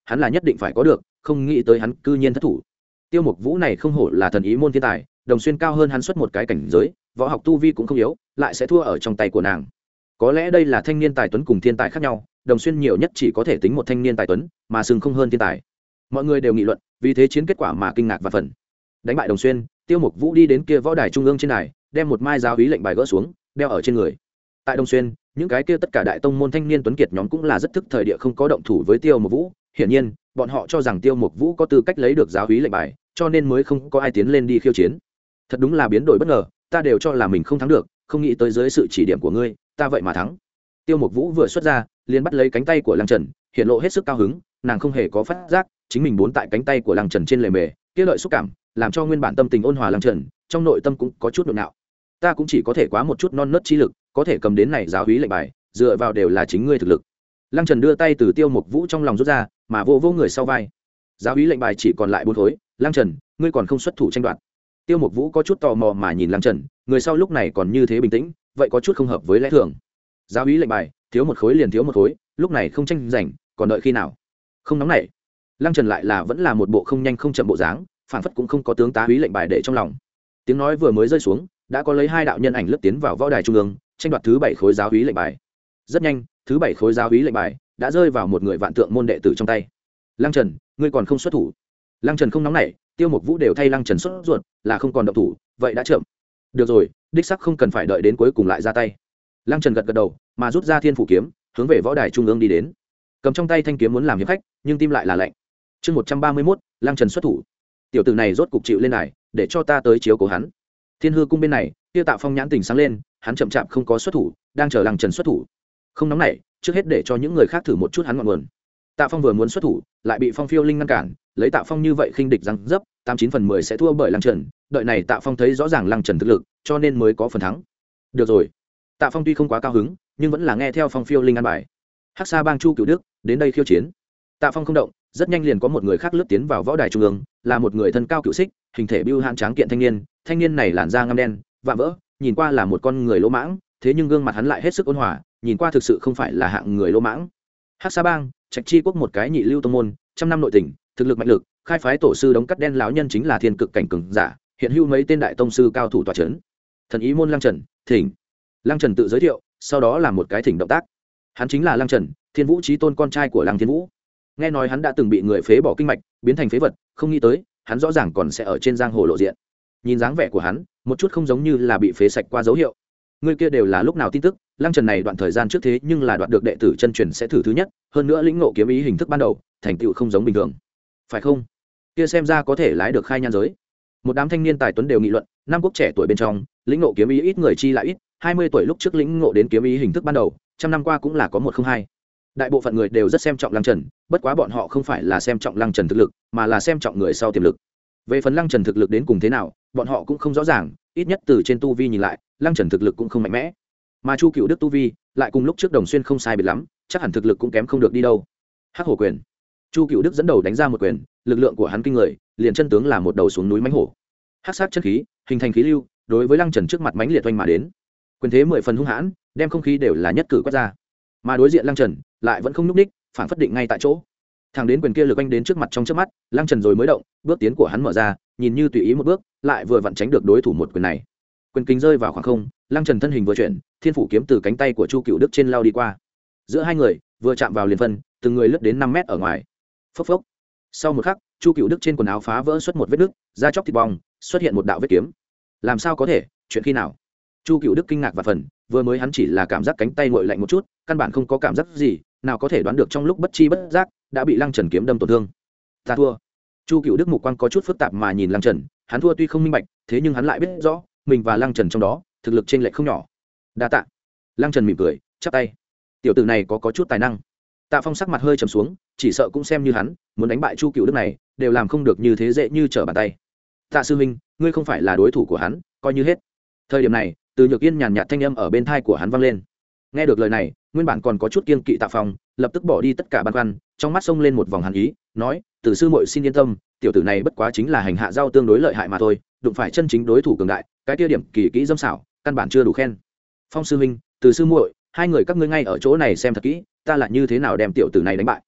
hắn là nhất định phải có được, không nghĩ tới hắn cư nhiên thất thủ. Tiêu Mục Vũ này không hổ là thần ý môn thiên tài, Đồng Xuyên cao hơn hắn suốt một cái cảnh giới, võ học tu vi cũng không yếu, lại sẽ thua ở trong tay của nàng. Có lẽ đây là thanh niên tài tuấn cùng thiên tài khác nhau, Đồng Xuyên nhiều nhất chỉ có thể tính một thanh niên tài tuấn, mà sừng không hơn thiên tài. Mọi người đều nghị luận, vì thế chiến kết quả mà kinh ngạc và phần. Đánh bại Đồng Xuyên, Tiêu Mục Vũ đi đến kia võ đài trung ương trên đài, đem một mai giáo úy lệnh bài gỡ xuống, đeo ở trên người. Tại Đồng Xuyên, những cái kia tất cả đại tông môn thanh niên tuấn kiệt nhóm cũng là rất thức thời địa không có động thủ với Tiêu Mục Vũ, hiển nhiên, bọn họ cho rằng Tiêu Mục Vũ có tư cách lấy được giáo úy lệnh bài, cho nên mới không có ai tiến lên đi khiêu chiến. Thật đúng là biến đổi bất ngờ, ta đều cho là mình không thắng được, không nghĩ tới dưới sự chỉ điểm của ngươi, ta vậy mà thắng. Tiêu Mục Vũ vừa xuất ra, liền bắt lấy cánh tay của Lăng Trần, hiện lộ hết sức cao hứng, nàng không hề có phát giác, chính mình bốn tại cánh tay của Lăng Trần trên lề mề, kia lợi xúc cảm, làm cho nguyên bản tâm tình ôn hòa Lăng Trần, trong nội tâm cũng có chút nhộn nhạo. Ta cũng chỉ có thể quá một chút non nớt chi lực, có thể cầm đến này giáo úy lệnh bài, dựa vào đều là chính ngươi thực lực. Lăng Trần đưa tay từ Tiêu Mục Vũ trong lòng rút ra, mà vô vô người sau vai. Giáo úy lệnh bài chỉ còn lại bốn khối, Lăng Trần, ngươi còn không xuất thủ tranh đoạt. Tiêu Mục Vũ có chút tò mò mà nhìn Lăng Trần, người sau lúc này còn như thế bình tĩnh, vậy có chút không hợp với lẽ thường. Giáo úy lệnh bài, thiếu một khối liền thiếu một khối, lúc này không tranh giành, còn đợi khi nào? Không nóng nảy. Lăng Trần lại là vẫn là một bộ không nhanh không chậm bộ dáng, phản phất cũng không có tướng tá úy lệnh bài để trong lòng. Tiếng nói vừa mới rơi xuống, đã có lấy hai đạo nhân ảnh lướt tiến vào võ đài trung ương, tranh đoạt thứ bảy khối giáo úy lệnh bài. Rất nhanh, thứ bảy khối giáo úy lệnh bài đã rơi vào một người vạn tượng môn đệ tử trong tay. Lăng Trần, ngươi còn không xuất thủ. Lăng Trần không nóng nảy, Tiêu Mục Vũ đều thay Lăng Trần xuất ruột, là không còn động thủ, vậy đã chậm. Được rồi, đích sắc không cần phải đợi đến cuối cùng lại ra tay. Lăng Trần gật gật đầu, mà rút ra Thiên Phủ kiếm, hướng về võ đài trung ương đi đến. Cầm trong tay thanh kiếm muốn làm hiệp khách, nhưng tim lại là lạnh. Chương một trăm ba mươi mốt, Lăng Trần xuất thủ. Tiểu tử này rốt cục chịu lên đài, để cho ta tới chiếu cố hắn. Thiên Hư cung bên này, Tiêu Tạo Phong nhãn tỉnh sáng lên, hắn chậm chạp không có xuất thủ, đang chờ Lăng Trần xuất thủ. Không nóng nảy, trước hết để cho những người khác thử một chút hắn ngọn nguồn. Tạ Phong vừa muốn xuất thủ, lại bị Phong Phiêu Linh ngăn cản, lấy Tạ Phong như vậy khinh địch răng dấp, tám chín phần mười sẽ thua bởi Lăng Trần, đợi này Tạ Phong thấy rõ ràng Lăng Trần thực lực, cho nên mới có phần thắng. Được rồi. Tạ Phong tuy không quá cao hứng, nhưng vẫn là nghe theo Phong Phiêu Linh an bài. Hắc Sa Bang Chu Cửu Đức đến đây khiêu chiến. Tạ Phong không động, rất nhanh liền có một người khác lướt tiến vào võ đài trung ương, là một người thân cao cựu xích, hình thể bưu hãn tráng kiện thanh niên, thanh niên này làn da ngăm đen, vạm vỡ, nhìn qua là một con người lỗ mãng, thế nhưng gương mặt hắn lại hết sức ôn hòa, nhìn qua thực sự không phải là hạng người lỗ mãng. Hắc Sa Bang, Trạch Chi quốc một cái nhị lưu tông môn, trăm năm nội tình, thực lực mạnh lực, khai phái tổ sư đống cắt đen lão nhân chính là thiên cực cảnh cường giả, hiện hữu mấy tên đại tông sư cao thủ tọa chấn. Thần ý môn Lăng Trần, thỉnh. Lăng Trần tự giới thiệu, sau đó làm một cái thỉnh động tác. Hắn chính là Lăng Trần, Thiên Vũ Chí Tôn con trai của Lăng Thiên Vũ. Nghe nói hắn đã từng bị người phế bỏ kinh mạch, biến thành phế vật, không nghĩ tới, hắn rõ ràng còn sẽ ở trên giang hồ lộ diện. Nhìn dáng vẻ của hắn, một chút không giống như là bị phế sạch qua dấu hiệu. Người kia đều là lúc nào tin tức, Lăng Trần này đoạn thời gian trước thế nhưng là đoạt được đệ tử chân truyền sẽ thử thứ nhất, hơn nữa lĩnh ngộ kiếm ý hình thức ban đầu, thành tựu không giống bình thường. Phải không? Kia xem ra có thể lái được khai nhan giới. Một đám thanh niên tài tuấn đều nghị luận, năm quốc trẻ tuổi bên trong, lĩnh ngộ kiếm ý ít người chi lại ít, hai mươi tuổi lúc trước lĩnh ngộ đến kiếm ý hình thức ban đầu, trăm năm qua cũng là có một không hai. Đại bộ phận người đều rất xem trọng Lăng Trần, bất quá bọn họ không phải là xem trọng Lăng Trần thực lực, mà là xem trọng người sau tiềm lực. Về phần Lăng Trần thực lực đến cùng thế nào, bọn họ cũng không rõ ràng, ít nhất từ trên tu vi nhìn lại, Lăng Trần thực lực cũng không mạnh mẽ. Mà Chu Cửu Đức tu vi lại cùng lúc trước Đồng Xuyên không sai biệt lắm, chắc hẳn thực lực cũng kém không được đi đâu. Hắc Hổ quyền. Chu Cửu Đức dẫn đầu đánh ra một quyền, lực lượng của hắn kinh người, liền chân tướng là một đầu xuống núi mãnh hổ. Hắc sát chân khí, hình thành khí lưu, đối với Lăng Trần trước mặt mãnh liệt oanh mà đến. Quyền thế mười phần hung hãn, đem không khí đều là nhất cử quét ra. Mà đối diện Lăng Trần lại vẫn không nhúc nhích, phản phất định ngay tại chỗ. Thằng đến quyền kia lực anh đến trước mặt trong chớp mắt, Lăng Trần rồi mới động, bước tiến của hắn mở ra, nhìn như tùy ý một bước, lại vừa vặn tránh được đối thủ một quyền này. Quyền kính rơi vào khoảng không, Lăng Trần thân hình vừa chuyển, Thiên Phủ kiếm từ cánh tay của Chu Cửu Đức trên lao đi qua. Giữa hai người vừa chạm vào liền phân, từng người lướt đến năm mét ở ngoài. Phốc phốc. Sau một khắc, Chu Cửu Đức trên quần áo phá vỡ xuất một vết nứt, da chóc thịt bong, xuất hiện một đạo vết kiếm. Làm sao có thể? Chuyện khi nào? Chu Cửu Đức kinh ngạc và phần, vừa mới hắn chỉ là cảm giác cánh tay nguội lạnh một chút, căn bản không có cảm giác gì, nào có thể đoán được trong lúc bất chi bất giác đã bị Lăng Trần kiếm đâm tổn thương. Ta thua. Chu Cửu Đức mục quang có chút phức tạp mà nhìn Lăng Trần, hắn thua tuy không minh bạch, thế nhưng hắn lại biết rõ, mình và Lăng Trần trong đó, thực lực chênh lệch không nhỏ. Đa tạ. Lăng Trần mỉm cười, chắp tay. Tiểu tử này có có chút tài năng. Tạ Phong sắc mặt hơi trầm xuống, chỉ sợ cũng xem như hắn, muốn đánh bại Chu Cửu Đức này, đều làm không được như thế dễ như trở bàn tay. Tạ sư huynh, ngươi không phải là đối thủ của hắn, coi như hết. Thời điểm này, Từ Nhược Yên nhàn nhạt thanh âm ở bên tai của hắn vang lên. Nghe được lời này, nguyên bản còn có chút kiêng kỵ Tạ Phong, lập tức bỏ đi tất cả băn khoăn, trong mắt xông lên một vòng hàn ý, nói: "Từ sư muội xin yên tâm, tiểu tử này bất quá chính là hành hạ giao tương đối lợi hại mà thôi, đụng phải chân chính đối thủ cường đại, cái tiêu điểm kỳ kỹ dâm xảo, căn bản chưa đủ khen." Phong sư huynh, Từ sư muội, hai người các ngươi ngay ở chỗ này xem thật kỹ, ta là như thế nào đem tiểu tử này đánh bại.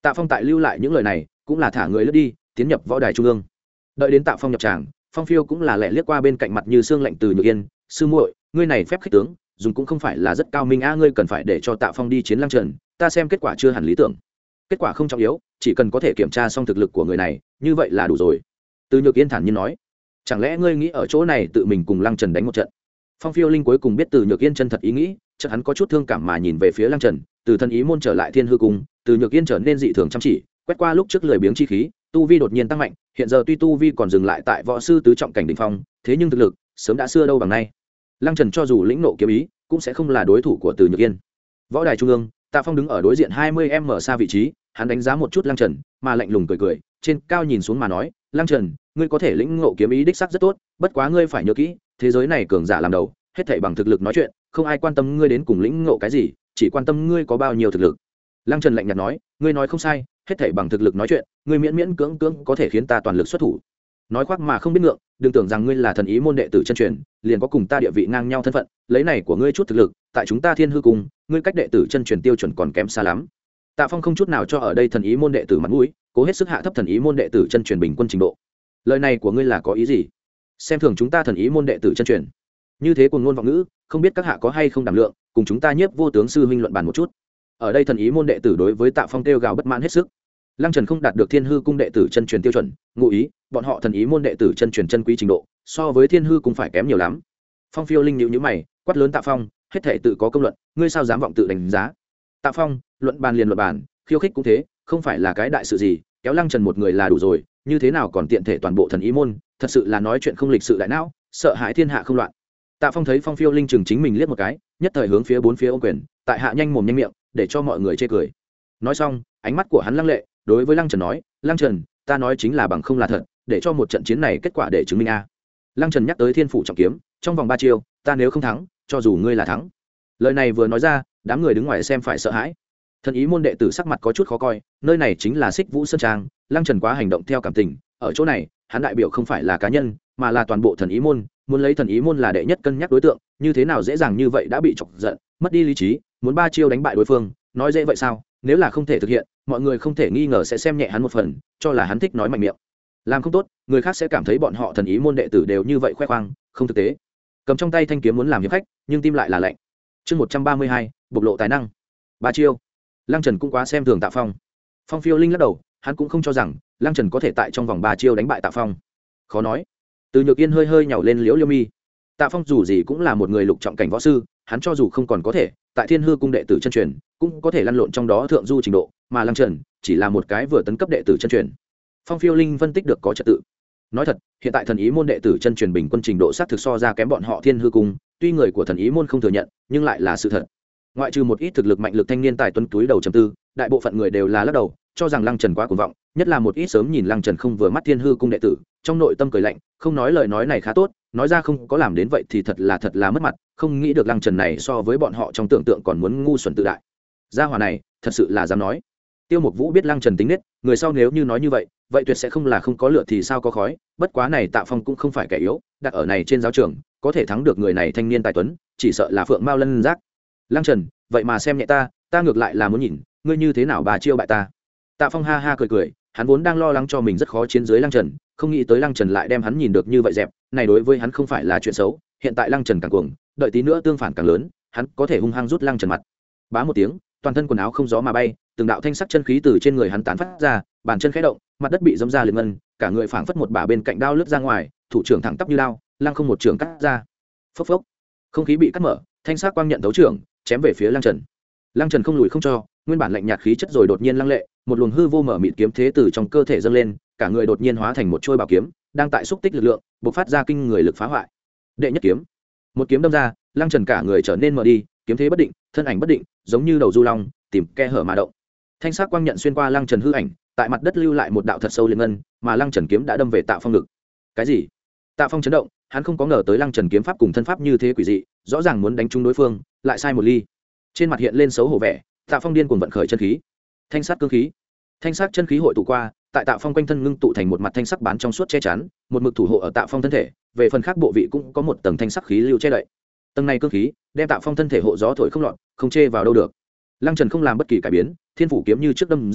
Tạ Phong tại lưu lại những lời này cũng là thả người lướt đi, tiến nhập võ đài trung ương. Đợi đến Tạ Phong nhập tràng, Phong Phiêu cũng là lẹ liếc qua bên cạnh mặt như xương lạnh Từ Nhược Yên, sư muội, ngươi này phép khích tướng dùng cũng không phải là rất cao minh a, ngươi cần phải để cho Tạ Phong đi chiến Lăng Trần, ta xem kết quả chưa hẳn lý tưởng. Kết quả không trọng yếu, chỉ cần có thể kiểm tra xong thực lực của người này, như vậy là đủ rồi. Từ Nhược Yên thản nhiên nói, chẳng lẽ ngươi nghĩ ở chỗ này tự mình cùng Lăng Trần đánh một trận? Phong Phiêu Linh cuối cùng biết Từ Nhược Yên chân thật ý nghĩ, chợt hắn có chút thương cảm mà nhìn về phía Lăng Trần, từ thân ý môn trở lại Thiên Hư Cung, Từ Nhược Yên trở nên dị thường chăm chỉ, quét qua lúc trước lười biếng chi khí, tu vi đột nhiên tăng mạnh, hiện giờ tuy tu vi còn dừng lại tại võ sư tứ trọng cảnh đỉnh phong, thế nhưng thực lực sớm đã xưa đâu bằng nay. Lăng Trần cho dù lĩnh nộ kiếm ý, cũng sẽ không là đối thủ của Từ Nhược Yên. Võ đài trung ương, Tạ Phong đứng ở đối diện hai mươi mét xa vị trí, hắn đánh giá một chút Lăng Trần, mà lạnh lùng cười cười, trên cao nhìn xuống mà nói, Lăng Trần, ngươi có thể lĩnh ngộ kiếm ý đích xác rất tốt, bất quá ngươi phải nhớ kỹ, thế giới này cường giả làm đầu, hết thảy bằng thực lực nói chuyện, không ai quan tâm ngươi đến cùng lĩnh ngộ cái gì, chỉ quan tâm ngươi có bao nhiêu thực lực. Lăng Trần lạnh nhạt nói, ngươi nói không sai, hết thảy bằng thực lực nói chuyện, ngươi miễn miễn cưỡng cưỡng có thể khiến ta toàn lực xuất thủ. Nói khoác mà không biết ngượng, đừng tưởng rằng ngươi là thần ý môn đệ tử chân truyền, liền có cùng ta địa vị ngang nhau thân phận, lấy này của ngươi chút thực lực, tại chúng ta Thiên Hư Cung, ngươi cách đệ tử chân truyền tiêu chuẩn còn kém xa lắm. Tạ Phong không chút nào cho ở đây thần ý môn đệ tử mặt mũi, cố hết sức hạ thấp thần ý môn đệ tử chân truyền bình quân trình độ. Lời này của ngươi là có ý gì? Xem thường chúng ta thần ý môn đệ tử chân truyền? Như thế cuồng ngôn vọng ngữ, không biết các hạ có hay không đảm lượng, cùng chúng ta Nhiếp Vô Tướng sư huynh luận bàn một chút. Ở đây thần ý môn đệ tử đối với Tạ Phong kêu gào bất mãn hết sức. Lăng Trần không đạt được Thiên Hư Cung đệ tử chân truyền tiêu chuẩn, ngụ ý, bọn họ thần ý môn đệ tử chân truyền chân quý trình độ, so với Thiên Hư Cung phải kém nhiều lắm. Phong Phiêu Linh nhíu nhíu mày, quát lớn Tạ Phong, hết thảy tự có công luận, ngươi sao dám vọng tự đánh giá? Tạ Phong, luận bàn liền luận bàn, khiêu khích cũng thế, không phải là cái đại sự gì, kéo Lăng Trần một người là đủ rồi, như thế nào còn tiện thể toàn bộ thần ý môn, thật sự là nói chuyện không lịch sự đại não, sợ hãi thiên hạ không loạn. Tạ Phong thấy Phong Phiêu Linh chừng chính mình liếc một cái, nhất thời hướng phía bốn phía ôm quyền, tại hạ nhanh mồm nhanh miệng, để cho mọi người chê cười. Nói xong, ánh mắt của hắn lăng lệ, đối với Lăng Trần nói, Lăng Trần, ta nói chính là bằng không là thật, để cho một trận chiến này kết quả để chứng minh a. Lăng Trần nhắc tới Thiên Phủ trọng kiếm, trong vòng ba chiêu, ta nếu không thắng, cho dù ngươi là thắng. Lời này vừa nói ra, đám người đứng ngoài xem phải sợ hãi. Thần ý môn đệ tử sắc mặt có chút khó coi, nơi này chính là Xích Vũ Sơn Trang, Lăng Trần quá hành động theo cảm tình, ở chỗ này, hắn đại biểu không phải là cá nhân, mà là toàn bộ thần ý môn, muốn lấy thần ý môn là đệ nhất cân nhắc đối tượng, như thế nào dễ dàng như vậy đã bị chọc giận, mất đi lý trí, muốn ba chiêu đánh bại đối phương, nói dễ vậy sao? Nếu là không thể thực hiện, mọi người không thể nghi ngờ sẽ xem nhẹ hắn một phần, cho là hắn thích nói mạnh miệng. Làm không tốt, người khác sẽ cảm thấy bọn họ thần ý môn đệ tử đều như vậy khoe khoang, không thực tế. Cầm trong tay thanh kiếm muốn làm hiệp khách, nhưng tim lại là lạnh. Chương một trăm ba mươi hai, bộc lộ tài năng. Ba chiêu. Lăng Trần cũng quá xem thường Tạ Phong. Phong Phiêu Linh lắc đầu, hắn cũng không cho rằng Lăng Trần có thể tại trong vòng ba chiêu đánh bại Tạ Phong. Khó nói. Từ Nhược Yên hơi hơi nhàu lên liễu liêu mi. Tạ Phong dù gì cũng là một người lục trọng cảnh võ sư, hắn cho dù không còn có thể tại Thiên Hư Cung đệ tử chân truyền, cũng có thể lăn lộn trong đó thượng du trình độ, mà Lăng Trần chỉ là một cái vừa tấn cấp đệ tử chân truyền. Phong Phiêu Linh phân tích được có trật tự. Nói thật, hiện tại thần ý môn đệ tử chân truyền bình quân trình độ sát thực so ra kém bọn họ Thiên Hư Cung, tuy người của thần ý môn không thừa nhận, nhưng lại là sự thật. Ngoại trừ một ít thực lực mạnh lực thanh niên tài tuấn túi đầu trầm tư, đại bộ phận người đều là lắc đầu, cho rằng Lăng Trần quá cuồng vọng, nhất là một ít sớm nhìn Lăng Trần không vừa mắt Thiên Hư Cung đệ tử, trong nội tâm cười lạnh, không nói lời nói này khá tốt, nói ra không có làm đến vậy thì thật là thật là mất mặt, không nghĩ được Lăng Trần này so với bọn họ trong tưởng tượng còn muốn ngu xuẩn tự đại. Gia hỏa này, thật sự là dám nói. Tiêu Mục Vũ biết Lăng Trần tính nết, người sau nếu như nói như vậy, vậy tuyệt sẽ không là không có lửa thì sao có khói, bất quá này Tạ Phong cũng không phải kẻ yếu, đặt ở này trên giáo trường, có thể thắng được người này thanh niên tài tuấn, chỉ sợ là phượng mao lân giác. Lăng Trần, vậy mà xem nhẹ ta, ta ngược lại là muốn nhìn, ngươi như thế nào bà chiêu bại ta. Tạ Phong ha ha cười cười, hắn vốn đang lo lắng cho mình rất khó chiến dưới Lăng Trần, không nghĩ tới Lăng Trần lại đem hắn nhìn được như vậy dẹp, này đối với hắn không phải là chuyện xấu, hiện tại Lăng Trần càng cuồng, đợi tí nữa tương phản càng lớn, hắn có thể hung hăng rút Lăng Trần mặt. Bá một tiếng, toàn thân quần áo không gió mà bay, từng đạo thanh sắc chân khí từ trên người hắn tán phát ra, bàn chân khẽ động, mặt đất bị dẫm ra liền ngân, cả người phảng phất một bả bên cạnh đao lướt ra ngoài, thủ trưởng thẳng tắp như lao, Lăng không một trường cắt ra. Phốc phốc. Không khí bị cắt mở, thanh sắc quang nhận thấu trưởng, chém về phía Lăng Trần. Lăng Trần không lùi không cho, nguyên bản lạnh nhạt khí chất rồi đột nhiên lăng lệ, một luồng hư vô mở mịt kiếm thế từ trong cơ thể dâng lên, cả người đột nhiên hóa thành một chuôi bảo kiếm, đang tại xúc tích lực lượng, bộc phát ra kinh người lực phá hoại. Đệ nhất kiếm. Một kiếm đâm ra, Lăng Trần cả người trở nên mờ đi, kiếm thế bất định, thân ảnh bất định, giống như đầu du long, tìm khe hở mà động. Thanh sắc quang nhận xuyên qua Lăng Trần hư ảnh, tại mặt đất lưu lại một đạo thật sâu liên ngân, mà Lăng Trần kiếm đã đâm về Tạ Phong ngực. Cái gì? Tạ Phong chấn động, hắn không có ngờ tới Lăng Trần kiếm pháp cùng thân pháp như thế quỷ dị, rõ ràng muốn đánh trúng đối phương, lại sai một ly. Trên mặt hiện lên xấu hổ vẻ, Tạ Phong điên cuồng vận khởi chân khí. Thanh sắc cương khí. Thanh sắc chân khí hội tụ qua, tại Tạ Phong quanh thân ngưng tụ thành một mặt thanh sắc bán trong suốt che chắn, một mực thủ hộ ở Tạ Phong thân thể, về phần khác bộ vị cũng có một tầng thanh sắc khí lưu che đậy. Tầng này cương khí, đem Tạ Phong thân thể hộ gió thổi không lọt, không chê vào đâu được. Lăng Trần không làm bất kỳ cải biến, Thiên Phủ kiếm như trước đâm ra,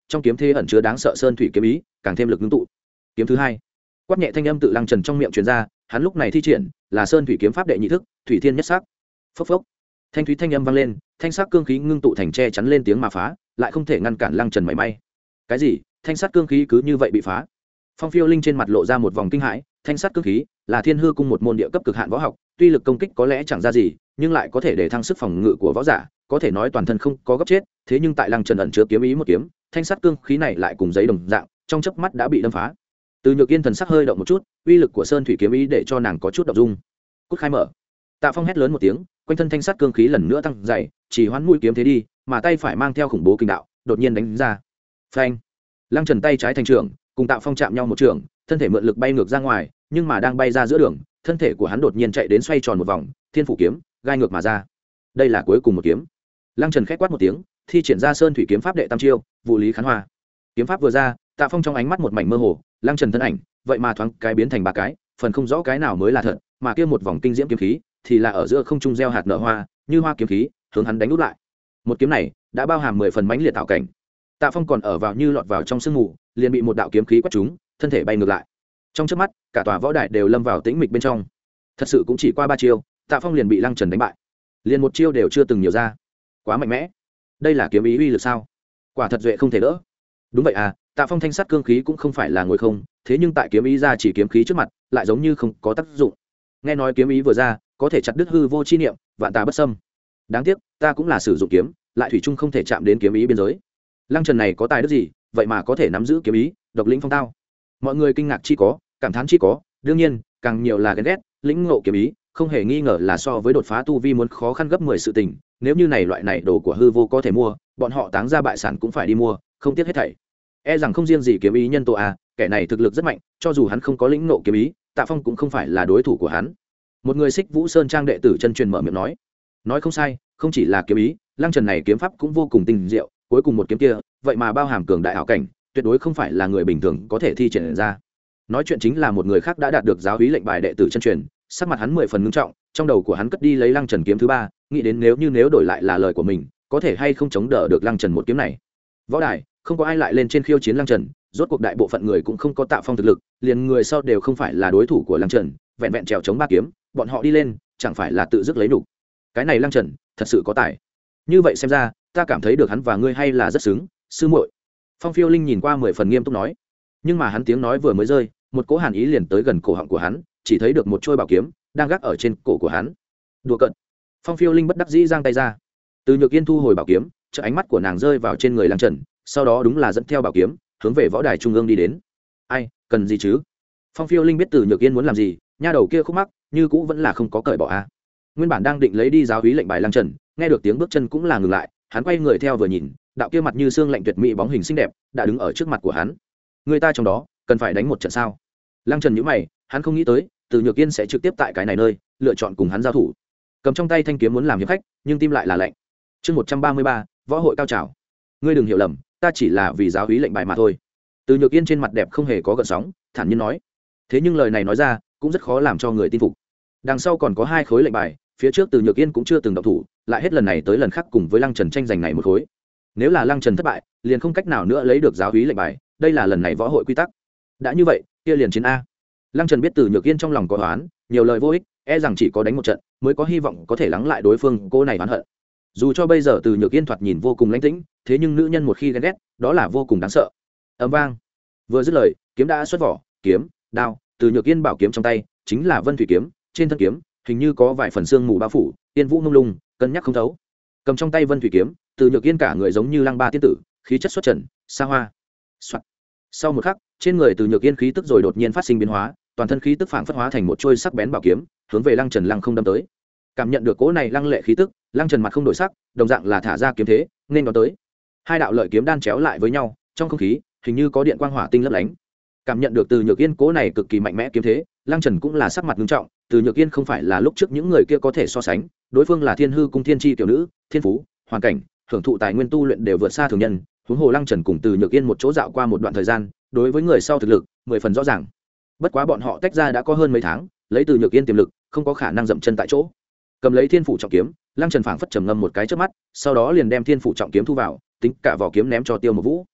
trong kiếm thế ẩn chứa đáng sợ sơn thủy kiếm ý càng thêm lực ngưng tụ. Kiếm thứ hai, quát nhẹ thanh âm tự Lăng Trần trong miệng truyền ra, hắn lúc này thi triển là sơn thủy kiếm pháp đệ nhị thức, thủy thiên nhất sắc. Phốc phốc, thanh thúy thanh âm vang lên, thanh sắc cương khí ngưng tụ thành che chắn lên tiếng mà phá, lại không thể ngăn cản Lăng Trần mảy may. Cái gì? Thanh sắt cương khí cứ như vậy bị phá? Phong Phiêu Linh trên mặt lộ ra một vòng kinh hãi, thanh sắt cương khí là Thiên Hư cung một môn địa cấp cực hạn võ học, tuy lực công kích có lẽ chẳng ra gì, nhưng lại có thể để thăng sức phòng ngự của võ giả, có thể nói toàn thân không có gấp chết, thế nhưng tại Lăng Trần ẩn chứa kiếm ý một kiếm, thanh sắt cương khí này lại cùng giấy đồng dạng, trong chớp mắt đã bị đâm phá. Từ Nhược Yên thần sắc hơi động một chút, uy lực của sơn thủy kiếm ý để cho nàng có chút động dung. Cút khai mở. Tạ Phong hét lớn một tiếng, quanh thân thanh sắt cương khí lần nữa tăng dày, chỉ hoán mũi kiếm thế đi, mà tay phải mang theo khủng bố kinh đạo, đột nhiên đánh ra. Phanh. Lăng Trần tay trái thành trưởng, cùng Tạ Phong chạm nhau một trường, thân thể mượn lực bay ngược ra ngoài, nhưng mà đang bay ra giữa đường, thân thể của hắn đột nhiên chạy đến xoay tròn một vòng, thiên phủ kiếm gai ngược mà ra. Đây là cuối cùng một kiếm. Lăng Trần khét quát một tiếng, thi triển ra sơn thủy kiếm pháp đệ tam chiêu, vụ lý khán hoa. Kiếm pháp vừa ra, Tạ Phong trong ánh mắt một mảnh mơ hồ, Lăng Trần thân ảnh vậy mà thoáng cái biến thành ba cái, phần không rõ cái nào mới là thật, mà kia một vòng kinh diễm kiếm khí thì là ở giữa không trung gieo hạt nở hoa, như hoa kiếm khí hướng hắn đánh úp lại. Một kiếm này đã bao hàm mười phần mãnh liệt tạo cảnh. Tạ Phong còn ở vào như lọt vào trong sương mù, liền bị một đạo kiếm khí quét trúng, thân thể bay ngược lại. Trong chớp mắt, cả tòa võ đài đều lâm vào tĩnh mịch bên trong. Thật sự cũng chỉ qua ba chiêu, Tạ Phong liền bị Lăng Trần đánh bại. Liền một chiêu đều chưa từng nhiều ra. Quá mạnh mẽ. Đây là kiếm ý uy lực sao? Quả thật duệ không thể đỡ. Đúng vậy à, Tạ Phong thanh sắt cương khí cũng không phải là ngồi không, thế nhưng tại kiếm ý ra chỉ kiếm khí trước mặt, lại giống như không có tác dụng. Nghe nói kiếm ý vừa ra, có thể chặt đứt hư vô chi niệm, vạn tà bất xâm. Đáng tiếc, ta cũng là sử dụng kiếm, lại thủy chung không thể chạm đến kiếm ý biên giới. Lăng Trần này có tài đức gì, vậy mà có thể nắm giữ kiếm ý, độc lĩnh phong tao. Mọi người kinh ngạc chi có, cảm thán chi có, đương nhiên, càng nhiều là ghen ghét, lĩnh ngộ kiếm ý, không hề nghi ngờ là so với đột phá tu vi muốn khó khăn gấp mười sự tình, nếu như này loại này đồ của hư vô có thể mua, bọn họ táng ra bại sản cũng phải đi mua, không tiếc hết thảy. E rằng không riêng gì kiếm ý nhân tố a, kẻ này thực lực rất mạnh, cho dù hắn không có lĩnh ngộ kiếm ý, Tạ Phong cũng không phải là đối thủ của hắn. Một người Xích Vũ Sơn trang đệ tử chân truyền mở miệng nói, nói không sai, không chỉ là kiếm ý, Lăng Trần này kiếm pháp cũng vô cùng tinh diệu, cuối cùng một kiếm kia, vậy mà bao hàm cường đại ảo cảnh, tuyệt đối không phải là người bình thường có thể thi triển ra. Nói chuyện chính là một người khác đã đạt được giáo úy lệnh bài đệ tử chân truyền, sắc mặt hắn mười phần ngưng trọng, trong đầu của hắn cất đi lấy Lăng Trần kiếm thứ ba, nghĩ đến nếu như nếu đổi lại là lời của mình, có thể hay không chống đỡ được Lăng Trần một kiếm này. Võ đài, không có ai lại lên trên khiêu chiến Lăng Trần, rốt cuộc đại bộ phận người cũng không có Tạ Phong thực lực, liền người sau đều không phải là đối thủ của Lăng Trần, vẹn vẹn trèo chống ba kiếm, bọn họ đi lên, chẳng phải là tự dứt lấy đủ. Cái này Lăng Trần, thật sự có tài. Như vậy xem ra, ta cảm thấy được hắn và ngươi hay là rất xứng, sư muội. Phong Phiêu Linh nhìn qua mười phần nghiêm túc nói, nhưng mà hắn tiếng nói vừa mới rơi, một cỗ hàn ý liền tới gần cổ họng của hắn, chỉ thấy được một trôi bảo kiếm đang gác ở trên cổ của hắn. Đùa cợt. Phong Phiêu Linh bất đắc dĩ giang tay ra. Từ Nhược Yên thu hồi bảo kiếm, chợ ánh mắt của nàng rơi vào trên người Lăng Trần, sau đó đúng là dẫn theo bảo kiếm hướng về võ đài trung ương đi đến. Ai, cần gì chứ? Phong Phiêu Linh biết Từ Nhược Yên muốn làm gì, nha đầu kia khúc mắc, như cũ vẫn là không có cởi bỏ a. Nguyên bản đang định lấy đi giáo úy lệnh bài Lăng Trần, nghe được tiếng bước chân cũng là ngừng lại, hắn quay người theo vừa nhìn, đạo kia mặt như xương lạnh tuyệt mỹ bóng hình xinh đẹp đã đứng ở trước mặt của hắn. Người ta trong đó cần phải đánh một trận sao? Lăng Trần nhíu mày, hắn không nghĩ tới Từ Nhược Yên sẽ trực tiếp tại cái này nơi lựa chọn cùng hắn giao thủ. Cầm trong tay thanh kiếm muốn làm hiệp khách, nhưng tim lại là lạnh. Chương một trăm ba mươi ba, võ hội cao trào. Ngươi đừng hiểu lầm, ta chỉ là vì giáo úy lệnh bài mà thôi. Từ Nhược Yên trên mặt đẹp không hề có gợn sóng, thản nhiên nói. Thế nhưng lời này nói ra, cũng rất khó làm cho người tin phục. Đằng sau còn có hai khối lệnh bài, phía trước Từ Nhược Yên cũng chưa từng động thủ, lại hết lần này tới lần khác cùng với Lăng Trần tranh giành này một khối. Nếu là Lăng Trần thất bại, liền không cách nào nữa lấy được giáo úy lệnh bài, đây là lần này võ hội quy tắc. Đã như vậy, kia liền chiến a. Lăng Trần biết Từ Nhược Yên trong lòng có oán, nhiều lời vô ích, e rằng chỉ có đánh một trận mới có hy vọng có thể lắng lại đối phương cô này oán hận. Dù cho bây giờ Từ Nhược Yên thoạt nhìn vô cùng lãnh tĩnh, thế nhưng nữ nhân một khi ghen ghét, đó là vô cùng đáng sợ. Ầm vang. Vừa dứt lời, kiếm đã xuất vỏ, kiếm, đao, Từ Nhược Yên bảo kiếm trong tay, chính là Vân Thủy kiếm, trên thân kiếm, hình như có vài phần xương mù bao phủ, tiên vũ mông lung, cân nhắc không thấu. Cầm trong tay Vân Thủy kiếm, Từ Nhược Yên cả người giống như lăng ba tiên tử, khí chất xuất trần, xa hoa. Soạn. Sau một khắc, trên người Từ Nhược Yên khí tức rồi đột nhiên phát sinh biến hóa, toàn thân khí tức phảng phất hóa thành một trôi sắc bén bảo kiếm, hướng về Lăng Trần lăng không đâm tới. Cảm nhận được cỗ này lăng lệ khí tức, Lăng Trần mặt không đổi sắc, đồng dạng là thả ra kiếm thế, nên đón tới. Hai đạo lợi kiếm đan chéo lại với nhau, trong không khí hình như có điện quang hỏa tinh lấp lánh. Cảm nhận được Từ Nhược Yên cỗ này cực kỳ mạnh mẽ kiếm thế, Lăng Trần cũng là sắc mặt nghiêm trọng. Từ Nhược Yên không phải là lúc trước những người kia có thể so sánh, đối phương là Thiên Hư cung thiên chi tiểu nữ, thiên phú, hoàn cảnh, hưởng thụ tài nguyên tu luyện đều vượt xa thường nhân. Huống hồ Lăng Trần cùng Từ Nhược Yên một chỗ dạo qua một đoạn thời gian, đối với người sau thực lực mười phần rõ ràng. Bất quá bọn họ tách ra đã có hơn mấy tháng, lấy Từ Nhược Yên tiềm lực, không có khả năng dậm chân tại chỗ. Cầm lấy Thiên phủ trọng kiếm, Lăng Trần phảng phất trầm ngâm một cái trước mắt, sau đó liền đem Thiên phủ trọng kiếm thu vào, tính cả vỏ kiếm ném cho Tiêu Một Vũ.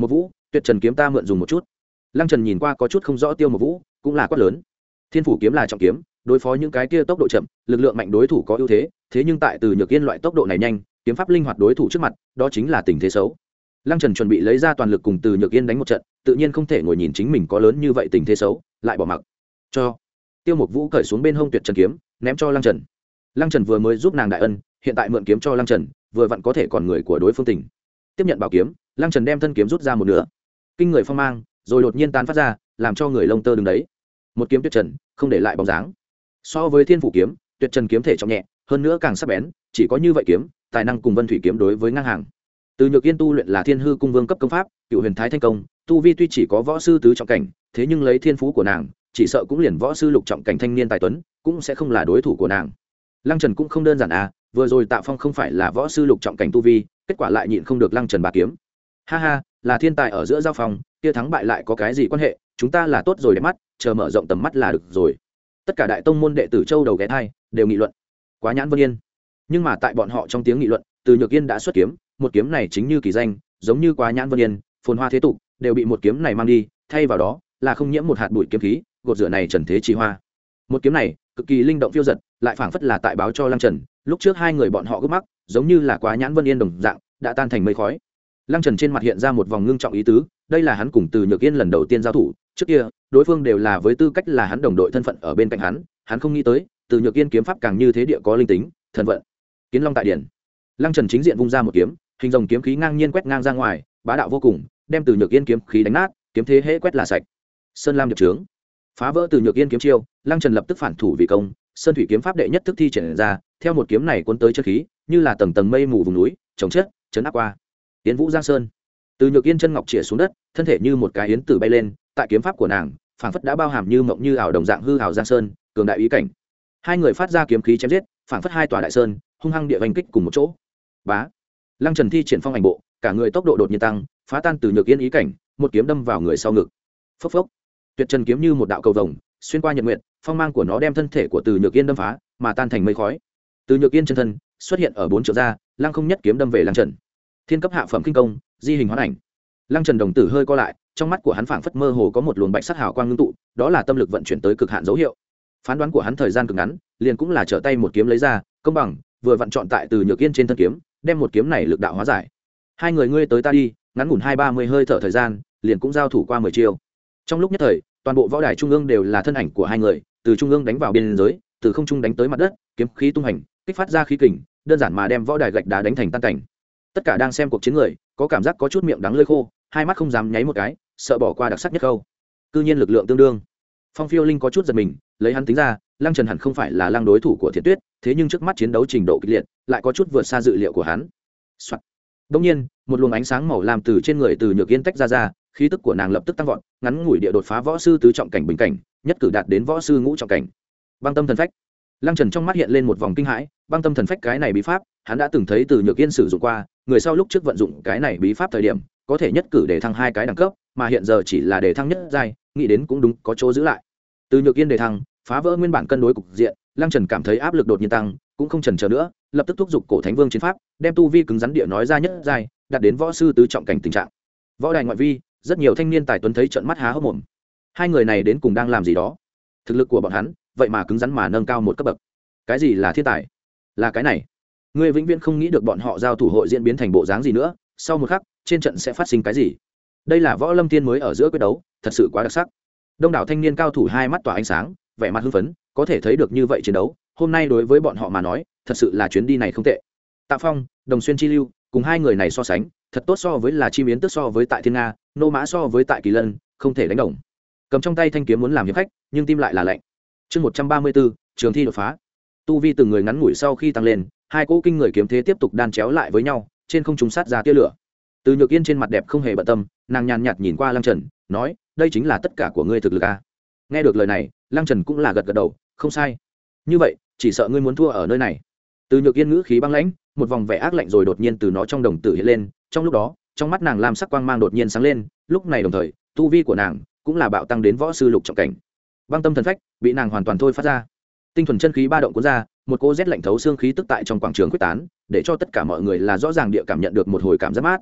Một vũ, tuyệt trần kiếm ta mượn dùng một chút. Lăng Trần nhìn qua có chút không rõ Tiêu Một vũ cũng là quát lớn. Thiên phủ kiếm là trọng kiếm, đối phó những cái kia tốc độ chậm, lực lượng mạnh đối thủ có ưu thế, thế nhưng tại Từ Nhược Yên loại tốc độ này nhanh, kiếm pháp linh hoạt đối thủ trước mặt, đó chính là tình thế xấu. Lăng Trần chuẩn bị lấy ra toàn lực cùng Từ Nhược Yên đánh một trận, tự nhiên không thể ngồi nhìn chính mình có lớn như vậy tình thế xấu, lại bỏ mặc. Cho Tiêu Mục Vũ cởi xuống bên hông tuyệt trần kiếm, ném cho Lăng Trần. Lăng Trần vừa mới giúp nàng đại ân, hiện tại mượn kiếm cho Lăng Trần, vừa vặn có thể còn người của đối phương tỉnh. Tiếp nhận bảo kiếm, Lăng Trần đem thân kiếm rút ra một nửa. Kinh người phong mang, rồi đột nhiên tan phát ra, làm cho người lông tơ đứng đấy. Một kiếm tuyệt trần, không để lại bóng dáng. So với Thiên phủ kiếm, tuyệt trần kiếm thể trọng nhẹ, hơn nữa càng sắc bén, chỉ có như vậy kiếm, tài năng cùng Vân Thủy kiếm đối với ngang hàng. Từ Nhược Yên tu luyện là Thiên Hư Cung Vương cấp công pháp, Cựu Huyền Thái Thanh công, tu vi tuy chỉ có võ sư tứ trọng cảnh, thế nhưng lấy thiên phú của nàng, chỉ sợ cũng liền võ sư lục trọng cảnh thanh niên tài tuấn, cũng sẽ không là đối thủ của nàng. Lăng Trần cũng không đơn giản à, vừa rồi Tạ Phong không phải là võ sư lục trọng cảnh tu vi, kết quả lại nhịn không được Lăng Trần ba kiếm. Ha ha, là thiên tài ở giữa giao phòng, kia thắng bại lại có cái gì quan hệ, chúng ta là tốt rồi đẹp mắt, chờ mở rộng tầm mắt là được rồi. Tất cả đại tông môn đệ tử châu đầu ghé thai đều nghị luận. Quá nhãn Vân Yên. Nhưng mà tại bọn họ trong tiếng nghị luận, Từ Nhược Yên đã xuất kiếm, một kiếm này chính như kỳ danh, giống như Quá nhãn Vân Yên, phồn hoa thế tục, đều bị một kiếm này mang đi, thay vào đó là không nhiễm một hạt bụi kiếm khí, gột rửa này trần thế chi hoa. Một kiếm này cực kỳ linh động phiêu dật, lại phảng phất là tại báo cho Lăng Trần, lúc trước hai người bọn họ gấp mắc, giống như là Quá nhãn Vân Yên đồng dạng, đã tan thành mây khói. Lăng Trần trên mặt hiện ra một vòng ngưng trọng ý tứ, đây là hắn cùng Từ Nhược Yên lần đầu tiên giao thủ, trước kia, đối phương đều là với tư cách là hắn đồng đội thân phận ở bên cạnh hắn, hắn không nghĩ tới, Từ Nhược Yên kiếm pháp càng như thế địa có linh tính, thần vận. Kiến Long tại điển. Lăng Trần chính diện vung ra một kiếm, hình rồng kiếm khí ngang nhiên quét ngang ra ngoài, bá đạo vô cùng, đem Từ Nhược Yên kiếm khí đánh nát, kiếm thế hễ quét là sạch. Sơn Lam điệp trướng, phá vỡ Từ Nhược Yên kiếm chiêu, Lăng Trần lập tức phản thủ vì công, Sơn thủy kiếm pháp đệ nhất thức thi triển ra, theo một kiếm này cuốn tới chân khí, như là tầng tầng mây mù vùng núi, chống chết, chấn áp qua. Tiến Vũ Giang Sơn. Từ Nhược Yên chân ngọc chĩa xuống đất, thân thể như một cái yến tử bay lên, tại kiếm pháp của nàng, phảng phất đã bao hàm như mộng như ảo đồng dạng hư ảo giang sơn, cường đại ý cảnh. Hai người phát ra kiếm khí chém giết, phảng phất hai tòa đại sơn, hung hăng địa vành kích cùng một chỗ. Bá. Lăng Trần thi triển phong ảnh bộ, cả người tốc độ đột nhiên tăng, phá tan Từ Nhược Yên ý cảnh, một kiếm đâm vào người sau ngực. Phốc phốc. Tuyệt trần kiếm như một đạo cầu vồng, xuyên qua nhật nguyệt, phong mang của nó đem thân thể của Từ Nhược Yên đâm phá, mà tan thành mây khói. Từ Nhược Yên chân thân xuất hiện ở bốn trượng ra, Lăng không nhất kiếm đâm về Lăng Trần. Thiên cấp hạ phẩm kinh công, di hình hóa ảnh. Lăng Trần đồng tử hơi co lại, trong mắt của hắn phảng phất mơ hồ có một luồng bạch sắc hào quang ngưng tụ, đó là tâm lực vận chuyển tới cực hạn dấu hiệu. Phán đoán của hắn thời gian cực ngắn, liền cũng là trở tay một kiếm lấy ra, công bằng, vừa vặn chọn tại Từ Nhược Yên trên thân kiếm, đem một kiếm này lực đạo hóa giải. Hai người ngươi tới ta đi, ngắn ngủn hai ba mươi hơi thở thời gian, liền cũng giao thủ qua mười chiêu. Trong lúc nhất thời, toàn bộ võ đài trung ương đều là thân ảnh của hai người, từ trung ương đánh vào biên giới, từ không trung đánh tới mặt đất, kiếm khí tung hành, kích phát ra khí kình, đơn giản mà đem võ đài gạch đá đánh thành tan cảnh. Tất cả đang xem cuộc chiến người, có cảm giác có chút miệng đắng lưỡi khô, hai mắt không dám nháy một cái, sợ bỏ qua đặc sắc nhất câu. Cư nhiên lực lượng tương đương. Phong Phiêu Linh có chút giật mình, lấy hắn tính ra, Lăng Trần hẳn không phải là Lăng đối thủ của Thiện Tuyết, thế nhưng trước mắt chiến đấu trình độ kịch liệt, lại có chút vượt xa dự liệu của hắn. Soạt. Đương nhiên, một luồng ánh sáng màu lam từ trên người Từ Nhược Yên tách ra ra, khí tức của nàng lập tức tăng vọt, ngắn ngủi địa đột phá võ sư tứ trọng cảnh bình cảnh, nhất cử đạt đến võ sư ngũ trọng cảnh. Băng tâm thần phách. Lăng Trần trong mắt hiện lên một vòng kinh hãi, băng tâm thần phách cái này bí pháp, hắn đã từng thấy Từ Nhược Yên sử dụng qua, người sau lúc trước vận dụng cái này bí pháp thời điểm, có thể nhất cử để thăng hai cái đẳng cấp, mà hiện giờ chỉ là để thăng nhất giai, nghĩ đến cũng đúng, có chỗ giữ lại. Từ Nhược Yên để thăng, phá vỡ nguyên bản cân đối cục diện, Lăng Trần cảm thấy áp lực đột nhiên tăng, cũng không chần chờ nữa, lập tức thúc giục Cổ Thánh Vương chiến pháp, đem tu vi cứng rắn địa nói ra nhất giai, đạt đến võ sư tứ trọng cảnh tình trạng. Võ đài ngoại vi, rất nhiều thanh niên tài tuấn thấy trợn mắt há hốc mồm. Hai người này đến cùng đang làm gì đó? Thực lực của bọn hắn, vậy mà cứng rắn mà nâng cao một cấp bậc. Cái gì là thiên tài? Là cái này. Ngươi vĩnh viễn không nghĩ được bọn họ giao thủ hội diễn biến thành bộ dáng gì nữa, sau một khắc, trên trận sẽ phát sinh cái gì? Đây là Võ Lâm Tiên mới ở giữa quyết đấu, thật sự quá đặc sắc. Đông đảo thanh niên cao thủ hai mắt tỏa ánh sáng, vẻ mặt hưng phấn, có thể thấy được như vậy chiến đấu, hôm nay đối với bọn họ mà nói, thật sự là chuyến đi này không tệ. Tạ Phong, Đồng Xuyên Chi Lưu, cùng hai người này so sánh, thật tốt so với là Chim Yến Tức so với tại Thiên Nga, Nô Mã so với tại Kỳ Lân, không thể đánh đồng. Cầm trong tay thanh kiếm muốn làm hiệp khách, nhưng tim lại là lạnh. Chương một trăm ba mươi tư, trường thi đột phá. Tu vi từng người ngắn ngủi sau khi tăng lên, hai cỗ kinh người kiếm thế tiếp tục đan chéo lại với nhau, trên không trung sát ra tia lửa. Từ Nhược Yên trên mặt đẹp không hề bận tâm, nàng nhàn nhạt nhìn qua Lăng Trần, nói, đây chính là tất cả của ngươi thực lực à? Nghe được lời này, Lăng Trần cũng là gật gật đầu, không sai. Như vậy, chỉ sợ ngươi muốn thua ở nơi này. Từ Nhược Yên ngữ khí băng lãnh, một vòng vẻ ác lạnh rồi đột nhiên từ nó trong đồng tử hiện lên, trong lúc đó, trong mắt nàng lam sắc quang mang đột nhiên sáng lên, lúc này đồng thời, tu vi của nàng cũng là bạo tăng đến võ sư lục trọng cảnh. Băng tâm thần phách bị nàng hoàn toàn thôi phát ra. Tinh thuần chân khí ba động cuốn ra, một cô rét lạnh thấu xương khí tức tại trong quảng trường quyết tán, để cho tất cả mọi người là rõ ràng địa cảm nhận được một hồi cảm giác mát.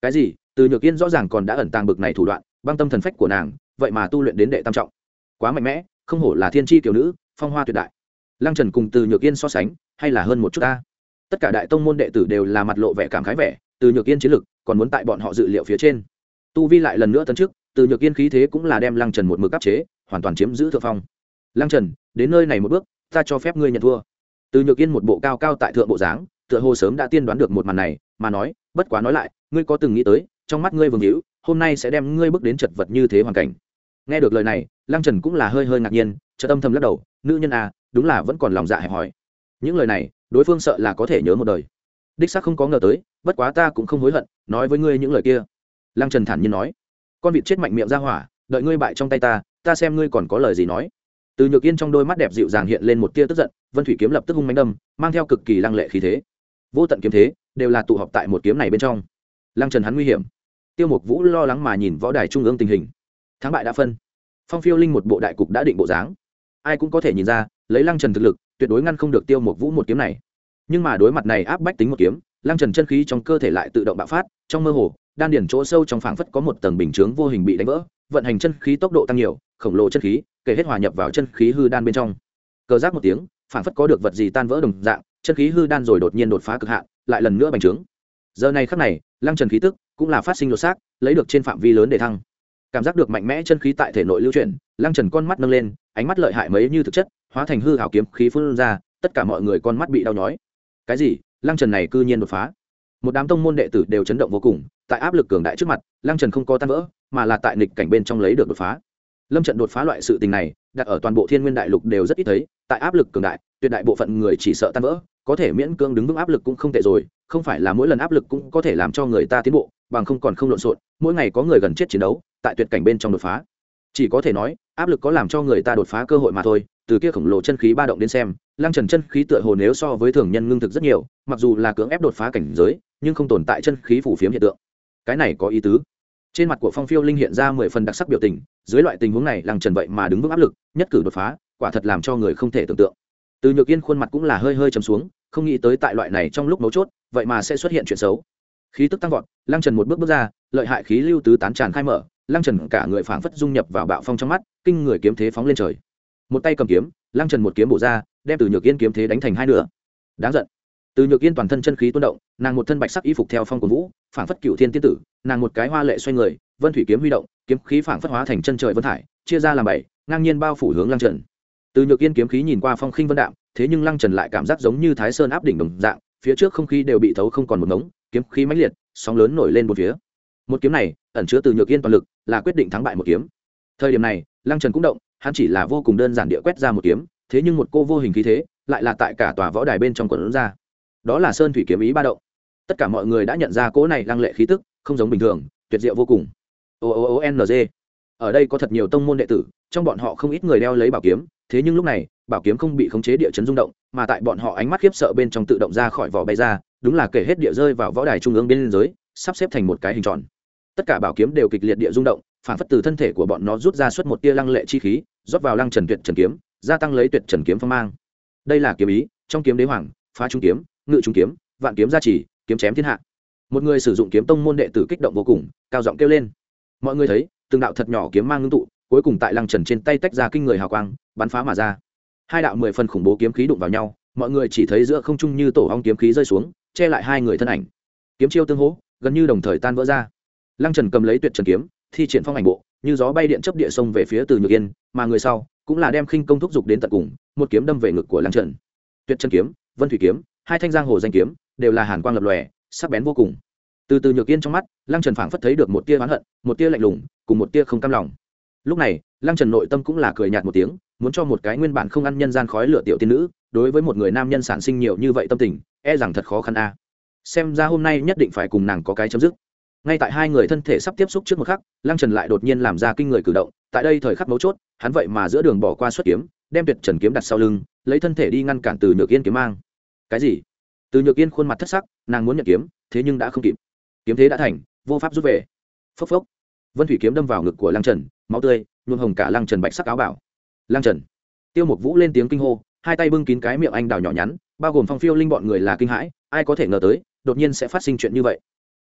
cái gì? Từ Nhược Yên rõ ràng còn đã ẩn tàng bực này thủ đoạn, băng tâm thần phách của nàng vậy mà tu luyện đến đệ tam trọng, quá mạnh mẽ, không hổ là thiên chi tiểu nữ, phong hoa tuyệt đại. Lăng Trần cùng Từ Nhược Yên so sánh hay là hơn một chút ta. Tất cả đại tông môn đệ tử đều là mặt lộ vẻ cảm khái vẻ, Từ Nhược Yên chiến lực còn muốn tại bọn họ dự liệu phía trên. Tu vi lại lần nữa tấn trước, Từ Nhược Yên khí thế cũng là đem Lăng Trần một mực áp chế, hoàn toàn chiếm giữ thượng phong. Lăng Trần, đến nơi này một bước, ta cho phép ngươi nhận thua. Từ Nhược Yên một bộ cao cao tại thượng bộ dáng, tựa hồ sớm đã tiên đoán được một màn này, mà nói, bất quá nói lại, ngươi có từng nghĩ tới, trong mắt ngươi vương hữu, hôm nay sẽ đem ngươi bước đến chật vật như thế hoàn cảnh. Nghe được lời này, Lăng Trần cũng là hơi hơi ngạc nhiên, chợt âm thầm lắc đầu, nữ nhân à, đúng là vẫn còn lòng dạ hẹp hòi. Những lời này, đối phương sợ là có thể nhớ một đời. Đích xác không có ngờ tới, bất quá ta cũng không hối hận, nói với ngươi những lời kia. Lăng Trần thản nhiên nói, con vịt chết mạnh miệng ra hỏa, đợi ngươi bại trong tay ta, ta xem ngươi còn có lời gì nói. Từ Nhược Yên trong đôi mắt đẹp dịu dàng hiện lên một tia tức giận, Vân Thủy kiếm lập tức hung mãnh đâm, mang theo cực kỳ lăng lệ khí thế. Vô tận kiếm thế đều là tụ họp tại một kiếm này bên trong. Lăng Trần hắn nguy hiểm. Tiêu Mục Vũ lo lắng mà nhìn võ đài trung ương tình hình. Thắng bại đã phân. Phong Phiêu Linh một bộ đại cục đã định bộ dáng. Ai cũng có thể nhìn ra, lấy Lăng Trần thực lực, tuyệt đối ngăn không được Tiêu Mục Vũ một kiếm này. Nhưng mà đối mặt này áp bách tính một kiếm, Lăng Trần chân khí trong cơ thể lại tự động bạo phát, trong mơ hồ, đan điển chỗ sâu trong phảng phất có một tầng bình chướng vô hình bị đánh vỡ, vận hành chân khí tốc độ tăng nhiều, khổng lồ chân khí, kể hết hòa nhập vào chân khí hư đan bên trong. Cờ giác một tiếng, phảng phất có được vật gì tan vỡ đồng dạng, chân khí hư đan rồi đột nhiên đột phá cực hạn, lại lần nữa bành trướng. Giờ này khắc này, Lăng Trần khí tức cũng là phát sinh lột xác, lấy được trên phạm vi lớn để thăng. Cảm giác được mạnh mẽ chân khí tại thể nội lưu chuyển, Lăng Trần con mắt nâng lên, ánh mắt lợi hại mấy như thực chất, hóa thành hư ảo kiếm khí phun ra, tất cả mọi người con mắt bị đau nhói. Cái gì? Lăng Trần này cư nhiên đột phá? Một đám tông môn đệ tử đều chấn động vô cùng, tại áp lực cường đại trước mặt, Lăng Trần không có tan vỡ, mà là tại nghịch cảnh bên trong lấy được đột phá. Lâm trận đột phá loại sự tình này, đặt ở toàn bộ Thiên Nguyên đại lục đều rất ít thấy, tại áp lực cường đại, tuyệt đại bộ phận người chỉ sợ tan vỡ, có thể miễn cưỡng đứng vững áp lực cũng không tệ rồi, không phải là mỗi lần áp lực cũng có thể làm cho người ta tiến bộ, bằng không còn không lộn xộn, mỗi ngày có người gần chết chiến đấu, tại tuyệt cảnh bên trong đột phá. Chỉ có thể nói, áp lực có làm cho người ta đột phá cơ hội mà thôi, từ kia khổng lồ chân khí ba động đến xem, Lăng Trần chân khí tựa hồ nếu so với thường nhân ngưng thực rất nhiều, mặc dù là cưỡng ép đột phá cảnh giới, nhưng không tồn tại chân khí phủ phiếm hiện tượng. Cái này có ý tứ. Trên mặt của Phong Phiêu Linh hiện ra mười phần đặc sắc biểu tình, dưới loại tình huống này, Lăng Trần vậy mà đứng vững áp lực, nhất cử đột phá, quả thật làm cho người không thể tưởng tượng. Từ Nhược Yên khuôn mặt cũng là hơi hơi trầm xuống, không nghĩ tới tại loại này trong lúc mấu chốt, vậy mà sẽ xuất hiện chuyện xấu. Khí tức tăng vọt, Lăng Trần một bước bước ra, lợi hại khí lưu tứ tán tràn khai mở, Lăng Trần cả người phảng phất dung nhập vào bạo phong trong mắt, kinh người kiếm thế phóng lên trời. Một tay cầm kiếm, Lăng Trần một kiếm bổ ra, đem Từ Nhược Yên kiếm thế đánh thành hai nửa. Đáng giận. Từ Nhược Yên toàn thân chân khí tuôn động, nàng một thân bạch sắc y phục theo phong của vũ, phảng phất cựu thiên tiên tử, nàng một cái hoa lệ xoay người, Vân Thủy kiếm huy động, kiếm khí phảng phất hóa thành chân trời vân thải, chia ra làm bảy, ngang nhiên bao phủ hướng Lăng Trần. Từ Nhược Yên kiếm khí nhìn qua phong khinh vân đạm, thế nhưng Lăng Trần lại cảm giác giống như Thái Sơn áp đỉnh đồng dạng, phía trước không khí đều bị thấu không còn một ngống, kiếm khí mãnh liệt, sóng lớn nổi lên bốn phía. Một kiếm này, ẩn chứa Từ Nhược Yên toàn lực, là quyết định thắng bại một kiếm. Thời điểm này, Lăng Trần cũng động, hắn chỉ là vô cùng đơn giản địa quét ra một kiếm, thế nhưng một cô vô hình khí thế, lại là tại cả tòa võ đài bên trong quần ra. Đó là Sơn Thủy kiếm ý ba động. Tất cả mọi người đã nhận ra cỗ này lăng lệ khí tức, không giống bình thường, tuyệt diệu vô cùng. O O O N G. Ở đây có thật nhiều tông môn đệ tử, trong bọn họ không ít người đeo lấy bảo kiếm, thế nhưng lúc này, bảo kiếm không bị khống chế địa chấn rung động, mà tại bọn họ ánh mắt khiếp sợ bên trong tự động ra khỏi vỏ bay ra, đúng là kể hết địa rơi vào võ đài trung ương bên dưới, sắp xếp thành một cái hình tròn. Tất cả bảo kiếm đều kịch liệt địa rung động, phản phất từ thân thể của bọn nó rút ra suốt một tia lăng lệ chi khí, rót vào Lăng Trần tuyệt trần kiếm, gia tăng lấy tuyệt trần kiếm phong mang. Đây là kiếm ý, trong kiếm đế hoàng, phá trung kiếm, ngự trung kiếm, vạn kiếm gia trì, kiếm chém thiên hạ. Một người sử dụng kiếm tông môn đệ tử kích động vô cùng, cao giọng kêu lên. Mọi người thấy, từng đạo thật nhỏ kiếm mang ngưng tụ, cuối cùng tại Lăng Trần trên tay tách ra kinh người hào quang, bắn phá mà ra. Hai đạo mười phần khủng bố kiếm khí đụng vào nhau, mọi người chỉ thấy giữa không trung như tổ ong kiếm khí rơi xuống, che lại hai người thân ảnh. Kiếm chiêu tương hỗ, gần như đồng thời tan vỡ ra. Lăng Trần cầm lấy tuyệt trần kiếm, thi triển phong ảnh bộ, như gió bay điện chớp địa sông về phía Từ Nhược Yên, mà người sau cũng là đem khinh công thúc dục đến tận cùng, một kiếm đâm về ngực của Lăng Trần. Tuyệt trần kiếm, Vân Thủy kiếm, hai thanh giang hồ danh kiếm, đều là hàn quang lập lòe, sắc bén vô cùng. Từ Từ Nhược Yên trong mắt, Lăng Trần phảng phất thấy được một tia oán hận, một tia lạnh lùng, cùng một tia không cam lòng. Lúc này, Lăng Trần nội tâm cũng là cười nhạt một tiếng, muốn cho một cái nguyên bản không ăn nhân gian khói lửa tiểu tiên nữ, đối với một người nam nhân sản sinh nhiều như vậy tâm tình, e rằng thật khó khăn a. Xem ra hôm nay nhất định phải cùng nàng có cái chấm dứt. Ngay tại hai người thân thể sắp tiếp xúc trước một khắc, Lăng Trần lại đột nhiên làm ra kinh người cử động, tại đây thời khắc mấu chốt, hắn vậy mà giữa đường bỏ qua xuất kiếm, đem tuyệt trần kiếm đặt sau lưng, lấy thân thể đi ngăn cản Từ Nhược Yên kiếm mang. Cái gì? Từ Nhược Yên khuôn mặt thất sắc, nàng muốn nhận kiếm, thế nhưng đã không kịp. Kiếm thế đã thành, vô pháp rút về. Phốc phốc. Vân Thủy kiếm đâm vào ngực của Lăng Trần, máu tươi nhuộm hồng cả Lăng Trần bạch sắc áo bảo. Lăng Trần. Tiêu Mục Vũ lên tiếng kinh hô, hai tay bưng kín cái miệng anh đào nhỏ nhắn, bao gồm Phong Phiêu Linh bọn người là kinh hãi, ai có thể ngờ tới, đột nhiên sẽ phát sinh chuyện như vậy.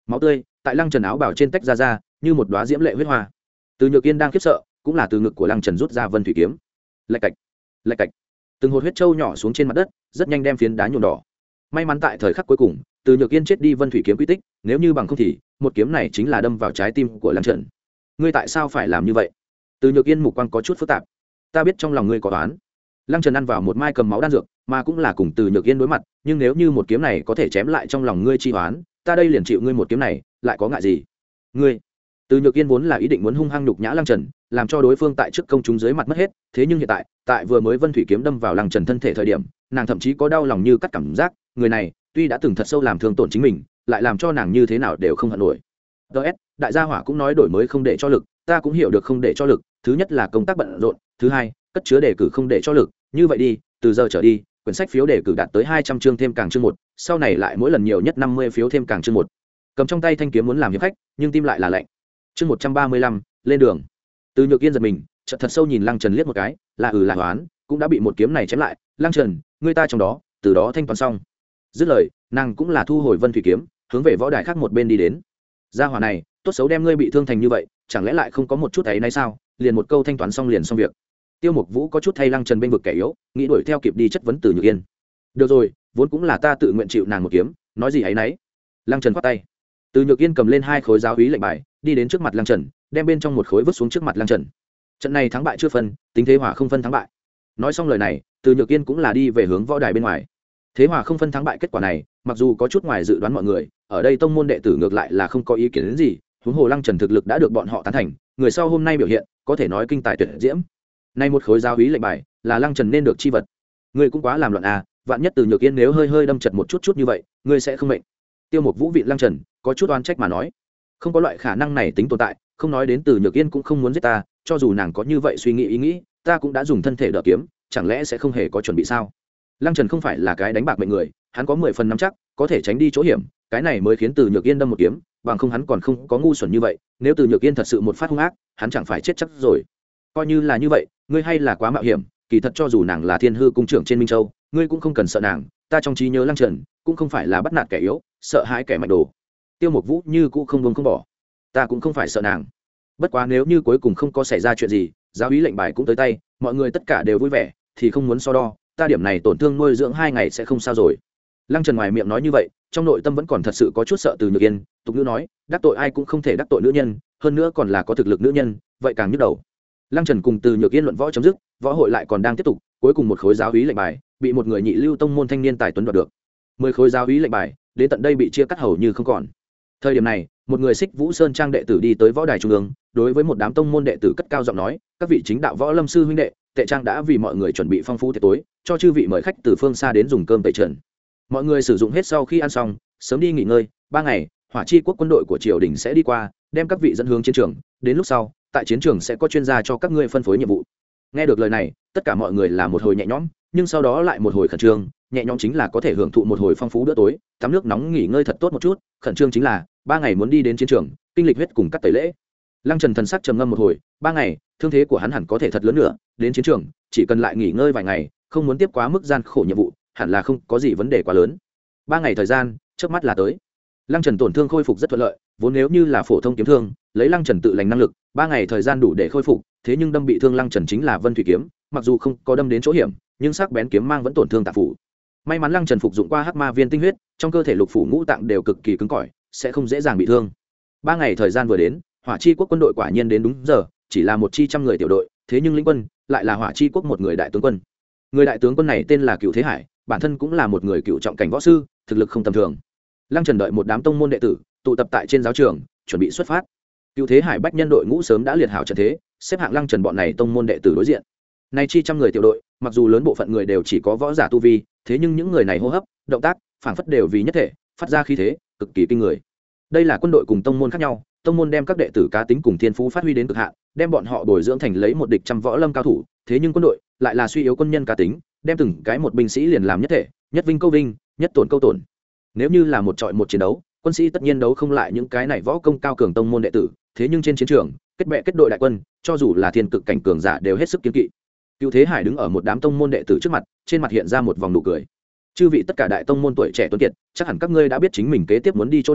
máu tươi tại lăng trần áo bào trên tách ra ra như một đoá diễm lệ huyết hoa. Từ Nhược Yên đang khiếp sợ, cũng là từ ngực của lăng trần rút ra vân thủy kiếm. Lạch cạch, lạch cạch, từng hột huyết trâu nhỏ xuống trên mặt đất, rất nhanh đem phiến đá nhuộm đỏ. May mắn tại thời khắc cuối cùng, Từ Nhược Yên chết đi vân thủy kiếm quy tích, nếu như bằng không thì một kiếm này chính là đâm vào trái tim của lăng trần. Ngươi tại sao phải làm như vậy? Từ Nhược Yên mục quang có chút phức tạp. Ta biết trong lòng ngươi có oán. Lăng trần ăn vào một mai cầm máu đan dược, mà cũng là cùng Từ Nhược Yên đối mặt, nhưng nếu như một kiếm này có thể chém lại trong lòng ngươi chi oán, ta đây liền chịu ngươi một kiếm này, lại có ngại gì? Ngươi. Từ Nhược Yên vốn là ý định muốn hung hăng nhục nhã lăng trần, làm cho đối phương tại trước công chúng dưới mặt mất hết, thế nhưng hiện tại, tại vừa mới vân thủy kiếm đâm vào lăng trần thân thể thời điểm, nàng thậm chí có đau lòng như cắt cảm giác, người này tuy đã từng thật sâu làm thương tổn chính mình, lại làm cho nàng như thế nào đều không hận nổi. ts đại gia hỏa cũng nói đổi mới không để cho lực, ta cũng hiểu được không để cho lực, thứ nhất là công tác bận rộn, thứ hai cất chứa đề cử không để cho lực, như vậy đi, từ giờ trở đi quyển sách phiếu đề cử đạt tới hai trăm chương thêm càng chương một, sau này lại mỗi lần nhiều nhất năm mươi phiếu thêm càng chương một. Cầm trong tay thanh kiếm muốn làm hiệp khách, nhưng tim lại là lạnh. Chương một trăm ba mươi lăm, lên đường. Từ Nhược Yên giật mình, chợt thật sâu nhìn lăng trần liếc một cái, là ừ là hoán, cũng đã bị một kiếm này chém lại, lăng trần, ngươi ta trong đó, từ đó thanh toán xong. Dứt lời, nàng cũng là thu hồi vân thủy kiếm, hướng về võ đài khác một bên đi đến. Gia hỏa này, tốt xấu đem ngươi bị thương thành như vậy, chẳng lẽ lại không có một chút ấy nay sao? Liền một câu thanh toán xong liền xong việc. Tiêu Mục Vũ có chút thay lăng trần bên vực kẻ yếu, nghĩ đuổi theo kịp đi chất vấn Từ Nhược Yên. Được rồi, vốn cũng là ta tự nguyện chịu nàng một kiếm, nói gì ấy nấy. Lăng trần quát tay. Từ Nhược Yên cầm lên hai khối giáo úy lệnh bài, đi đến trước mặt lăng trần, đem bên trong một khối vứt xuống trước mặt lăng trần. Trận này thắng bại chưa phân, tính thế hòa không phân thắng bại. Nói xong lời này, Từ Nhược Yên cũng là đi về hướng võ đài bên ngoài. Thế hòa không phân thắng bại kết quả này, mặc dù có chút ngoài dự đoán mọi người, ở đây tông môn đệ tử ngược lại là không có ý kiến đến gì, huống hồ lăng trần thực lực đã được bọn họ tán thành, người sau hôm nay biểu hiện có thể nói kinh tài tuyệt diễm. Nay một khối giáo úy lệnh bài là lăng trần nên được chi vật. Ngươi cũng quá làm loạn à, vạn nhất Từ Nhược Yên nếu hơi hơi đâm chật một chút chút như vậy, ngươi sẽ không mệnh. Tiêu Mục Vũ vị lăng trần, có chút oan trách mà nói, không có loại khả năng này tính tồn tại, không nói đến Từ Nhược Yên cũng không muốn giết ta, cho dù nàng có như vậy suy nghĩ ý nghĩ, ta cũng đã dùng thân thể đỡ kiếm, chẳng lẽ sẽ không hề có chuẩn bị sao? Lăng trần không phải là cái đánh bạc mệnh người, hắn có mười phần nắm chắc có thể tránh đi chỗ hiểm, cái này mới khiến Từ Nhược Yên đâm một kiếm, bằng không hắn còn không có ngu xuẩn như vậy, nếu Từ Nhược Yên thật sự một phát hung ác, hắn chẳng phải chết chắc rồi. Coi như là như vậy, ngươi hay là quá mạo hiểm, kỳ thật cho dù nàng là Thiên Hư cung trưởng trên Minh Châu, ngươi cũng không cần sợ nàng, ta trong trí nhớ Lăng Trần cũng không phải là bắt nạt kẻ yếu, sợ hãi kẻ mạnh đồ. Tiêu Mục Vũ như cũng không buông không bỏ, ta cũng không phải sợ nàng. Bất quá nếu như cuối cùng không có xảy ra chuyện gì, giáo úy lệnh bài cũng tới tay, mọi người tất cả đều vui vẻ, thì không muốn so đo, ta điểm này tổn thương nuôi dưỡng hai ngày sẽ không sao rồi. Lăng Trần ngoài miệng nói như vậy, trong nội tâm vẫn còn thật sự có chút sợ Từ Nhược Yên, tục ngữ nói, đắc tội ai cũng không thể đắc tội nữ nhân, hơn nữa còn là có thực lực nữ nhân, vậy càng nhức đầu. Lăng Trần cùng Từ Nhược Yên luận võ chấm dứt, võ hội lại còn đang tiếp tục, cuối cùng một khối giáo úy lệnh bài bị một người nhị lưu tông môn thanh niên tài tuấn đoạt được. Mười khối giáo úy lệnh bài đến tận đây bị chia cắt hầu như không còn. Thời điểm này, một người Xích Vũ Sơn trang đệ tử đi tới võ đài trung ương, đối với một đám tông môn đệ tử cất cao giọng nói, các vị chính đạo võ lâm sư huynh đệ, Tệ Trang đã vì mọi người chuẩn bị phong phú tiệc tối, cho chư vị mời khách từ phương xa đến dùng cơm tẩy trần. Mọi người sử dụng hết sau khi ăn xong, sớm đi nghỉ ngơi, ba ngày, Hỏa Chi quốc quân đội của triều đình sẽ đi qua, đem các vị dẫn hướng chiến trường, đến lúc sau, tại chiến trường sẽ có chuyên gia cho các ngươi phân phối nhiệm vụ. Nghe được lời này, tất cả mọi người là một hồi nhẹ nhõm, nhưng sau đó lại một hồi khẩn trương, nhẹ nhõm chính là có thể hưởng thụ một hồi phong phú bữa tối, tắm nước nóng nghỉ ngơi thật tốt một chút, khẩn trương chính là ba ngày muốn đi đến chiến trường, kinh lịch huyết cùng cắt tẩy lễ. Lăng Trần thần sắc trầm ngâm một hồi, ba ngày, thương thế của hắn hẳn có thể thật lớn nữa, đến chiến trường, chỉ cần lại nghỉ ngơi vài ngày, không muốn tiếp quá mức gian khổ nhiệm vụ, hẳn là không có gì vấn đề quá lớn. Ba ngày thời gian, chớp mắt là tới. Lăng Trần tổn thương khôi phục rất thuận lợi, vốn nếu như là phổ thông kiếm thương, lấy Lăng Trần tự lành năng lực, ba ngày thời gian đủ để khôi phục, thế nhưng đâm bị thương Lăng Trần chính là Vân Thủy kiếm, mặc dù không có đâm đến chỗ hiểm, nhưng sắc bén kiếm mang vẫn tổn thương tạng phủ. May mắn Lăng Trần phục dụng qua Hắc Ma viên tinh huyết, trong cơ thể lục phủ ngũ tạng đều cực kỳ cứng cỏi, sẽ không dễ dàng bị thương. Ba ngày thời gian vừa đến, Hỏa Chi quốc quân đội quả nhiên đến đúng giờ, chỉ là một chi trăm người tiểu đội, thế nhưng lĩnh quân lại là Hỏa Chi quốc một người đại tướng quân. Người đại tướng quân này tên là Cựu Thế Hải, bản thân cũng là một người cựu trọng cảnh võ sư, thực lực không tầm thường. Lăng Trần đợi một đám tông môn đệ tử tụ tập tại trên giáo trường, chuẩn bị xuất phát. Cựu Thế Hải bách nhân đội ngũ sớm đã liệt hảo trận thế, xếp hạng Lăng Trần bọn này tông môn đệ tử đối diện. Nay chi trăm người tiểu đội, mặc dù lớn bộ phận người đều chỉ có võ giả tu vi, thế nhưng những người này hô hấp, động tác, phảng phất đều vì nhất thể, phát ra khí thế cực kỳ kinh người. Đây là quân đội cùng tông môn khác nhau, tông môn đem các đệ tử cá tính cùng thiên phú phát huy đến cực hạn, đem bọn họ bồi dưỡng thành lấy một địch trăm võ lâm cao thủ, thế nhưng quân đội lại là suy yếu quân nhân cá tính, đem từng cái một binh sĩ liền làm nhất thể, nhất vinh câu vinh, nhất tổn câu tổn. Nếu như là một trọi một chiến đấu, quân sĩ tất nhiên đấu không lại những cái này võ công cao cường tông môn đệ tử, thế nhưng trên chiến trường, kết bè kết đội đại quân, cho dù là thiên cực cảnh cường giả đều hết sức kiên kỵ. Cựu Thế Hải đứng ở một đám tông môn đệ tử trước mặt, trên mặt hiện ra một vòng nụ cười. Chư vị tất cả đại tông môn tuổi trẻ tuấn kiệt, chắc hẳn các ngươi đã biết chính mình kế tiếp muốn đi chỗ nào,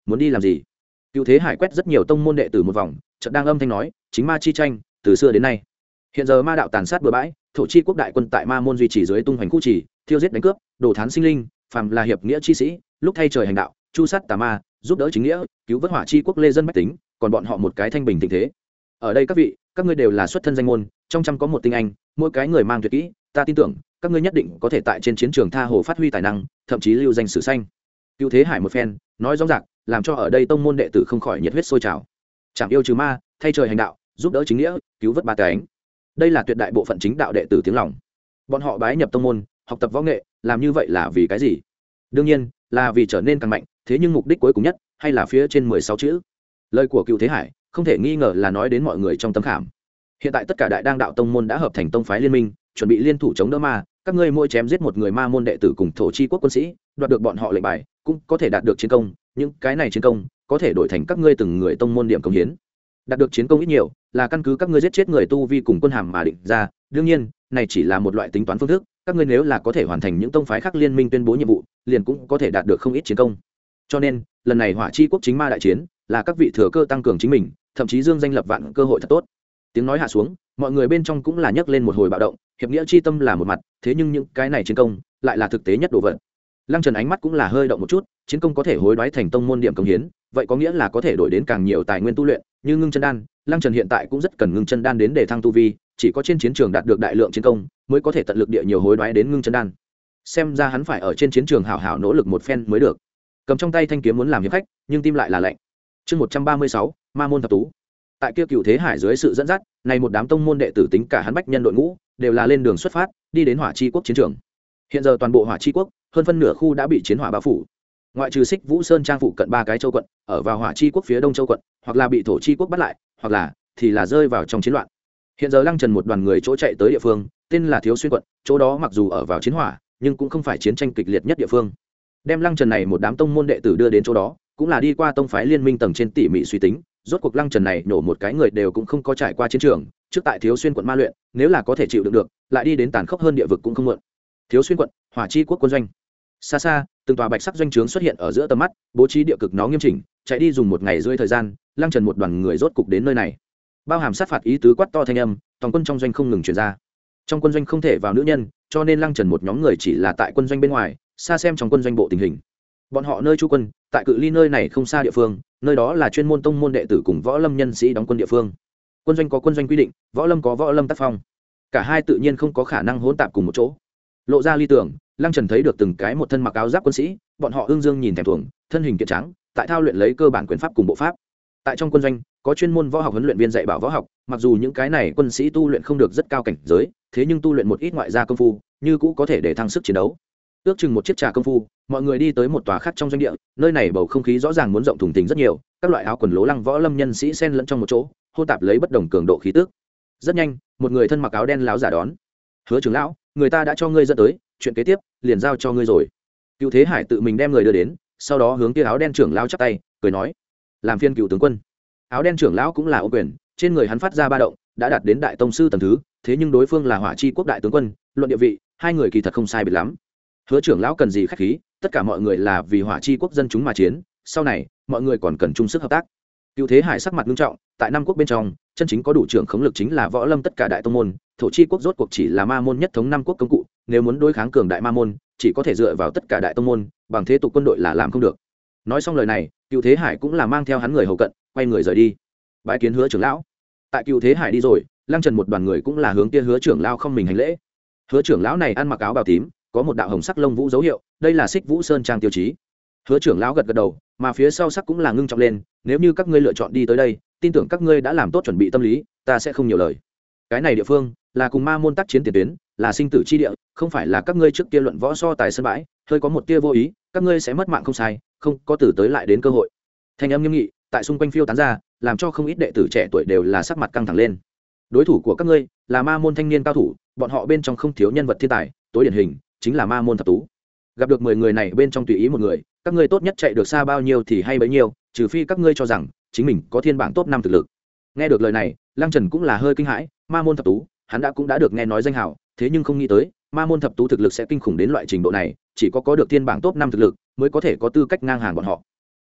muốn đi làm gì? Cựu Thế Hải quét rất nhiều tông môn đệ tử một vòng, chợt đang âm thanh nói, chính ma chi tranh từ xưa đến nay, hiện giờ ma đạo tàn sát bừa bãi, thổ chi quốc đại quân tại ma môn duy trì dưới tung hoành khu trì, thiêu giết đánh cướp, đổ thán sinh linh, phàm là hiệp nghĩa chi sĩ, lúc thay trời hành đạo, chu sát tà ma, giúp đỡ chính nghĩa, cứu vớt hỏa chi quốc lê dân bách tính, còn bọn họ một cái thanh bình tình thế. Ở đây các vị, các ngươi đều là xuất thân danh môn, trong trăm có một tinh anh, mỗi cái người mang tuyệt kỹ, ta tin tưởng các ngươi nhất định có thể tại trên chiến trường tha hồ phát huy tài năng, thậm chí lưu danh sử xanh. Cựu Thế Hải một phen nói rõ ràng, làm cho ở đây tông môn đệ tử không khỏi nhiệt huyết sôi trào. Chạm yêu trừ ma, thay trời hành đạo, giúp đỡ chính nghĩa, cứu vớt ba cái. Đây là tuyệt đại bộ phận chính đạo đệ tử tiếng lòng. Bọn họ bái nhập tông môn, học tập võ nghệ, làm như vậy là vì cái gì? Đương nhiên là vì trở nên càng mạnh, thế nhưng mục đích cuối cùng nhất hay là phía trên mười sáu chữ. Lời của Cựu Thế Hải không thể nghi ngờ là nói đến mọi người trong tâm khảm. Hiện tại tất cả đại đang đạo tông môn đã hợp thành tông phái liên minh, chuẩn bị liên thủ chống đỡ ma, các ngươi mỗi chém giết một người ma môn đệ tử cùng thổ chi quốc quân sĩ, đoạt được bọn họ lệnh bài, cũng có thể đạt được chiến công, những cái này chiến công có thể đổi thành các ngươi từng người tông môn điểm công hiến. Đạt được chiến công ít nhiều là căn cứ các ngươi giết chết người tu vi cùng quân hàm mà định ra, đương nhiên này chỉ là một loại tính toán phương thức, các ngươi nếu là có thể hoàn thành những tông phái khác liên minh tuyên bố nhiệm vụ, liền cũng có thể đạt được không ít chiến công. Cho nên lần này hỏa chi quốc chính ma đại chiến là các vị thừa cơ tăng cường chính mình, thậm chí dương danh lập vạn cơ hội thật tốt. Tiếng nói hạ xuống, mọi người bên trong cũng là nhấc lên một hồi bạo động, hiệp nghĩa chi tâm là một mặt, thế nhưng những cái này chiến công lại là thực tế nhất đồ vật. Lăng Trần ánh mắt cũng là hơi động một chút, chiến công có thể hối đoái thành tông môn điểm công hiến, vậy có nghĩa là có thể đổi đến càng nhiều tài nguyên tu luyện, như ngưng chân đan. Lăng Trần hiện tại cũng rất cần ngưng chân đan đến để thăng tu vi, chỉ có trên chiến trường đạt được đại lượng chiến công, mới có thể tận lực địa nhiều hối đoái đến ngưng chân đan. Xem ra hắn phải ở trên chiến trường hảo hảo nỗ lực một phen mới được. Cầm trong tay thanh kiếm muốn làm hiệp khách, nhưng tim lại là lạnh. Chương một trăm ba mươi sáu, Ma môn thập tú. Tại kia Cựu Thế Hải dưới sự dẫn dắt, này một đám tông môn đệ tử tính cả hắn bách nhân đội ngũ, đều là lên đường xuất phát, đi đến Hỏa Chi quốc chiến trường. Hiện giờ toàn bộ Hỏa Chi quốc, hơn phân nửa khu đã bị chiến hỏa bao phủ. Ngoại trừ Xích Vũ Sơn trang phụ cận ba cái châu quận, ở vào Hỏa Chi quốc phía đông châu quận, hoặc là bị Thổ Chi quốc bắt lại, hoặc là thì là rơi vào trong chiến loạn. Hiện giờ Lăng Trần một đoàn người chỗ chạy tới địa phương, tên là Thiếu Xuyên quận, chỗ đó mặc dù ở vào chiến hỏa, nhưng cũng không phải chiến tranh kịch liệt nhất địa phương. Đem Lăng Trần này một đám tông môn đệ tử đưa đến chỗ đó, cũng là đi qua tông phái liên minh tầng trên tỉ mỉ suy tính, rốt cuộc Lăng Trần này nổ một cái người đều cũng không có trải qua chiến trường, trước tại Thiếu Xuyên quận ma luyện, nếu là có thể chịu đựng được, lại đi đến tàn khốc hơn địa vực cũng không muộn. Thiếu Xuyên quận, Hỏa Chi quốc quân doanh. Xa xa, từng tòa bạch sắc doanh trướng xuất hiện ở giữa tầm mắt, bố trí địa cực nó nghiêm chỉnh, chạy đi dùng một ngày rưỡi thời gian, Lăng Trần một đoàn người rốt cục đến nơi này. Bao hàm sát phạt ý tứ quát to thanh âm, toàn quân trong doanh không ngừng truyền ra. Trong quân doanh không thể vào nữ nhân, cho nên Lăng Trần một nhóm người chỉ là tại quân doanh bên ngoài, xa xem trong quân doanh bộ tình hình. Bọn họ nơi trú quân, tại cự ly nơi này không xa địa phương, nơi đó là chuyên môn tông môn đệ tử cùng võ lâm nhân sĩ đóng quân địa phương. Quân doanh có quân doanh quy định, võ lâm có võ lâm tác phong, cả hai tự nhiên không có khả năng hỗn tạp cùng một chỗ. Lộ ra ly tưởng, Lăng Trần thấy được từng cái một thân mặc áo giáp quân sĩ, bọn họ ương dương nhìn thèm thuồng, thân hình kiện trắng, tại thao luyện lấy cơ bản quyền pháp cùng bộ pháp. Tại trong quân doanh, có chuyên môn võ học huấn luyện viên dạy bảo võ học, mặc dù những cái này quân sĩ tu luyện không được rất cao cảnh giới, thế nhưng tu luyện một ít ngoại gia công phu, như cũ có thể để thăng sức chiến đấu. Ước chừng một chiếc trà công phu, mọi người đi tới một tòa khác trong doanh địa, nơi này bầu không khí rõ ràng muốn rộng thùng thình rất nhiều, các loại áo quần lố lăng võ lâm nhân sĩ xen lẫn trong một chỗ, hôn tạp lấy bất đồng cường độ khí tức. Rất nhanh, một người thân mặc áo đen láo giả đón. Hứa trưởng lão, người ta đã cho ngươi dẫn tới, chuyện kế tiếp liền giao cho ngươi rồi. Cựu Thế Hải tự mình đem người đưa đến, sau đó hướng kia áo đen trưởng lão chắp tay, cười nói: "Làm phiên Cựu tướng quân." Áo đen trưởng lão cũng là ô quyền, trên người hắn phát ra ba động, đã đạt đến đại tông sư tầng thứ, thế nhưng đối phương là Hỏa Chi quốc đại tướng quân, luận địa vị, hai người kỳ thật không sai biệt lắm. Hứa trưởng lão cần gì khách khí, tất cả mọi người là vì Hỏa Chi quốc dân chúng mà chiến, sau này mọi người còn cần chung sức hợp tác. Cựu Thế Hải sắc mặt nghiêm trọng, tại Nam quốc bên trong, chân chính có đủ trưởng khống lực chính là võ lâm tất cả đại tông môn, Thổ Chi quốc rốt cuộc chỉ là ma môn nhất thống Nam quốc công cụ, nếu muốn đối kháng cường đại ma môn, chỉ có thể dựa vào tất cả đại tông môn, bằng thế tục quân đội là làm không được. Nói xong lời này, Cựu Thế Hải cũng là mang theo hắn người hầu cận, quay người rời đi. Bái kiến Hứa trưởng lão. Tại Cựu Thế Hải đi rồi, Lăng Trần một đoàn người cũng là hướng kia Hứa trưởng lão không mình hành lễ. Hứa trưởng lão này ăn mặc áo bào tím, có một đạo hồng sắc lông vũ dấu hiệu, đây là Xích Vũ Sơn trang tiêu chí. Hứa trưởng lão gật gật đầu, mà phía sau sắc cũng là ngưng trọng lên, nếu như các ngươi lựa chọn đi tới đây, tin tưởng các ngươi đã làm tốt chuẩn bị tâm lý, ta sẽ không nhiều lời. Cái này địa phương là cùng ma môn tác chiến tiền tuyến, là sinh tử chi địa, không phải là các ngươi trước kia luận võ so tài sân bãi, hơi có một tia vô ý, các ngươi sẽ mất mạng không sai, không có từ tới lại đến cơ hội. Thanh âm nghiêm nghị tại xung quanh phiêu tán ra, làm cho không ít đệ tử trẻ tuổi đều là sắc mặt căng thẳng lên. Đối thủ của các ngươi là ma môn thanh niên cao thủ, bọn họ bên trong không thiếu nhân vật thiên tài, tối điển hình chính là ma môn thập tú. Gặp được mười người này bên trong tùy ý một người, các ngươi tốt nhất chạy được xa bao nhiêu thì hay bấy nhiêu, trừ phi các ngươi cho rằng chính mình có thiên bảng top năm thực lực. Nghe được lời này, Lăng Trần cũng là hơi kinh hãi, ma môn thập tú, hắn đã cũng đã được nghe nói danh hào, thế nhưng không nghĩ tới, ma môn thập tú thực lực sẽ kinh khủng đến loại trình độ này, chỉ có có được thiên bảng top năm thực lực mới có thể có tư cách ngang hàng bọn họ.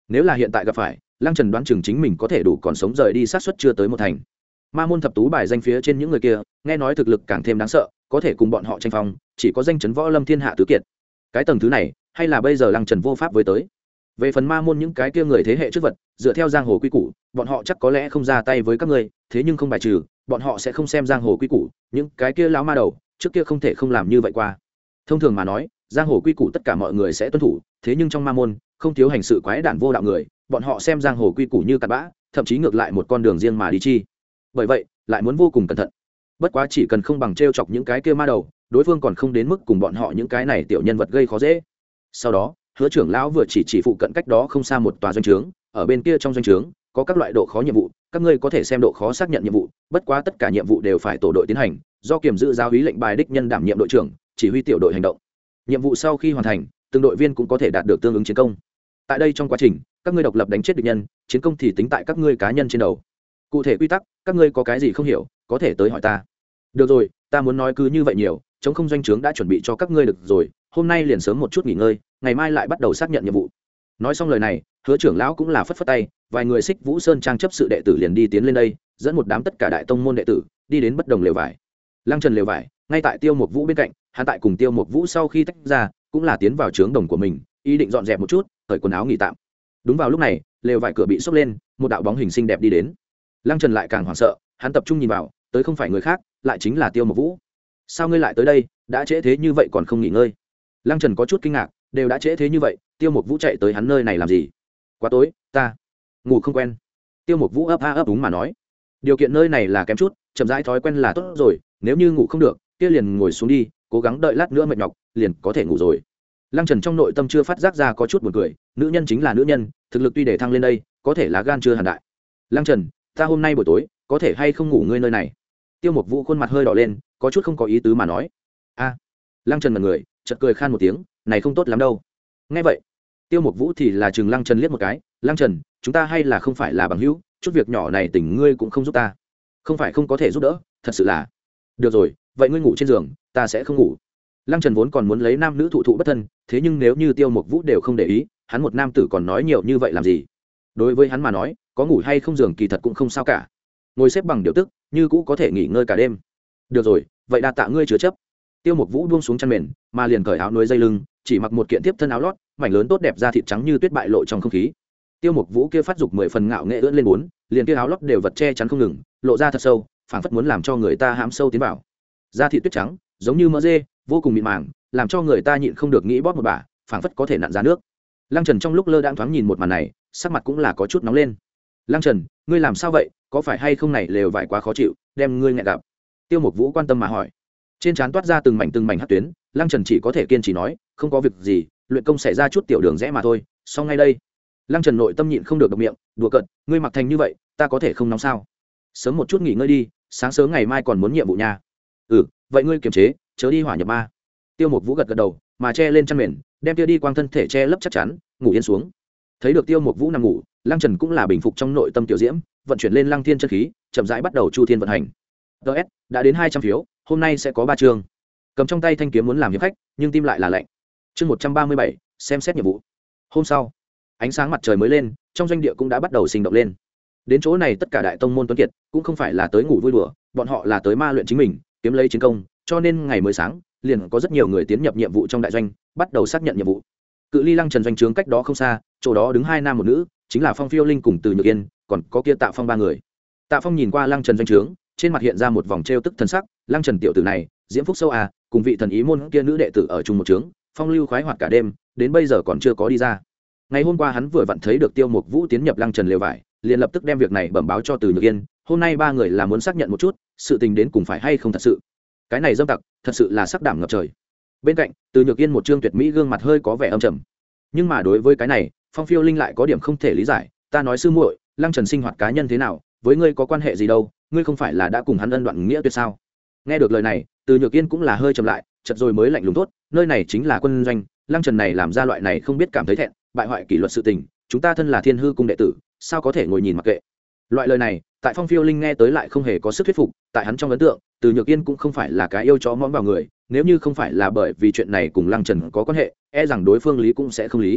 nếu là hiện tại gặp phải, Lăng Trần đoán chừng chính mình có thể đủ còn sống rời đi, sát suất chưa tới một thành. Ma môn thập tú bài danh phía trên những người kia, nghe nói thực lực càng thêm đáng sợ, có thể cùng bọn họ tranh phong, chỉ có danh chấn võ lâm thiên hạ tứ kiệt. Cái tầng thứ này, hay là bây giờ Lăng Trần vô pháp với tới. Về phần ma môn những cái kia người thế hệ trước vật, dựa theo giang hồ quy củ, bọn họ chắc có lẽ không ra tay với các ngươi, thế nhưng không bài trừ, bọn họ sẽ không xem giang hồ quy củ, những cái kia lão ma đầu, trước kia không thể không làm như vậy qua. Thông thường mà nói, giang hồ quy củ tất cả mọi người sẽ tuân thủ, thế nhưng trong ma môn, không thiếu hành sự quái đản vô đạo người, bọn họ xem giang hồ quy củ như cặn bã, thậm chí ngược lại một con đường riêng mà đi chi. Bởi vậy, lại muốn vô cùng cẩn thận. Bất quá chỉ cần không bằng trêu chọc những cái kia ma đầu, đối phương còn không đến mức cùng bọn họ những cái này tiểu nhân vật gây khó dễ. Sau đó, Hứa trưởng lão vừa chỉ chỉ phụ cận cách đó không xa một tòa doanh trướng, ở bên kia trong doanh trướng có các loại độ khó nhiệm vụ, các ngươi có thể xem độ khó xác nhận nhiệm vụ, bất quá tất cả nhiệm vụ đều phải tổ đội tiến hành, do kiểm giữ giáo úy lệnh bài đích nhân đảm nhiệm đội trưởng, chỉ huy tiểu đội hành động. Nhiệm vụ sau khi hoàn thành, từng đội viên cũng có thể đạt được tương ứng chiến công. Tại đây trong quá trình, các ngươi độc lập đánh chết địch nhân, chiến công thì tính tại các ngươi cá nhân trên đầu. Cụ thể quy tắc, các ngươi có cái gì không hiểu, có thể tới hỏi ta. Được rồi, ta muốn nói cứ như vậy nhiều, chống không doanh trướng đã chuẩn bị cho các ngươi được rồi, hôm nay liền sớm một chút nghỉ ngơi, ngày mai lại bắt đầu xác nhận nhiệm vụ. Nói xong lời này, Hứa trưởng lão cũng là phất phất tay, vài người Xích Vũ Sơn trang chấp sự đệ tử liền đi tiến lên đây, dẫn một đám tất cả đại tông môn đệ tử đi đến bất đồng lều vải. Lăng Trần lều vải ngay tại Tiêu Mục Vũ bên cạnh, hắn tại cùng Tiêu Mục Vũ sau khi tách ra, cũng là tiến vào trướng đồng của mình, ý định dọn dẹp một chút, cởi quần áo nghỉ tạm. Đúng vào lúc này, lều vải cửa bị xốc lên, một đạo bóng hình xinh đẹp đi đến. Lăng Trần lại càng hoảng sợ, hắn tập trung nhìn vào, tới không phải người khác, lại chính là Tiêu Mục Vũ. Sao ngươi lại tới đây, đã trễ thế như vậy còn không nghỉ ngơi? Lăng Trần có chút kinh ngạc, đều đã trễ thế như vậy, Tiêu Mục Vũ chạy tới hắn nơi này làm gì? Quá tối, ta ngủ không quen. Tiêu Mục Vũ ấp a ấp úng mà nói, điều kiện nơi này là kém chút, chậm rãi thói quen là tốt rồi, nếu như ngủ không được, kia liền ngồi xuống đi, cố gắng đợi lát nữa mệt nhọc, liền có thể ngủ rồi. Lăng Trần trong nội tâm chưa phát giác ra có chút buồn cười, nữ nhân chính là nữ nhân, thực lực tuy để thăng lên đây, có thể là gan chưa hàn đại. Lăng Trần, ta hôm nay buổi tối có thể hay không ngủ ngươi nơi này? Tiêu Mục Vũ khuôn mặt hơi đỏ lên, có chút không có ý tứ mà nói. A. Lăng Trần mặt người, chợt cười khan một tiếng, này không tốt lắm đâu. Nghe vậy, Tiêu Mục Vũ thì là chừng Lăng Trần liếc một cái, Lăng Trần, chúng ta hay là không phải là bằng hữu, chút việc nhỏ này tỉnh ngươi cũng không giúp ta. Không phải không có thể giúp đỡ, thật sự là. Được rồi, vậy ngươi ngủ trên giường, ta sẽ không ngủ. Lăng Trần vốn còn muốn lấy nam nữ thụ thụ bất thân, thế nhưng nếu như Tiêu Mục Vũ đều không để ý, hắn một nam tử còn nói nhiều như vậy làm gì? Đối với hắn mà nói, có ngủ hay không giường kỳ thật cũng không sao cả. Ngồi xếp bằng điều tức, như cũ có thể nghỉ ngơi cả đêm. Được rồi, vậy đa tạ ngươi chứa chấp. Tiêu Mục Vũ buông xuống chăn mền, mà liền cởi áo núi dây lưng, chỉ mặc một kiện tiếp thân áo lót, mảnh lớn tốt đẹp da thịt trắng như tuyết bại lộ trong không khí. Tiêu Mục Vũ kia phát dục mười phần ngạo nghệ ưỡn lên bốn, liền kia áo lót đều vật che chắn không ngừng, lộ ra thật sâu, phảng phất muốn làm cho người ta hãm sâu tiến vào. Da thịt tuyết trắng, giống như mỡ dê, vô cùng mịn màng, làm cho người ta nhịn không được nghĩ bóp một bả, phảng phất có thể nặn ra nước. Lăng Trần trong lúc lơ đãng thoáng nhìn một màn này, sắc mặt cũng là có chút nóng lên. Lăng Trần, ngươi làm sao vậy, có phải hay không này lều vải quá khó chịu, đem ngươi nghẹn gặp? Tiêu Mục Vũ quan tâm mà hỏi. Trên trán toát ra từng mảnh từng mảnh hắc tuyến, Lăng Trần chỉ có thể kiên trì nói, không có việc gì, luyện công xảy ra chút tiểu đường rẽ mà thôi, xong ngay đây. Lăng Trần nội tâm nhịn không được bật miệng, đùa cợt, ngươi mặc thành như vậy, ta có thể không nóng sao? Sớm một chút nghỉ ngơi đi, sáng sớm ngày mai còn muốn nhiệm vụ nha. Ừ, vậy ngươi kiềm chế, chớ đi hỏa nhập ma. Tiêu Mục Vũ gật gật đầu, mà che lên chăn mền, đem tia đi quang thân thể che lấp chắc chắn, ngủ yên xuống. Thấy được Tiêu Mục Vũ nằm ngủ, Lăng Trần cũng là bình phục trong nội tâm tiểu diễm, vận chuyển lên Lăng Thiên chân khí, chậm rãi bắt đầu chu thiên vận hành. ds đã đến hai trăm phiếu, hôm nay sẽ có ba chương. Cầm trong tay thanh kiếm muốn làm hiệp khách, nhưng tim lại là lạnh. Chương một trăm ba mươi bảy, xem xét nhiệm vụ. Hôm sau, ánh sáng mặt trời mới lên, trong doanh địa cũng đã bắt đầu sinh động lên. Đến chỗ này tất cả đại tông môn tuấn kiệt cũng không phải là tới ngủ vui đùa, bọn họ là tới ma luyện chính mình, kiếm lấy chiến công, cho nên ngày mới sáng, liền có rất nhiều người tiến nhập nhiệm vụ trong đại doanh, bắt đầu xác nhận nhiệm vụ. Cự ly Lăng Trần doanh trướng cách đó không xa, chỗ đó đứng hai nam một nữ, chính là Phong Phiêu Linh cùng Từ Nhược Yên, còn có kia Tạ Phong ba người. Tạ Phong nhìn qua Lăng Trần doanh trướng, trên mặt hiện ra một vòng trêu tức thần sắc, Lăng Trần tiểu tử này, diễm phúc sâu à, cùng vị thần ý môn kia nữ đệ tử ở chung một trướng, phong lưu khoái hoạt cả đêm, đến bây giờ còn chưa có đi ra. Ngày hôm qua hắn vừa vặn thấy được Tiêu Mục Vũ tiến nhập Lăng Trần lều vải, liền lập tức đem việc này bẩm báo cho Từ Nhược Yên, hôm nay ba người là muốn xác nhận một chút, sự tình đến cùng phải hay không thật sự. Cái này dâm tặc, thật sự là sắc đảm ngập trời. Bên cạnh, Từ Nhược Yên một trương tuyệt mỹ gương mặt hơi có vẻ âm trầm. Nhưng mà đối với cái này, Phong Phiêu Linh lại có điểm không thể lý giải, ta nói sư muội, Lăng Trần sinh hoạt cá nhân thế nào, với ngươi có quan hệ gì đâu, ngươi không phải là đã cùng hắn ân đoạn nghĩa tuyệt sao? Nghe được lời này, Từ Nhược Yên cũng là hơi trầm lại, chợt rồi mới lạnh lùng tốt, nơi này chính là quân doanh, Lăng Trần này làm ra loại này không biết cảm thấy thẹn, bại hoại kỷ luật sự tình, chúng ta thân là Thiên Hư cung đệ tử, sao có thể ngồi nhìn mặc kệ. Loại lời này, tại Phong Phiêu Linh nghe tới lại không hề có sức thuyết phục, tại hắn trong ấn tượng, Từ Nhược Yên cũng không phải là cái yêu chó mõm vào người, nếu như không phải là bởi vì chuyện này cùng Lăng Trần có quan hệ, e rằng đối phương lý cũng sẽ không lý.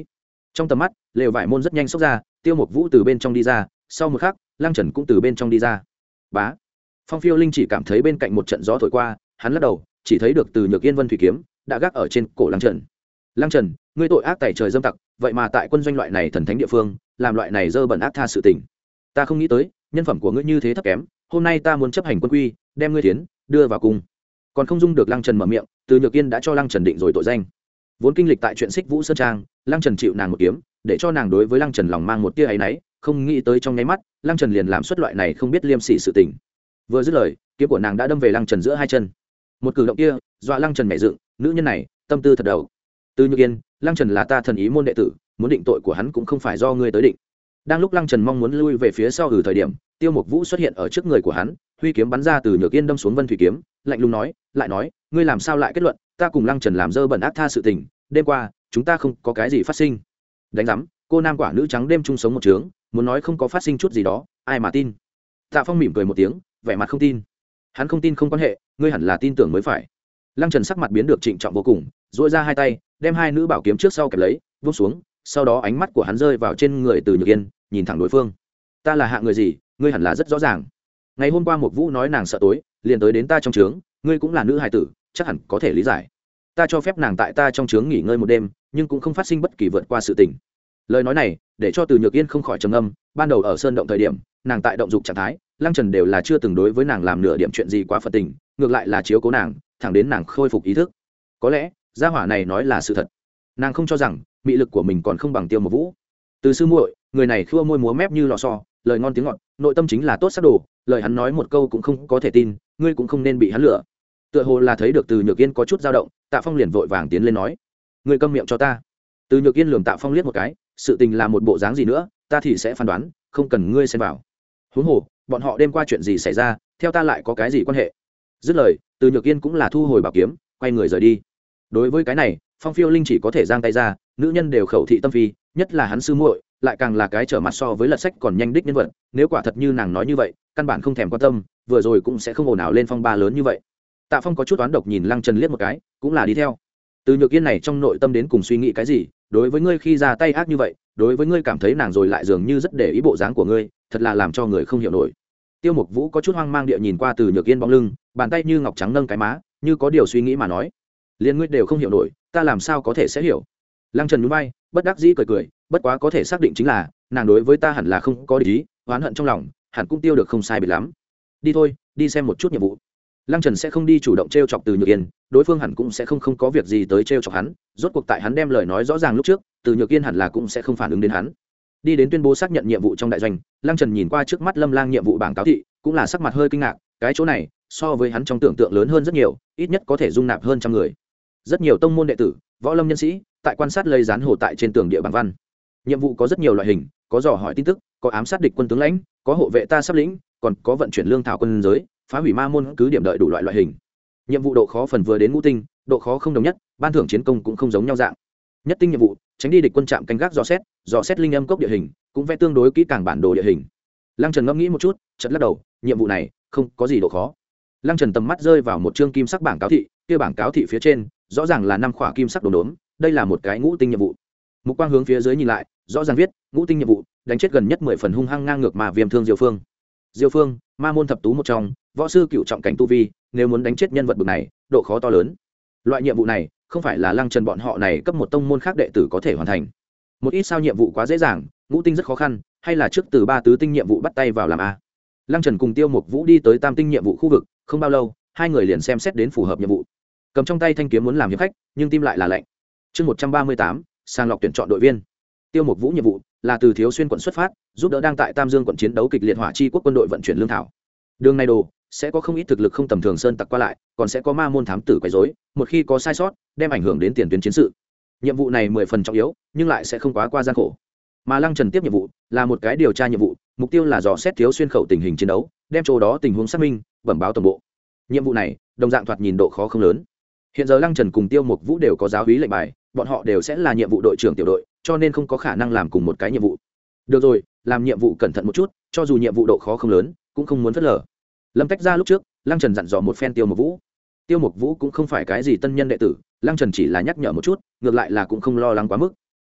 Trong tầm mắt lều vải môn rất nhanh xốc ra, Tiêu Mục Vũ từ bên trong đi ra, sau một khắc Lăng Trần cũng từ bên trong đi ra. Bá. Phong Phiêu Linh chỉ cảm thấy bên cạnh một trận gió thổi qua, hắn lắc đầu, chỉ thấy được Từ Nhược Yên Vân thủy kiếm đã gác ở trên cổ Lăng Trần. Lăng Trần, ngươi tội ác tày trời dâm tặc, vậy mà tại quân doanh loại này thần thánh địa phương, làm loại này dơ bẩn ác tha sự tình. Ta không nghĩ tới, nhân phẩm của ngươi như thế thấp kém, hôm nay ta muốn chấp hành quân quy, đem ngươi tiến đưa vào cung. Còn không dung được Lăng Trần mở miệng, Từ Nhược Yên đã cho Lăng Trần định rồi tội danh. Vốn kinh lịch tại chuyện Xích Vũ Sơn Trang, Lăng Trần chịu nàng một kiếm, để cho nàng đối với Lăng Trần lòng mang một tia áy náy, không nghĩ tới trong nháy mắt, Lăng Trần liền làm xuất loại này không biết liêm sỉ sự tình. Vừa dứt lời, kiếm của nàng đã đâm về Lăng Trần giữa hai chân. Một cử động kia, dọa Lăng Trần nhảy dựng, nữ nhân này, tâm tư thật đầu. Từ Nhược Yên, Lăng Trần là ta thần ý môn đệ tử, muốn định tội của hắn cũng không phải do ngươi tới định. Đang lúc Lăng Trần mong muốn lui về phía sau ở thời điểm, Tiêu Mục Vũ xuất hiện ở trước người của hắn, huy kiếm bắn ra từ Nhược Yên đâm xuống Vân thủy kiếm, lạnh lùng nói, lại nói, ngươi làm sao lại kết luận, ta cùng Lăng Trần làm dơ bẩn ác tha sự tình, đêm qua, chúng ta không có cái gì phát sinh. Đánh rắm, cô nam quả nữ trắng đêm chung sống một trướng, muốn nói không có phát sinh chút gì đó, ai mà tin. Tạ Phong mỉm cười một tiếng, vẻ mặt không tin. Hắn không tin không quan hệ, ngươi hẳn là tin tưởng mới phải. Lăng Trần sắc mặt biến được trịnh trọng vô cùng, duỗi ra hai tay, đem hai nữ bảo kiếm trước sau kẹp lấy, vung xuống, sau đó ánh mắt của hắn rơi vào trên người Từ Nhược Yên, nhìn thẳng đối phương. Ta là hạng người gì, ngươi hẳn là rất rõ ràng. Ngày hôm qua Mục Vũ nói nàng sợ tối, liền tới đến ta trong trướng, ngươi cũng là nữ hài tử, chắc hẳn có thể lý giải. Ta cho phép nàng tại ta trong trướng nghỉ ngơi một đêm, nhưng cũng không phát sinh bất kỳ vượt qua sự tình. Lời nói này để cho Từ Nhược Yên không khỏi trầm ngâm, ban đầu ở sơn động thời điểm, nàng tại động dục trạng thái, Lăng Trần đều là chưa từng đối với nàng làm nửa điểm chuyện gì quá phật tình, ngược lại là chiếu cố nàng, thẳng đến nàng khôi phục ý thức. Có lẽ gia hỏa này nói là sự thật. Nàng không cho rằng mị lực của mình còn không bằng Tiêu Mục Vũ. Từ sư muội, người này khua môi múa mép như lò xo, lời ngon tiếng ngọt, nội tâm chính là tốt sắc đồ, lời hắn nói một câu cũng không có thể tin, ngươi cũng không nên bị hắn lừa. Tựa hồ là thấy được Từ Nhược Yên có chút dao động, Tạ Phong liền vội vàng tiến lên nói, ngươi câm miệng cho ta. Từ Nhược Yên lườm Tạ Phong liếc một cái, sự tình là một bộ dáng gì nữa, ta thì sẽ phán đoán, không cần ngươi xen vào. Huống hồ, bọn họ đêm qua chuyện gì xảy ra, theo ta lại có cái gì quan hệ? Dứt lời, Từ Nhược Yên cũng là thu hồi bảo kiếm, quay người rời đi. Đối với cái này, Phong Phiêu Linh chỉ có thể giang tay ra, nữ nhân đều khẩu thị tâm phi, nhất là hắn sư muội, lại càng là cái trở mặt so với lật sách còn nhanh đích nhân vật, nếu quả thật như nàng nói như vậy, căn bản không thèm quan tâm, vừa rồi cũng sẽ không ồn ào lên phong ba lớn như vậy. Tạ Phong có chút oán độc nhìn Lăng Trần liếc một cái, cũng là đi theo. Từ Nhược Yên này trong nội tâm đến cùng suy nghĩ cái gì, đối với ngươi khi ra tay ác như vậy, đối với ngươi cảm thấy nàng rồi lại dường như rất để ý bộ dáng của ngươi, thật là làm cho người không hiểu nổi. Tiêu Mục Vũ có chút hoang mang địa nhìn qua Từ Nhược Yên bóng lưng, bàn tay như ngọc trắng nâng cái má, như có điều suy nghĩ mà nói, liên ngươi đều không hiểu nổi, ta làm sao có thể sẽ hiểu. Lăng Trần nhún vai, bất đắc dĩ cười cười, bất quá có thể xác định chính là nàng đối với ta hẳn là không có ý, oán hận trong lòng hẳn cũng tiêu được không sai biệt lắm. Đi thôi, đi xem một chút nhiệm vụ. Lăng Trần sẽ không đi chủ động t r e o chọc Từ Nhược Yên, đối phương hẳn cũng sẽ không không có việc gì tới t r e o chọc hắn, rốt cuộc tại hắn đem lời nói rõ ràng lúc trước, Từ Nhược Yên hẳn là cũng sẽ không phản ứng đến hắn. Đi đến tuyên bố xác nhận nhiệm vụ trong đại doanh, Lăng Trần nhìn qua trước mắt Lâm Lang nhiệm vụ bảng cáo thị, cũng là sắc mặt hơi kinh ngạc, cái chỗ này so với hắn trong tưởng tượng lớn hơn rất nhiều, ít nhất có thể dung nạp hơn trăm người. Rất nhiều tông môn đệ tử, võ lâm nhân sĩ tại quan sát lây dán hồ tại trên tường địa bảng văn. Nhiệm vụ có rất nhiều loại hình, có dò hỏi tin tức, có ám sát địch quân tướng lãnh, có hộ vệ ta sắp lĩnh, còn có vận chuyển lương thảo quân giới, phá hủy ma môn cứ điểm đợi đủ loại loại hình. Nhiệm vụ độ khó phần vừa đến ngũ tinh, độ khó không đồng nhất, ban thưởng chiến công cũng không giống nhau dạng. Nhất tinh nhiệm vụ, tránh đi địch quân trạm canh gác dò xét, dò xét linh âm cốc địa hình, cũng vẽ tương đối kỹ càng bản đồ địa hình. Lăng Trần ngẫm nghĩ một chút, chợt lắc đầu, nhiệm vụ này không có gì độ khó. Lăng Trần tầm mắt rơi vào một chương kim sắc bảng cáo thị, kia bảng cáo thị phía trên rõ ràng là năm khỏa kim sắc đốm đốm, đây là một cái ngũ tinh nhiệm vụ. Mục quang hướng phía dưới nhìn lại, rõ ràng viết ngũ tinh nhiệm vụ, đánh chết gần nhất mười phần hung hăng ngang ngược mà viêm thương Diêu Phương. Diêu Phương, ma môn thập tú một trong, võ sư cựu trọng cảnh tu vi, nếu muốn đánh chết nhân vật bậc này, độ khó to lớn. Loại nhiệm vụ này không phải là Lăng Trần bọn họ này cấp một tông môn khác đệ tử có thể hoàn thành. Một ít sao nhiệm vụ quá dễ dàng, ngũ tinh rất khó khăn, hay là trước từ ba tứ tinh nhiệm vụ bắt tay vào làm a. Lăng Trần cùng Tiêu Mục Vũ đi tới tam tinh nhiệm vụ khu vực, không bao lâu, hai người liền xem xét đến phù hợp nhiệm vụ. Cầm trong tay thanh kiếm muốn làm hiệp khách, nhưng tim lại là lạnh. Chương một trăm ba mươi tám, sàng lọc tuyển chọn đội viên. Tiêu Mục Vũ nhiệm vụ là từ Thiếu Xuyên quận xuất phát, giúp đỡ đang tại Tam Dương quận chiến đấu kịch liệt Hỏa Chi quốc quân đội vận chuyển lương thảo. Đường này đồ sẽ có không ít thực lực không tầm thường sơn tặc qua lại, còn sẽ có ma môn thám tử quấy rối, một khi có sai sót, đem ảnh hưởng đến tiền tuyến chiến sự. Nhiệm vụ này mười phần trọng yếu, nhưng lại sẽ không quá qua gian khổ. Mà Lăng Trần tiếp nhiệm vụ là một cái điều tra nhiệm vụ, mục tiêu là dò xét Thiếu Xuyên khẩu tình hình chiến đấu, đem chỗ đó tình huống xác minh, bẩm báo tổng bộ. Nhiệm vụ này đồng dạng thoạt nhìn độ khó không lớn. Hiện giờ Lăng Trần cùng Tiêu Mục Vũ đều có giáo úy lệnh bài, bọn họ đều sẽ là nhiệm vụ đội trưởng tiểu đội, cho nên không có khả năng làm cùng một cái nhiệm vụ. Được rồi, làm nhiệm vụ cẩn thận một chút, cho dù nhiệm vụ độ khó không lớn, cũng không muốn phớt lờ. Lâm tách ra lúc trước, Lăng Trần dặn dò một phen Tiêu Mục Vũ. Tiêu Mục Vũ cũng không phải cái gì tân nhân đệ tử, Lăng Trần chỉ là nhắc nhở một chút, ngược lại là cũng không lo lắng quá mức.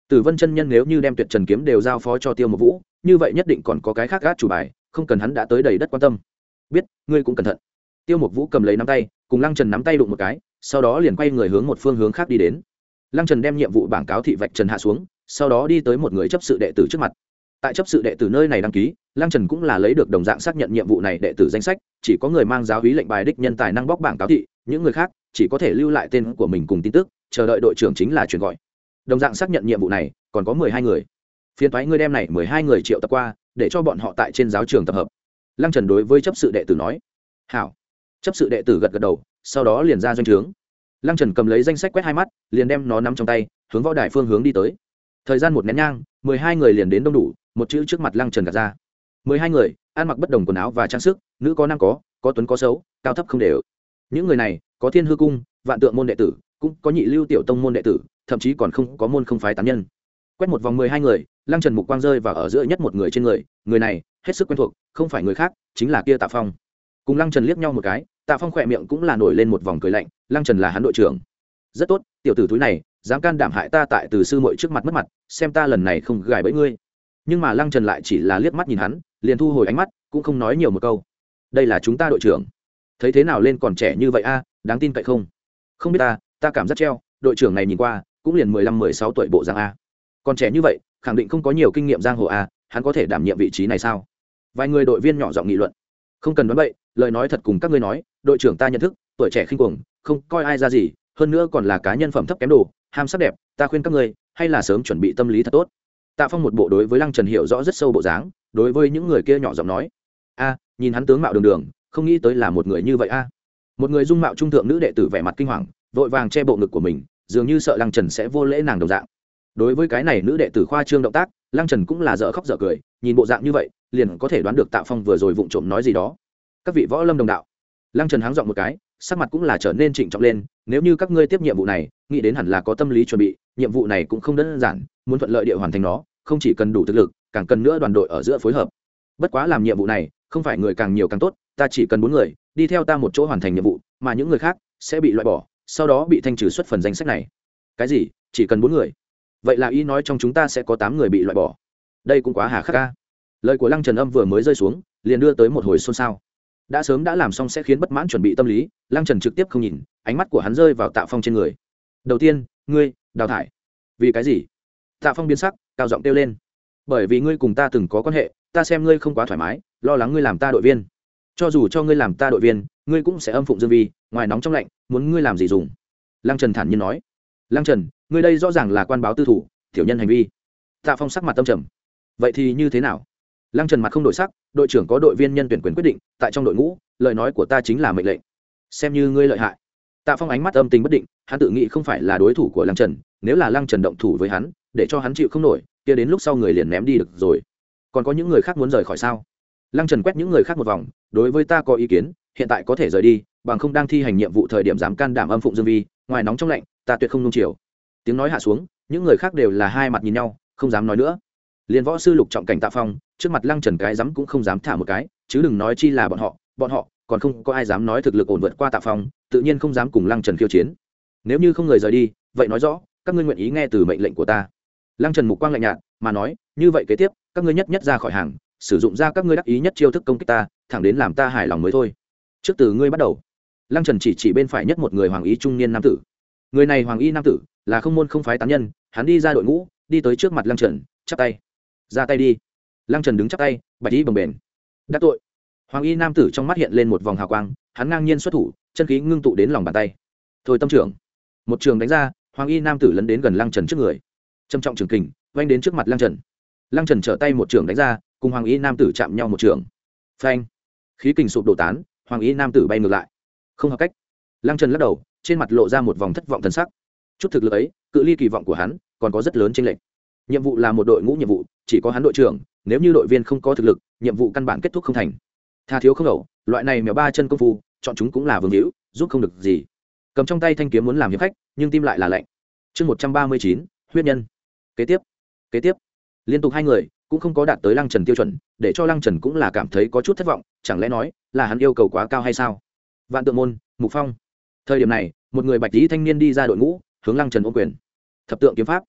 Tử Vân chân nhân nếu như đem Tuyệt Trần kiếm đều giao phó cho Tiêu Một Vũ, như vậy nhất định còn có cái khác gác chủ bài, không cần hắn đã tới đầy đất quan tâm. Biết, ngươi cũng cẩn thận. Tiêu Một Vũ cầm lấy nắm tay, cùng Lăng Trần nắm tay đụng một cái, sau đó liền quay người hướng một phương hướng khác đi đến. Lăng Trần đem nhiệm vụ bảng cáo thị vạch trần hạ xuống, sau đó đi tới một người chấp sự đệ tử trước mặt. Tại chấp sự đệ tử nơi này đăng ký, Lăng Trần cũng là lấy được đồng dạng xác nhận nhiệm vụ này đệ tử danh sách, chỉ có người mang giáo úy lệnh bài đích nhân tài năng bóc bảng cáo thị, những người khác chỉ có thể lưu lại tên của mình cùng tin tức, chờ đợi đội trưởng chính là chuyển gọi. Đồng dạng xác nhận nhiệm vụ này, còn có mười hai người. Phiên toái ngươi đem này mười hai người triệu tập qua, để cho bọn họ tại trên giáo trường tập hợp. Lăng Trần đối với chấp sự đệ tử nói. Hảo. Chấp sự đệ tử gật gật đầu, sau đó liền ra doanh trướng. Lăng Trần cầm lấy danh sách quét hai mắt, liền đem nó nắm trong tay, hướng võ đài phương hướng đi tới. Thời gian một nén nhang, mười hai người liền đến đông đủ, một chữ trước mặt Lăng Trần gạt ra. mười hai người, ăn mặc bất đồng quần áo và trang sức, nữ có nam có, có tuấn có xấu, cao thấp không đều. Những người này, có Thiên Hư cung, Vạn Tượng môn đệ tử, cũng có Nhị Lưu tiểu tông môn đệ tử, thậm chí còn không có môn không phái tán nhân. Quét một vòng mười hai người, Lăng Trần mục quang rơi vào ở giữa nhất một người trên người, người này hết sức quen thuộc, không phải người khác, chính là kia Tạ Phong. Cùng Lăng Trần liếc nhau một cái, Tạ Phong khỏe miệng cũng là nổi lên một vòng cười lạnh, Lăng Trần là hắn đội trưởng. Rất tốt, tiểu tử túi này, dám can đảm hại ta tại Từ sư muội trước mặt mất mặt, xem ta lần này không gài bẫy ngươi. Nhưng mà Lăng Trần lại chỉ là liếc mắt nhìn hắn, liền thu hồi ánh mắt, cũng không nói nhiều một câu. Đây là chúng ta đội trưởng. Thấy thế nào lên còn trẻ như vậy a, đáng tin cậy không? Không biết ta, ta cảm giác treo, đội trưởng này nhìn qua, cũng liền mười lăm mười sáu tuổi bộ dạng a. Còn trẻ như vậy, khẳng định không có nhiều kinh nghiệm giang hồ a, hắn có thể đảm nhiệm vị trí này sao? Vài người đội viên nhỏ giọng nghị luận. Không cần đoán bậy, lời nói thật cùng các ngươi nói, đội trưởng ta nhận thức, tuổi trẻ khinh cuồng, không coi ai ra gì, hơn nữa còn là cá nhân phẩm thấp kém đồ, ham sắc đẹp, ta khuyên các ngươi, hay là sớm chuẩn bị tâm lý thật tốt. Tạ Phong một bộ đối với Lăng Trần hiểu rõ rất sâu bộ dáng, đối với những người kia nhỏ giọng nói: "A, nhìn hắn tướng mạo đường đường, không nghĩ tới là một người như vậy a." Một người dung mạo trung thượng nữ đệ tử vẻ mặt kinh hoàng, vội vàng che bộ ngực của mình, dường như sợ Lăng Trần sẽ vô lễ nàng đồng dạng. Đối với cái này nữ đệ tử khoa trương động tác, Lăng Trần cũng là dở khóc dở cười, nhìn bộ dạng như vậy, liền có thể đoán được Tạ Phong vừa rồi vụng trộm nói gì đó. Các vị võ lâm đồng đạo. Lăng Trần háng giọng một cái, sắc mặt cũng là trở nên trịnh trọng lên, nếu như các ngươi tiếp nhiệm vụ này, nghĩ đến hẳn là có tâm lý chuẩn bị, nhiệm vụ này cũng không đơn giản, muốn thuận lợi địa hoàn thành nó, không chỉ cần đủ thực lực, càng cần nữa đoàn đội ở giữa phối hợp. Bất quá làm nhiệm vụ này, không phải người càng nhiều càng tốt, ta chỉ cần bốn người, đi theo ta một chỗ hoàn thành nhiệm vụ, mà những người khác sẽ bị loại bỏ, sau đó bị thanh trừ xuất phần danh sách này. Cái gì? Chỉ cần bốn người? Vậy là ý nói trong chúng ta sẽ có tám người bị loại bỏ. Đây cũng quá hà khắc a. Lời của Lăng Trần âm vừa mới rơi xuống, liền đưa tới một hồi xôn xao. Đã sớm đã làm xong sẽ khiến bất mãn chuẩn bị tâm lý, Lăng Trần trực tiếp không nhìn, ánh mắt của hắn rơi vào Tạ Phong trên người. Đầu tiên, ngươi đào thải. Vì cái gì? Tạ Phong biến sắc, cao giọng kêu lên. Bởi vì ngươi cùng ta từng có quan hệ, ta xem ngươi không quá thoải mái, lo lắng ngươi làm ta đội viên. Cho dù cho ngươi làm ta đội viên, ngươi cũng sẽ âm phụng dương vi, ngoài nóng trong lạnh, muốn ngươi làm gì dùng. Lăng Trần thản nhiên nói. Lăng Trần, ngươi đây rõ ràng là quan báo tư thủ, tiểu nhân hành vi. Tạ Phong sắc mặt tâm trầm. Vậy thì như thế nào? Lăng Trần mặt không đổi sắc, đội trưởng có đội viên nhân tuyển quyền quyết định, tại trong đội ngũ, lời nói của ta chính là mệnh lệnh. Xem như ngươi lợi hại. Tạ Phong ánh mắt âm tình bất định, hắn tự nghĩ không phải là đối thủ của Lăng Trần, nếu là Lăng Trần động thủ với hắn, để cho hắn chịu không nổi, kia đến lúc sau người liền ném đi được rồi. Còn có những người khác muốn rời khỏi sao? Lăng Trần quét những người khác một vòng, đối với ta có ý kiến, hiện tại có thể rời đi, bằng không đang thi hành nhiệm vụ thời điểm dám can đảm âm phụng dương vi, ngoài nóng trong lạnh, ta tuyệt không nung chiều. Tiếng nói hạ xuống, những người khác đều là hai mặt nhìn nhau, không dám nói nữa. Liên võ sư lục trọng cảnh Tạ Phong, trước mặt Lăng Trần cái dám cũng không dám thả một cái, chứ đừng nói chi là bọn họ, bọn họ còn không có ai dám nói thực lực ổn vượt qua Tạ Phong, tự nhiên không dám cùng Lăng Trần khiêu chiến. Nếu như không người rời đi, vậy nói rõ, các ngươi nguyện ý nghe từ mệnh lệnh của ta. Lăng Trần mục quang lạnh nhạt, mà nói, như vậy kế tiếp, các ngươi nhất nhất ra khỏi hàng, sử dụng ra các ngươi đắc ý nhất chiêu thức công kích ta, thẳng đến làm ta hài lòng mới thôi. Trước từ ngươi bắt đầu. Lăng Trần chỉ chỉ bên phải nhất một người hoàng y trung niên nam tử. Người này hoàng y nam tử, là không môn không phái tán nhân, hắn đi ra đội ngũ, đi tới trước mặt Lăng Trần, chắp tay. Ra tay đi. Lăng Trần đứng chắp tay, bạch y bồng bềnh. Đắc tội. Hoàng y nam tử trong mắt hiện lên một vòng hào quang, hắn ngang nhiên xuất thủ, chân khí ngưng tụ đến lòng bàn tay. Thôi tâm trưởng. Một trường đánh ra, hoàng y nam tử lấn đến gần Lăng Trần trước người. Trầm trọng trường kình, vanh đến trước mặt Lăng Trần. Lăng Trần trở tay một trường đánh ra, cùng hoàng y nam tử chạm nhau một trường. Phanh. Khí kình sụp đổ tán, hoàng y nam tử bay ngược lại. Không hợp cách. Lăng Trần lắc đầu, trên mặt lộ ra một vòng thất vọng thần sắc. Chút thực lực ấy, cự ly kỳ vọng của hắn còn có rất lớn chênh lệch. Nhiệm vụ là một đội ngũ nhiệm vụ, chỉ có hắn đội trưởng, nếu như đội viên không có thực lực, nhiệm vụ căn bản kết thúc không thành. Tha thiếu không ẩu, loại này mèo ba chân công phu, chọn chúng cũng là vương hữu, giúp không được gì. Cầm trong tay thanh kiếm muốn làm hiệp khách, nhưng tim lại là lạnh. Chương một trăm ba mươi chín, huyết nhân. Kế tiếp, kế tiếp, liên tục hai người cũng không có đạt tới Lăng Trần tiêu chuẩn, để cho Lăng Trần cũng là cảm thấy có chút thất vọng, chẳng lẽ nói là hắn yêu cầu quá cao hay sao? Vạn Tượng môn, Mục Phong. Thời điểm này, một người bạch y thanh niên đi ra đội ngũ, hướng Lăng Trần ôm quyền. Thập tượng kiếm pháp.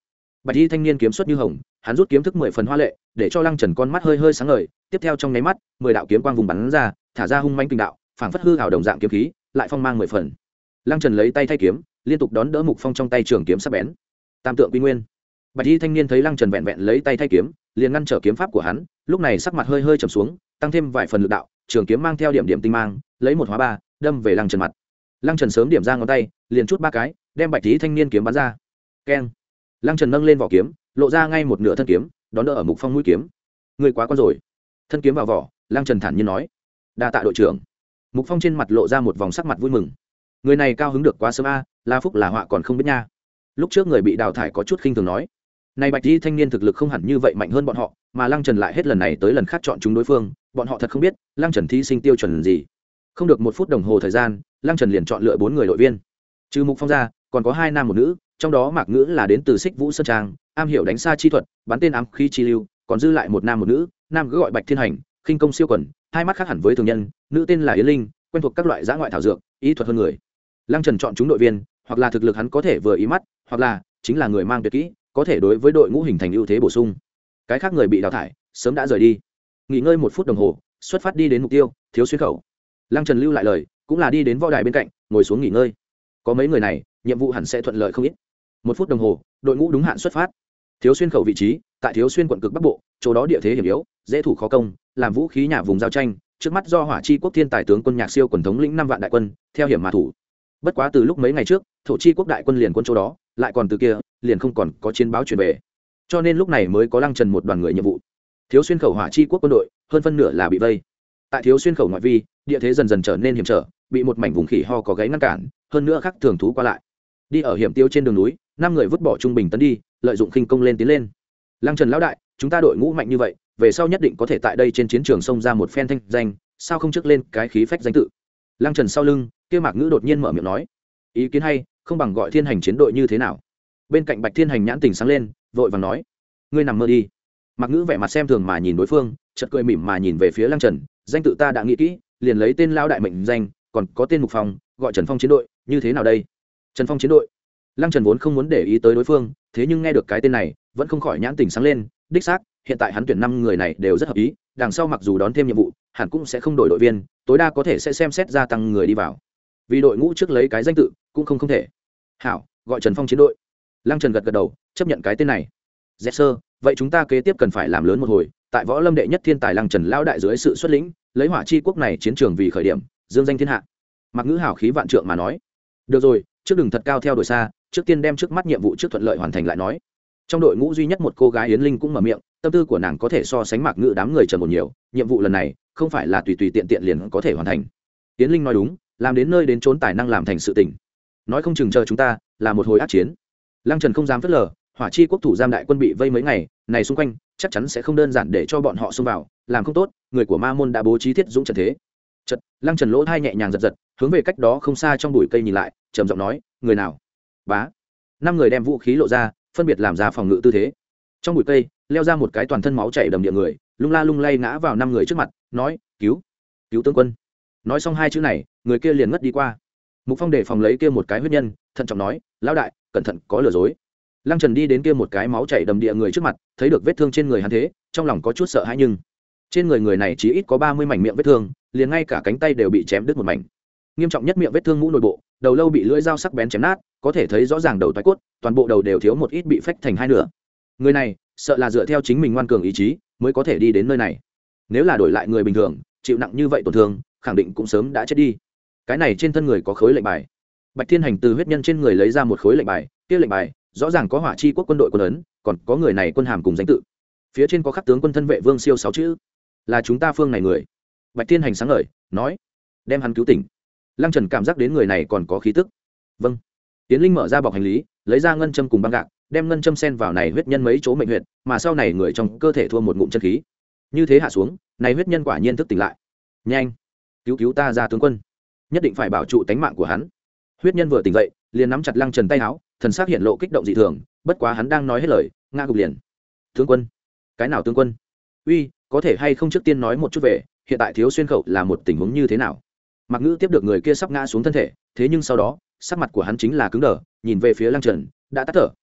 bạch y thanh niên kiếm xuất như hồng, hắn rút kiếm thức mười phần hoa lệ, để cho Lăng Trần con mắt hơi hơi sáng ngời. Tiếp theo trong nháy mắt, mười đạo kiếm quang vùng bắn ra, thả ra hung mãnh kinh đạo, phảng phất hư ảo đồng dạng kiếm khí, lại phong mang mười phần. Lăng Trần lấy tay thay kiếm, liên tục đón đỡ Mục Phong trong tay trường kiếm sắc bén. Tam tượng quy nguyên. Bạch y thanh niên thấy Lăng Trần vẹn vẹn lấy tay thay kiếm, liền ngăn trở kiếm pháp của hắn, lúc này sắc mặt hơi hơi trầm xuống, tăng thêm vài phần lực đạo, trường kiếm mang theo điểm điểm tinh mang, lấy một hóa ba, đâm về Lăng Trần mặt. Lăng Trần sớm điểm ra ngón tay, liền chút ba cái, đem bạch y thanh niên kiếm bắn ra. Keng. Lăng Trần nâng lên vỏ kiếm, lộ ra ngay một nửa thân kiếm, đón đỡ ở Mục Phong mũi kiếm. Người quá con rồi. Thân kiếm vào vỏ, Lăng Trần thản nhiên nói. Đa tạ đội trưởng. Mục Phong trên mặt lộ ra một vòng sắc mặt vui mừng. Người này cao hứng được quá sớm a, là phúc là họa còn không biết nha. Lúc trước người bị đào thải có chút khinh thường nói, này bạch y thanh niên thực lực không hẳn như vậy mạnh hơn bọn họ, mà Lăng Trần lại hết lần này tới lần khác chọn chúng đối phương, bọn họ thật không biết Lăng Trần thí sinh tiêu chuẩn gì. Không được một phút đồng hồ thời gian, Lăng Trần liền chọn lựa bốn người đội viên. Trừ Mục Phong ra, còn có hai nam một nữ, trong đó Mạc Ngữ là đến từ Xích Vũ Sơn Trang, am hiểu đánh xa chi thuật, bắn tên ám khí chi lưu, còn dư lại một nam một nữ, nam cứ gọi Bạch Thiên Hành, khinh công siêu quần, hai mắt khác hẳn với thường nhân, nữ tên là Yến Linh, quen thuộc các loại giã ngoại thảo dược, ý thuật hơn người. Lăng Trần chọn chúng đội viên, hoặc là thực lực hắn có thể vừa ý mắt, hoặc là chính là người mang tuyệt kỹ, có thể đối với đội ngũ hình thành ưu thế bổ sung. Cái khác người bị đào thải, sớm đã rời đi. Nghỉ ngơi một phút đồng hồ, xuất phát đi đến mục tiêu, Thiếu Xuyên khẩu. Lăng Trần lưu lại lời, cũng là đi đến võ đài bên cạnh, ngồi xuống nghỉ ngơi. Có mấy người này, nhiệm vụ hẳn sẽ thuận lợi không ít. Một phút đồng hồ, đội ngũ đúng hạn xuất phát. Thiếu Xuyên khẩu vị trí, tại Thiếu Xuyên quận cực Bắc Bộ, chỗ đó địa thế hiểm yếu, dễ thủ khó công, làm vũ khí nhà vùng giao tranh, trước mắt do Hỏa Chi quốc thiên tài tướng quân Nhạc Siêu quần thống lĩnh năm vạn đại quân, theo hiểm mà thủ. Bất quá từ lúc mấy ngày trước, Thổ Chi quốc đại quân liền quân chỗ đó, lại còn từ kia, liền không còn có chiến báo truyền về. Cho nên lúc này mới có Lăng Trần một đoàn người nhiệm vụ. Thiếu Xuyên khẩu Hỏa Chi quốc quân đội, hơn phân nửa là bị vây. Tại Thiếu Xuyên khẩu ngoại vi, địa thế dần dần trở nên hiểm trở, bị một mảnh vùng khỉ ho có gáy ngăn cản, hơn nữa khác thường thú qua lại. Đi ở hiểm tiêu trên đường núi, năm người vứt bỏ trung bình tấn đi, lợi dụng khinh công lên tiến lên. Lăng Trần lão đại, chúng ta đội ngũ mạnh như vậy, về sau nhất định có thể tại đây trên chiến trường xông ra một phen thanh danh, sao không trước lên cái khí phách danh tự. Lăng Trần sau lưng, kia Mạc Ngữ đột nhiên mở miệng nói, ý kiến hay, không bằng gọi Thiên Hành chiến đội như thế nào. Bên cạnh Bạch Thiên Hành nhãn tình sáng lên, vội vàng nói, ngươi nằm mơ đi. Mạc Ngữ vẻ mặt xem thường mà nhìn đối phương, chợt cười mỉm mà nhìn về phía Lăng Trần, danh tự ta đã nghĩ kỹ, liền lấy tên lão đại mệnh danh, còn có tên Mục Phong, gọi Trần Phong chiến đội, như thế nào đây? Trần Phong chiến đội. Lăng Trần vốn không muốn để ý tới đối phương, thế nhưng nghe được cái tên này, vẫn không khỏi nhãn tình sáng lên, đích xác, hiện tại hắn tuyển năm người này đều rất hợp ý, đằng sau mặc dù đón thêm nhiệm vụ, hẳn cũng sẽ không đổi đội viên, tối đa có thể sẽ xem xét gia tăng người đi vào. Vì đội ngũ trước lấy cái danh tự, cũng không không thể. Hảo, gọi Trần Phong chiến đội. Lăng Trần gật gật đầu, chấp nhận cái tên này. Dẹt sơ, vậy chúng ta kế tiếp cần phải làm lớn một hồi, tại Võ Lâm đệ nhất thiên tài Lăng Trần lão đại dưới sự xuất lĩnh, lấy Hỏa Chi quốc này chiến trường vì khởi điểm, dương danh thiên hạ. Mạc Ngữ hảo khí vạn trượng mà nói, được rồi, trước đừng thật cao theo đuổi xa, trước tiên đem trước mắt nhiệm vụ trước thuận lợi hoàn thành lại nói. Trong đội ngũ duy nhất một cô gái Yến Linh cũng mở miệng, tâm tư của nàng có thể so sánh Mạc Ngữ đám người trầm một nhiều, nhiệm vụ lần này không phải là tùy tùy tiện tiện liền có thể hoàn thành. Yến Linh nói đúng, làm đến nơi đến chốn tài năng làm thành sự tình, nói không chừng chờ chúng ta là một hồi ác chiến. Lăng Trần không dám phớt lờ, Hỏa Chi quốc thủ giam đại quân bị vây mấy ngày, này xung quanh chắc chắn sẽ không đơn giản để cho bọn họ xông vào, làm không tốt, người của Ma môn đã bố trí thiết dũng trận thế. Chợt, Lăng Trần lỗ tai nhẹ nhàng giật giật, hướng về cách đó không xa trong bụi cây nhìn lại, trầm giọng nói, người nào? Bá. Năm người đem vũ khí lộ ra, phân biệt làm ra phòng ngự tư thế. Trong bụi cây, leo ra một cái toàn thân máu chảy đầm địa người, lung la lung lay ngã vào năm người trước mặt, nói, cứu, cứu tướng quân. Nói xong hai chữ này, người kia liền ngất đi qua. Mục Phong để phòng lấy kia một cái huyết nhân, thận trọng nói, lão đại, cẩn thận có lừa dối. Lăng Trần đi đến kia một cái máu chảy đầm địa người trước mặt, thấy được vết thương trên người hắn thế, trong lòng có chút sợ hãi, nhưng trên người người này chỉ ít có ba mươi mảnh miệng vết thương, liền ngay cả cánh tay đều bị chém đứt một mảnh. Nghiêm trọng nhất miệng vết thương mũ nội bộ, đầu lâu bị lưỡi dao sắc bén chém nát, có thể thấy rõ ràng đầu toái cốt, toàn bộ đầu đều thiếu một ít bị phách thành hai nửa. Người này, sợ là dựa theo chính mình ngoan cường ý chí, mới có thể đi đến nơi này. Nếu là đổi lại người bình thường, chịu nặng như vậy tổn thương, khẳng định cũng sớm đã chết đi. Cái này trên thân người có khối lệnh bài. Bạch Thiên Hành từ huyết nhân trên người lấy ra một khối lệnh bài, kia lệnh bài rõ ràng có Hỏa Chi quốc quân đội quân ấn, còn có người này quân hàm cùng danh tự. Phía trên có khắc tướng quân thân vệ Vương Siêu sáu chữ, là chúng ta phương này người. Bạch Thiên Hành sáng ngời, nói, đem hắn cứu tỉnh. Lăng Trần cảm giác đến người này còn có khí tức. Vâng. Tiến Linh mở ra bọc hành lý, lấy ra ngân châm cùng băng gạc, đem ngân châm sen vào này huyết nhân mấy chỗ mệnh huyệt, mà sau này người trong cơ thể thua một ngụm chân khí. Như thế hạ xuống, này huyết nhân quả nhiên thức tỉnh lại. Nhanh, cứu cứu ta ra tướng quân, nhất định phải bảo trụ tánh mạng của hắn. Huyết nhân vừa tỉnh dậy, liền nắm chặt Lăng Trần tay áo, thần sắc hiện lộ kích động dị thường, bất quá hắn đang nói hết lời, ngã gục liền. Tướng quân? Cái nào tướng quân? Uy, có thể hay không trước tiên nói một chút về, hiện tại Thiếu Xuyên khẩu là một tình huống như thế nào? Mạc Ngữ tiếp được người kia sắp ngã xuống thân thể, thế nhưng sau đó, sắc mặt của hắn chính là cứng đờ, nhìn về phía Lăng Trần, đã tắt thở.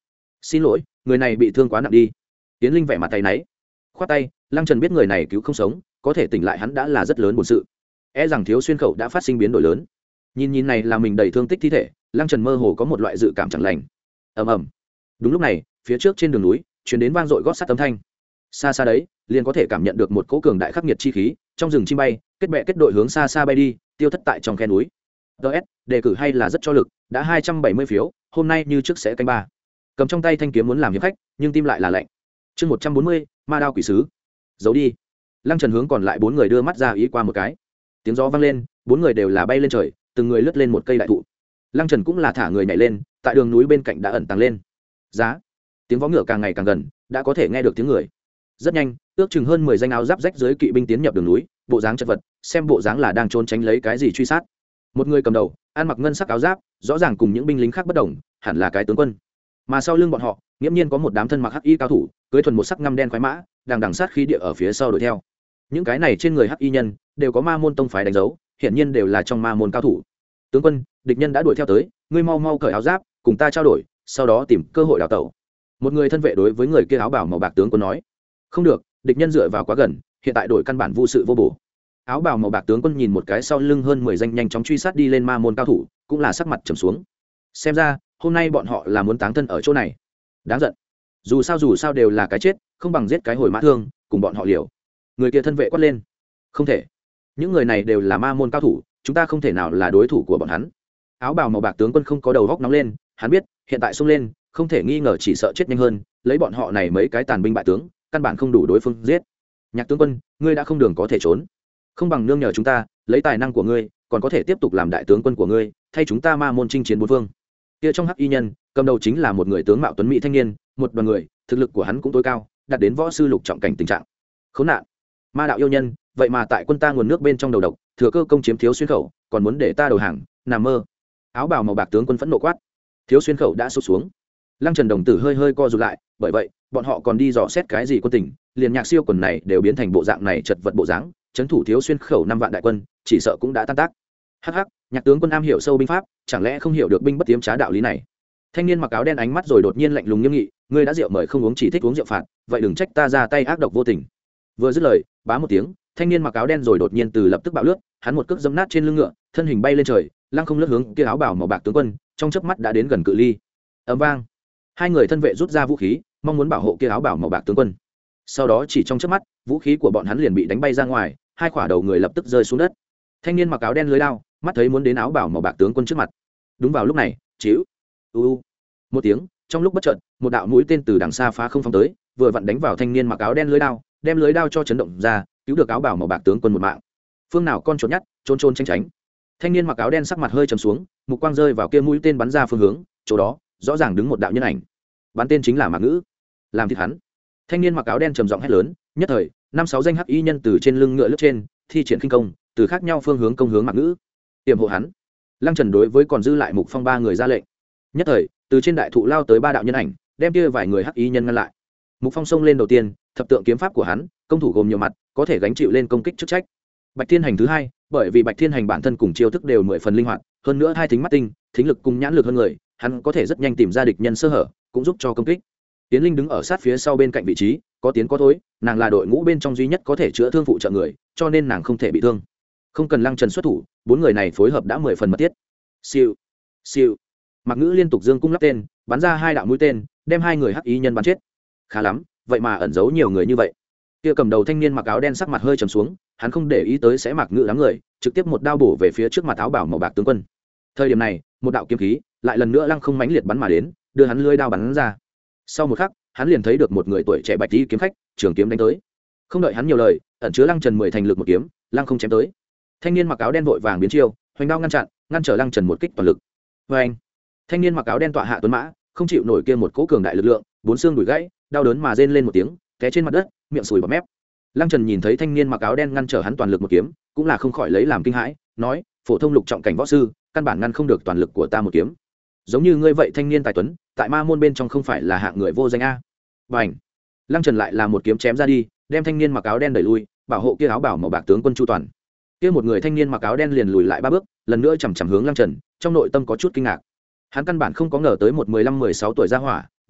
xin lỗi, người này bị thương quá nặng đi. Yến Linh vẻ mặt tay náy khoát tay. Lăng Trần biết người này cứu không sống, có thể tỉnh lại hắn đã là rất lớn bổn sự. E rằng Thiếu Xuyên khẩu đã phát sinh biến đổi lớn. Nhìn nhìn này là mình đầy thương tích thi thể, Lăng Trần mơ hồ có một loại dự cảm chẳng lành. Ầm ầm. Đúng lúc này, phía trước trên đường núi truyền đến vang dội gót sắt âm thanh. Xa xa đấy, liền có thể cảm nhận được một cỗ cường đại khắc nghiệt chi khí, trong rừng chim bay, kết bè kết đội hướng xa xa bay đi, tiêu thất tại trong khe núi. ds đề cử hay là rất cho lực, đã hai trăm bảy mươi phiếu, hôm nay như trước sẽ canh ba. Cầm trong tay thanh kiếm muốn làm hiệp khách, nhưng tim lại là lạnh. Chương một trăm bốn mươi, Ma đao quỷ sứ. Giấu đi. Lăng Trần hướng còn lại bốn người đưa mắt ra ý qua một cái. Tiếng gió vang lên, bốn người đều là bay lên trời, từng người lướt lên một cây đại thụ. Lăng Trần cũng là thả người nhảy lên, tại đường núi bên cạnh đã ẩn tàng lên. Giá. Tiếng vó ngựa càng ngày càng gần, đã có thể nghe được tiếng người. Rất nhanh, ước chừng hơn mười danh áo giáp rách dưới kỵ binh tiến nhập đường núi, bộ dáng chật vật, xem bộ dáng là đang trốn tránh lấy cái gì truy sát. Một người cầm đầu, ăn mặc ngân sắc áo giáp, rõ ràng cùng những binh lính khác bất đồng, hẳn là cái tướng quân. Mà sau lưng bọn họ, nghiễm nhiên có một đám thân mặc hắc y cao thủ, cưỡi thuần một sắc ngăm đen khoái mã, đang đằng sát khí địa ở phía sau đuổi theo. Những cái này trên người hắc y nhân đều có ma môn tông phái đánh dấu, hiển nhiên đều là trong ma môn cao thủ. Tướng quân, địch nhân đã đuổi theo tới, ngươi mau mau cởi áo giáp, cùng ta trao đổi, sau đó tìm cơ hội đào tẩu. Một người thân vệ đối với người kia áo bào màu bạc tướng quân nói. Không được, địch nhân dựa vào quá gần, hiện tại đổi căn bản vô sự vô bổ. Áo bào màu bạc tướng quân nhìn một cái sau lưng hơn mười danh nhanh chóng truy sát đi lên ma môn cao thủ, cũng là sắc mặt trầm xuống. Xem ra hôm nay bọn họ là muốn táng thân ở chỗ này. Đáng giận. Dù sao dù sao đều là cái chết, không bằng giết cái hồi mã thương, cùng bọn họ liều. Người kia thân vệ quát lên. Không thể. Những người này đều là ma môn cao thủ, chúng ta không thể nào là đối thủ của bọn hắn. Áo bào màu bạc tướng quân không có đầu góc nóng lên, hắn biết hiện tại xông lên không thể nghi ngờ chỉ sợ chết nhanh hơn, lấy bọn họ này mấy cái tàn binh bại tướng căn bản không đủ đối phương giết. Nhạc tướng quân, ngươi đã không đường có thể trốn, không bằng nương nhờ chúng ta, lấy tài năng của ngươi còn có thể tiếp tục làm đại tướng quân của ngươi, thay chúng ta ma môn chinh chiến bốn phương. Kia trong hắc y nhân cầm đầu chính là một người tướng mạo tuấn mỹ thanh niên, một đoàn người thực lực của hắn cũng tối cao, đạt đến võ sư lục trọng cảnh tình trạng. Khốn nạn, ma đạo yêu nhân, vậy mà tại quân ta nguồn nước bên trong đầu độc, thừa cơ công chiếm Thiếu Xuyên khẩu, còn muốn để ta đầu hàng, nằm mơ. Áo bào màu bạc tướng quân phẫn nộ quát. Thiếu Xuyên khẩu đã sụp xuống. Lăng Trần đồng tử hơi hơi co rụt lại, bởi vậy bọn họ còn đi dò xét cái gì quân tình, liền Nhạc Siêu quần này đều biến thành bộ dạng này chật vật bộ dáng, trấn thủ Thiếu Xuyên khẩu năm vạn đại quân, chỉ sợ cũng đã tan tác. Hắc hắc, Nhạc tướng quân am hiểu sâu binh pháp, chẳng lẽ không hiểu được binh bất tiếm trá đạo lý này? Thanh niên mặc áo đen ánh mắt rồi đột nhiên lạnh lùng nghiêm nghị, ngươi đã rượu mời không uống, chỉ thích uống rượu phạt, vậy đừng trách ta ra tay ác độc vô tình. Vừa dứt lời, bá một tiếng, thanh niên mặc áo đen rồi đột nhiên từ lập tức bạo lướt, hắn một cước giẫm nát trên lưng ngựa, thân hình bay lên trời, lăng không lướt hướng kia áo bào màu bạc tướng quân, trong chớp mắt đã đến gần cự ly. Ầm vang, hai người thân vệ rút ra vũ khí, mong muốn bảo hộ kia áo bào màu bạc tướng quân. Sau đó chỉ trong chớp mắt, vũ khí của bọn hắn liền bị đánh bay ra ngoài, hai quả đầu người lập tức rơi xuống đất. Thanh niên mặc áo đen lưới đao, mắt thấy muốn đến áo bào màu bạc tướng quân trước mặt. Đúng vào lúc này, chíu, u u, một tiếng, trong lúc bất chợt, một đạo mũi tên từ đằng xa phá không phóng tới, vừa vặn đánh vào thanh niên mặc áo đen lưới đao, đem lưới đao cho chấn động ra, cứu được áo bào màu bạc tướng quân một mạng. Phương nào con trốn nhát, trốn trốn tránh tránh. Thanh niên mặc áo đen sắc mặt hơi trầm xuống, mục quang rơi vào kia mũi tên bắn ra phương hướng, chỗ đó rõ ràng đứng một đạo nhân ảnh. Bắn tên chính là Mạc Ngữ. Làm thịt hắn. Thanh niên mặc áo đen trầm giọng hét lớn, nhất thời, năm sáu danh hắc y nhân từ trên lưng ngựa lướt trên, thi triển khinh công, từ khác nhau phương hướng công hướng Mạc Ngữ. Tiềm hộ hắn. Lăng Trần đối với còn dư lại Mục Phong ba người ra lệnh. Nhất thời, từ trên đại thụ lao tới ba đạo nhân ảnh, đem kia vài người hắc y nhân ngăn lại. Mục Phong xông lên đầu tiên, thập tượng kiếm pháp của hắn, công thủ gồm nhiều mặt, có thể gánh chịu lên công kích chức trách. Bạch Thiên Hành thứ hai, bởi vì Bạch Thiên Hành bản thân cùng chiêu thức đều mười phần linh hoạt, hơn nữa hai thính mắt tinh, thính lực cùng nhãn lực hơn người, hắn có thể rất nhanh tìm ra địch nhân sơ hở, cũng giúp cho công kích. Tiến Linh đứng ở sát phía sau bên cạnh vị trí, có tiến có thối, nàng là đội ngũ bên trong duy nhất có thể chữa thương phụ trợ người, cho nên nàng không thể bị thương. Không cần Lăng Trần xuất thủ, bốn người này phối hợp đã mười phần mật thiết. Siêu, siêu. Mạc Ngữ liên tục dương cung lắp tên, bắn ra hai đạo mũi tên, đem hai người hắc ý nhân bắn chết. Khá lắm, vậy mà ẩn giấu nhiều người như vậy. Kia cầm đầu thanh niên mặc áo đen sắc mặt hơi trầm xuống, hắn không để ý tới sẽ Mạc Ngữ đám người, trực tiếp một đao bổ về phía trước mặt áo bảo màu bạc tướng quân. Thời điểm này, một đạo kiếm khí lại lần nữa lăng không mãnh liệt bắn mà đến, đưa hắn lưỡi đao bắn ra. Sau một khắc, hắn liền thấy được một người tuổi trẻ bạch y kiếm khách, trường kiếm đánh tới. Không đợi hắn nhiều lời, ẩn chứa Lăng Trần mười thành lực một kiếm, lăng không chém tới. Thanh niên mặc áo đen vội vàng biến chiêu, hoành đao ngăn chặn, ngăn trở Lăng Trần một kích toàn lực. Oeng! Thanh niên mặc áo đen tọa hạ tuấn mã, không chịu nổi kia một cỗ cường đại lực lượng, bốn xương đùi gãy, đau đớn mà rên lên một tiếng, té trên mặt đất, miệng sùi bọt mép. Lăng Trần nhìn thấy thanh niên mặc áo đen ngăn trở hắn toàn lực một kiếm, cũng là không khỏi lấy làm kinh hãi, nói: "Phổ thông lục trọng cảnh võ sư, căn bản ngăn không được toàn lực của ta một kiếm. Giống như ngươi vậy thanh niên tài tuấn, tại ma môn bên trong không phải là hạng người vô danh a." Bành! Lăng Trần lại là một kiếm chém ra đi, đem thanh niên mặc áo đen đẩy lui, bảo hộ kia áo bảo màu bạc tướng quân chu toàn. Kia một người thanh niên mặc áo đen liền lùi lại ba bước, lần nữa chằm chằm hướng Lăng Trần, trong nội tâm có chút kinh ngạc. Hắn căn bản không có ngờ tới một mười lăm mười sáu tuổi gia hỏa,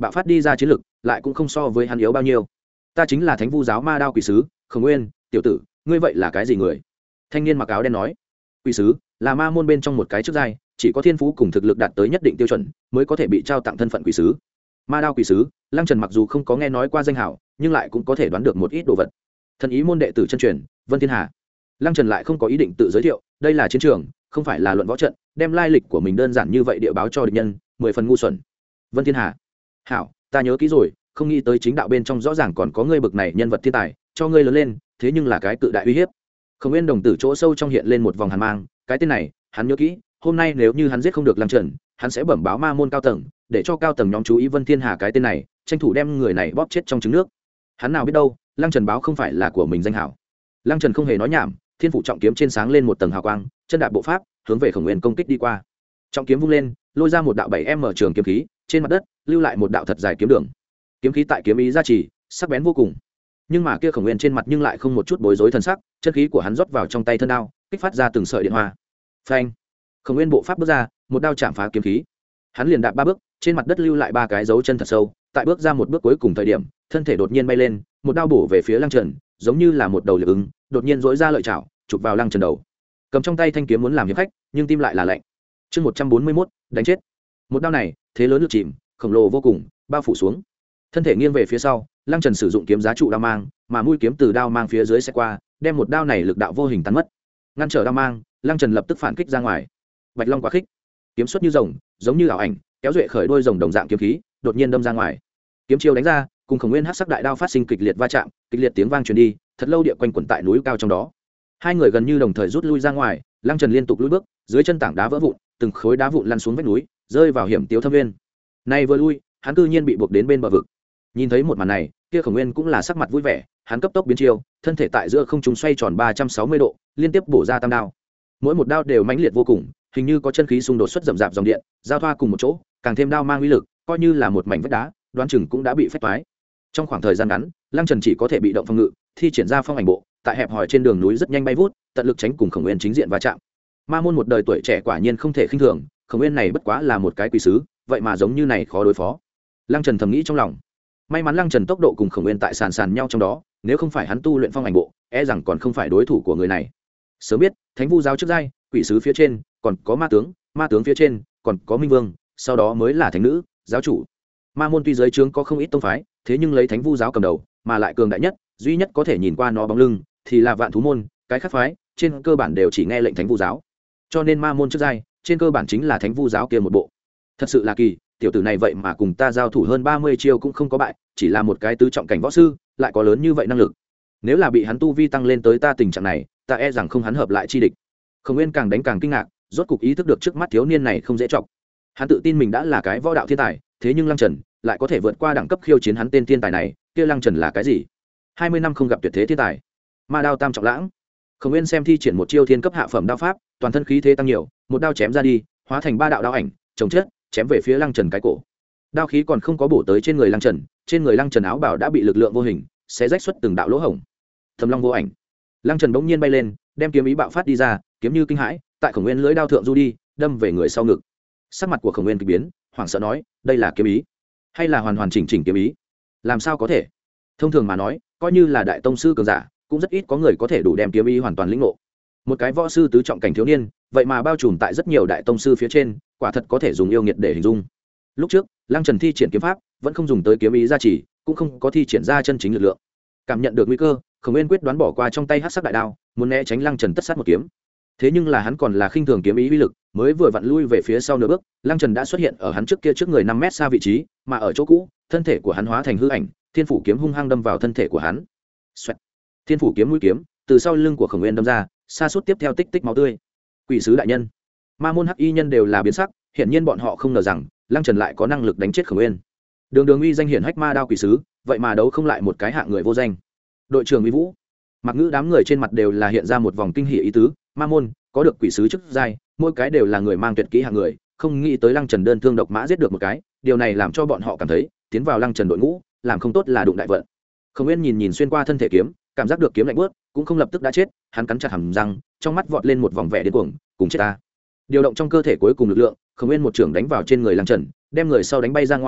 bạo phát đi ra chiến lực lại cũng không so với hắn yếu bao nhiêu. Ta chính là thánh vu giáo ma đao quỷ sứ Khổng Nguyên. Tiểu tử, ngươi vậy là cái gì người? Thanh niên mặc áo đen nói. Quỷ sứ là ma môn bên trong một cái chức giai, chỉ có thiên phú cùng thực lực đạt tới nhất định tiêu chuẩn mới có thể bị trao tặng thân phận quỷ sứ. Ma đao quỷ sứ, Lăng Trần mặc dù không có nghe nói qua danh hảo, nhưng lại cũng có thể đoán được một ít đồ vật. Thần ý môn đệ tử chân truyền Vân Thiên Hà. Lăng Trần lại không có ý định tự giới thiệu, đây là chiến trường, không phải là luận võ trận, đem lai lịch của mình đơn giản như vậy địa báo cho địch nhân, mười phần ngu xuẩn. Vân Thiên Hà. Hảo, ta nhớ kỹ rồi, không nghĩ tới chính đạo bên trong rõ ràng còn có ngươi bực này nhân vật thiên tài, cho ngươi lớn lên, thế nhưng là cái cự đại uy hiếp. Khổng Nguyên đồng tử chỗ sâu trong hiện lên một vòng hàn mang, cái tên này, hắn nhớ kỹ, hôm nay nếu như hắn giết không được Lăng Trần, hắn sẽ bẩm báo ma môn cao tầng, để cho cao tầng nhóm chú ý Vân Thiên Hà cái tên này, tranh thủ đem người này bóp chết trong trứng nước. Hắn nào biết đâu, Lăng Trần báo không phải là của mình danh hảo. Lăng Trần không hề nói nhảm, thiên phủ trọng kiếm trên sáng lên một tầng hào quang, chân đạp bộ pháp, hướng về Khổng Nguyên công kích đi qua. Trọng kiếm vung lên, lôi ra một đạo bảy m trường kiếm khí, trên mặt đất lưu lại một đạo thật dài kiếm đường. Kiếm khí tại kiếm ý gia trì, sắc bén vô cùng. Nhưng mà kia Khổng Nguyên trên mặt nhưng lại không một chút bối rối thần sắc, chân khí của hắn rót vào trong tay thân đao, kích phát ra từng sợi điện hoa. Phanh! Khổng Nguyên bộ pháp bước ra, một đao chạm phá kiếm khí. Hắn liền đạp ba bước, trên mặt đất lưu lại ba cái dấu chân thật sâu, tại bước ra một bước cuối cùng thời điểm, thân thể đột nhiên bay lên, một đao bổ về phía Lăng Trần, giống như là một đầu liệp ứng, đột nhiên dỗi ra lợi chảo, chụp vào Lăng Trần đầu. Cầm trong tay thanh kiếm muốn làm hiệp khách, nhưng tim lại là lạnh. Chương một trăm bốn mươi mốt, đánh chết. Một đao này, thế lớn lực chìm, khổng lồ vô cùng, bao phủ xuống. Thân thể nghiêng về phía sau, Lăng Trần sử dụng kiếm giá trụ đao mang, mà mũi kiếm từ đao mang phía dưới sẽ qua, đem một đao này lực đạo vô hình tan mất. Ngăn trở đao mang, Lăng Trần lập tức phản kích ra ngoài. Bạch Long quá khích, kiếm xuất như rồng, giống như ảo ảnh, kéo duệ khởi đôi rồng đồng dạng kiếm khí, đột nhiên đâm ra ngoài. Kiếm chiêu đánh ra, cùng Khổng Nguyên hắc sắc đại đao phát sinh kịch liệt va chạm, kịch liệt tiếng vang truyền đi, thật lâu địa quanh quẩn tại núi cao trong đó. Hai người gần như đồng thời rút lui ra ngoài, Lăng Trần liên tục lùi bước, dưới chân tảng đá vỡ vụn, từng khối đá vụn lăn xuống vách núi, rơi vào hiểm tiếu thâm nguyên. Nay vừa lui, hắn cư nhiên bị buộc đến bên bờ vực. Nhìn thấy một màn này, kia Khổng Nguyên cũng là sắc mặt vui vẻ, hắn cấp tốc biến chiêu, thân thể tại giữa không trung xoay tròn ba trăm sáu mươi độ, liên tiếp bổ ra tam đao. Mỗi một đao đều mãnh liệt vô cùng, hình như có chân khí xung đột xuất rầm rạp dòng điện, giao thoa cùng một chỗ, càng thêm đao mang uy lực, coi như là một mảnh vách đá, đoán chừng cũng đã bị phách toái. Trong khoảng thời gian ngắn, Lăng Trần chỉ có thể bị động phòng ngự, thi triển ra phong ảnh bộ, tại hẹp hòi trên đường núi rất nhanh bay vút, tận lực tránh cùng Khổng Nguyên chính diện va chạm. Ma môn một đời tuổi trẻ quả nhiên không thể khinh thường, Khổng Nguyên này bất quá là một cái quỷ sứ, vậy mà giống như này khó đối phó. Lăng Trần thầm nghĩ trong lòng. May mắn Lăng Trần tốc độ cùng Khổng Nguyên tại sàn sàn nhau trong đó, nếu không phải hắn tu luyện phong ảnh bộ, e rằng còn không phải đối thủ của người này. Sớm biết, Thánh Vu giáo trước giai, quỷ sứ phía trên, còn có ma tướng, ma tướng phía trên, còn có minh vương, sau đó mới là thánh nữ, giáo chủ. Ma môn tuy giới trướng có không ít tông phái, thế nhưng lấy Thánh Vu giáo cầm đầu, mà lại cường đại nhất, duy nhất có thể nhìn qua nó bóng lưng, thì là Vạn Thú môn, cái khác phái, trên cơ bản đều chỉ nghe lệnh Thánh Vu giáo. Cho nên ma môn trước giai, trên cơ bản chính là Thánh Vu giáo kia một bộ. Thật sự là kỳ, tiểu tử này vậy mà cùng ta giao thủ hơn ba mươi chiêu cũng không có bại, chỉ là một cái tứ trọng cảnh võ sư, lại có lớn như vậy năng lực. Nếu là bị hắn tu vi tăng lên tới ta tình trạng này, ta e rằng không hắn hợp lại chi địch. Khổng Nguyên càng đánh càng kinh ngạc, rốt cục ý thức được trước mắt thiếu niên này không dễ trọng. Hắn tự tin mình đã là cái võ đạo thiên tài, thế nhưng Lăng Trần lại có thể vượt qua đẳng cấp khiêu chiến hắn tên thiên tài này, kia Lăng Trần là cái gì? hai mươi năm không gặp tuyệt thế thiên tài. Ma đao tam trọng lãng. Khổng Nguyên xem thi triển một chiêu thiên cấp hạ phẩm đao pháp, toàn thân khí thế tăng nhiều, một đao chém ra đi, hóa thành ba đạo đao ảnh, chồng chết, chém về phía Lăng Trần cái cổ. Đao khí còn không có bổ tới trên người Lăng Trần, trên người Lăng Trần áo bào đã bị lực lượng vô hình xé rách xuất từng đạo lỗ hổng. Thầm long vô ảnh. Lăng Trần bỗng nhiên bay lên, đem kiếm ý bạo phát đi ra, kiếm như kinh hãi, tại Khổng Nguyên lưỡi đao thượng du đi, đâm về người sau ngực. Sắc mặt của Khổng Nguyên kỳ biến, hoảng sợ nói, đây là kiếm ý, hay là hoàn hoàn chỉnh chỉnh kiếm ý? Làm sao có thể? Thông thường mà nói, coi như là đại tông sư cường giả, cũng rất ít có người có thể đủ đem kiếm ý hoàn toàn lĩnh ngộ. Một cái võ sư tứ trọng cảnh thiếu niên, vậy mà bao trùm tại rất nhiều đại tông sư phía trên, quả thật có thể dùng yêu nghiệt để hình dung. Lúc trước, Lăng Trần thi triển kiếm pháp, vẫn không dùng tới kiếm ý gia trì, cũng không có thi triển ra chân chính lực lượng. Cảm nhận được nguy cơ, Khổng Nguyên quyết đoán bỏ qua trong tay hắc sắc đại đao, muốn né tránh Lăng Trần tất sát một kiếm. Thế nhưng là hắn còn là khinh thường kiếm ý uy lực, mới vừa vặn lui về phía sau nửa bước, Lăng Trần đã xuất hiện ở hắn trước kia trước người năm mét xa vị trí, mà ở chỗ cũ, thân thể của hắn hóa thành hư ảnh, thiên phủ kiếm hung hăng đâm vào thân thể của hắn. Xoẹt. Thiên phủ kiếm mũi kiếm từ sau lưng của Khổng Nguyên đâm ra, xa suốt tiếp theo tích tích máu tươi. Quỷ sứ đại nhân, ma môn hắc y nhân đều là biến sắc, hiển nhiên bọn họ không ngờ rằng Lăng Trần lại có năng lực đánh chết Khổng Nguyên. Đường Đường uy danh hiển hách ma đao quỷ sứ, vậy mà đấu không lại một cái hạng người vô danh. Đội trưởng Uy Vũ, Mặc Ngữ đám người trên mặt đều là hiện ra một vòng kinh hỉ ý tứ, ma môn có được quỷ sứ chức giai, mỗi cái đều là người mang tuyệt kỹ hạng người, không nghĩ tới Lăng Trần đơn thương độc mã giết được một cái, điều này làm cho bọn họ cảm thấy tiến vào Lăng Trần đội ngũ, làm không tốt là đụng đại vận. Khổng Nguyên nhìn nhìn xuyên qua thân thể kiếm, cảm giác được kiếm lạnh buốt, cũng không lập tức đã chết, hắn cắn chặt hàm răng, trong mắt vọt lên một vòng vẻ điên cuồng, cùng chết ta. Điều động trong cơ thể cuối cùng lực lượng, Khổng Nguyên một trưởng đánh vào trên người Lăng Trần, đem người sau đánh bay ra ngoài,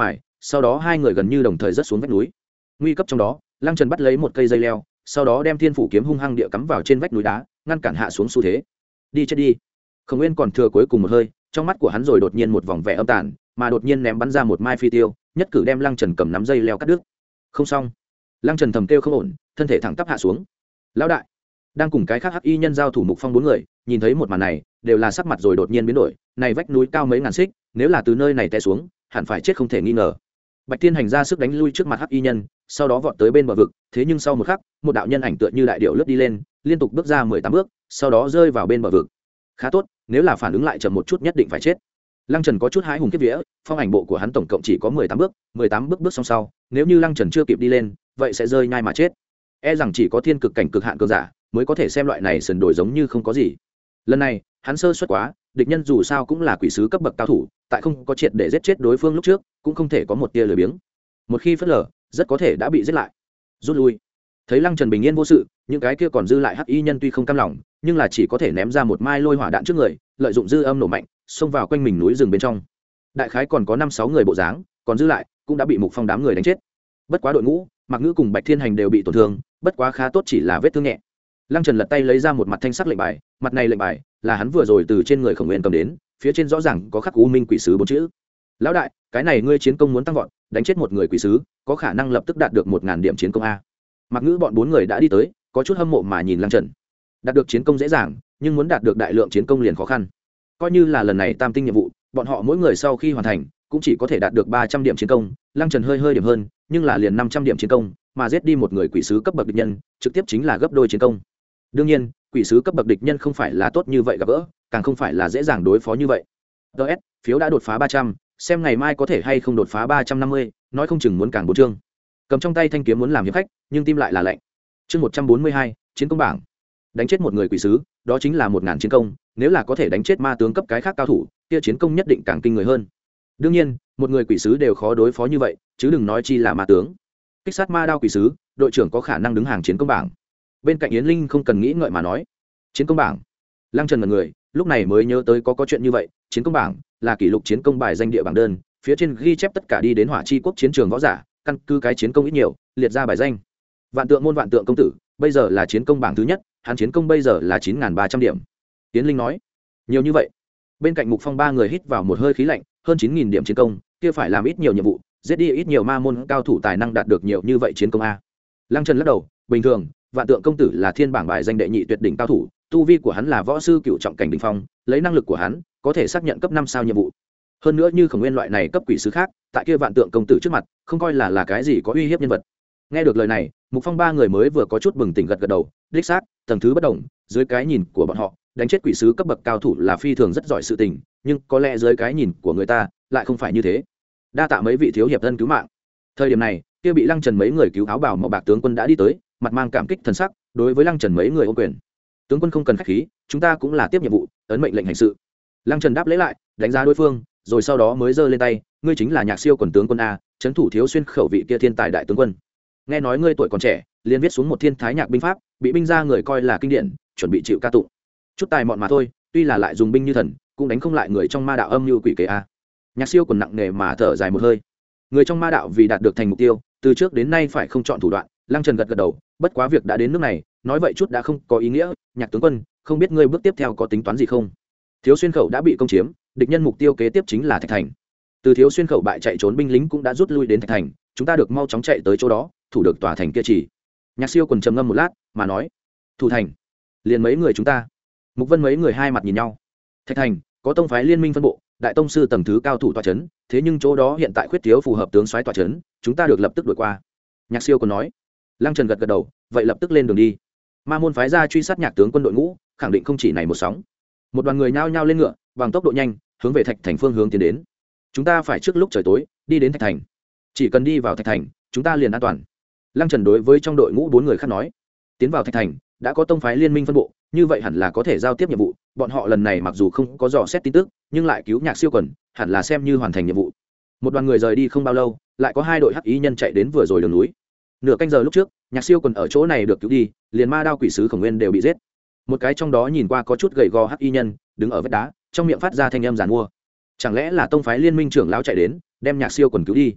sau đó hai người gần như đồng thời rớt xuống vách núi. Nguy cấp trong đó, Lăng Trần bắt lấy một cây dây leo, sau đó đem thiên phủ kiếm hung hăng địa cắm vào trên vách núi đá, ngăn cản hạ xuống xu thế. Đi chết đi. Khổng Nguyên còn thừa cuối cùng một hơi, trong mắt của hắn rồi đột nhiên một vòng vẻ âm tàn, mà đột nhiên ném bắn ra một mai phi tiêu, nhất cử đem Lăng Trần cầm nắm dây leo cắt đứt. Không xong. Lăng Trần thầm kêu không ổn, thân thể thẳng tắp hạ xuống. Lão đại, đang cùng cái khác hắc y nhân giao thủ Mục Phong bốn người, nhìn thấy một màn này, đều là sắc mặt rồi đột nhiên biến đổi, này vách núi cao mấy ngàn xích, nếu là từ nơi này té xuống, hẳn phải chết không thể nghi ngờ. Bạch Thiên Hành ra sức đánh lui trước mặt hắc y nhân, sau đó vọt tới bên bờ vực, thế nhưng sau một khắc, một đạo nhân ảnh tựa như đại điểu lướt đi lên, liên tục bước ra mười tám bước, sau đó rơi vào bên bờ vực. Khá tốt, nếu là phản ứng lại chậm một chút nhất định phải chết. Lăng Trần có chút hãi hùng kiếp vía, phong ảnh bộ của hắn tổng cộng chỉ có mười tám bước, mười tám bước bước xong sau, nếu như Lăng Trần chưa kịp đi lên, vậy sẽ rơi nhai mà chết. E rằng chỉ có thiên cực cảnh cực hạn cường giả mới có thể xem loại này sần đổi giống như không có gì. Lần này, hắn sơ suất quá, địch nhân dù sao cũng là quỷ sứ cấp bậc cao thủ, tại không có triệt để giết chết đối phương lúc trước, cũng không thể có một tia lười biếng. Một khi phớt lờ, rất có thể đã bị giết lại. Rút lui. Thấy Lăng Trần bình yên vô sự, những cái kia còn dư lại hắc y nhân tuy không cam lòng, nhưng là chỉ có thể ném ra một mai lôi hỏa đạn trước người, lợi dụng dư âm nổ mạnh, xông vào quanh mình núi rừng bên trong. Đại khái còn có năm sáu người bộ dáng, còn dư lại cũng đã bị Mục Phong đám người đánh chết. Bất quá đội ngũ, Mạc Ngữ cùng Bạch Thiên Hành đều bị tổn thương, bất quá khá tốt chỉ là vết thương nhẹ. Lăng Trần lật tay lấy ra một mặt thanh sắc lệnh bài, mặt này lệnh bài là hắn vừa rồi từ trên người Khổng Nguyên cầm đến, phía trên rõ ràng có khắc U Minh Quỷ Sứ bốn chữ. Lão đại, cái này ngươi chiến công muốn tăng vọt, đánh chết một người quỷ sứ, có khả năng lập tức đạt được một ngàn điểm chiến công a. Mạc Ngữ bọn bốn người đã đi tới, có chút hâm mộ mà nhìn Lăng Trần. Đạt được chiến công dễ dàng, nhưng muốn đạt được đại lượng chiến công liền khó khăn. Coi như là lần này tam tinh nhiệm vụ, bọn họ mỗi người sau khi hoàn thành, cũng chỉ có thể đạt được ba trăm điểm chiến công, Lăng Trần hơi hơi điểm hơn, nhưng là liền năm trăm điểm chiến công, mà giết đi một người quỷ sứ cấp bậc địch nhân, trực tiếp chính là gấp đôi chiến công. Đương nhiên, quỷ sứ cấp bậc địch nhân không phải là tốt như vậy gặp gỡ, càng không phải là dễ dàng đối phó như vậy. đê ét, phiếu đã đột phá ba trăm, xem ngày mai có thể hay không đột phá ba trăm năm mươi, nói không chừng muốn càng bốn chương. Cầm trong tay thanh kiếm muốn làm hiệp khách, nhưng tim lại là lạnh. Chương một trăm bốn mươi hai, chiến công bảng. Đánh chết một người quỷ sứ, đó chính là một ngàn chiến công, nếu là có thể đánh chết ma tướng cấp cái khác cao thủ, kia chiến công nhất định càng kinh người hơn. Đương nhiên, một người quỷ sứ đều khó đối phó như vậy, chứ đừng nói chi là ma tướng. Kích sát ma đao quỷ sứ, đội trưởng có khả năng đứng hàng chiến công bảng. Bên cạnh Yến Linh không cần nghĩ ngợi mà nói, chiến công bảng. Lăng Trần là người, lúc này mới nhớ tới có có chuyện như vậy, chiến công bảng là kỷ lục chiến công bài danh địa bảng đơn, phía trên ghi chép tất cả đi đến Hỏa Chi quốc chiến trường võ giả, căn cứ cái chiến công ít nhiều, liệt ra bài danh. Vạn Tượng môn Vạn Tượng công tử, bây giờ là chiến công bảng thứ nhất, hắn chiến công bây giờ là chín nghìn ba trăm điểm. Yến Linh nói, nhiều như vậy. Bên cạnh Mục Phong ba người hít vào một hơi khí lạnh, hơn chín nghìn điểm chiến công, kia phải làm ít nhiều nhiệm vụ, giết đi ít nhiều ma môn cao thủ tài năng đạt được nhiều như vậy chiến công a. Lăng Trần lắc đầu, bình thường, Vạn Tượng công tử là thiên bảng bài danh đệ nhị tuyệt đỉnh cao thủ, tu vi của hắn là võ sư cựu trọng cảnh đỉnh phong, lấy năng lực của hắn, có thể xác nhận cấp năm sao nhiệm vụ. Hơn nữa như Khổng Nguyên loại này cấp quỷ sứ khác, tại kia Vạn Tượng công tử trước mặt, không coi là là cái gì có uy hiếp nhân vật. Nghe được lời này, Mục Phong ba người mới vừa có chút bừng tỉnh gật gật đầu, đích xác, tầng thứ bất động, dưới cái nhìn của bọn họ, đánh chết quỷ sứ cấp bậc cao thủ là phi thường rất giỏi sự tình, nhưng có lẽ dưới cái nhìn của người ta, lại không phải như thế. Đa tạ mấy vị thiếu hiệp thân cứu mạng. Thời điểm này, kia bị Lăng Trần mấy người cứu áo bào màu bạc tướng quân đã đi tới, mặt mang cảm kích thần sắc, đối với Lăng Trần mấy người ôm quyền. Tướng quân không cần khách khí, chúng ta cũng là tiếp nhiệm vụ, ấn mệnh lệnh hành sự. Lăng Trần đáp lễ lại, đánh giá đối phương, rồi sau đó mới giơ lên tay, ngươi chính là Nhạc Siêu quần tướng quân a, trấn thủ thiếu xuyên khẩu vị kia thiên tài đại tướng quân. Nghe nói ngươi tuổi còn trẻ, liền viết xuống một thiên thái nhạc binh pháp, bị binh gia người coi là kinh điển, chuẩn bị chịu ca tụng. Chút tài mọn mà thôi, tuy là lại dùng binh như thần, cũng đánh không lại người trong ma đạo âm như quỷ kế a. Nhạc Siêu quần nặng nề mà thở dài một hơi. Người trong ma đạo vì đạt được thành mục tiêu, từ trước đến nay phải không chọn thủ đoạn. Lăng Trần gật gật đầu, bất quá việc đã đến nước này, nói vậy chút đã không có ý nghĩa. Nhạc tướng quân, không biết ngươi bước tiếp theo có tính toán gì không? Thiếu xuyên khẩu đã bị công chiếm, địch nhân mục tiêu kế tiếp chính là Thạch Thành. Từ thiếu xuyên khẩu bại chạy trốn binh lính cũng đã rút lui đến Thạch Thành, chúng ta được mau chóng chạy tới chỗ đó, thủ được tòa thành kia chỉ. Nhạc Siêu quần trầm ngâm một lát, mà nói, thủ thành, liền mấy người chúng ta. Mục Vân mấy người hai mặt nhìn nhau. Thạch Thành có tông phái liên minh phân bộ, đại tông sư tầng thứ cao thủ tọa chấn, thế nhưng chỗ đó hiện tại khuyết thiếu phù hợp tướng soái tọa chấn, chúng ta được lập tức đuổi qua. Nhạc Siêu còn nói. Lăng Trần gật gật đầu, vậy lập tức lên đường đi. Ma môn phái ra truy sát Nhạc tướng quân đội ngũ, khẳng định không chỉ này một sóng. Một đoàn người nhao nhao lên ngựa, bằng tốc độ nhanh, hướng về Thạch Thành phương hướng tiến đến. Chúng ta phải trước lúc trời tối đi đến Thạch Thành. Chỉ cần đi vào Thạch Thành, chúng ta liền an toàn. Lăng Trần đối với trong đội ngũ bốn người khác nói. Tiến vào Thạch Thành, đã có tông phái liên minh phân bộ, như vậy hẳn là có thể giao tiếp nhiệm vụ. Bọn họ lần này mặc dù không có dò xét tin tức, nhưng lại cứu Nhạc Siêu quần, hẳn là xem như hoàn thành nhiệm vụ. Một đoàn người rời đi không bao lâu, lại có hai đội hắc ý nhân chạy đến vừa rồi đường núi. Nửa canh giờ lúc trước, Nhạc Siêu quần ở chỗ này được cứu đi, liền ma đao quỷ sứ Khổng Nguyên đều bị giết. Một cái trong đó nhìn qua có chút gầy gò hắc y nhân, đứng ở vách đá, trong miệng phát ra thanh âm giàn mua. Chẳng lẽ là tông phái liên minh trưởng lão chạy đến, đem Nhạc Siêu quần cứu đi?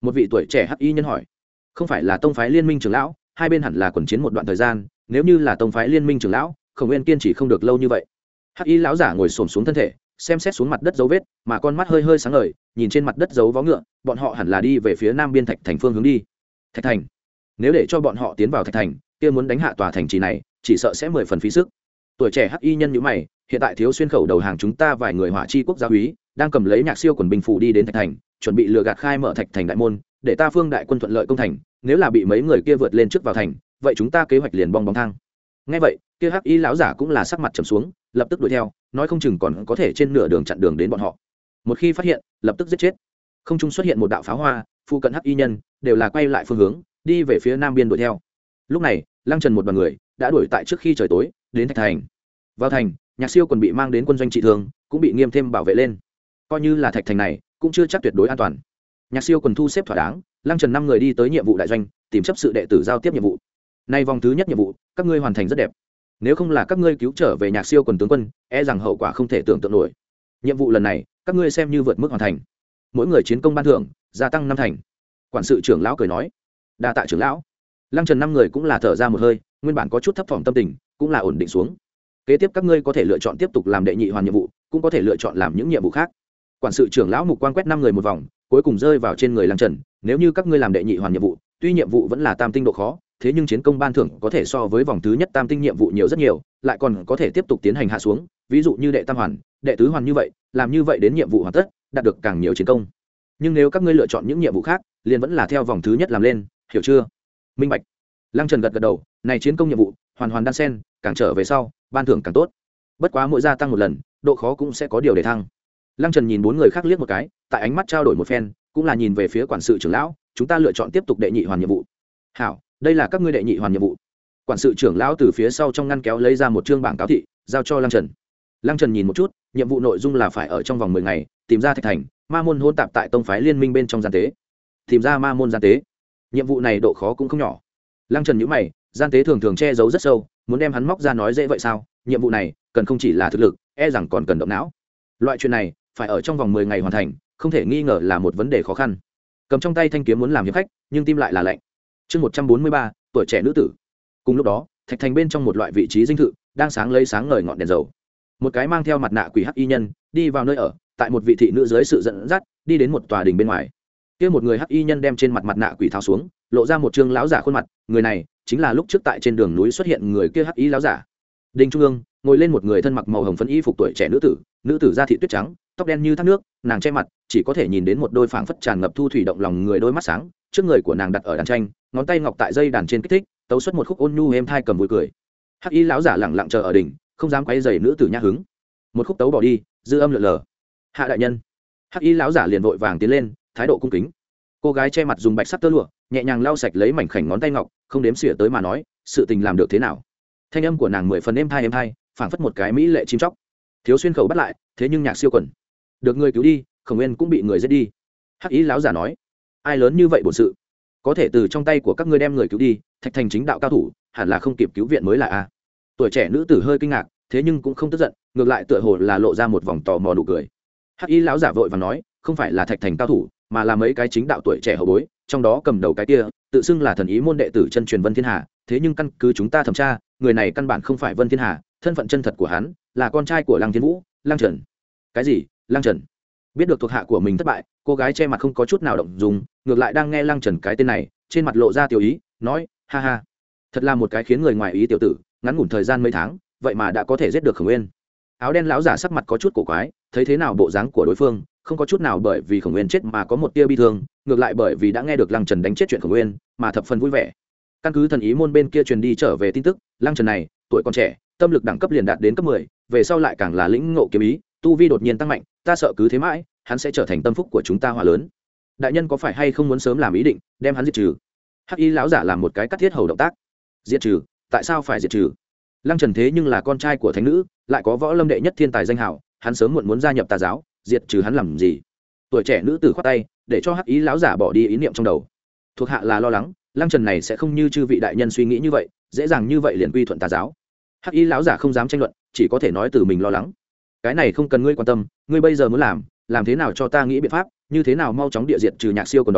Một vị tuổi trẻ hắc y nhân hỏi. Không phải là tông phái liên minh trưởng lão, hai bên hẳn là quần chiến một đoạn thời gian, nếu như là tông phái liên minh trưởng lão, Khổng Nguyên kiên trì không được lâu như vậy. Hắc y lão giả ngồi xổm xuống thân thể, xem xét xuống mặt đất dấu vết, mà con mắt hơi hơi sáng ngời, nhìn trên mặt đất dấu vó ngựa, bọn họ hẳn là đi về phía nam biên Thạch Thành phương hướng đi. Thạch Thành? Nếu để cho bọn họ tiến vào Thạch Thành, kia muốn đánh hạ tòa thành trì này, chỉ sợ sẽ mười phần phí sức. Tuổi trẻ hắc y nhân nhíu mày, hiện tại thiếu xuyên khẩu đầu hàng chúng ta vài người Hỏa Chi quốc gia úy, đang cầm lấy Nhạc Siêu quần binh phủ đi đến Thạch Thành, chuẩn bị lừa gạt khai mở Thạch Thành đại môn, để ta Phương đại quân thuận lợi công thành, nếu là bị mấy người kia vượt lên trước vào thành, vậy chúng ta kế hoạch liền bong bóng thang. Nghe vậy, kia hắc y lão giả cũng là sắc mặt trầm xuống, lập tức đuổi theo, nói không chừng còn có thể trên nửa đường chặn đường đến bọn họ. Một khi phát hiện, lập tức giết chết. Không trung xuất hiện một đạo pháo hoa, phụ cận hắc y nhân đều là quay lại phương hướng, đi về phía nam biên đuổi theo. Lúc này, Lăng Trần một đoàn người đã đuổi tại trước khi trời tối, đến Thạch Thành. Vào thành, Nhạc Siêu còn bị mang đến quân doanh trị thương, cũng bị nghiêm thêm bảo vệ lên. Coi như là Thạch Thành này, cũng chưa chắc tuyệt đối an toàn. Nhạc Siêu quần thu xếp thỏa đáng, Lăng Trần năm người đi tới nhiệm vụ đại doanh, tìm chấp sự đệ tử giao tiếp nhiệm vụ. Nay vòng thứ nhất nhiệm vụ, các ngươi hoàn thành rất đẹp. Nếu không là các ngươi cứu trở về Nhạc Siêu quần tướng quân, e rằng hậu quả không thể tưởng tượng nổi. Nhiệm vụ lần này, các ngươi xem như vượt mức hoàn thành. Mỗi người chiến công ban thưởng gia tăng năm thành. Quản sự trưởng lão cười nói, đa tạ trưởng lão. Lăng Trần năm người cũng là thở ra một hơi, nguyên bản có chút thấp thỏm tâm tình, cũng là ổn định xuống. Kế tiếp các ngươi có thể lựa chọn tiếp tục làm đệ nhị hoàn nhiệm vụ, cũng có thể lựa chọn làm những nhiệm vụ khác. Quản sự trưởng lão mục quang quét năm người một vòng, cuối cùng rơi vào trên người Lăng Trần. Nếu như các ngươi làm đệ nhị hoàn nhiệm vụ, tuy nhiệm vụ vẫn là tam tinh độ khó, thế nhưng chiến công ban thưởng có thể so với vòng thứ nhất tam tinh nhiệm vụ nhiều rất nhiều, lại còn có thể tiếp tục tiến hành hạ xuống. Ví dụ như đệ tam hoàn, đệ tứ hoàn như vậy, làm như vậy đến nhiệm vụ hoàn tất, đạt được càng nhiều chiến công. Nhưng nếu các ngươi lựa chọn những nhiệm vụ khác, liền vẫn là theo vòng thứ nhất làm lên, hiểu chưa? Minh bạch. Lăng Trần gật gật đầu, này chiến công nhiệm vụ hoàn hoàn đan sen, càng trở về sau, ban thưởng càng tốt. Bất quá mỗi gia tăng một lần, độ khó cũng sẽ có điều để thăng. Lăng Trần nhìn bốn người khác liếc một cái, tại ánh mắt trao đổi một phen, cũng là nhìn về phía quản sự trưởng lão, chúng ta lựa chọn tiếp tục đệ nhị hoàn nhiệm vụ. Hảo, đây là các ngươi đệ nhị hoàn nhiệm vụ. Quản sự trưởng lão từ phía sau trong ngăn kéo lấy ra một chương bảng cáo thị, giao cho Lăng Trần. Lăng Trần nhìn một chút, nhiệm vụ nội dung là phải ở trong vòng mười ngày tìm ra Thạch Thành ma môn hôn tạp tại tông phái liên minh bên trong gian tế. Tìm ra ma môn gian tế, nhiệm vụ này độ khó cũng không nhỏ. Lăng Trần nhíu mày, gian tế thường thường che giấu rất sâu, muốn đem hắn móc ra nói dễ vậy sao? Nhiệm vụ này cần không chỉ là thực lực, e rằng còn cần động não. Loại chuyện này phải ở trong vòng mười ngày hoàn thành, không thể nghi ngờ là một vấn đề khó khăn. Cầm trong tay thanh kiếm muốn làm hiệp khách, nhưng tim lại là lạnh. Chương một trăm bốn mươi ba, tuổi trẻ nữ tử. Cùng lúc đó, Thạch Thành bên trong một loại vị trí dinh thự, đang sáng lấy sáng ngời ngọn đèn dầu. Một cái mang theo mặt nạ quỷ hắc y nhân đi vào nơi ở, tại một vị thị nữ dưới sự dẫn dắt, đi đến một tòa đình bên ngoài. Kia một người hắc y nhân đem trên mặt mặt nạ quỷ tháo xuống, lộ ra một trương lão giả khuôn mặt, người này chính là lúc trước tại trên đường núi xuất hiện người kia hắc y lão giả. Đình trung ương, ngồi lên một người thân mặc màu hồng phấn y phục tuổi trẻ nữ tử, nữ tử da thị tuyết trắng, tóc đen như thác nước, nàng che mặt, chỉ có thể nhìn đến một đôi phảng phất tràn ngập thu thủy động lòng người đôi mắt sáng, trước người của nàng đặt ở đàn tranh, ngón tay ngọc tại dây đàn trên kích thích, tấu xuất một khúc ôn nhu êm thai cầm vui cười. Hắc y lão giả lẳng lặng chờ ở đỉnh, không dám quấy rầy nữ tử nhã hứng. Một khúc tấu bỏ đi, dư âm lượn lờ. Hạ đại nhân. Hắc y lão giả liền vội vàng tiến lên, thái độ cung kính. Cô gái che mặt dùng bạch sắc tơ lụa nhẹ nhàng lau sạch lấy mảnh khảnh ngón tay ngọc, không đếm xỉa tới mà nói, sự tình làm được thế nào? Thanh âm của nàng mười phần êm thai êm thai, phảng phất một cái mỹ lệ chim chóc. Thiếu xuyên khẩu bắt lại, thế nhưng Nhạc Siêu quần được người cứu đi, Khổng Nguyên cũng bị người giết đi. Hắc y lão giả nói, ai lớn như vậy bổn sự, có thể từ trong tay của các ngươi đem người cứu đi, Thạch Thành chính đạo cao thủ, hẳn là không kịp cứu viện mới là a. Tuổi trẻ nữ tử hơi kinh ngạc, thế nhưng cũng không tức giận, ngược lại tựa hồ là lộ ra một vòng tò mò nụ cười. Hắc y lão giả vội vàng nói, không phải là Thạch Thành cao thủ, mà là mấy cái chính đạo tuổi trẻ hậu bối, trong đó cầm đầu cái kia tự xưng là thần ý môn đệ tử chân truyền Vân Thiên Hà, thế nhưng căn cứ chúng ta thẩm tra, người này căn bản không phải Vân Thiên Hà, thân phận chân thật của hắn là con trai của Lăng Thiên Vũ, Lăng Trần. Cái gì? Lăng Trần? Biết được thuộc hạ của mình thất bại, cô gái che mặt không có chút nào động dung, ngược lại đang nghe Lăng Trần cái tên này, trên mặt lộ ra tiểu ý, nói, ha ha, thật là một cái khiến người ngoài ý tiểu tử, ngắn ngủn thời gian mấy tháng, vậy mà đã có thể giết được Khổng Nguyên. Áo đen lão giả sắc mặt có chút cổ quái, thấy thế nào bộ dáng của đối phương, không có chút nào bởi vì Khổng Nguyên chết mà có một tia bi thương, ngược lại bởi vì đã nghe được Lăng Trần đánh chết chuyện Khổng Nguyên, mà thập phần vui vẻ. Căn cứ thần ý môn bên kia truyền đi trở về tin tức, Lăng Trần này, tuổi còn trẻ, tâm lực đẳng cấp liền đạt đến cấp mười, về sau lại càng là lĩnh ngộ kiếm ý, tu vi đột nhiên tăng mạnh, ta sợ cứ thế mãi, hắn sẽ trở thành tâm phúc của chúng ta hòa lớn. Đại nhân có phải hay không muốn sớm làm ý định đem hắn diệt trừ? Hắc y lão giả làm một cái cắt thiết hầu động tác. Diệt trừ? Tại sao phải diệt trừ? Lăng Trần thế nhưng là con trai của thánh nữ, lại có võ lâm đệ nhất thiên tài danh hào, hắn sớm muộn muốn gia nhập tà giáo, diệt trừ hắn làm gì? Tuổi trẻ nữ tử khoát tay, để cho Hắc y lão giả bỏ đi ý niệm trong đầu. Thuộc hạ là lo lắng, Lăng Trần này sẽ không như chư vị đại nhân suy nghĩ như vậy, dễ dàng như vậy liền quy thuận tà giáo. Hắc y lão giả không dám tranh luận, chỉ có thể nói từ mình lo lắng. Cái này không cần ngươi quan tâm, ngươi bây giờ muốn làm, làm thế nào cho ta nghĩ biện pháp, như thế nào mau chóng địa diệt trừ Nhạc Siêu còn đó,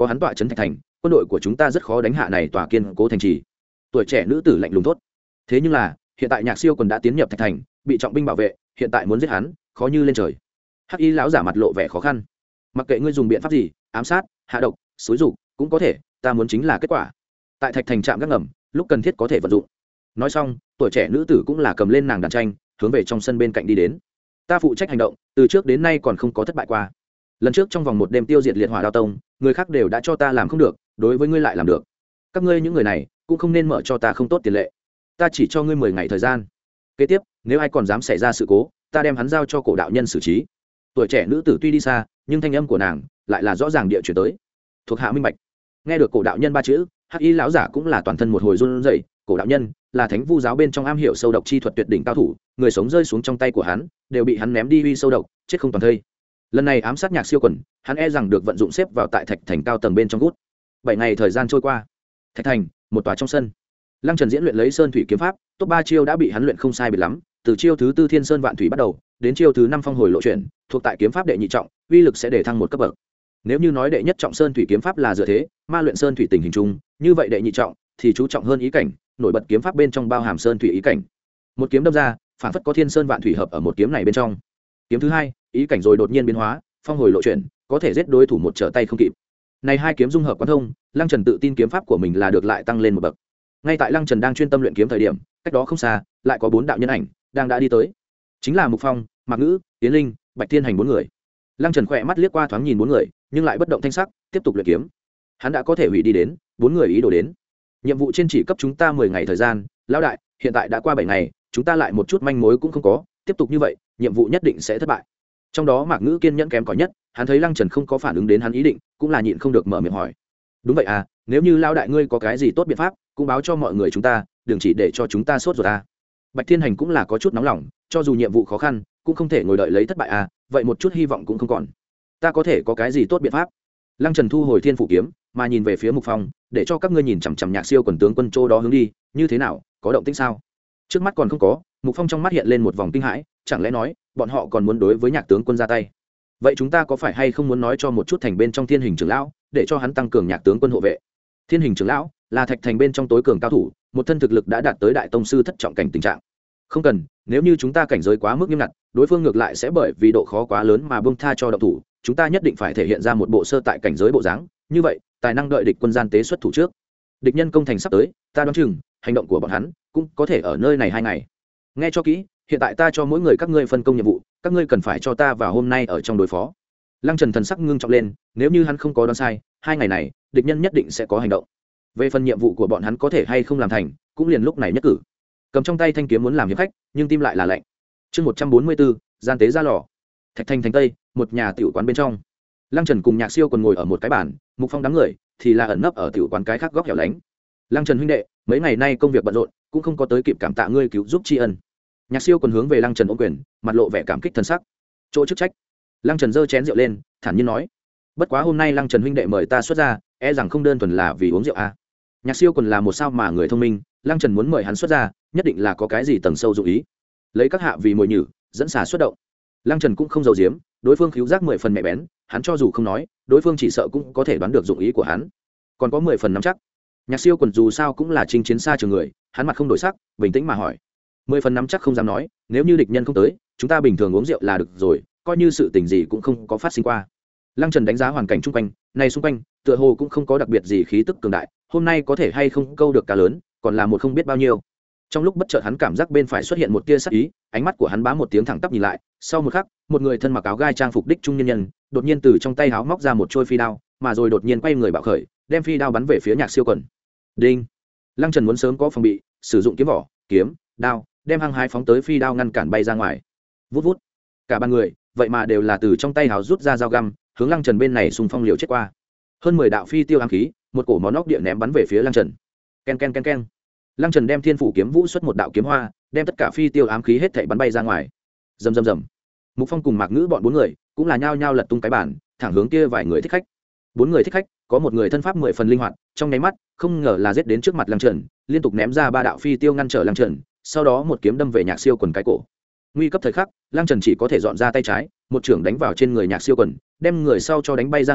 có hắn tọa trấn thạch thành, quân đội của chúng ta rất khó đánh hạ này tòa kiên cố thành trì. Tuổi trẻ nữ tử lạnh lùng thốt. Thế nhưng là hiện tại Nhạc Siêu Quần đã tiến nhập thạch thành, bị trọng binh bảo vệ, hiện tại muốn giết hắn khó như lên trời. Hắc Y lão giả mặt lộ vẻ khó khăn. Mặc kệ ngươi dùng biện pháp gì, ám sát, hạ độc, xúi dục cũng có thể, ta muốn chính là kết quả. Tại thạch thành trạm gác ngầm, lúc cần thiết có thể vận dụng. Nói xong, tuổi trẻ nữ tử cũng là cầm lên nàng đàn tranh, hướng về trong sân bên cạnh đi đến. Ta phụ trách hành động, từ trước đến nay còn không có thất bại qua. Lần trước trong vòng một đêm tiêu diệt liệt hỏa đao tông, người khác đều đã cho ta làm không được, đối với ngươi lại làm được. Các ngươi những người này cũng không nên mở cho ta không tốt tiền lệ. Ta chỉ cho ngươi mười ngày thời gian. Kế tiếp, nếu ai còn dám xảy ra sự cố, ta đem hắn giao cho cổ đạo nhân xử trí. Tuổi trẻ nữ tử tuy đi xa, nhưng thanh âm của nàng lại là rõ ràng địa chuyển tới. Thuộc hạ minh bạch. Nghe được cổ đạo nhân ba chữ, Hắc Y lão giả cũng là toàn thân một hồi run rẩy. Cổ đạo nhân là thánh vu giáo bên trong am hiểu sâu độc chi thuật tuyệt đỉnh cao thủ, người sống rơi xuống trong tay của hắn đều bị hắn ném đi uy sâu độc, chết không toàn thây. Lần này ám sát Nhạc Siêu Quần, hắn e rằng được vận dụng xếp vào tại thạch thành cao tầng bên trong gút. Bảy ngày thời gian trôi qua, thạch thành một tòa trong sân, Lăng Trần diễn luyện lấy sơn thủy kiếm pháp, top ba chiêu đã bị hắn luyện không sai biệt lắm, từ chiêu thứ tư Thiên Sơn Vạn Thủy bắt đầu, đến chiêu thứ năm Phong Hồi Lộ Chuyển, thuộc tại kiếm pháp đệ nhị trọng, uy lực sẽ để thăng một cấp bậc. Nếu như nói đệ nhất trọng sơn thủy kiếm pháp là dựa thế, ma luyện sơn thủy tình hình chung, như vậy đệ nhị trọng thì chú trọng hơn ý cảnh, nổi bật kiếm pháp bên trong bao hàm sơn thủy ý cảnh. Một kiếm đâm ra, phản phất có Thiên Sơn Vạn Thủy hợp ở một kiếm này bên trong. Kiếm thứ hai, ý cảnh rồi đột nhiên biến hóa, Phong Hồi Lộ Chuyển, có thể giết đối thủ một trở tay không kịp. Này hai kiếm dung hợp quán thông, Lăng Trần tự tin kiếm pháp của mình là được lại tăng lên một bậc. Ngay tại Lăng Trần đang chuyên tâm luyện kiếm thời điểm, cách đó không xa, lại có bốn đạo nhân ảnh đang đã đi tới. Chính là Mục Phong, Mạc Ngữ, Yến Linh, Bạch Thiên Hành bốn người. Lăng Trần khỏe mắt liếc qua thoáng nhìn bốn người, nhưng lại bất động thanh sắc, tiếp tục luyện kiếm. Hắn đã có thể hủy đi đến bốn người ý đồ đến. Nhiệm vụ trên chỉ cấp chúng ta mười ngày thời gian, lão đại, hiện tại đã qua bảy ngày, chúng ta lại một chút manh mối cũng không có, tiếp tục như vậy, nhiệm vụ nhất định sẽ thất bại. Trong đó Mạc Ngữ kiên nhẫn kém cỏi nhất, hắn thấy Lăng Trần không có phản ứng đến hắn ý định, cũng là nhịn không được mở miệng hỏi. Đúng vậy à, nếu như lão đại ngươi có cái gì tốt biện pháp, cũng báo cho mọi người chúng ta, đừng chỉ để cho chúng ta sốt ruột à. Bạch Thiên Hành cũng là có chút nóng lòng, cho dù nhiệm vụ khó khăn, cũng không thể ngồi đợi lấy thất bại à, vậy một chút hy vọng cũng không còn. Ta có thể có cái gì tốt biện pháp? Lăng Trần thu hồi Thiên Phủ kiếm, mà nhìn về phía Mục Phong, để cho các ngươi nhìn chằm chằm Nhạc Siêu Quần tướng quân Châu đó hướng đi, như thế nào, có động tĩnh sao? Trước mắt còn không có. Mục Phong trong mắt hiện lên một vòng kinh hãi, chẳng lẽ nói, bọn họ còn muốn đối với Nhạc tướng quân ra tay? Vậy chúng ta có phải hay không muốn nói cho một chút thành bên trong Thiên Hình trưởng lão, để cho hắn tăng cường Nhạc tướng quân hộ vệ? Thiên Hình trưởng lão là thạch thành bên trong tối cường cao thủ, một thân thực lực đã đạt tới đại tông sư thất trọng cảnh tình trạng. Không cần, nếu như chúng ta cảnh giới quá mức nghiêm ngặt, đối phương ngược lại sẽ bởi vì độ khó quá lớn mà buông tha cho động thủ, chúng ta nhất định phải thể hiện ra một bộ sơ tại cảnh giới bộ dáng, như vậy, tài năng đợi địch quân gian tế xuất thủ trước. Địch nhân công thành sắp tới, ta đoán chừng, hành động của bọn hắn cũng có thể ở nơi này hai ngày. Nghe cho kỹ, hiện tại ta cho mỗi người các ngươi phân công nhiệm vụ, các ngươi cần phải cho ta vào hôm nay ở trong đối phó. Lăng Trần thần sắc ngưng trọng lên, nếu như hắn không có đoán sai, hai ngày này, địch nhân nhất định sẽ có hành động. Về phần nhiệm vụ của bọn hắn có thể hay không làm thành, cũng liền lúc này nhất cử. Cầm trong tay thanh kiếm muốn làm hiệp khách, nhưng tim lại là lạnh. Chương một trăm bốn mươi bốn, gian tế ra lò. Thạch Thành thành Tây, một nhà tiểu quán bên trong. Lăng Trần cùng Nhạc Siêu còn ngồi ở một cái bàn, Mục Phong đám người thì là ẩn nấp ở tiểu quán cái khác góc hẻo lánh. Lăng Trần huynh đệ, mấy ngày nay công việc bận rộn, cũng không có tới kịp cảm tạ ngươi cứu giúp tri ân. Nhạc Siêu còn hướng về Lăng Trần ôm quyền, mặt lộ vẻ cảm kích thân sắc. Chỗ chức trách. Lăng Trần giơ chén rượu lên, thản nhiên nói: "Bất quá hôm nay Lăng Trần huynh đệ mời ta xuất ra, e rằng không đơn thuần là vì uống rượu a." À. Nhạc Siêu còn là một sao mà người thông minh, Lăng Trần muốn mời hắn xuất ra, nhất định là có cái gì tầng sâu dụng ý. Lấy các hạ vì mồi nhử, dẫn xà xuất động. Lăng Trần cũng không giấu giếm, đối phương khiếu giác mười phần mẹ bén, hắn cho dù không nói, đối phương chỉ sợ cũng có thể đoán được dụng ý của hắn. Còn có mười phần nắm chắc. Nhạc Siêu còn dù sao cũng là chinh chiến xa trường người, hắn mặt không đổi sắc, bình tĩnh mà hỏi: mười phần nắm chắc không dám nói, nếu như địch nhân không tới, chúng ta bình thường uống rượu là được rồi, coi như sự tình gì cũng không có phát sinh qua. Lăng Trần đánh giá hoàn cảnh xung quanh, này xung quanh, tựa hồ cũng không có đặc biệt gì khí tức cường đại, hôm nay có thể hay không câu được cá lớn, còn là một không biết bao nhiêu. Trong lúc bất chợt hắn cảm giác bên phải xuất hiện một tia sắc ý, ánh mắt của hắn bám một tiếng thẳng tắp nhìn lại, sau một khắc, một người thân mặc áo gai trang phục đích trung nhân nhân, đột nhiên từ trong tay áo móc ra một trôi phi đao, mà rồi đột nhiên quay người bạo khởi, đem phi đao bắn về phía Nhạc Siêu Quần. Đinh! Lăng Trần muốn sớm có phòng bị, sử dụng kiếm vỏ, kiếm, đao, đem hăng hái phóng tới phi đao ngăn cản bay ra ngoài. Vút vút. Cả ba người, vậy mà đều là từ trong tay áo rút ra dao găm, hướng Lăng Trần bên này xung phong liều chết qua. Hơn mười đạo phi tiêu ám khí, một cổ món óc địa ném bắn về phía Lăng Trần. Ken ken ken ken. Lăng Trần đem Thiên Phủ kiếm vũ xuất một đạo kiếm hoa, đem tất cả phi tiêu ám khí hết thảy bắn bay ra ngoài. Rầm rầm rầm. Mục Phong cùng Mạc Ngữ bọn bốn người, cũng là nhao nhao lật tung cái bàn, thẳng hướng kia vài người thích khách. Bốn người thích khách, có một người thân pháp mười phần linh hoạt, trong nháy mắt, không ngờ là giết đến trước mặt Lăng Trần, liên tục ném ra ba đạo phi tiêu ngăn trở Lăng Trần, sau đó một kiếm đâm về Nhạc Siêu Quần cái cổ. Nguy cấp thời khắc, Lăng Trần chỉ có thể dọn ra tay trái, một chưởng đánh vào trên người Nhạc Siêu Quần, đem người sau cho đánh bay ra ngoài,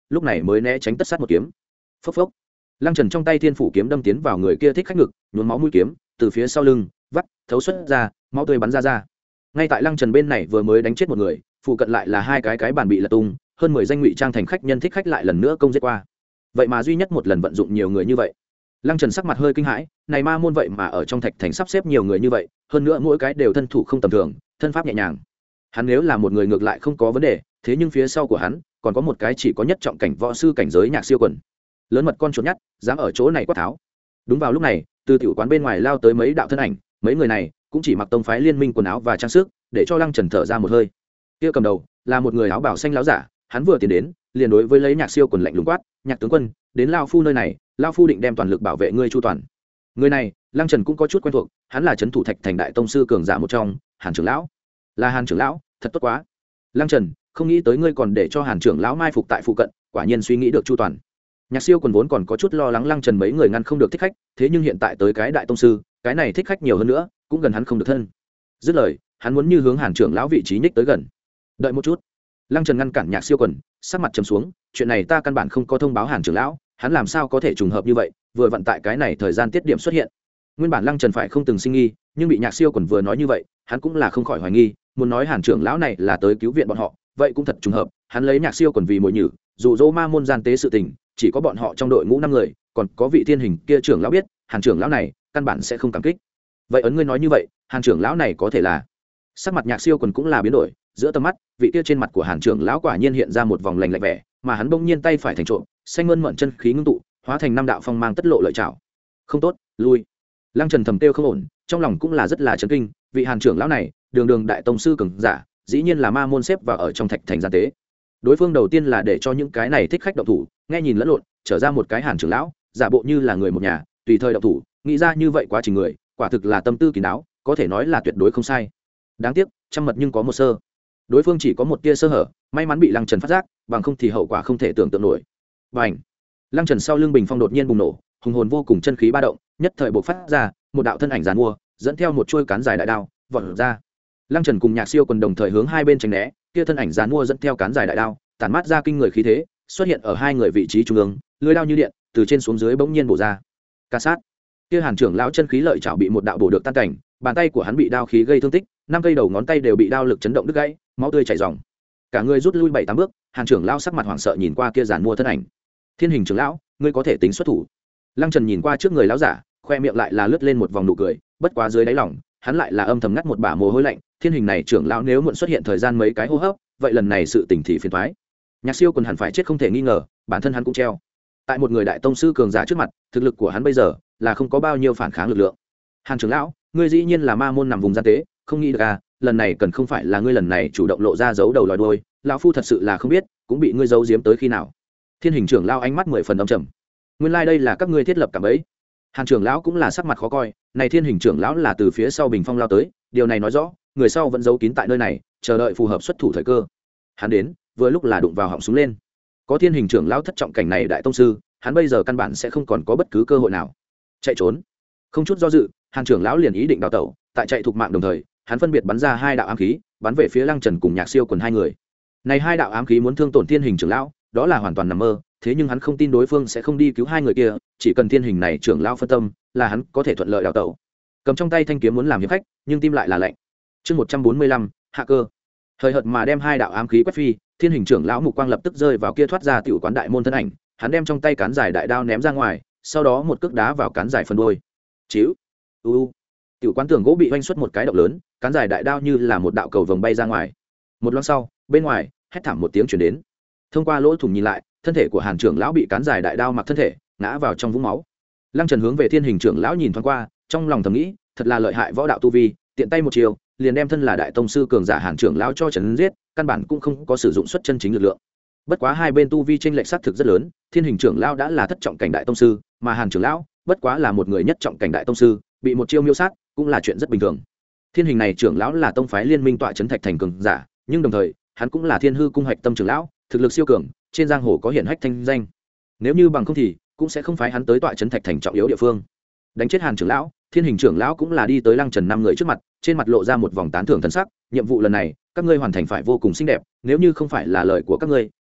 lúc này mới né tránh tất sát một kiếm. Phốc phốc, lăng trần trong tay thiên phủ kiếm đâm tiến vào người kia thích khách ngực, nhuốm máu mũi kiếm từ phía sau lưng vắt thấu xuất ra, máu tươi bắn ra ra. Ngay tại lăng trần bên này vừa mới đánh chết một người, phụ cận lại là hai cái cái bàn bị lật tung, hơn mười danh ngụy trang thành khách nhân thích khách lại lần nữa công giết qua. Vậy mà duy nhất một lần vận dụng nhiều người như vậy. Lăng trần sắc mặt hơi kinh hãi, này ma môn vậy mà ở trong thạch thành sắp xếp nhiều người như vậy, hơn nữa mỗi cái đều thân thủ không tầm thường, thân pháp nhẹ nhàng. Hắn nếu là một người ngược lại không có vấn đề, thế nhưng phía sau của hắn còn có một cái chỉ có nhất trọng cảnh võ sư cảnh giới Nhạc Siêu Quần. Lớn mật con chuột nhắt, dám ở chỗ này quát tháo. Đúng vào lúc này, từ tiểu quán bên ngoài lao tới mấy đạo thân ảnh, mấy người này cũng chỉ mặc tông phái liên minh quần áo và trang sức, để cho Lăng Trần thở ra một hơi. Kia cầm đầu là một người áo bảo xanh láo giả, hắn vừa tiến đến, liền đối với lấy Nhạc Siêu Quần lạnh lùng quát, "Nhạc tướng quân, đến lao phu nơi này, lao phu định đem toàn lực bảo vệ ngươi chu toàn." Người này, Lăng Trần cũng có chút quen thuộc, hắn là trấn thủ thạch thành đại tông sư cường giả một trong, Hàn trưởng lão. Là Hàn trưởng lão, thật tốt quá. Lăng Trần, không nghĩ tới ngươi còn để cho Hàn trưởng lão mai phục tại phụ cận, quả nhiên suy nghĩ được chu toàn. Nhạc Siêu Quần vốn còn có chút lo lắng Lăng Trần mấy người ngăn không được thích khách, thế nhưng hiện tại tới cái đại tông sư, cái này thích khách nhiều hơn nữa, cũng gần hắn không được thân. Dứt lời, hắn muốn như hướng Hàn trưởng lão vị trí nhích tới gần. Đợi một chút. Lăng Trần ngăn cản Nhạc Siêu Quần, sắc mặt trầm xuống, chuyện này ta căn bản không có thông báo Hàn trưởng lão, hắn làm sao có thể trùng hợp như vậy, vừa vận tại cái này thời gian tiết điểm xuất hiện. Nguyên bản Lăng Trần phải không từng sinh nghi, nhưng bị Nhạc Siêu Quần vừa nói như vậy, hắn cũng là không khỏi hoài nghi, muốn nói Hàn trưởng lão này là tới cứu viện bọn họ, vậy cũng thật trùng hợp, hắn lấy Nhạc Siêu Quần vì mồi nhử, dụ dỗ ma môn gian tế sự tình, chỉ có bọn họ trong đội ngũ năm người, còn có vị thiên hình kia trưởng lão biết, Hàn trưởng lão này căn bản sẽ không cảm kích. Vậy ấn ngươi nói như vậy, Hàn trưởng lão này có thể là? Sắc mặt Nhạc Siêu Quần cũng là biến đổi, giữa tầm mắt, vị kia trên mặt của Hàn trưởng lão quả nhiên hiện ra một vòng lạnh lạnh vẻ, mà hắn bỗng nhiên tay phải thành trộm, xanh mơn mởn chân khí ngưng tụ, hóa thành năm đạo phong mang tất lộ lợi chảo. Không tốt, lui. Lăng Trần thầm tiêu không ổn, trong lòng cũng là rất là chấn kinh, vị Hàn trưởng lão này, đường đường đại tông sư cường giả, dĩ nhiên là ma môn xếp vào ở trong thạch thành gian tế. Đối phương đầu tiên là để cho những cái này thích khách động thủ, nghe nhìn lẫn lộn, trở ra một cái Hàn trưởng lão, giả bộ như là người một nhà, tùy thời động thủ, nghĩ ra như vậy quá trình người, quả thực là tâm tư kín đáo, có thể nói là tuyệt đối không sai. Đáng tiếc, trăm mật nhưng có một sơ. Đối phương chỉ có một tia sơ hở, may mắn bị Lăng Trần phát giác, bằng không thì hậu quả không thể tưởng tượng nổi. Bành! Lăng Trần sau lưng bình phong đột nhiên bùng nổ, hùng hồn vô cùng chân khí ba động, nhất thời bộc phát ra, một đạo thân ảnh giàn mua, dẫn theo một chuôi cán dài đại đao, vọt ra. Lăng Trần cùng Nhạc Siêu Quần đồng thời hướng hai bên tránh né, kia thân ảnh giàn mua dẫn theo cán dài đại đao, tản mát ra kinh người khí thế, xuất hiện ở hai người vị trí trung ương, lưỡi đao như điện, từ trên xuống dưới bỗng nhiên bổ ra. Ca sát! Kia Hàn trưởng lão chân khí lợi chảo bị một đạo bổ được tan cảnh, bàn tay của hắn bị đao khí gây thương tích, năm cây đầu ngón tay đều bị đao lực chấn động đứt gãy, máu tươi chảy ròng. Cả người rút lui bảy tám bước, Hàn trưởng lão sắc mặt hoảng sợ nhìn qua kia giàn mua thân ảnh. Thiên hình trưởng lão, ngươi có thể tính xuất thủ. Lăng Trần nhìn qua trước người lão giả, khoe miệng lại là lướt lên một vòng nụ cười, bất quá dưới đáy lòng, hắn lại là âm thầm ngắt một bả mồ hôi lạnh, thiên hình này trưởng lão nếu muộn xuất hiện thời gian mấy cái hô hấp, vậy lần này sự tình thì phiền toái. Nhạc Siêu Quần hẳn phải chết không thể nghi ngờ, bản thân hắn cũng treo. Tại một người đại tông sư cường giả trước mặt, thực lực của hắn bây giờ là không có bao nhiêu phản kháng lực lượng. Hàn trưởng lão, ngươi dĩ nhiên là ma môn nằm vùng gian tế, không nghĩ được à, lần này cần không phải là ngươi lần này chủ động lộ ra giấu đầu lòi đuôi, lão phu thật sự là không biết, cũng bị ngươi giấu giếm tới khi nào. Thiên hình trưởng lão ánh mắt mười phần âm trầm. Nguyên lai like đây là các ngươi thiết lập cả bẫy. Hàn trưởng lão cũng là sắc mặt khó coi, này thiên hình trưởng lão là từ phía sau bình phong lao tới, điều này nói rõ, người sau vẫn giấu kín tại nơi này, chờ đợi phù hợp xuất thủ thời cơ. Hắn đến, vừa lúc là đụng vào họng súng lên. Có thiên hình trưởng lão thất trọng cảnh này đại tông sư, hắn bây giờ căn bản sẽ không còn có bất cứ cơ hội nào chạy trốn. Không chút do dự, Hàn trưởng lão liền ý định đào tẩu, tại chạy thục mạng đồng thời, hắn phân biệt bắn ra hai đạo ám khí, bắn về phía Lăng Trần cùng Nhạc Siêu Quần hai người. Này hai đạo ám khí muốn thương tổn thiên hình trưởng lão, đó là hoàn toàn nằm mơ, thế nhưng hắn không tin đối phương sẽ không đi cứu hai người kia, chỉ cần thiên hình này trưởng lão phân tâm, là hắn có thể thuận lợi đào tẩu. Cầm trong tay thanh kiếm muốn làm hiệp khách, nhưng tim lại là lạnh. Chương một trăm bốn mươi lăm, hạ cơ. Thời hợt mà đem hai đạo ám khí quét phi, thiên hình trưởng lão mục quang lập tức rơi vào kia thoát ra tiểu quán đại môn thân ảnh, hắn đem trong tay cán dài đại đao ném ra ngoài, sau đó một cước đá vào cán dài phần đuôi. Chíu. U. Tiểu quán tường gỗ bị vanh xuất một cái động lớn, cán dài đại đao như là một đạo cầu vồng bay ra ngoài. Một lát sau, bên ngoài hét thảm một tiếng truyền đến. Thông qua lỗ thủng nhìn lại, thân thể của Hàn trưởng lão bị cán dài đại đao mặc thân thể, ngã vào trong vũng máu. Lăng Trần hướng về thiên hình trưởng lão nhìn thoáng qua, trong lòng thầm nghĩ, thật là lợi hại võ đạo tu vi, tiện tay một chiều, liền đem thân là đại tông sư cường giả Hàn trưởng lão cho trấn giết, căn bản cũng không có sử dụng xuất chân chính lực lượng. Bất quá hai bên tu vi chênh lệch sát thực rất lớn, thiên hình trưởng lão đã là thất trọng cảnh đại tông sư, mà Hàn trưởng lão bất quá là một người nhất trọng cảnh đại tông sư, bị một chiêu miêu sát, cũng là chuyện rất bình thường. Thiên hình này trưởng lão là tông phái liên minh tọa trấn thạch thành cường giả, nhưng đồng thời, hắn cũng là Thiên Hư cung hạch tâm trưởng lão, thực lực siêu cường, trên giang hồ có hiển hách thanh danh. Nếu như bằng không thì, cũng sẽ không phái hắn tới tọa trấn thạch thành trọng yếu địa phương. Đánh chết Hàn trưởng lão, thiên hình trưởng lão cũng là đi tới Lăng Trần năm người trước mặt, trên mặt lộ ra một vòng tán thưởng thần sắc, nhiệm vụ lần này, các ngươi hoàn thành phải vô cùng xinh đẹp, nếu như không phải là lời của các ngươi,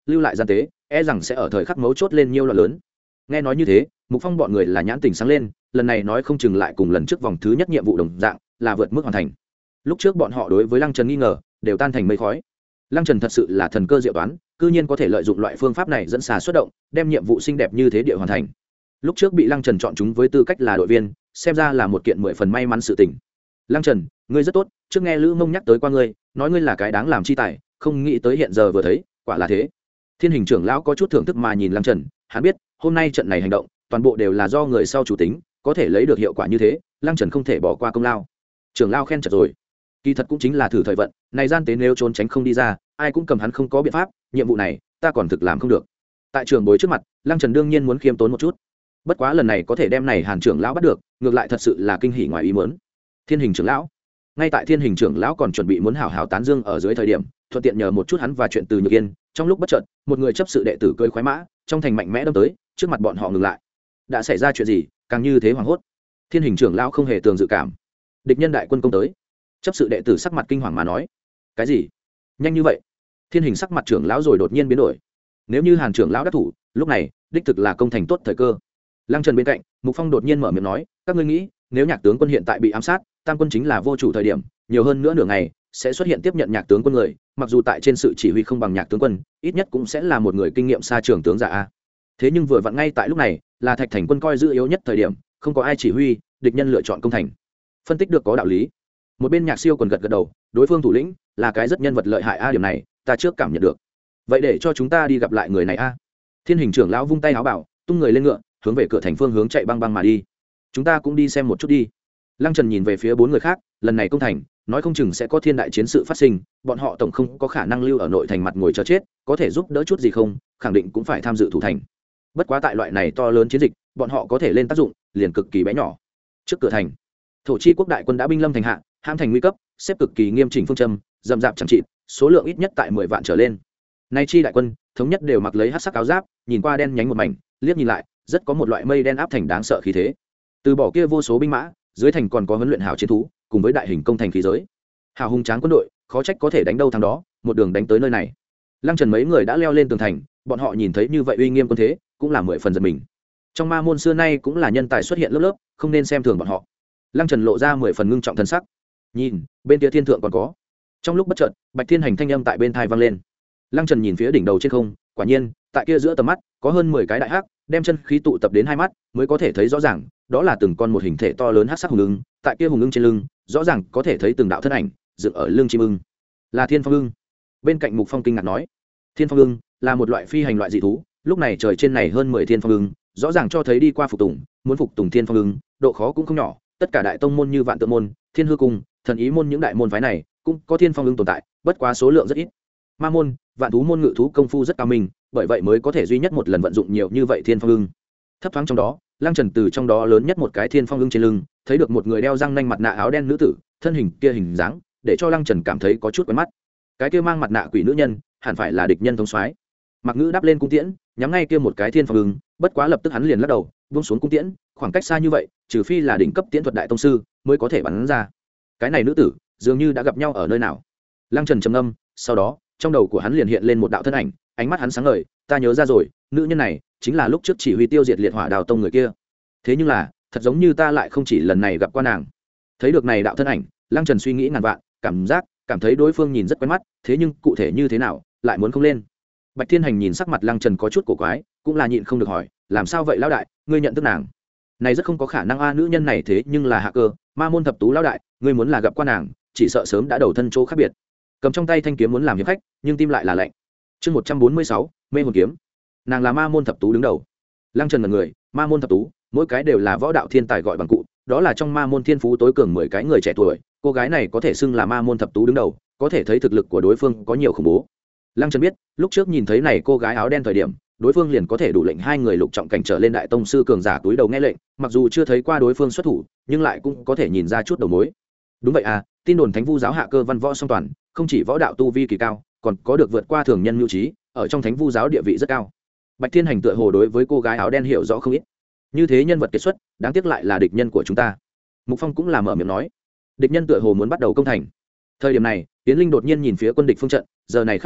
lưu lại gian tế e rằng sẽ ở thời khắc mấu chốt lên nhiều loạn lớn. Nghe nói như thế, Mục Phong bọn người là nhãn tình sáng lên, lần này nói không chừng lại cùng lần trước vòng thứ nhất nhiệm vụ đồng dạng, là vượt mức hoàn thành. Lúc trước bọn họ đối với Lăng Trần nghi ngờ đều tan thành mây khói. Lăng Trần thật sự là thần cơ diệu toán, cư nhiên có thể lợi dụng loại phương pháp này dẫn xà xuất động, đem nhiệm vụ xinh đẹp như thế địa hoàn thành. Lúc trước bị Lăng Trần chọn chúng với tư cách là đội viên, xem ra là một kiện mười phần may mắn sự tình. Lăng Trần, ngươi rất tốt, trước nghe Lữ Mông nhắc tới qua ngươi, nói ngươi là cái đáng làm chi tài, không nghĩ tới hiện giờ vừa thấy, quả là thế. Thiên Hình trưởng lão có chút thưởng thức mà nhìn Lăng Trần, hắn biết, hôm nay trận này hành động, toàn bộ đều là do người sau chủ tính, có thể lấy được hiệu quả như thế, Lăng Trần không thể bỏ qua công lao. Trưởng lão khen chật rồi. Kỳ thật cũng chính là thử thời vận, này gian tế nếu trốn tránh không đi ra, ai cũng cầm hắn không có biện pháp, nhiệm vụ này, ta còn thực làm không được. Tại trưởng bối trước mặt, Lăng Trần đương nhiên muốn khiêm tốn một chút. Bất quá lần này có thể đem này Hàn trưởng lão bắt được, ngược lại thật sự là kinh hỉ ngoài ý muốn. Thiên Hình trưởng lão, ngay tại Thiên Hình trưởng lão còn chuẩn bị muốn hảo hảo tán dương ở dưới thời điểm, thuận tiện nhờ một chút hắn và chuyện từ Nhược Yên, trong lúc bất chợt, một người chấp sự đệ tử cưỡi khoái mã, trong thành mạnh mẽ đâm tới, trước mặt bọn họ ngừng lại. Đã xảy ra chuyện gì, càng như thế hoảng hốt. Thiên Hình trưởng lão không hề tường dự cảm. Địch nhân đại quân công tới. Chấp sự đệ tử sắc mặt kinh hoàng mà nói, cái gì? Nhanh như vậy? Thiên Hình sắc mặt trưởng lão rồi đột nhiên biến đổi. Nếu như Hàn trưởng lão đắc thủ, lúc này, đích thực là công thành tốt thời cơ. Lăng Trần bên cạnh, Mục Phong đột nhiên mở miệng nói, các ngươi nghĩ, nếu Nhạc tướng quân hiện tại bị ám sát, Tam quân chính là vô chủ thời điểm, nhiều hơn nữa nửa ngày sẽ xuất hiện tiếp nhận Nhạc tướng quân người, mặc dù tại trên sự chỉ huy không bằng Nhạc tướng quân, ít nhất cũng sẽ là một người kinh nghiệm xa trường tướng giả a. Thế nhưng vừa vặn ngay tại lúc này, là Thạch Thành quân coi giữ yếu nhất thời điểm, không có ai chỉ huy, địch nhân lựa chọn công thành. Phân tích được có đạo lý. Một bên Nhạc Siêu còn gật gật đầu, đối phương thủ lĩnh là cái rất nhân vật lợi hại a, điểm này ta trước cảm nhận được. Vậy để cho chúng ta đi gặp lại người này a. Thiên Hình trưởng lão vung tay áo bảo, tung người lên ngựa, hướng về cửa thành phương hướng chạy băng băng mà đi. Chúng ta cũng đi xem một chút đi. Lăng Trần nhìn về phía bốn người khác, lần này công thành, nói không chừng sẽ có thiên đại chiến sự phát sinh, bọn họ tổng không có khả năng lưu ở nội thành mặt ngồi chờ chết, có thể giúp đỡ chút gì không, khẳng định cũng phải tham dự thủ thành. Bất quá tại loại này to lớn chiến dịch, bọn họ có thể lên tác dụng, liền cực kỳ bé nhỏ. Trước cửa thành, Thổ Chi quốc đại quân đã binh lâm thành hạ, ham thành nguy cấp, xếp cực kỳ nghiêm chỉnh phương châm, dầm dạp chẳng trị, số lượng ít nhất tại mười vạn trở lên. Nay chi đại quân, thống nhất đều mặc lấy hắc sắc áo giáp, nhìn qua đen nhánh một mảnh, liếc nhìn lại, rất có một loại mây đen áp thành đáng sợ khí thế. Từ bỏ kia vô số binh mã, dưới thành còn có huấn luyện hảo chiến thú, cùng với đại hình công thành khí giới. Hào hùng tráng quân đội, khó trách có thể đánh đâu thắng đó, một đường đánh tới nơi này. Lăng Trần mấy người đã leo lên tường thành, bọn họ nhìn thấy như vậy uy nghiêm quân thế, cũng là mười phần giật mình. Trong ma môn xưa nay cũng là nhân tài xuất hiện lớp lớp, không nên xem thường bọn họ. Lăng Trần lộ ra mười phần ngưng trọng thân sắc. Nhìn, bên kia thiên thượng còn có. Trong lúc bất chợt, Bạch Thiên Hành thanh âm tại bên tai vang lên. Lăng Trần nhìn phía đỉnh đầu trên không, quả nhiên, tại kia giữa tầm mắt, có hơn mười cái đại hắc, đem chân khí tụ tập đến hai mắt, mới có thể thấy rõ ràng, đó là từng con một hình thể to lớn hắc sắc hùng ưng, tại kia hùng ưng trên lưng, rõ ràng có thể thấy từng đạo thân ảnh dựng ở lưng chim ưng. Là Thiên Phong ưng. Bên cạnh Mục Phong kinh ngạc nói, Thiên Phong ưng là một loại phi hành loại dị thú, lúc này trời trên này hơn mười Thiên Phong ưng, rõ ràng cho thấy đi qua phục tùng, muốn phục tùng Thiên Phong ưng, độ khó cũng không nhỏ, tất cả đại tông môn như Vạn Tượng môn, Thiên Hư cung, Thần Ý môn những đại môn phái này, cũng có Thiên Phong ưng tồn tại, bất quá số lượng rất ít. Ma môn, Vạn thú môn ngự thú công phu rất cao minh, bởi vậy mới có thể duy nhất một lần vận dụng nhiều như vậy Thiên Phong ưng. Thấp thoáng trong đó, Lăng Trần từ trong đó lớn nhất một cái Thiên Phong ưng trên lưng, thấy được một người đeo răng nanh mặt nạ áo đen nữ tử, thân hình kia hình dáng, để cho Lăng Trần cảm thấy có chút quen mắt. Cái kia mang mặt nạ quỷ nữ nhân, hẳn phải là địch nhân thống soái. Mặc Ngữ đáp lên cung tiễn, nhắm ngay kia một cái Thiên Phong ưng, bất quá lập tức hắn liền lắc đầu, buông xuống cung tiễn, khoảng cách xa như vậy, trừ phi là đỉnh cấp tiễn thuật đại tông sư, mới có thể bắn ra. Cái này nữ tử, dường như đã gặp nhau ở nơi nào. Lăng Trần trầm ngâm, sau đó, trong đầu của hắn liền hiện lên một đạo thân ảnh, ánh mắt hắn sáng ngời, ta nhớ ra rồi, nữ nhân này chính là lúc trước chỉ huy tiêu diệt liệt hỏa đào tông người kia. Thế nhưng là, thật giống như ta lại không chỉ lần này gặp qua nàng. Thấy được này đạo thân ảnh, Lăng Trần suy nghĩ ngàn vạn, cảm giác, cảm thấy đối phương nhìn rất quen mắt, thế nhưng cụ thể như thế nào, lại muốn không lên. Bạch Thiên Hành nhìn sắc mặt Lăng Trần có chút cổ quái, cũng là nhịn không được hỏi, làm sao vậy lão đại, ngươi nhận thức nàng? Này rất không có khả năng a, nữ nhân này thế nhưng là hạ cơ, ma môn thập tú lão đại, ngươi muốn là gặp qua nàng, chỉ sợ sớm đã đầu thân chỗ khác biệt. Cầm trong tay thanh kiếm muốn làm hiệp khách, nhưng tim lại là lạnh. Chương một trăm bốn mươi sáu, mê hồn kiếm. Nàng là ma môn thập tú đứng đầu. Lăng Trần là người, ma môn thập tú, mỗi cái đều là võ đạo thiên tài gọi bằng cụ, đó là trong ma môn thiên phú tối cường mười cái người trẻ tuổi, cô gái này có thể xưng là ma môn thập tú đứng đầu, có thể thấy thực lực của đối phương có nhiều khủng bố. Lăng Trần biết, lúc trước nhìn thấy này cô gái áo đen thời điểm, đối phương liền có thể đủ lệnh hai người lục trọng cảnh trở lên đại tông sư cường giả túi đầu nghe lệnh, mặc dù chưa thấy qua đối phương xuất thủ, nhưng lại cũng có thể nhìn ra chút đầu mối. Đúng vậy à, tin đồn Thánh Vu giáo hạ cơ văn võ song toàn, không chỉ võ đạo tu vi kỳ cao, còn có được vượt qua thường nhân nhu trí, ở trong Thánh Vu giáo địa vị rất cao. Bạch Thiên Hành tựa hồ đối với cô gái áo đen hiểu rõ không ít. Như thế nhân vật kiệt xuất, đáng tiếc lại là địch nhân của chúng ta. Mục Phong cũng là mở miệng nói, địch nhân tựa hồ muốn bắt đầu công thành. Thời điểm này, Tiến Linh đột nhiên nhìn phía quân địch phương trận, giờ này khắc này,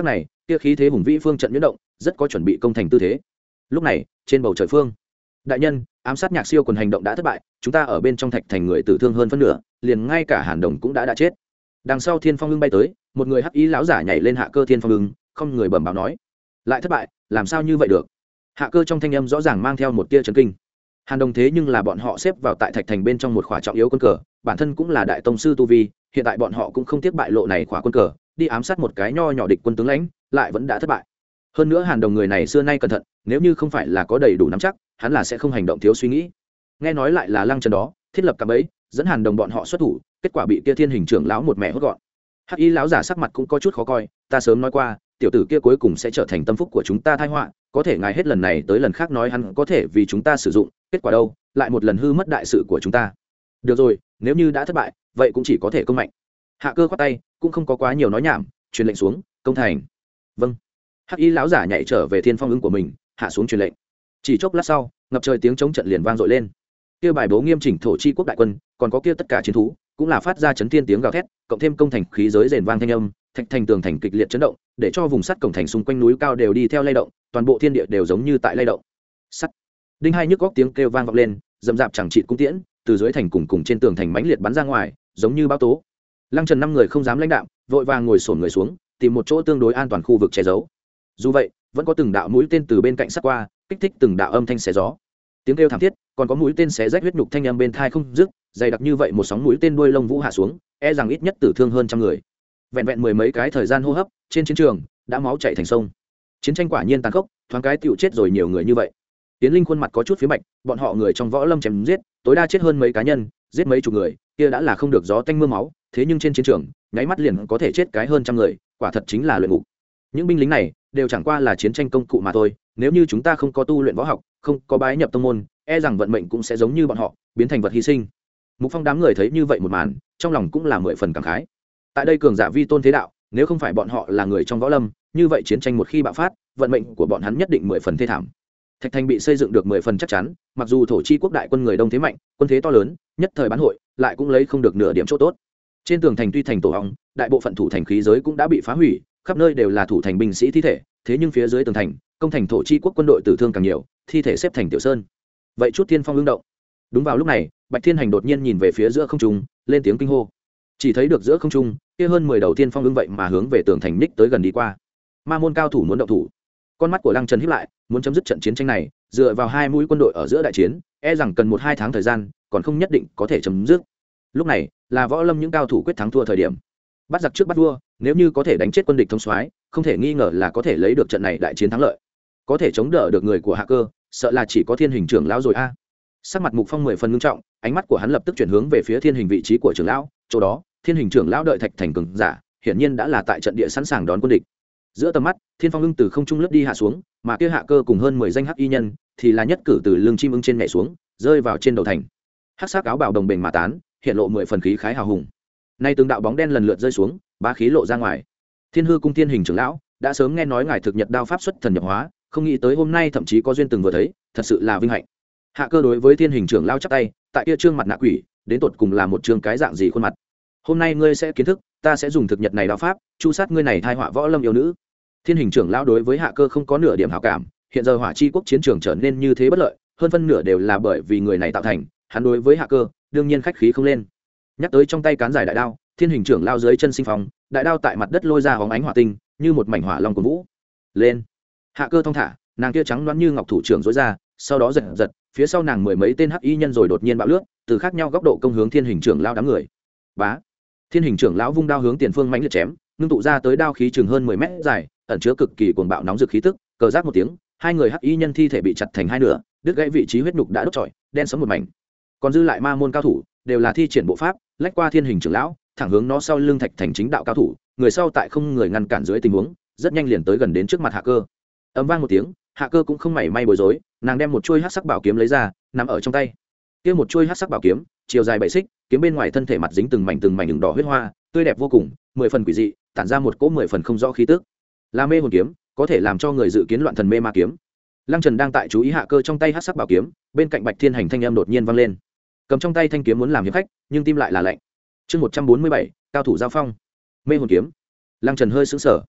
kia khí thế hùng vĩ phương trận nhuyễn động, rất có chuẩn bị công thành tư thế. Lúc này, trên bầu trời phương, đại nhân, ám sát nhạc siêu quần hành động đã thất bại, chúng ta ở bên trong thạch thành người tử thương hơn phân nửa, liền ngay cả Hàn Đồng cũng đã đã chết. Đằng sau Thiên Phong Ưng bay tới, một người hắc ý lão giả nhảy lên Hạ Cơ Thiên Phong Ưng, không người bẩm báo nói, lại thất bại, làm sao như vậy được? Hạ Cơ trong thanh âm rõ ràng mang theo một tia chấn kinh. Hàn Đồng thế nhưng là bọn họ xếp vào tại thạch thành bên trong một khỏa trọng yếu quân cờ, bản thân cũng là đại tông sư tu vi, hiện tại bọn họ cũng không tiếc bại lộ này khỏa quân cờ, đi ám sát một cái nho nhỏ địch quân tướng lãnh, lại vẫn đã thất bại. Hơn nữa Hàn Đồng người này xưa nay cẩn thận, nếu như không phải là có đầy đủ nắm chắc, hắn là sẽ không hành động thiếu suy nghĩ. Nghe nói lại là Lăng Trần đó, thiết lập cạm bẫy, dẫn Hàn Đồng bọn họ xuất thủ, kết quả bị kia Thiên Hình trưởng lão một mẹ hốt gọn. Hắc Y lão giả sắc mặt cũng có chút khó coi, ta sớm nói qua, tiểu tử kia cuối cùng sẽ trở thành tâm phúc của chúng ta tai họa, có thể ngài hết lần này tới lần khác nói hắn có thể vì chúng ta sử dụng, kết quả đâu, lại một lần hư mất đại sự của chúng ta. Được rồi, nếu như đã thất bại, vậy cũng chỉ có thể công mạnh. Hạ Cơ khoát tay, cũng không có quá nhiều nói nhảm, truyền lệnh xuống, công thành. Vâng. Hắc Y lão giả nhảy trở về Thiên Phong Ưng của mình, hạ xuống truyền lệnh. Chỉ chốc lát sau, ngập trời tiếng chống trận liền vang dội lên. Kia bài bố nghiêm chỉnh thổ chi quốc đại quân, còn có kia tất cả chiến thú, cũng là phát ra chấn thiên tiếng gào thét, cộng thêm công thành khí giới rền vang thanh âm, thạch thành tường thành kịch liệt chấn động, để cho vùng sắt cổng thành xung quanh núi cao đều đi theo lay động, toàn bộ thiên địa đều giống như tại lay động. Sắt. Đinh hai nhức góc tiếng kêu vang vọng lên, dầm dạp chẳng trị cung tiễn, từ dưới thành cùng cùng trên tường thành mãnh liệt bắn ra ngoài, giống như bão tố. Lăng Trần năm người không dám lãnh đạm, vội vàng ngồi xổm người xuống, tìm một chỗ tương đối an toàn khu vực che giấu. Dù vậy, vẫn có từng đạo mũi tên từ bên cạnh sát qua, kích thích từng đạo âm thanh xé gió. Tiếng kêu thảm thiết, còn có mũi tên xé rách huyết nhục thanh âm bên tai không dứt, dày đặc như vậy một sóng mũi tên đuôi lông vũ hạ xuống, e rằng ít nhất tử thương hơn trăm người. Vẹn vẹn mười mấy cái thời gian hô hấp, trên chiến trường đã máu chảy thành sông. Chiến tranh quả nhiên tàn khốc, thoáng cái tựu chết rồi nhiều người như vậy. Tiến Linh khuôn mặt có chút phía bạch, bọn họ người trong võ lâm chém giết, tối đa chết hơn mấy cá nhân, giết mấy chục người, kia đã là không được gió tanh mưa máu, thế nhưng trên chiến trường, nháy mắt liền có thể chết cái hơn trăm người, quả thật chính là luyện ngục. Những binh lính này đều chẳng qua là chiến tranh công cụ mà thôi, nếu như chúng ta không có tu luyện võ học, không có bái nhập tông môn, e rằng vận mệnh cũng sẽ giống như bọn họ, biến thành vật hy sinh. Mục Phong đám người thấy như vậy một màn, trong lòng cũng là mười phần cảm khái. Tại đây cường giả vi tôn thế đạo, nếu không phải bọn họ là người trong võ lâm, như vậy chiến tranh một khi bạo phát, vận mệnh của bọn hắn nhất định mười phần thê thảm. Thạch thành bị xây dựng được mười phần chắc chắn, mặc dù thổ chi quốc đại quân người đông thế mạnh, quân thế to lớn, nhất thời bán hội, lại cũng lấy không được nửa điểm chỗ tốt. Trên tường thành tuy thành tổ ong, đại bộ phận thủ thành khí giới cũng đã bị phá hủy, khắp nơi đều là thủ thành binh sĩ thi thể, thế nhưng phía dưới tường thành, công thành thổ chi quốc quân đội tử thương càng nhiều, thi thể xếp thành tiểu sơn. Vậy chút Thiên Phong ương động. Đúng vào lúc này, Bạch Thiên Hành đột nhiên nhìn về phía giữa không trung, lên tiếng kinh hô. Chỉ thấy được giữa không trung, kia hơn mười đầu Thiên Phong ương vậy mà hướng về tường thành ních tới gần đi qua. Ma môn cao thủ muốn động thủ. Con mắt của Lăng Trần híp lại, muốn chấm dứt trận chiến tranh này, dựa vào hai mũi quân đội ở giữa đại chiến, e rằng cần một hai tháng thời gian, còn không nhất định có thể chấm dứt. Lúc này, là võ lâm những cao thủ quyết thắng thua thời điểm. Bắt giặc trước bắt vua, nếu như có thể đánh chết quân địch thống soái, không thể nghi ngờ là có thể lấy được trận này đại chiến thắng lợi. Có thể chống đỡ được người của Hạ Cơ, sợ là chỉ có Thiên Hình trưởng lão rồi a. À. Sắc mặt Mục Phong mười phần ngưng trọng, ánh mắt của hắn lập tức chuyển hướng về phía Thiên Hình vị trí của trưởng lão, chỗ đó, Thiên Hình trưởng lão đợi thạch thành cường giả, hiển nhiên đã là tại trận địa sẵn sàng đón quân địch. Giữa tầm mắt, Thiên Phong ưng từ không trung lướt đi hạ xuống, mà kia Hạ Cơ cùng hơn mười danh hắc y nhân, thì là nhất cử từ lưng chim ưng trên nhảy xuống, rơi vào trên đầu thành. Hắc sắc áo bào đồng bền mà tán, hiện lộ mười phần khí khái hào hùng. Nay từng đạo bóng đen lần lượt rơi xuống, bá khí lộ ra ngoài. Thiên Hư cung Thiên Hình trưởng lão đã sớm nghe nói ngài thực nhật đao pháp xuất thần nhập hóa, không nghĩ tới hôm nay thậm chí có duyên từng vừa thấy, thật sự là vinh hạnh. Hạ Cơ đối với Thiên Hình trưởng lão chắp tay, tại kia trương mặt nạ quỷ, đến tột cùng là một trương cái dạng gì khuôn mặt. Hôm nay ngươi sẽ kiến thức, ta sẽ dùng thực nhật này đao pháp, chu sát ngươi này thai họa võ lâm yêu nữ. Thiên Hình trưởng lão đối với Hạ Cơ không có nửa điểm hảo cảm, hiện giờ Hỏa Chi quốc chiến trường trở nên như thế bất lợi, hơn phân nửa đều là bởi vì người này tạo thành, hắn đối với Hạ Cơ, đương nhiên khách khí không lên. Nhắc tới trong tay cán giải đại đao, Thiên Hình trưởng lao dưới chân sinh phong, đại đao tại mặt đất lôi ra hóng ánh hỏa tinh, như một mảnh hỏa long của vũ. Lên. Hạ Cơ thong thả, nàng kia trắng loáng như ngọc thủ trưởng rối ra, sau đó giật giật, phía sau nàng mười mấy tên hắc y nhân rồi đột nhiên bạo lướt, từ khác nhau góc độ công hướng Thiên Hình trưởng lao đám người. Bá. Thiên Hình trưởng lão vung đao hướng tiền phương mãnh liệt chém, ngưng tụ ra tới đao khí chừng hơn mười mét dài, ẩn chứa cực kỳ cuồng bạo nóng rực khí tức, cờ rác một tiếng, hai người hắc y nhân thi thể bị chặt thành hai nửa, đứt gãy vị trí huyết nhục đã đốt trọi, đen sẫm một mảnh. Còn dư lại ma môn cao thủ, đều là thi triển bộ pháp, lách qua Thiên Hình trưởng lão, thẳng hướng nó sau lưng thạch thành chính đạo cao thủ, người sau tại không người ngăn cản dưới tình huống, rất nhanh liền tới gần đến trước mặt Hạ Cơ. Ầm vang một tiếng, Hạ Cơ cũng không mảy may bối rối, nàng đem một chuôi hắc sắc bảo kiếm lấy ra, nắm ở trong tay. Kia một chuôi hắc sắc bảo kiếm, chiều dài bảy xích, kiếm bên ngoài thân thể mặt dính từng mảnh từng mảnh đường đỏ huyết hoa, tươi đẹp vô cùng, mười phần quỷ dị, tản ra một cỗ mười phần không rõ khí tức. Là mê hồn kiếm, có thể làm cho người dự kiến loạn thần mê ma kiếm. Lăng Trần đang tại chú ý Hạ Cơ trong tay hắc sắc bảo kiếm, bên cạnh Bạch Thiên Hành thanh âm đột nhiên vang lên. Cầm trong tay thanh kiếm muốn làm hiệp khách, nhưng tim lại là lạnh. Chương một trăm bốn mươi bảy, cao thủ giao phong. Mê hồn kiếm. Lăng Trần hơi sững sờ.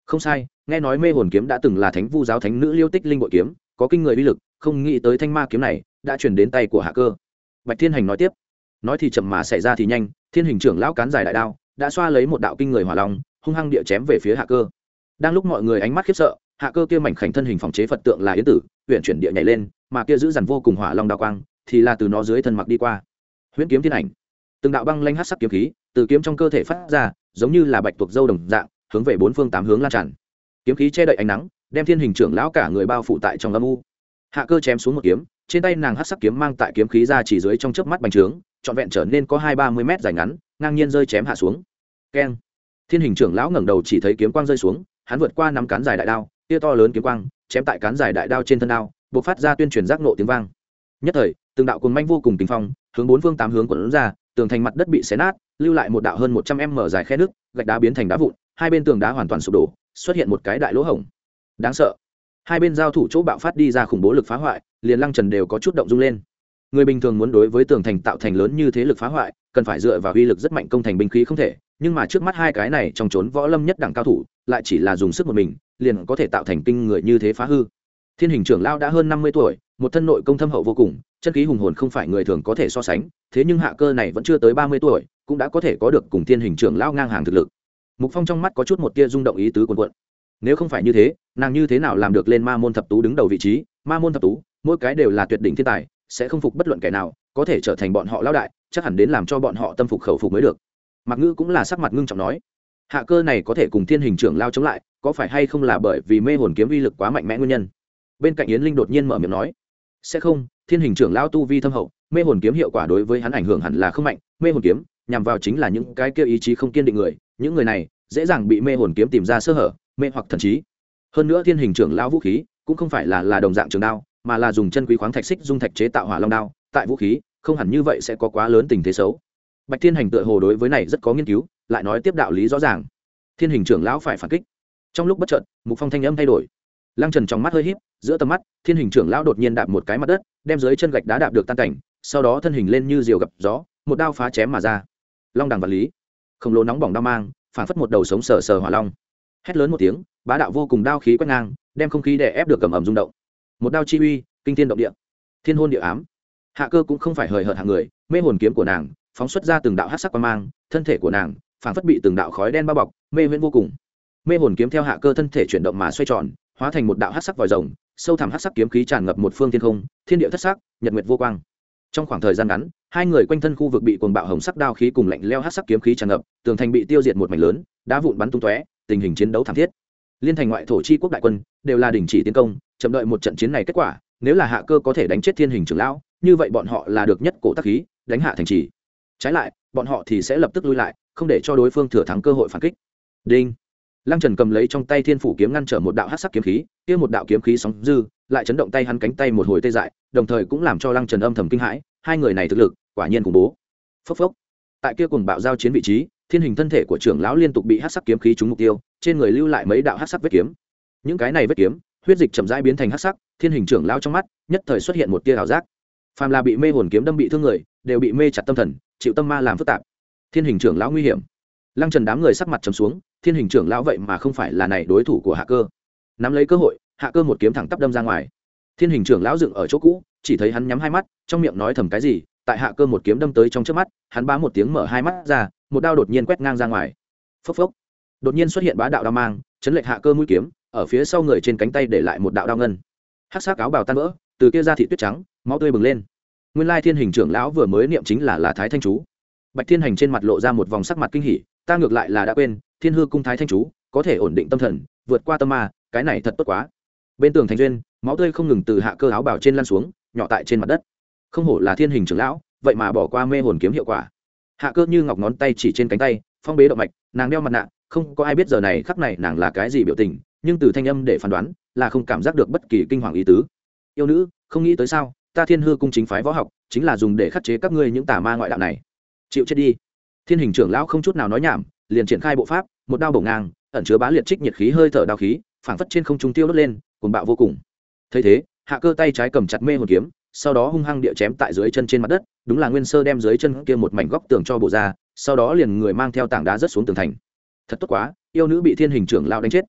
Không sai, nghe nói mê hồn kiếm đã từng là thánh vu giáo thánh nữ Liêu Tích Linh bội kiếm, có kinh người uy lực, không nghĩ tới thanh ma kiếm này đã truyền đến tay của Hạ Cơ. Bạch Thiên Hành nói tiếp, nói thì chậm mà xảy ra thì nhanh, Thiên Hình trưởng lão cán dài đại đao đã xoa lấy một đạo kinh người hỏa long, hung hăng địa chém về phía Hạ Cơ. Đang lúc mọi người ánh mắt khiếp sợ, Hạ Cơ kia mảnh khảnh thân hình phòng chế Phật tượng là yến tử, huyền chuyển địa nhảy lên, mà kia giữ dằn vô cùng hỏa long đao quang, thì là từ nó dưới thân mặc đi qua. Huyễn kiếm thiên ảnh, từng đạo băng lanh hắc sắc kiếm khí từ kiếm trong cơ thể phát ra, giống như là bạch tuộc dâu đồng dạng, hướng về bốn phương tám hướng lan tràn. Kiếm khí che đậy ánh nắng, đem Thiên Hình trưởng lão cả người bao phủ tại trong âm u. Hạ Cơ chém xuống một kiếm, trên tay nàng hắc sắc kiếm mang tại kiếm khí ra chỉ dưới trong chớp mắt bành trướng, trọn vẹn trở nên có hai ba mươi mét dài ngắn, ngang nhiên rơi chém hạ xuống. Keng! Thiên Hình trưởng lão ngẩng đầu chỉ thấy kiếm quang rơi xuống, hắn vượt qua năm cán dài đại đao, tia to lớn kiếm quang chém tại cán dài đại đao trên thân đao, bộc phát ra tuyên truyền giác nộ tiếng vang. Nhất thời, từng đạo cuồng manh vô cùng tình phong, hướng bốn phương tám hướng cuộn ra, tường thành mặt đất bị xé nát, lưu lại một đạo hơn một trăm mét dài khe nước, gạch đá biến thành đá vụn, hai bên tường đá hoàn toàn sụp đổ, xuất hiện một cái đại lỗ hổng. Đáng sợ. Hai bên giao thủ chỗ bạo phát đi ra khủng bố lực phá hoại, liền Lăng Trần đều có chút động dung lên. Người bình thường muốn đối với tường thành tạo thành lớn như thế lực phá hoại, cần phải dựa vào uy lực rất mạnh công thành binh khí không thể, nhưng mà trước mắt hai cái này trong chốn võ lâm nhất đẳng cao thủ, lại chỉ là dùng sức một mình, liền có thể tạo thành kinh người như thế phá hư. Thiên Hình trưởng lão đã hơn năm mươi tuổi, một thân nội công thâm hậu vô cùng, chân khí hùng hồn không phải người thường có thể so sánh, thế nhưng Hạ Cơ này vẫn chưa tới ba mươi tuổi, cũng đã có thể có được cùng Thiên Hình trưởng lão ngang hàng thực lực. Mục Phong trong mắt có chút một tia rung động ý tứ cuồn cuộn. Nếu không phải như thế, nàng như thế nào làm được lên Ma môn thập tú đứng đầu vị trí? Ma môn thập tú, mỗi cái đều là tuyệt đỉnh thiên tài, sẽ không phục bất luận kẻ nào, có thể trở thành bọn họ lão đại, chắc hẳn đến làm cho bọn họ tâm phục khẩu phục mới được. Mạc Ngữ cũng là sắc mặt ngưng trọng nói, Hạ Cơ này có thể cùng Thiên Hình trưởng lão chống lại, có phải hay không là bởi vì mê hồn kiếm uy lực quá mạnh mẽ nguyên nhân? Bên cạnh Yến Linh đột nhiên mở miệng nói, sẽ không, Thiên Hình trưởng lão tu vi thâm hậu, mê hồn kiếm hiệu quả đối với hắn ảnh hưởng hẳn là không mạnh, mê hồn kiếm nhằm vào chính là những cái kia ý chí không kiên định người, những người này dễ dàng bị mê hồn kiếm tìm ra sơ hở, mê hoặc thần trí. Hơn nữa Thiên Hình trưởng lão vũ khí cũng không phải là là đồng dạng trường đao, mà là dùng chân quý khoáng thạch xích dung thạch chế tạo hỏa long đao, tại vũ khí không hẳn như vậy sẽ có quá lớn tình thế xấu. Bạch Thiên Hành tựa hồ đối với này rất có nghiên cứu, lại nói tiếp đạo lý rõ ràng. Thiên Hình trưởng lão phải phản kích. Trong lúc bất chợt, Mục Phong thanh âm thay đổi. Lăng Trần trong mắt hơi híp, giữa tầm mắt, Thiên Hình trưởng lão đột nhiên đạp một cái mặt đất, đem dưới chân gạch đá đạp được tan cảnh, sau đó thân hình lên như diều gặp gió, một đao phá chém mà ra. Long đằng vật lý, khổng lồ nóng bỏng đao mang, phản phất một đầu sống sờ sờ hỏa long. Hét lớn một tiếng, bá đạo vô cùng đao khí quét ngang, đem không khí đè ép được cầm ầm rung động. Một đao chi uy, kinh thiên động địa, thiên hôn địa ám. Hạ Cơ cũng không phải hời hợt hạng người, mê hồn kiếm của nàng phóng xuất ra từng đạo hắc sắc quang mang, thân thể của nàng phản phất bị từng đạo khói đen bao bọc, mê huyễn vô cùng. Mê hồn kiếm theo Hạ Cơ thân thể chuyển động mà xoay tròn, hóa thành một đạo hắc sắc vòi rồng, sâu thẳm hắc sắc kiếm khí tràn ngập một phương thiên không, thiên địa thất sắc, nhật nguyệt vô quang. Trong khoảng thời gian ngắn, hai người quanh thân khu vực bị cuồng bạo hồng sắc đao khí cùng lạnh lẽo hắc sắc kiếm khí tràn ngập, tường thành bị tiêu diệt một mảnh lớn, đá vụn bắn tung tóe, tình hình chiến đấu thảm thiết. Liên thành ngoại thổ chi quốc đại quân đều là đình chỉ tiến công, chậm đợi một trận chiến này kết quả. Nếu là Hạ Cơ có thể đánh chết Thiên Hình trưởng lão, như vậy bọn họ là được nhất cổ tác khí, đánh hạ thành trì. Trái lại, bọn họ thì sẽ lập tức lui lại, không để cho đối phương thừa thắng cơ hội phản kích. Đinh! Lăng Trần cầm lấy trong tay Thiên Phủ kiếm ngăn trở một đạo hắc sắc kiếm khí, kia một đạo kiếm khí sóng dư, lại chấn động tay hắn cánh tay một hồi tê dại, đồng thời cũng làm cho Lăng Trần âm thầm kinh hãi, hai người này thực lực quả nhiên khủng bố. Phốc phốc. Tại kia cuồng bạo giao chiến vị trí, Thiên Hình thân thể của trưởng lão liên tục bị hắc sắc kiếm khí trúng mục tiêu, trên người lưu lại mấy đạo hắc sắc vết kiếm. Những cái này vết kiếm, huyết dịch chậm rãi biến thành hắc sắc, Thiên Hình trưởng lão trong mắt nhất thời xuất hiện một tia ảo giác. Phàm là bị mê hồn kiếm đâm bị thương người, đều bị mê chặt tâm thần, chịu tâm ma làm phức tạp. Thiên Hình trưởng lão nguy hiểm. Lăng Trần đám người sắc mặt trầm xuống, Thiên Hình trưởng lão vậy mà không phải là này đối thủ của Hạ Cơ. Nắm lấy cơ hội, Hạ Cơ một kiếm thẳng tắp đâm ra ngoài. Thiên Hình trưởng lão dựng ở chỗ cũ, chỉ thấy hắn nhắm hai mắt, trong miệng nói thầm cái gì, tại Hạ Cơ một kiếm đâm tới trong trước mắt, hắn bá một tiếng mở hai mắt ra, một đao đột nhiên quét ngang ra ngoài. Phốc phốc. Đột nhiên xuất hiện bá đạo đao mang, chấn lệch Hạ Cơ mũi kiếm, ở phía sau người trên cánh tay để lại một đạo đao ngân. Hắc sắc áo bào tan vỡ, từ kia ra thị tuyết trắng, máu tươi bừng lên. Nguyên lai Thiên Hình trưởng lão vừa mới niệm chính là là Thái Thanh chú. Bạch Thiên Hành trên mặt lộ ra một vòng sắc mặt kinh hỉ, ta ngược lại là đã quên, Thiên Hư cung Thái Thanh chú có thể ổn định tâm thần, vượt qua tâm ma, cái này thật tốt quá. Bên tường thành duyên, máu tươi không ngừng từ Hạ Cơ áo bào trên lan xuống, nhỏ tại trên mặt đất. Không hổ là Thiên Hình trưởng lão, vậy mà bỏ qua mê hồn kiếm hiệu quả. Hạ Cơ như ngọc ngón tay chỉ trên cánh tay, phong bế động mạch, nàng đeo mặt nạ, không có ai biết giờ này khắc này nàng là cái gì biểu tình, nhưng từ thanh âm để phán đoán, là không cảm giác được bất kỳ kinh hoàng ý tứ. Yêu nữ, không nghĩ tới sao, ta Thiên Hư cung chính phái võ học, chính là dùng để khắc chế các ngươi những tà ma ngoại đạo này. Chịu chết đi. Thiên Hình trưởng lão không chút nào nói nhảm, liền triển khai bộ pháp, một đao bổ ngang, ẩn chứa bá liệt trích nhiệt khí hơi thở đao khí, phảng phất trên không trung tiêu đốt lên, cuồng bạo vô cùng. Thấy thế, Hạ Cơ tay trái cầm chặt mê hồn kiếm, sau đó hung hăng địa chém tại dưới chân trên mặt đất, đúng là nguyên sơ đem dưới chân kia một mảnh góc tường cho bổ ra, sau đó liền người mang theo tảng đá rớt xuống tường thành. Thật tốt quá, yêu nữ bị Thiên Hình trưởng lão đánh chết.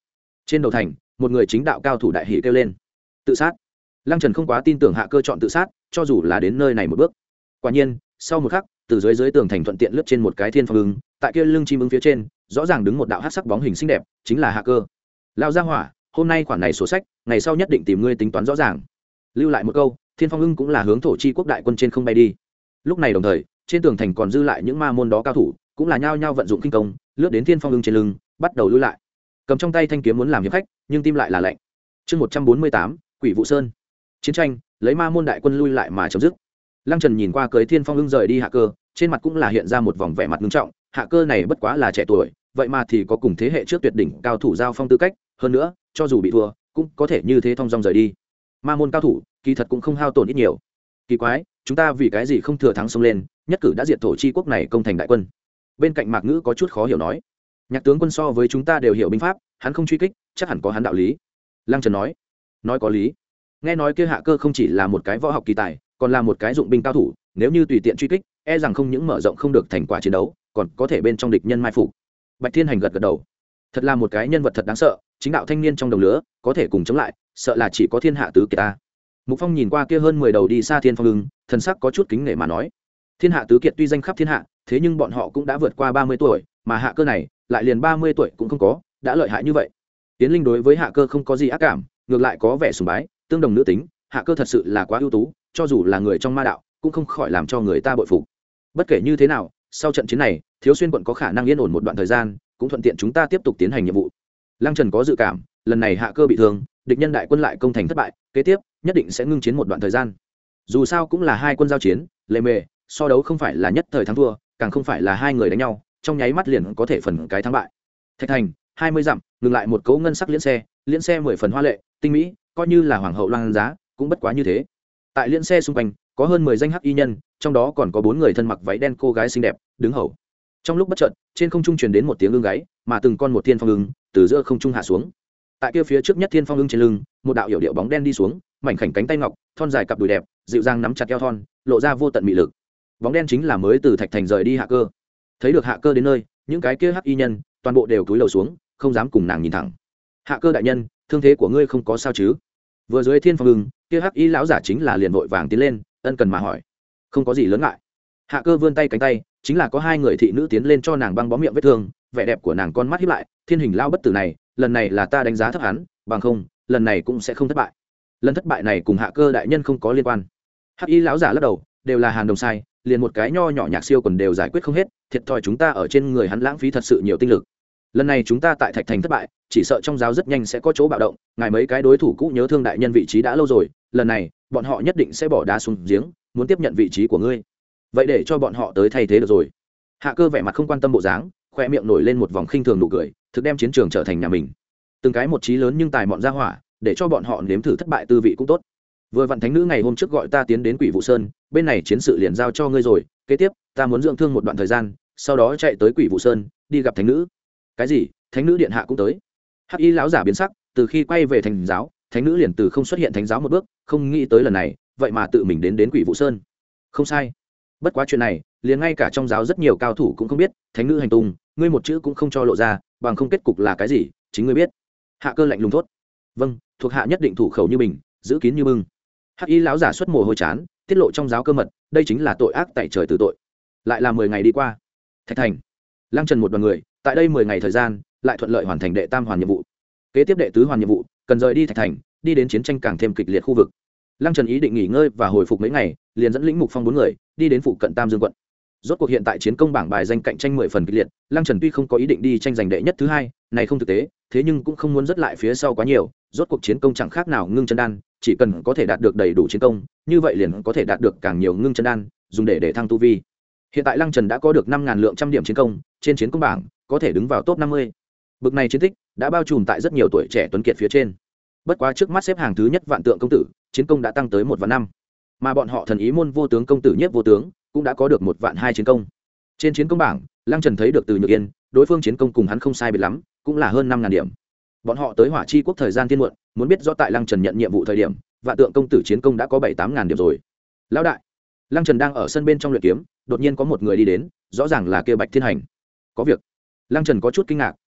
Trên đầu thành một người chính đạo cao thủ đại hỉ kêu lên tự sát. Lăng Trần không quá tin tưởng Hạ Cơ chọn tự sát, cho dù là đến nơi này một bước. Quả nhiên sau một khắc, từ dưới dưới tường thành thuận tiện lướt trên một cái thiên phong ưng, tại kia lưng chim ưng phía trên rõ ràng đứng một đạo hắc sắc bóng hình xinh đẹp, chính là Hạ Cơ. Lao gia hỏa, hôm nay khoản này sổ sách, ngày sau nhất định tìm ngươi tính toán rõ ràng. Lưu lại một câu, thiên phong ưng cũng là hướng thổ chi quốc đại quân trên không bay đi. Lúc này đồng thời, trên tường thành còn dư lại những ma môn đó cao thủ, cũng là nhao nhao vận dụng kinh công, lướt đến thiên phong ưng trên lưng, bắt đầu lui lại. Cầm trong tay thanh kiếm muốn làm hiệp khách, nhưng tim lại là lạnh. Chương một trăm bốn mươi tám, Quỷ Vụ Sơn. Chiến tranh lấy ma môn đại quân lui lại mà chấm dứt. Lăng Trần nhìn qua cưới thiên phong ưng rời đi Hạ Cơ, trên mặt cũng là hiện ra một vòng vẻ mặt nghiêm trọng. Hạ Cơ này bất quá là trẻ tuổi, vậy mà thì có cùng thế hệ trước tuyệt đỉnh cao thủ giao phong tư cách, hơn nữa cho dù bị thua cũng có thể như thế thong dong rời đi. Ma môn cao thủ kỳ thật cũng không hao tổn ít nhiều. Kỳ quái, chúng ta vì cái gì không thừa thắng xông lên, nhất cử đã diệt thổ chi quốc này công thành đại quân. Bên cạnh Mạc Ngữ có chút khó hiểu nói, Nhạc tướng quân so với chúng ta đều hiểu binh pháp, hắn không truy kích chắc hẳn có hắn đạo lý. Lăng Trần nói, nói có lý. Nghe nói kia Hạ Cơ không chỉ là một cái võ học kỳ tài, còn là một cái dụng binh cao thủ, nếu như tùy tiện truy kích e rằng không những mở rộng không được thành quả chiến đấu, còn có thể bên trong địch nhân mai phục. Bạch Thiên Hành gật gật đầu, thật là một cái nhân vật thật đáng sợ, chính đạo thanh niên trong đồng lứa có thể cùng chống lại, sợ là chỉ có thiên hạ tứ kiệt ta. Mục Phong nhìn qua kia hơn mười đầu đi xa thiên phong ưng, thần sắc có chút kính nể mà nói, thiên hạ tứ kiệt tuy danh khắp thiên hạ, thế nhưng bọn họ cũng đã vượt qua ba mươi tuổi, mà Hạ Cơ này lại liền ba mươi tuổi cũng không có, đã lợi hại như vậy. Tiến Linh đối với Hạ Cơ không có gì ác cảm, ngược lại có vẻ sùng bái, tương đồng nữ tính, Hạ Cơ thật sự là quá ưu tú, cho dù là người trong ma đạo cũng không khỏi làm cho người ta bội phục. Bất kể như thế nào, sau trận chiến này Thiếu Xuyên quận có khả năng yên ổn một đoạn thời gian, cũng thuận tiện chúng ta tiếp tục tiến hành nhiệm vụ. Lăng Trần có dự cảm, lần này Hạ Cơ bị thương, địch nhân đại quân lại công thành thất bại, kế tiếp nhất định sẽ ngưng chiến một đoạn thời gian. Dù sao cũng là hai quân giao chiến, lề mề, so đấu không phải là nhất thời thắng thua, càng không phải là hai người đánh nhau trong nháy mắt liền có thể phần cái thắng bại. Thạch Thành hai mươi dặm, ngừng lại một cỗ ngân sắc liễn xe, liễn xe mười phần hoa lệ tinh mỹ, coi như là hoàng hậu loan giá cũng bất quá như thế. Tại liễn xe xung quanh có hơn mười danh hắc y nhân, trong đó còn có bốn người thân mặc váy đen cô gái xinh đẹp đứng hầu. Trong lúc bất chợt, trên không trung truyền đến một tiếng ưng gáy, mà từng con một thiên phong ưng từ giữa không trung hạ xuống. Tại kia phía trước nhất thiên phong ưng trên lưng, một đạo hiểu điệu bóng đen đi xuống, mảnh khảnh cánh tay ngọc, thon dài cặp đùi đẹp, dịu dàng nắm chặt eo thon, lộ ra vô tận mị lực. Bóng đen chính là mới từ Thạch Thành rời đi Hạ Cơ. Thấy được Hạ Cơ đến nơi, những cái kia hắc y nhân toàn bộ đều cúi đầu xuống, không dám cùng nàng nhìn thẳng. Hạ Cơ đại nhân, thương thế của ngươi không có sao chứ? Vừa dưới thiên phong ưng, kia hắc y lão giả chính là liền vội vàng tiến lên, ân cần mà hỏi. Không có gì lớn ngại. Hạ Cơ vươn tay cánh tay, chính là có hai người thị nữ tiến lên cho nàng băng bó miệng vết thương, vẻ đẹp của nàng con mắt híp lại, thiên hình lao bất tử này, lần này là ta đánh giá thấp hắn, bằng không, lần này cũng sẽ không thất bại. Lần thất bại này cùng Hạ Cơ đại nhân không có liên quan. Hắc y lão giả lắc đầu, đều là Hàn Đồng sai, liền một cái nho nhỏ nhạc siêu còn đều giải quyết không hết, thiệt thòi chúng ta ở trên người hắn lãng phí thật sự nhiều tinh lực. Lần này chúng ta tại Thạch Thành thất bại, chỉ sợ trong giáo rất nhanh sẽ có chỗ bạo động, ngài mấy cái đối thủ cũ nhớ thương đại nhân vị trí đã lâu rồi, lần này bọn họ nhất định sẽ bỏ đá xuống giếng, muốn tiếp nhận vị trí của ngươi. Vậy để cho bọn họ tới thay thế được rồi. Hạ Cơ vẻ mặt không quan tâm bộ dáng, khoe miệng nổi lên một vòng khinh thường nụ cười, thực đem chiến trường trở thành nhà mình. Từng cái một chí lớn nhưng tài mọn ra hỏa, để cho bọn họ nếm thử thất bại tư vị cũng tốt. Vừa vặn thánh nữ ngày hôm trước gọi ta tiến đến Quỷ Vụ Sơn, bên này chiến sự liền giao cho ngươi rồi, kế tiếp ta muốn dưỡng thương một đoạn thời gian, sau đó chạy tới Quỷ Vụ Sơn đi gặp thánh nữ. Cái gì? Thánh nữ điện hạ cũng tới? Hắc y lão giả biến sắc, từ khi quay về thành giáo, thánh nữ liền từ không xuất hiện thánh giáo một bước, không nghĩ tới lần này vậy mà tự mình đến đến Quỷ Vụ Sơn. Không sai, bất quá chuyện này liền ngay cả trong giáo rất nhiều cao thủ cũng không biết, thánh nữ hành tung ngươi một chữ cũng không cho lộ ra, bằng không kết cục là cái gì chính ngươi biết. Hạ Cơ lạnh lùng thốt. Vâng, thuộc hạ nhất định thủ khẩu như bình, giữ kín như bưng. Hắc y lão giả xuất mồ hôi chán, tiết lộ trong giáo cơ mật, đây chính là tội ác tại trời từ tội. Lại là mười ngày đi qua, Thạch Thành, Lăng Trần một đoàn người tại đây mười ngày thời gian lại thuận lợi hoàn thành đệ tam hoàn nhiệm vụ. Kế tiếp đệ tứ hoàn nhiệm vụ cần rời đi Thạch Thành, đi đến chiến tranh càng thêm kịch liệt khu vực. Lăng Trần ý định nghỉ ngơi và hồi phục mấy ngày, liền dẫn lĩnh Mục Phong bốn người đi đến phụ cận Tam Dương quận. Rốt cuộc hiện tại chiến công bảng bài danh cạnh tranh mười phần kịch liệt, Lăng Trần tuy không có ý định đi tranh giành đệ nhất thứ hai, này không thực tế, thế nhưng cũng không muốn rất lại phía sau quá nhiều, rốt cuộc chiến công chẳng khác nào ngưng chân đan, chỉ cần có thể đạt được đầy đủ chiến công, như vậy liền có thể đạt được càng nhiều ngưng chân đan, dùng để để thăng tu vi. Hiện tại Lăng Trần đã có được năm ngàn lượng trăm điểm chiến công, trên chiến công bảng có thể đứng vào top năm mươi. Bực này chiến tích đã bao trùm tại rất nhiều tuổi trẻ tuấn kiệt phía trên. Bất quá trước mắt xếp hàng thứ nhất Vạn Tượng công tử, chiến công đã tăng tới một vạn năm, mà bọn họ Thần Ý môn vô tướng công tử Nhiếp vô tướng cũng đã có được một vạn hai chiến công. Trên chiến công bảng, Lăng Trần thấy được Từ Nhược Yên, đối phương chiến công cùng hắn không sai biệt lắm, cũng là hơn năm ngàn điểm. Bọn họ tới Hỏa Chi quốc thời gian tiên muộn, muốn biết rõ tại Lăng Trần nhận nhiệm vụ thời điểm, Vạn Tượng công tử chiến công đã có bảy tám ngàn điểm rồi. Lão đại, Lăng Trần đang ở sân bên trong luyện kiếm, đột nhiên có một người đi đến, rõ ràng là kia Bạch Thiên Hành. Có việc. Lăng Trần có chút kinh ngạc,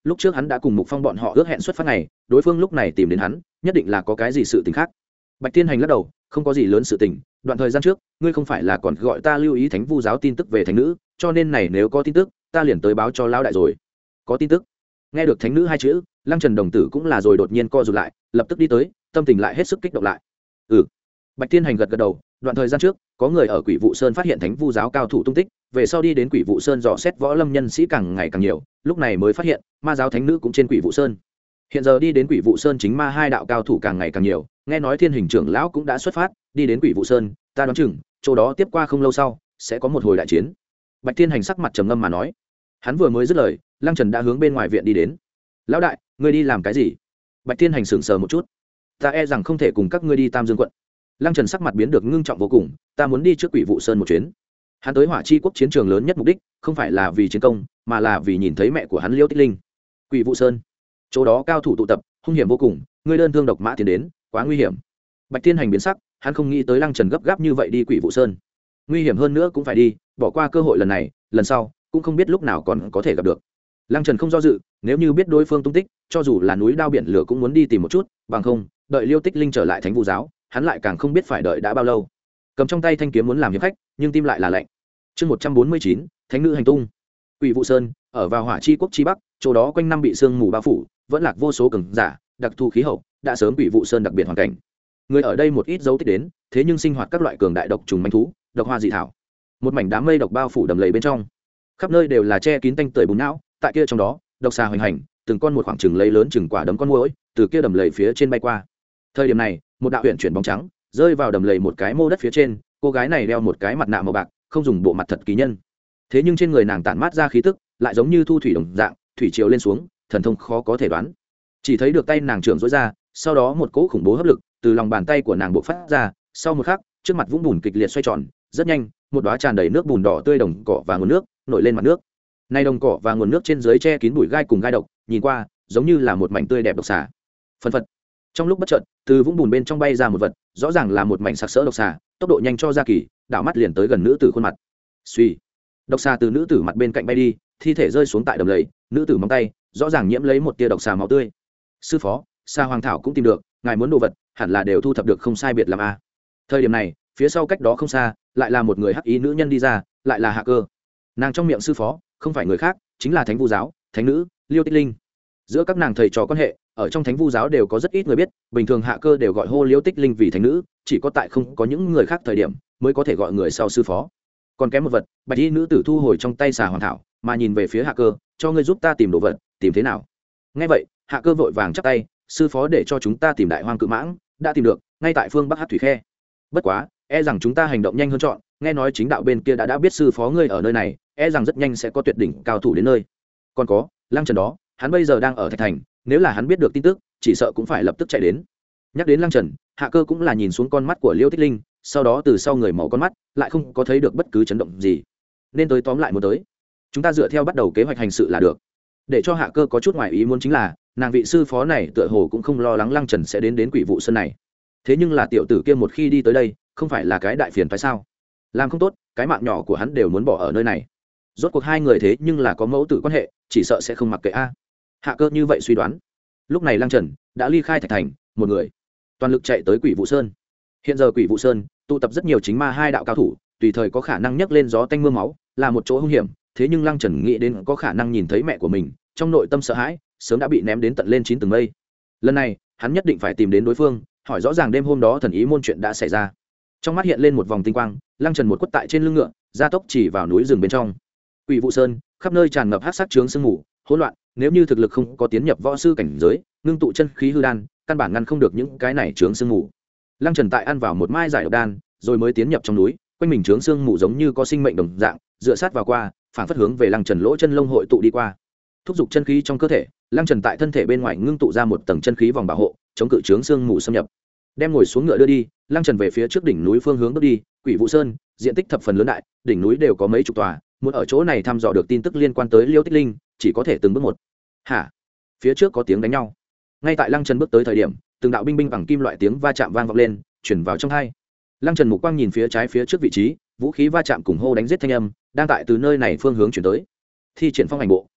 lúc trước hắn đã cùng Mục Phong bọn họ ước hẹn xuất phát ngày, đối phương lúc này tìm đến hắn, nhất định là có cái gì sự tình khác. Bạch Thiên Hành lắc đầu, không có gì lớn sự tình, đoạn thời gian trước, ngươi không phải là còn gọi ta lưu ý Thánh Vu giáo tin tức về thánh nữ, cho nên này nếu có tin tức, ta liền tới báo cho lão đại rồi. Có tin tức? Nghe được thánh nữ hai chữ, Lăng Trần đồng tử cũng là rồi đột nhiên co rụt lại, lập tức đi tới, tâm tình lại hết sức kích động lại. Ừ. Bạch Thiên Hành gật gật đầu, đoạn thời gian trước, có người ở Quỷ Vụ Sơn phát hiện Thánh Vu giáo cao thủ tung tích, về sau đi đến Quỷ Vụ Sơn dò xét võ lâm nhân sĩ càng ngày càng nhiều, lúc này mới phát hiện, ma giáo thánh nữ cũng trên Quỷ Vụ Sơn. Hiện giờ đi đến Quỷ Vụ Sơn chính ma hai đạo cao thủ càng ngày càng nhiều, nghe nói Thiên Hình trưởng lão cũng đã xuất phát, đi đến Quỷ Vụ Sơn, ta đoán chừng, chỗ đó tiếp qua không lâu sau, sẽ có một hồi đại chiến. Bạch Thiên Hành sắc mặt trầm ngâm mà nói. Hắn vừa mới dứt lời, Lăng Trần đã hướng bên ngoài viện đi đến. Lão đại, ngươi đi làm cái gì? Bạch Thiên Hành sững sờ một chút. Ta e rằng không thể cùng các ngươi đi Tam Dương quận. Lăng Trần sắc mặt biến được ngưng trọng vô cùng, ta muốn đi trước Quỷ Vụ Sơn một chuyến. Hắn tới Hỏa Chi quốc chiến trường lớn nhất mục đích, không phải là vì chiến công, mà là vì nhìn thấy mẹ của hắn Liêu Tích Linh. Quỷ Vụ Sơn, chỗ đó cao thủ tụ tập, hung hiểm vô cùng, ngươi đơn thương độc mã tiến đến, quá nguy hiểm. Bạch Thiên Hành biến sắc, hắn không nghĩ tới Lăng Trần gấp gáp như vậy đi Quỷ Vụ Sơn. Nguy hiểm hơn nữa cũng phải đi, bỏ qua cơ hội lần này, lần sau cũng không biết lúc nào còn có thể gặp được. Lăng Trần không do dự, nếu như biết đối phương tung tích, cho dù là núi đao biển lửa cũng muốn đi tìm một chút, bằng không, đợi Liêu Tích Linh trở lại Thánh Vu giáo, hắn lại càng không biết phải đợi đã bao lâu. Cầm trong tay thanh kiếm muốn làm hiệp khách, nhưng tim lại là lạnh. Chương một trăm bốn mươi chín, Thánh nữ hành tung. Quỷ Vụ Sơn, ở vào Hỏa Chi quốc chi bắc, chỗ đó quanh năm bị sương mù bao phủ, vẫn lạc vô số cường giả, đặc thù khí hậu, đã sớm Quỷ Vụ Sơn đặc biệt hoàn cảnh. Người ở đây một ít dấu tích đến, thế nhưng sinh hoạt các loại cường đại độc trùng manh thú, độc hoa dị thảo. Một mảnh đám mây độc bao phủ đầm lầy bên trong, khắp nơi đều là che kín tanh tưởi bùn não, tại kia trong đó, độc xà hoành hành, từng con một khoảng chừng lấy lớn chừng quả đấm con muỗi, từ kia đầm lầy phía trên bay qua. Thời điểm này, một đạo huyền chuyển bóng trắng rơi vào đầm lầy một cái mô đất phía trên, cô gái này đeo một cái mặt nạ màu bạc, không dùng bộ mặt thật kỳ nhân. Thế nhưng trên người nàng tản mát ra khí tức, lại giống như thu thủy đồng dạng, thủy triều lên xuống, thần thông khó có thể đoán. Chỉ thấy được tay nàng trưởng rối ra, sau đó một cỗ khủng bố hấp lực từ lòng bàn tay của nàng bộc phát ra, sau một khắc, trước mặt vũng bùn kịch liệt xoay tròn, rất nhanh, một đóa tràn đầy nước bùn đỏ tươi đồng cỏ và nguồn nước nổi lên mặt nước. Nay đồng cỏ và nguồn nước trên dưới che kín bụi gai cùng gai độc, nhìn qua giống như là một mảnh tươi đẹp độc xà. Phân phật. Trong lúc bất chợt, từ vũng bùn bên trong bay ra một vật, rõ ràng là một mảnh sặc sỡ độc xà, tốc độ nhanh cho ra kỳ, đảo mắt liền tới gần nữ tử khuôn mặt. Suy, độc xà từ nữ tử mặt bên cạnh bay đi, thi thể rơi xuống tại đầm lầy, nữ tử móng tay rõ ràng nhiễm lấy một tia độc xà máu tươi. Sư phó, Sa Hoàng thảo cũng tìm được, ngài muốn đồ vật, hẳn là đều thu thập được không sai biệt làm a. Thời điểm này, phía sau cách đó không xa, lại là một người hắc ý nữ nhân đi ra, lại là Hạ Cơ. Nàng trong miệng sư phó, không phải người khác, chính là Thánh Vu giáo, thánh nữ Liêu Tích Linh. Giữa các nàng thầy trò quan hệ, ở trong Thánh Vu giáo đều có rất ít người biết, bình thường Hạ Cơ đều gọi hô Liêu Tích Linh vì thánh nữ, chỉ có tại không có những người khác thời điểm mới có thể gọi người sau sư phó. Còn kém một vật, bạch y nữ tử thu hồi trong tay xà hoàng thảo, mà nhìn về phía Hạ Cơ, cho ngươi giúp ta tìm đồ vật, tìm thế nào? Nghe vậy, Hạ Cơ vội vàng chắp tay, sư phó để cho chúng ta tìm đại hoang cự mãng, đã tìm được, ngay tại phương bắc hát thủy khe. Bất quá, e rằng chúng ta hành động nhanh hơn chọn, nghe nói chính đạo bên kia đã đã biết sư phó ngươi ở nơi này, e rằng rất nhanh sẽ có tuyệt đỉnh cao thủ đến nơi. Còn có, Lăng Trần đó, hắn bây giờ đang ở Thạch Thành, nếu là hắn biết được tin tức, chỉ sợ cũng phải lập tức chạy đến. Nhắc đến Lăng Trần, Hạ Cơ cũng là nhìn xuống con mắt của Liêu Tích Linh, sau đó từ sau người màu con mắt, lại không có thấy được bất cứ chấn động gì. Nên tới tóm lại muốn tới. Chúng ta dựa theo bắt đầu kế hoạch hành sự là được. Để cho Hạ Cơ có chút ngoài ý muốn chính là, nàng vị sư phó này tựa hồ cũng không lo lắng Lăng Trần sẽ đến đến Quỷ Vụ Sơn này. Thế nhưng là tiểu tử kia một khi đi tới đây, không phải là cái đại phiền phải sao? Làm không tốt, cái mạng nhỏ của hắn đều muốn bỏ ở nơi này. Rốt cuộc hai người thế nhưng là có mẫu tử quan hệ, chỉ sợ sẽ không mặc kệ a. Hạ Cơ như vậy suy đoán. Lúc này Lăng Trần đã ly khai Thạch Thành, một người toàn lực chạy tới Quỷ Vụ Sơn. Hiện giờ Quỷ Vụ Sơn tụ tập rất nhiều chính ma hai đạo cao thủ, tùy thời có khả năng nhấc lên gió tanh mưa máu, là một chỗ hung hiểm. Thế nhưng Lăng Trần nghĩ đến có khả năng nhìn thấy mẹ của mình, trong nội tâm sợ hãi, sớm đã bị ném đến tận lên chín tầng mây. Lần này, hắn nhất định phải tìm đến đối phương, hỏi rõ ràng đêm hôm đó thần ý môn chuyện đã xảy ra. Trong mắt hiện lên một vòng tinh quang, Lăng Trần một quất tại trên lưng ngựa, gia tốc chỉ vào núi rừng bên trong. Quỷ Vụ Sơn, khắp nơi tràn ngập hắc sắc chướng sương mù, hỗn loạn, nếu như thực lực không có tiến nhập võ sư cảnh giới, ngưng tụ chân khí hư đan, căn bản ngăn không được những cái này chướng sương mù. Lăng Trần tại ăn vào một mai giải độc đan, rồi mới tiến nhập trong núi, quanh mình chướng sương mù giống như có sinh mệnh đồng dạng, dựa sát vào qua, phản phất hướng về Lăng Trần lỗ chân lông hội tụ đi qua. Thúc giục chân khí trong cơ thể, Lăng Trần tại thân thể bên ngoài ngưng tụ ra một tầng chân khí vòng bảo hộ, chống cự chướng sương mù xâm nhập. Đem ngồi xuống ngựa đưa đi, Lăng Trần về phía trước đỉnh núi phương hướng bước đi. Quỷ Vụ Sơn diện tích thập phần lớn đại, đỉnh núi đều có mấy chục tòa, muốn ở chỗ này thăm dò được tin tức liên quan tới Liêu Tích Linh, chỉ có thể từng bước một. Hả? Phía trước có tiếng đánh nhau. Ngay tại Lăng Trần bước tới thời điểm, từng đạo binh binh bằng kim loại tiếng va chạm vang vọng lên, chuyển vào trong tai. Lăng Trần mục quang nhìn phía trái phía trước vị trí, vũ khí va chạm cùng hô đánh giết thanh âm đang tại từ nơi này phương hướng chuyển tới. Thi triển phong ảnh bộ,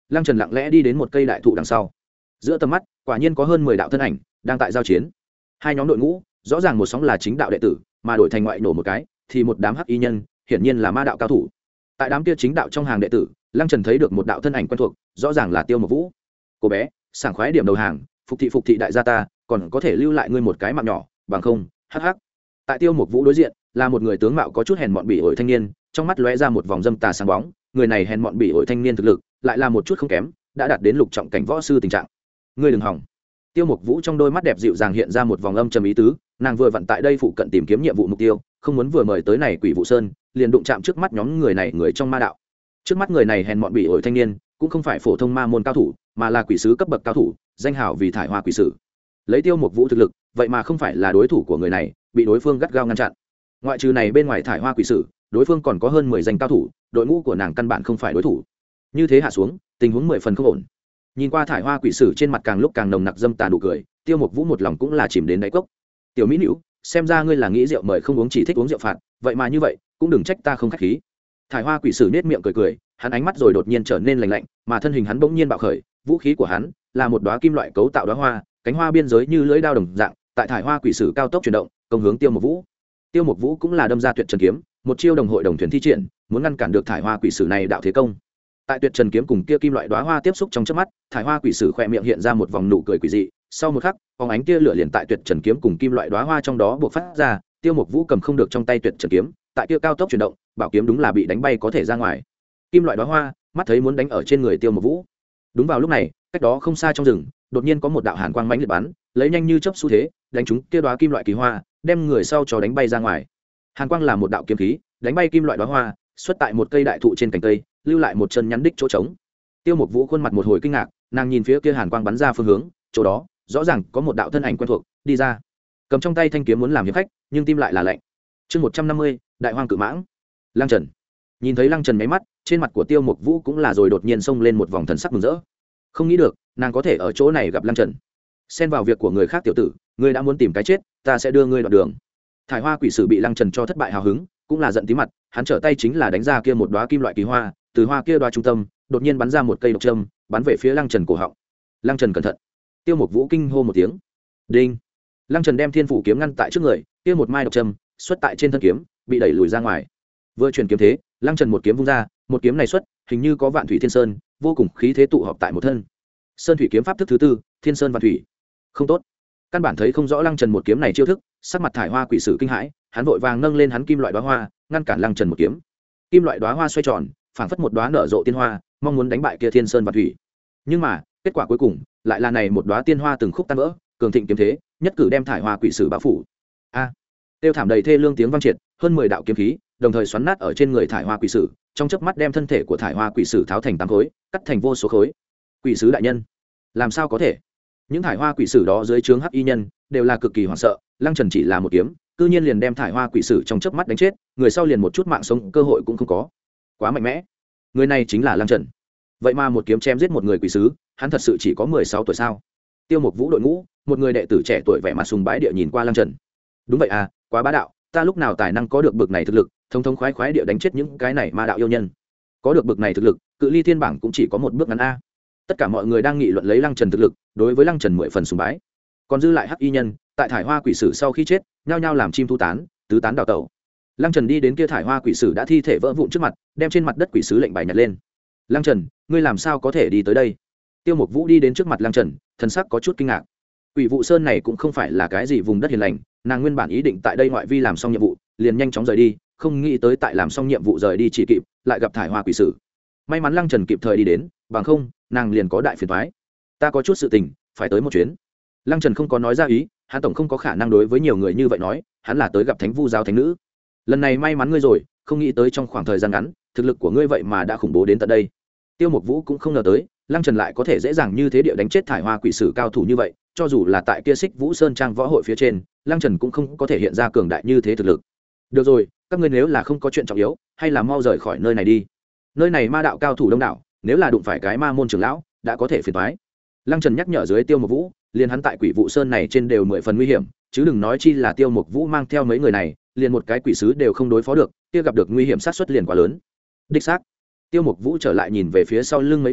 Lăng Trần lặng lẽ đi đến một cây đại thụ đằng sau. Giữa tầm mắt quả nhiên có hơn mười đạo thân ảnh đang tại giao chiến. Hai nhóm đội ngũ rõ ràng một sóng là chính đạo đệ tử, mà đổi thành ngoại nổ một cái thì một đám hắc y nhân, hiển nhiên là ma đạo cao thủ. Tại đám kia chính đạo trong hàng đệ tử, Lăng Trần thấy được một đạo thân ảnh quen thuộc, rõ ràng là Tiêu Mộc Vũ. Cô bé, sảng khoái điểm đầu hàng, phục thị phục thị đại gia ta, còn có thể lưu lại ngươi một cái mạng nhỏ, bằng không, hắc hắc. Tại Tiêu Mộc Vũ đối diện, là một người tướng mạo có chút hèn mọn bỉ ổi thanh niên, trong mắt lóe ra một vòng dâm tà sáng bóng, người này hèn mọn bỉ ổi thanh niên thực lực, lại là một chút không kém, đã đạt đến lục trọng cảnh võ sư tình trạng. Ngươi đừng hỏng. Tiêu Mộc Vũ trong đôi mắt đẹp dịu dàng hiện ra một vòng âm trầm ý tứ, nàng vừa vặn tại đây phụ cận tìm kiếm nhiệm vụ mục tiêu, không muốn vừa mời tới này Quỷ Vụ Sơn, liền đụng chạm trước mắt nhóm người này người trong ma đạo. Trước mắt người này hèn mọn bỉ ổi thanh niên, cũng không phải phổ thông ma môn cao thủ, mà là quỷ sứ cấp bậc cao thủ, danh hào vì Thải Hoa quỷ sử. Lấy Tiêu Mộc Vũ thực lực, vậy mà không phải là đối thủ của người này, bị đối phương gắt gao ngăn chặn. Ngoại trừ này bên ngoài Thải Hoa quỷ sử, đối phương còn có hơn mười danh cao thủ, đội ngũ của nàng căn bản không phải đối thủ. Như thế hạ xuống, tình huống mười phần không ổn. Nhìn qua Thải Hoa quỷ sử trên mặt càng lúc càng nồng nặc dâm tà nụ cười, Tiêu Mộc Vũ một lòng cũng là chìm đến đáy cốc. Tiểu mỹ nữ, xem ra ngươi là nghĩ rượu mời không uống chỉ thích uống rượu phạt, vậy mà như vậy, cũng đừng trách ta không khách khí. Thải Hoa quỷ sử nét miệng cười cười, hắn ánh mắt rồi đột nhiên trở nên lạnh lạnh, mà thân hình hắn bỗng nhiên bạo khởi, vũ khí của hắn là một đóa kim loại cấu tạo đóa hoa, cánh hoa biên giới như lưỡi dao đồng dạng, tại Thải Hoa quỷ sử cao tốc chuyển động, công hướng Tiêu Mộc Vũ. Tiêu Mộc Vũ cũng là đâm ra tuyệt trần kiếm, một chiêu đồng hội đồng thuyền thi triển, muốn ngăn cản được Thải Hoa quỷ sử này đạo thế công. Tại tuyệt trần kiếm cùng kia kim loại đóa hoa tiếp xúc trong chớp mắt, Thải Hoa quỷ sử khẽ miệng hiện ra một vòng nụ cười quỷ dị, sau một khắc, phóng ánh kia lửa liền tại tuyệt trần kiếm cùng kim loại đóa hoa trong đó bộc phát ra, Tiêu Mộc Vũ cầm không được trong tay tuyệt trần kiếm, tại kia cao tốc chuyển động, bảo kiếm đúng là bị đánh bay có thể ra ngoài. Kim loại đóa hoa, mắt thấy muốn đánh ở trên người Tiêu Mộc Vũ. Đúng vào lúc này, cách đó không xa trong rừng, đột nhiên có một đạo hàn quang mãnh liệt bắn, lấy nhanh như chớp xu thế, đánh trúng kia đóa kim loại kỳ hoa, đem người sau cho đánh bay ra ngoài. Hàn quang là một đạo kiếm khí, đánh bay kim loại đóa hoa, xuất tại một cây đại thụ trên cành cây, lưu lại một chân nhắn đích chỗ trống. Tiêu Mộc Vũ khuôn mặt một hồi kinh ngạc, nàng nhìn phía kia hàn quang bắn ra phương hướng, chỗ đó, rõ ràng có một đạo thân ảnh quen thuộc đi ra, cầm trong tay thanh kiếm muốn làm hiệp khách, nhưng tim lại là lạnh. Chương một trăm năm mươi, Đại Hoang Cự Mãng. Lăng Trần. Nhìn thấy Lăng Trần mấy mắt, trên mặt của Tiêu Mộc Vũ cũng là rồi đột nhiên xông lên một vòng thần sắc mừng rỡ. Không nghĩ được, nàng có thể ở chỗ này gặp Lăng Trần. Xen vào việc của người khác tiểu tử, ngươi đã muốn tìm cái chết, ta sẽ đưa ngươi đoạn đường. Thải Hoa quỷ sử bị Lăng Trần cho thất bại hào hứng, cũng là giận tí mặt, hắn trở tay chính là đánh ra kia một đóa kim loại kỳ hoa, từ hoa kia đóa trung tâm, đột nhiên bắn ra một cây độc châm, bắn về phía Lăng Trần cổ họng. Lăng Trần cẩn thận. Tiêu Mộc Vũ kinh hô một tiếng. Đinh. Lăng Trần đem Thiên Phủ kiếm ngăn tại trước người, kia một mai độc châm xuất tại trên thân kiếm, bị đẩy lùi ra ngoài. Vừa chuyển kiếm thế, Lăng Trần một kiếm vung ra, một kiếm này xuất, hình như có vạn thủy thiên sơn, vô cùng khí thế tụ họp tại một thân. Sơn thủy kiếm pháp thức thứ tư, Thiên Sơn vạn thủy. Không tốt. Căn bản thấy không rõ Lăng Trần một kiếm này chiêu thức, sắc mặt Thải Hoa quỷ sử kinh hãi, hắn vội vàng nâng lên hắn kim loại đóa hoa, ngăn cản Lăng Trần một kiếm. Kim loại đóa hoa xoay tròn, phảng phất một đóa nở rộ tiên hoa, mong muốn đánh bại kia Thiên Sơn vạn thủy. Nhưng mà, kết quả cuối cùng lại là này một đóa tiên hoa từng khúc tan vỡ, cường thịnh kiếm thế, nhất cử đem Thải Hoa quỷ sử bao phủ. A! Tiêu thảm đầy thê lương tiếng vang triệt, hơn mười đạo kiếm khí, đồng thời xoắn nát ở trên người Thải Hoa quỷ sử, trong chớp mắt đem thân thể của Thải Hoa quỷ sử tháo thành tám khối, cắt thành vô số khối. Quỷ sứ đại nhân, làm sao có thể? Những Thải Hoa quỷ sử đó dưới trướng hắc y nhân đều là cực kỳ hoảng sợ, Lăng Trần chỉ là một kiếm, cư nhiên liền đem Thải Hoa quỷ sử trong chớp mắt đánh chết, người sau liền một chút mạng sống cơ hội cũng không có. Quá mạnh mẽ. Người này chính là Lăng Trần. Vậy mà một kiếm chém giết một người quỷ sứ, hắn thật sự chỉ có mười sáu tuổi sao? Tiêu Mộc Vũ đội ngũ, một người đệ tử trẻ tuổi vẻ mặt sùng bái địa nhìn qua Lăng Trần. Đúng vậy à, quá bá đạo, ta lúc nào tài năng có được bực này thực lực, thông thông khoái khoái địa đánh chết những cái này ma đạo yêu nhân. Có được bực này thực lực, cự ly thiên bảng cũng chỉ có một bước ngắn a. Tất cả mọi người đang nghị luận lấy Lăng Trần thực lực, đối với Lăng Trần mười phần sùng bái. Còn dư lại hắc y nhân, tại Thải Hoa quỷ sử sau khi chết, nhao nhao làm chim thu tán, tứ tán đào tẩu. Lăng Trần đi đến kia Thải Hoa quỷ sử đã thi thể vỡ vụn trước mặt, đem trên mặt đất quỷ sứ lệnh bài nhặt lên. Lăng Trần, ngươi làm sao có thể đi tới đây? Tiêu Mộc Vũ đi đến trước mặt Lăng Trần, thần sắc có chút kinh ngạc. Quỷ Vụ Sơn này cũng không phải là cái gì vùng đất hiền lành, nàng nguyên bản ý định tại đây ngoại vi làm xong nhiệm vụ, liền nhanh chóng rời đi, không nghĩ tới tại làm xong nhiệm vụ rời đi chỉ kịp, lại gặp Thải Hoa quỷ sử. May mắn Lăng Trần kịp thời đi đến, bằng không, nàng liền có đại phiền toái. Ta có chút sự tình, phải tới một chuyến. Lăng Trần không có nói ra ý, hắn tổng không có khả năng đối với nhiều người như vậy nói, hắn là tới gặp Thánh Vu giáo thánh nữ. Lần này may mắn ngươi rồi, không nghĩ tới trong khoảng thời gian ngắn, thực lực của ngươi vậy mà đã khủng bố đến tận đây. Tiêu Mộc Vũ cũng không ngờ tới, Lăng Trần lại có thể dễ dàng như thế địa đánh chết Thải Hoa quỷ sử cao thủ như vậy, cho dù là tại kia Xích Vũ Sơn trang võ hội phía trên, Lăng Trần cũng không có thể hiện ra cường đại như thế thực lực. Được rồi, các ngươi nếu là không có chuyện trọng yếu, hay là mau rời khỏi nơi này đi. Nơi này ma đạo cao thủ đông đảo, nếu là đụng phải cái ma môn trưởng lão, đã có thể phiền toái. Lăng Trần nhắc nhở dưới Tiêu Mộc Vũ, liền hắn tại Quỷ Vụ Sơn này trên đều mười phần nguy hiểm, chứ đừng nói chi là Tiêu Mộc Vũ mang theo mấy người này, liền một cái quỷ sứ đều không đối phó được, kia gặp được nguy hiểm sát suất liền quá lớn. Đích xác. Tiêu Mộc Vũ trở lại nhìn về phía sau lưng mấy người,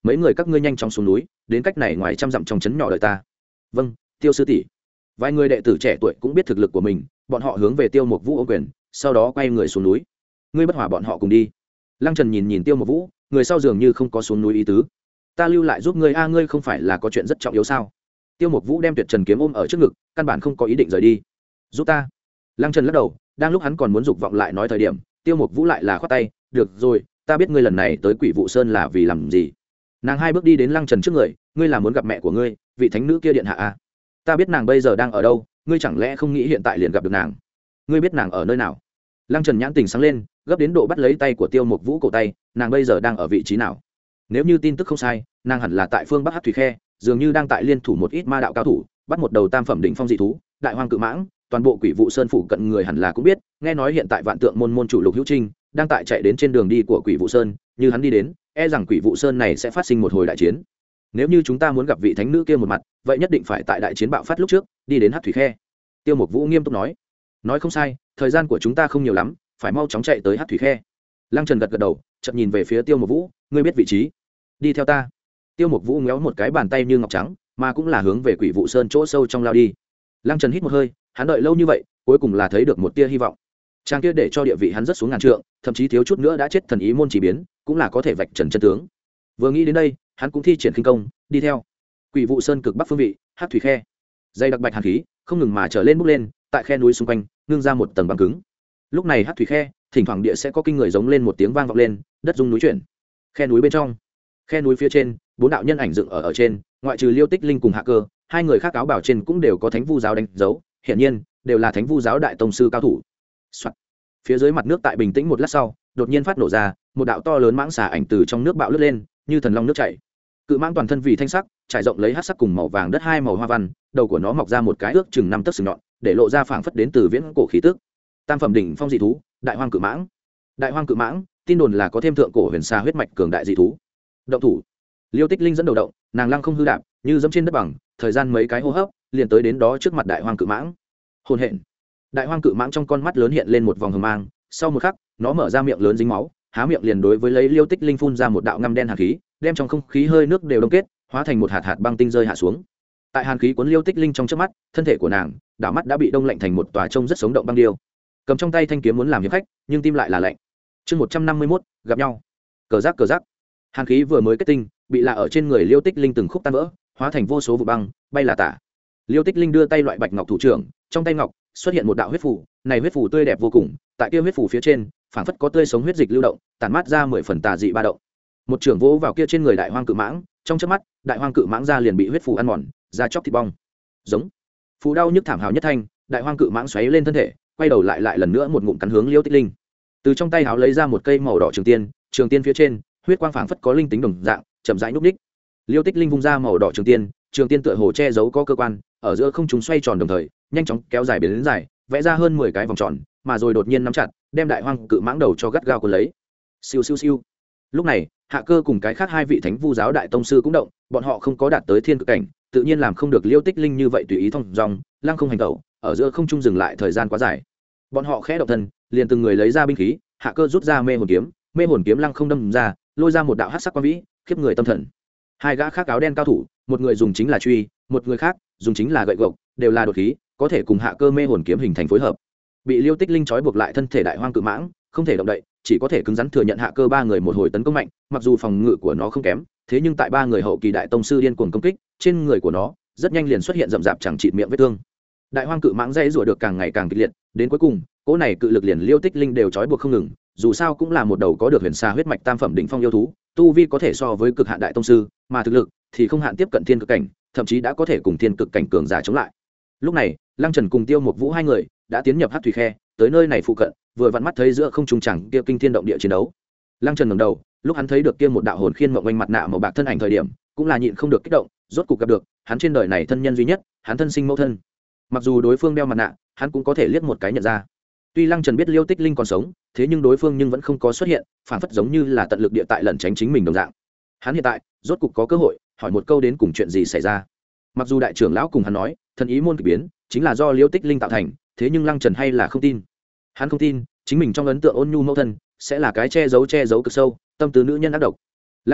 mấy người các ngươi nhanh chóng xuống núi đến cách này ngoài trăm dặm trong trấn nhỏ đợi ta. Vâng, Tiêu sư tỷ. Vài người đệ tử trẻ tuổi cũng biết thực lực của mình, bọn họ hướng về Tiêu Mộc Vũ ôm quyền, sau đó quay người xuống núi. Ngươi bất hòa bọn họ cùng đi. Lăng Trần nhìn nhìn Tiêu Mộc Vũ, người sau dường như không có xuống núi ý tứ. Ta lưu lại giúp ngươi a, ngươi không phải là có chuyện rất trọng yếu sao? Tiêu Mộc Vũ đem Tuyệt Trần kiếm ôm ở trước ngực, căn bản không có ý định rời đi. Giúp ta. Lăng Trần lắc đầu, đang lúc hắn còn muốn dục vọng lại nói thời điểm, Tiêu Mộc Vũ lại là khoát tay, được rồi, ta biết ngươi lần này tới Quỷ Vụ Sơn là vì làm gì. Nàng hai bước đi đến Lăng Trần trước người, ngươi là muốn gặp mẹ của ngươi, vị thánh nữ kia điện hạ a. Ta biết nàng bây giờ đang ở đâu, ngươi chẳng lẽ không nghĩ hiện tại liền gặp được nàng? Ngươi biết nàng ở nơi nào? Lăng Trần nhãn tình sáng lên, gấp đến độ bắt lấy tay của Tiêu Mộc Vũ cổ tay, nàng bây giờ đang ở vị trí nào? Nếu như tin tức không sai, nàng hẳn là tại phương Bắc Hắc Thủy Khe, dường như đang tại liên thủ một ít ma đạo cao thủ, bắt một đầu tam phẩm đỉnh phong dị thú, đại hoang cự mãng, toàn bộ Quỷ Vụ Sơn phủ cận người hẳn là cũng biết, nghe nói hiện tại Vạn Tượng môn môn chủ Lục Hữu Trinh đang tại chạy đến trên đường đi của Quỷ Vụ Sơn, như hắn đi đến, e rằng Quỷ Vụ Sơn này sẽ phát sinh một hồi đại chiến. Nếu như chúng ta muốn gặp vị thánh nữ kia một mặt, vậy nhất định phải tại đại chiến bạo phát lúc trước, đi đến Hắc Thủy Khe. Tiêu Mộc Vũ nghiêm túc nói. Nói không sai, thời gian của chúng ta không nhiều lắm, phải mau chóng chạy tới Hắc Thủy Khe. Lăng Trần gật gật đầu, chợt nhìn về phía Tiêu Mộc Vũ, ngươi biết vị trí, đi theo ta. Tiêu Mộc Vũ ngéo một cái bàn tay như ngọc trắng, mà cũng là hướng về Quỷ Vụ Sơn chỗ sâu trong lao đi. Lăng Trần hít một hơi, hắn đợi lâu như vậy, cuối cùng là thấy được một tia hy vọng. Trang kia để cho địa vị hắn rất xuống ngàn trượng, thậm chí thiếu chút nữa đã chết thần ý môn chỉ biến, cũng là có thể vạch trần chân tướng. Vừa nghĩ đến đây, hắn cũng thi triển khinh công, đi theo. Quỷ Vụ Sơn cực bắc phương vị, Hắc Thủy Khe. Dây đặc bạch hàn khí, không ngừng mà trở lên bốc lên, tại khe núi xung quanh, ngưng ra một tầng băng cứng. Lúc này Hắc Thủy Khe, thỉnh thoảng địa sẽ có kinh người giống lên một tiếng vang vọng lên, đất rung núi chuyển. Khe núi bên trong, khe núi phía trên, bốn đạo nhân ảnh dựng ở ở trên, ngoại trừ Liêu Tích Linh cùng Hạ Cơ, hai người khác áo bảo trên cũng đều có Thánh Vu giáo đánh dấu, hiển nhiên đều là Thánh Vu giáo đại tông sư cao thủ. Soạn. Phía dưới mặt nước tại bình tĩnh một lát sau, đột nhiên phát nổ ra, một đạo to lớn mãng xà ảnh từ trong nước bạo lướt lên, như thần long nước chảy. Cự mãng toàn thân vì thanh sắc, trải rộng lấy hắc sắc cùng màu vàng đất hai màu hoa văn, đầu của nó mọc ra một cái ước chừng năm tấc sừng nhọn, để lộ ra phảng phất đến từ viễn cổ khí tức. Tam phẩm đỉnh phong dị thú, đại hoang cự mãng. Đại hoang cự mãng, tin đồn là có thêm thượng cổ huyền xà huyết mạch cường đại dị thú. Động thủ. Liêu Tích Linh dẫn đầu động, nàng lăng không hư đạp, như dẫm trên đất bằng, thời gian mấy cái hô hấp, liền tới đến đó trước mặt đại hoang cự mãng. Hồn hện. Đại hoang cự mãng trong con mắt lớn hiện lên một vòng hờ mang, sau một khắc, nó mở ra miệng lớn dính máu, há miệng liền đối với lấy Liêu Tích Linh phun ra một đạo ngăm đen hàn khí, đem trong không khí hơi nước đều đông kết, hóa thành một hạt hạt băng tinh rơi hạ xuống. Tại hàn khí cuốn Liêu Tích Linh trong chớp mắt, thân thể của nàng, đảo mắt đã bị đông lạnh thành một tòa trông rất sống động băng điêu. Cầm trong tay thanh kiếm muốn làm hiệp khách, nhưng tim lại là lạnh. Chương một trăm năm mươi mốt, gặp nhau. Cờ giác cờ giác. Hàn khí vừa mới kết tinh, bị lạ ở trên người Liêu Tích Linh từng khúc tan vỡ, hóa thành vô số vụ băng, bay là tả. Liêu Tích Linh đưa tay loại bạch ngọc thủ trưởng, trong tay ngọc xuất hiện một đạo huyết phù, này huyết phù tươi đẹp vô cùng, tại kia huyết phù phía trên, phảng phất có tươi sống huyết dịch lưu động, tản mát ra mười phần tà dị ba động. Một trưởng vỗ vào kia trên người đại hoang cự mãng, trong chớp mắt, đại hoang cự mãng ra liền bị huyết phù ăn mòn, da chóc thịt bong. Giống. Phù đau nhức thảm hào nhất thanh, đại hoang cự mãng xoáy lên thân thể, quay đầu lại lại lần nữa một ngụm cắn hướng Liêu Tích Linh. Từ trong tay háo lấy ra một cây màu đỏ trường tiên, trường tiên phía trên, huyết quang phảng phất có linh tính đồng dạng, chậm rãi nhúc nhích. Liêu Tích Linh vung ra màu đỏ trường tiên, trường tiên tựa hồ che giấu có cơ quan, ở giữa không trung xoay tròn đồng thời, nhanh chóng kéo dài biến đến dài, vẽ ra hơn mười cái vòng tròn, mà rồi đột nhiên nắm chặt, đem đại hoang cự mãng đầu cho gắt gao cuốn lấy. Siêu siêu siêu. Lúc này, Hạ Cơ cùng cái khác hai vị Thánh Vu giáo đại tông sư cũng động, bọn họ không có đạt tới thiên cực cảnh, tự nhiên làm không được Liêu Tích Linh như vậy tùy ý thông dong, lăng không hành tẩu, ở giữa không trung dừng lại thời gian quá dài. Bọn họ khẽ động thân, liền từng người lấy ra binh khí, Hạ Cơ rút ra mê hồn kiếm, mê hồn kiếm lăng không đâm ra, lôi ra một đạo hắc sắc quang vĩ, khiếp người tâm thần. Hai gã khác áo đen cao thủ, một người dùng chính là truy, một người khác dùng chính là gậy gộc, đều là đột khí, có thể cùng Hạ Cơ mê hồn kiếm hình thành phối hợp. Bị Liêu Tích Linh trói buộc lại thân thể đại hoang cự mãng, không thể động đậy, chỉ có thể cứng rắn thừa nhận Hạ Cơ ba người một hồi tấn công mạnh, mặc dù phòng ngự của nó không kém, thế nhưng tại ba người hậu kỳ đại tông sư điên cuồng công kích, trên người của nó rất nhanh liền xuất hiện rậm rạp chẳng chịt miệng vết thương. Đại hoang cự mãng dãy rủa được càng ngày càng kịch liệt, đến cuối cùng, cỗ này cự lực liền Liêu Tích Linh đều trói buộc không ngừng, dù sao cũng là một đầu có được huyền xà huyết mạch tam phẩm đỉnh phong yêu thú, tu vi có thể so với cực hạn đại tông sư, mà thực lực thì không hạn tiếp cận thiên cực cảnh, thậm chí đã có thể cùng thiên cực cảnh cường giả chống lại. Lúc này, Lăng Trần cùng Tiêu Mộc Vũ hai người đã tiến nhập Hắc Thủy Khe, tới nơi này phụ cận, vừa vặn mắt thấy giữa không trung chẳng kia kinh thiên động địa chiến đấu. Lăng Trần ngẩng đầu, lúc hắn thấy được kia một đạo hồn khiên mộng quanh mặt nạ màu bạc thân ảnh thời điểm, cũng là nhịn không được kích động, rốt cục gặp được hắn trên đời này thân nhân duy nhất, hắn thân sinh mẫu thân. Mặc dù đối phương đeo mặt nạ, hắn cũng có thể liếc một cái nhận ra. Tuy Lăng Trần biết Liêu Tích Linh còn sống, thế nhưng đối phương nhưng vẫn không có xuất hiện, phản phất giống như là tận lực địa tại lẩn tránh chính mình đồng dạng. Hắn hiện tại, rốt cục có cơ hội hỏi một câu đến cùng chuyện gì xảy ra. Mặc dù đại trưởng lão cùng hắn nói, thần ý môn kỳ biến chính là do Liêu Tích Linh tạo thành, thế nhưng Lăng Trần hay là không tin. Hắn không tin, chính mình trong ấn tượng ôn nhu mẫu thân sẽ là cái che giấu che giấu cực sâu, tâm tư nữ nhân ác độc. Lăng Trần,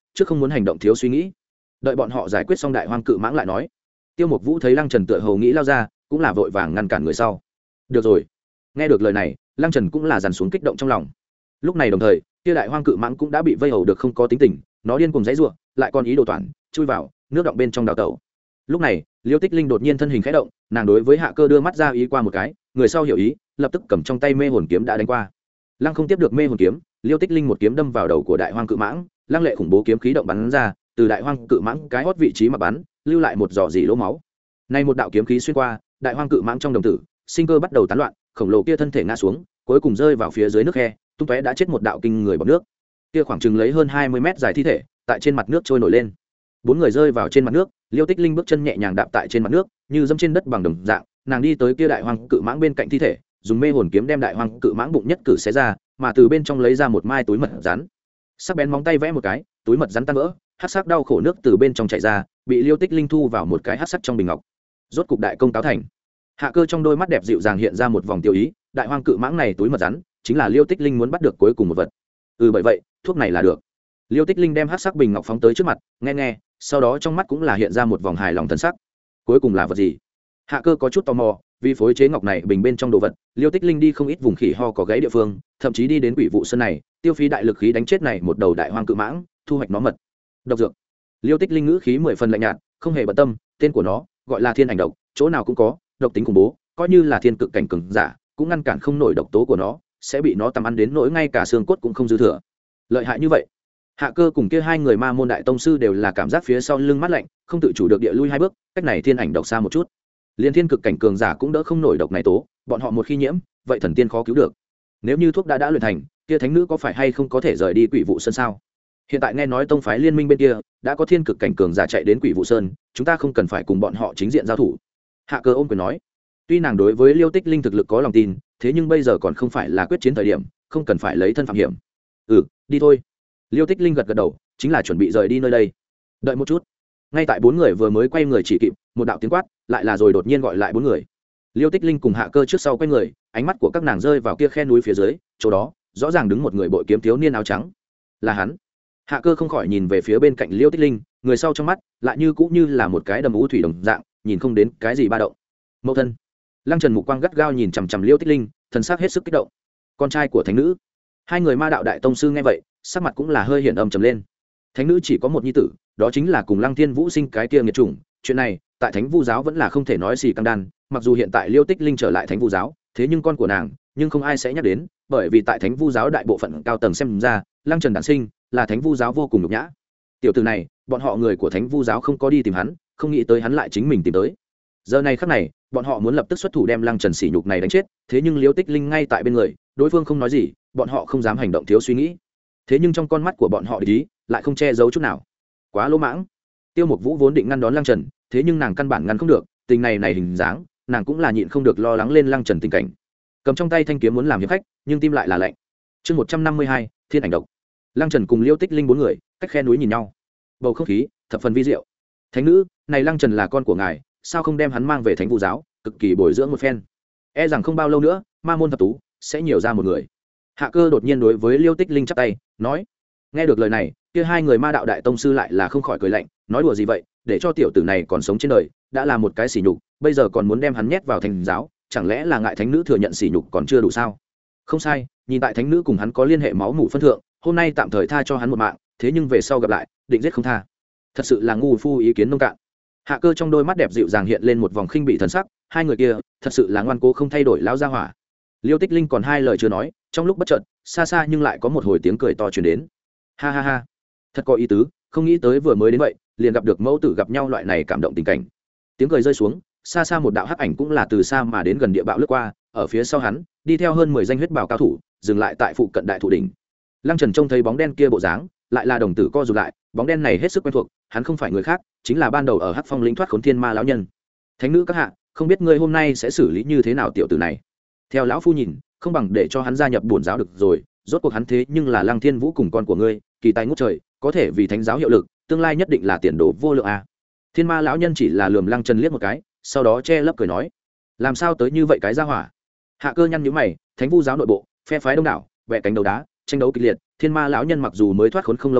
trước không muốn hành động thiếu suy nghĩ, đợi bọn họ giải quyết xong đại hoang cự mãng lại nói. Tiêu Mục Vũ thấy Lăng Trần tựa hồ nghĩ lao ra, cũng là vội vàng ngăn cản người sau. Được rồi. Nghe được lời này, Lăng Trần cũng là dằn xuống kích động trong lòng. Lúc này đồng thời, kia đại hoang cự mãng cũng đã bị vây hầu được không có tính tình, nó điên cuồng giãy giụa, lại còn ý đồ toản chui vào nước động bên trong đào tẩu. Lúc này, Liêu Tích Linh đột nhiên thân hình khẽ động, nàng đối với Hạ Cơ đưa mắt ra ý qua một cái, người sau hiểu ý, lập tức cầm trong tay mê hồn kiếm đã đánh qua. Lăng không tiếp được mê hồn kiếm, Liêu Tích Linh một kiếm đâm vào đầu của đại hoang cự mãng, lăng lệ khủng bố kiếm khí động bắn ra, từ đại hoang cự mãng cái hót vị trí mà bắn, lưu lại một giò dỉ lỗ máu. Nay một đạo kiếm khí xuyên qua, đại hoang cự mãng trong đồng tử, sinh cơ bắt đầu tán loạn, khổng lồ kia thân thể ngã xuống, cuối cùng rơi vào phía dưới nước khe, tung tóe đã chết một đạo kinh người bọt nước. Kia khoảng chừng lấy hơn hai mươi mét dài thi thể, tại trên mặt nước trôi nổi lên. Bốn người rơi vào trên mặt nước, Liêu Tích Linh bước chân nhẹ nhàng đạp tại trên mặt nước, như dẫm trên đất bằng đồng dạng, nàng đi tới kia đại hoang cự mãng bên cạnh thi thể, dùng mê hồn kiếm đem đại hoang cự mãng bụng nhất cử xé ra, mà từ bên trong lấy ra một mai túi mật rắn. Sắc bén móng tay vẽ một cái, túi mật rắn tan vỡ, hắc sắc đau khổ nước từ bên trong chảy ra, bị Liêu Tích Linh thu vào một cái hắc sắc trong bình ngọc. Rốt cục đại công cáo thành. Hạ Cơ trong đôi mắt đẹp dịu dàng hiện ra một vòng tiêu ý, đại hoang cự mãng này túi mật rắn, chính là Liêu Tích Linh muốn bắt được cuối cùng một vật. Ừ bởi vậy, thuốc này là được. Liêu Tích Linh đem hắc sắc bình ngọc phóng tới trước mặt, nghe nghe, sau đó trong mắt cũng là hiện ra một vòng hài lòng thân sắc. Cuối cùng là vật gì? Hạ Cơ có chút tò mò, vì phối chế ngọc này bình bên trong đồ vật, Liêu Tích Linh đi không ít vùng khỉ ho có gáy địa phương, thậm chí đi đến Quỷ Vụ Sơn này, tiêu phí đại lực khí đánh chết này một đầu đại hoang cự mãng, thu hoạch nó mật. Độc dược. Liêu Tích Linh ngữ khí mười phần lạnh nhạt, không hề bận tâm, tên của nó gọi là Thiên Ảnh Độc, chỗ nào cũng có, độc tính khủng bố, coi như là thiên cực cảnh cường giả, cũng ngăn cản không nổi độc tố của nó, sẽ bị nó tầm ăn đến nỗi ngay cả xương cốt cũng không dư thừa. Lợi hại như vậy. Hạ Cơ cùng kia hai người ma môn đại tông sư đều là cảm giác phía sau lưng mát lạnh, không tự chủ được địa lui hai bước, cách này Thiên Ảnh Độc xa một chút. Liên thiên cực cảnh cường giả cũng đỡ không nổi độc này tố, bọn họ một khi nhiễm, vậy thần tiên khó cứu được. Nếu như thuốc đã đã luyện thành, kia thánh nữ có phải hay không có thể rời đi Quỷ Vụ Sơn sao? Hiện tại nghe nói tông phái liên minh bên kia đã có thiên cực cảnh cường giả chạy đến Quỷ Vụ Sơn, chúng ta không cần phải cùng bọn họ chính diện giao thủ. Hạ Cơ ôm quyền nói. Tuy nàng đối với Liêu Tích Linh thực lực có lòng tin, thế nhưng bây giờ còn không phải là quyết chiến thời điểm, không cần phải lấy thân phạm hiểm. Ừ, đi thôi. Liêu Tích Linh gật gật đầu, chính là chuẩn bị rời đi nơi đây. Đợi một chút. Ngay tại bốn người vừa mới quay người chỉ kịp, một đạo tiếng quát, lại là rồi đột nhiên gọi lại bốn người. Liêu Tích Linh cùng Hạ Cơ trước sau quay người, ánh mắt của các nàng rơi vào kia khe núi phía dưới, chỗ đó, rõ ràng đứng một người bội kiếm thiếu niên áo trắng. Là hắn. Hạ Cơ không khỏi nhìn về phía bên cạnh Liêu Tích Linh, người sau trong mắt lại như cũng như là một cái đầm u thủy đồng dạng, nhìn không đến cái gì ba động. Mẫu thân. Lăng Trần mục quang gắt gao nhìn chằm chằm Liêu Tích Linh, thần sắc hết sức kích động. Con trai của thánh nữ. Hai người ma đạo đại tông sư nghe vậy, sắc mặt cũng là hơi hiển âm trầm lên. Thánh nữ chỉ có một nhi tử, đó chính là cùng Lăng Thiên Vũ sinh cái kia nghiệt chủng, chuyện này, tại Thánh Vu giáo vẫn là không thể nói gì căng đan, mặc dù hiện tại Liêu Tích Linh trở lại Thánh Vu giáo, thế nhưng con của nàng, nhưng không ai sẽ nhắc đến, bởi vì tại Thánh Vu giáo đại bộ phận cao tầng xem ra, Lăng Trần đản sinh, là Thánh Vu giáo vô cùng nhục nhã. Tiểu tử này, bọn họ người của Thánh Vu giáo không có đi tìm hắn, không nghĩ tới hắn lại chính mình tìm tới. Giờ này khắc này, bọn họ muốn lập tức xuất thủ đem Lăng Trần sỉ nhục này đánh chết, thế nhưng Liêu Tích Linh ngay tại bên người, đối phương không nói gì, bọn họ không dám hành động thiếu suy nghĩ. Thế nhưng trong con mắt của bọn họ ý lại không che giấu chút nào. Quá lỗ mãng. Tiêu Mục Vũ vốn định ngăn đón Lăng Trần, thế nhưng nàng căn bản ngăn không được, tình này này hình dáng, nàng cũng là nhịn không được lo lắng lên Lăng Trần tình cảnh. Cầm trong tay thanh kiếm muốn làm hiệp khách, nhưng tim lại là lạnh. Chương một trăm năm mươi hai, Thiên Ảnh Độc. Lăng Trần cùng Liêu Tích Linh bốn người, cách khe núi nhìn nhau. Bầu không khí thập phần vi diệu. Thánh nữ, này Lăng Trần là con của ngài, sao không đem hắn mang về Thánh Vu giáo, cực kỳ bồi dưỡng một phen. E rằng không bao lâu nữa, ma môn thập tú sẽ nhiều ra một người. Hạ Cơ đột nhiên đối với Liêu Tích Linh chắp tay, nói. Nghe được lời này, kia hai người ma đạo đại tông sư lại là không khỏi cười lạnh, nói đùa gì vậy, để cho tiểu tử này còn sống trên đời, đã là một cái sỉ nhục, bây giờ còn muốn đem hắn nhét vào thành giáo, chẳng lẽ là ngại thánh nữ thừa nhận sỉ nhục còn chưa đủ sao? Không sai, nhìn tại thánh nữ cùng hắn có liên hệ máu mủ phân thượng, hôm nay tạm thời tha cho hắn một mạng, thế nhưng về sau gặp lại, định giết không tha. Thật sự là ngu phu ý kiến nông cạn. Hạ Cơ trong đôi mắt đẹp dịu dàng hiện lên một vòng khinh bị thần sắc, hai người kia, thật sự là ngoan cố không thay đổi lão gia hỏa. Liêu Tích Linh còn hai lời chưa nói, trong lúc bất chợt, xa xa nhưng lại có một hồi tiếng cười to truyền đến. Ha ha ha, thật có ý tứ, không nghĩ tới vừa mới đến vậy, liền gặp được mẫu tử gặp nhau loại này cảm động tình cảnh. Tiếng cười rơi xuống, xa xa một đạo hắc ảnh cũng là từ xa mà đến gần địa bạo lướt qua, ở phía sau hắn, đi theo hơn mười danh huyết bào cao thủ, dừng lại tại phụ cận đại thủ đỉnh. Lăng Trần trông thấy bóng đen kia bộ dáng, lại là đồng tử co rụt lại, bóng đen này hết sức quen thuộc, hắn không phải người khác, chính là ban đầu ở Hắc Phong lĩnh thoát khốn thiên ma lão nhân. Thánh nữ các hạ, không biết ngươi hôm nay sẽ xử lý như thế nào tiểu tử này? Theo lão phu nhìn, không bằng để cho hắn gia nhập bổn giáo được rồi, rốt cuộc hắn thế nhưng là Lăng Thiên Vũ cùng con của ngươi, kỳ tài ngút trời, có thể vì thánh giáo hiệu lực, tương lai nhất định là tiền đồ vô lượng a. À. Thiên ma lão nhân chỉ là lườm Lăng Trần liếc một cái, sau đó che lấp cười nói, làm sao tới như vậy cái gia hỏa? Hạ Cơ nhăn nhíu mày, Thánh Vu giáo nội bộ, phe phái đông đảo, bẻ cánh đầu đá, tranh đấu kịch liệt, thiên ma lão nhân mặc dù mới thoát khốn không lâu sau,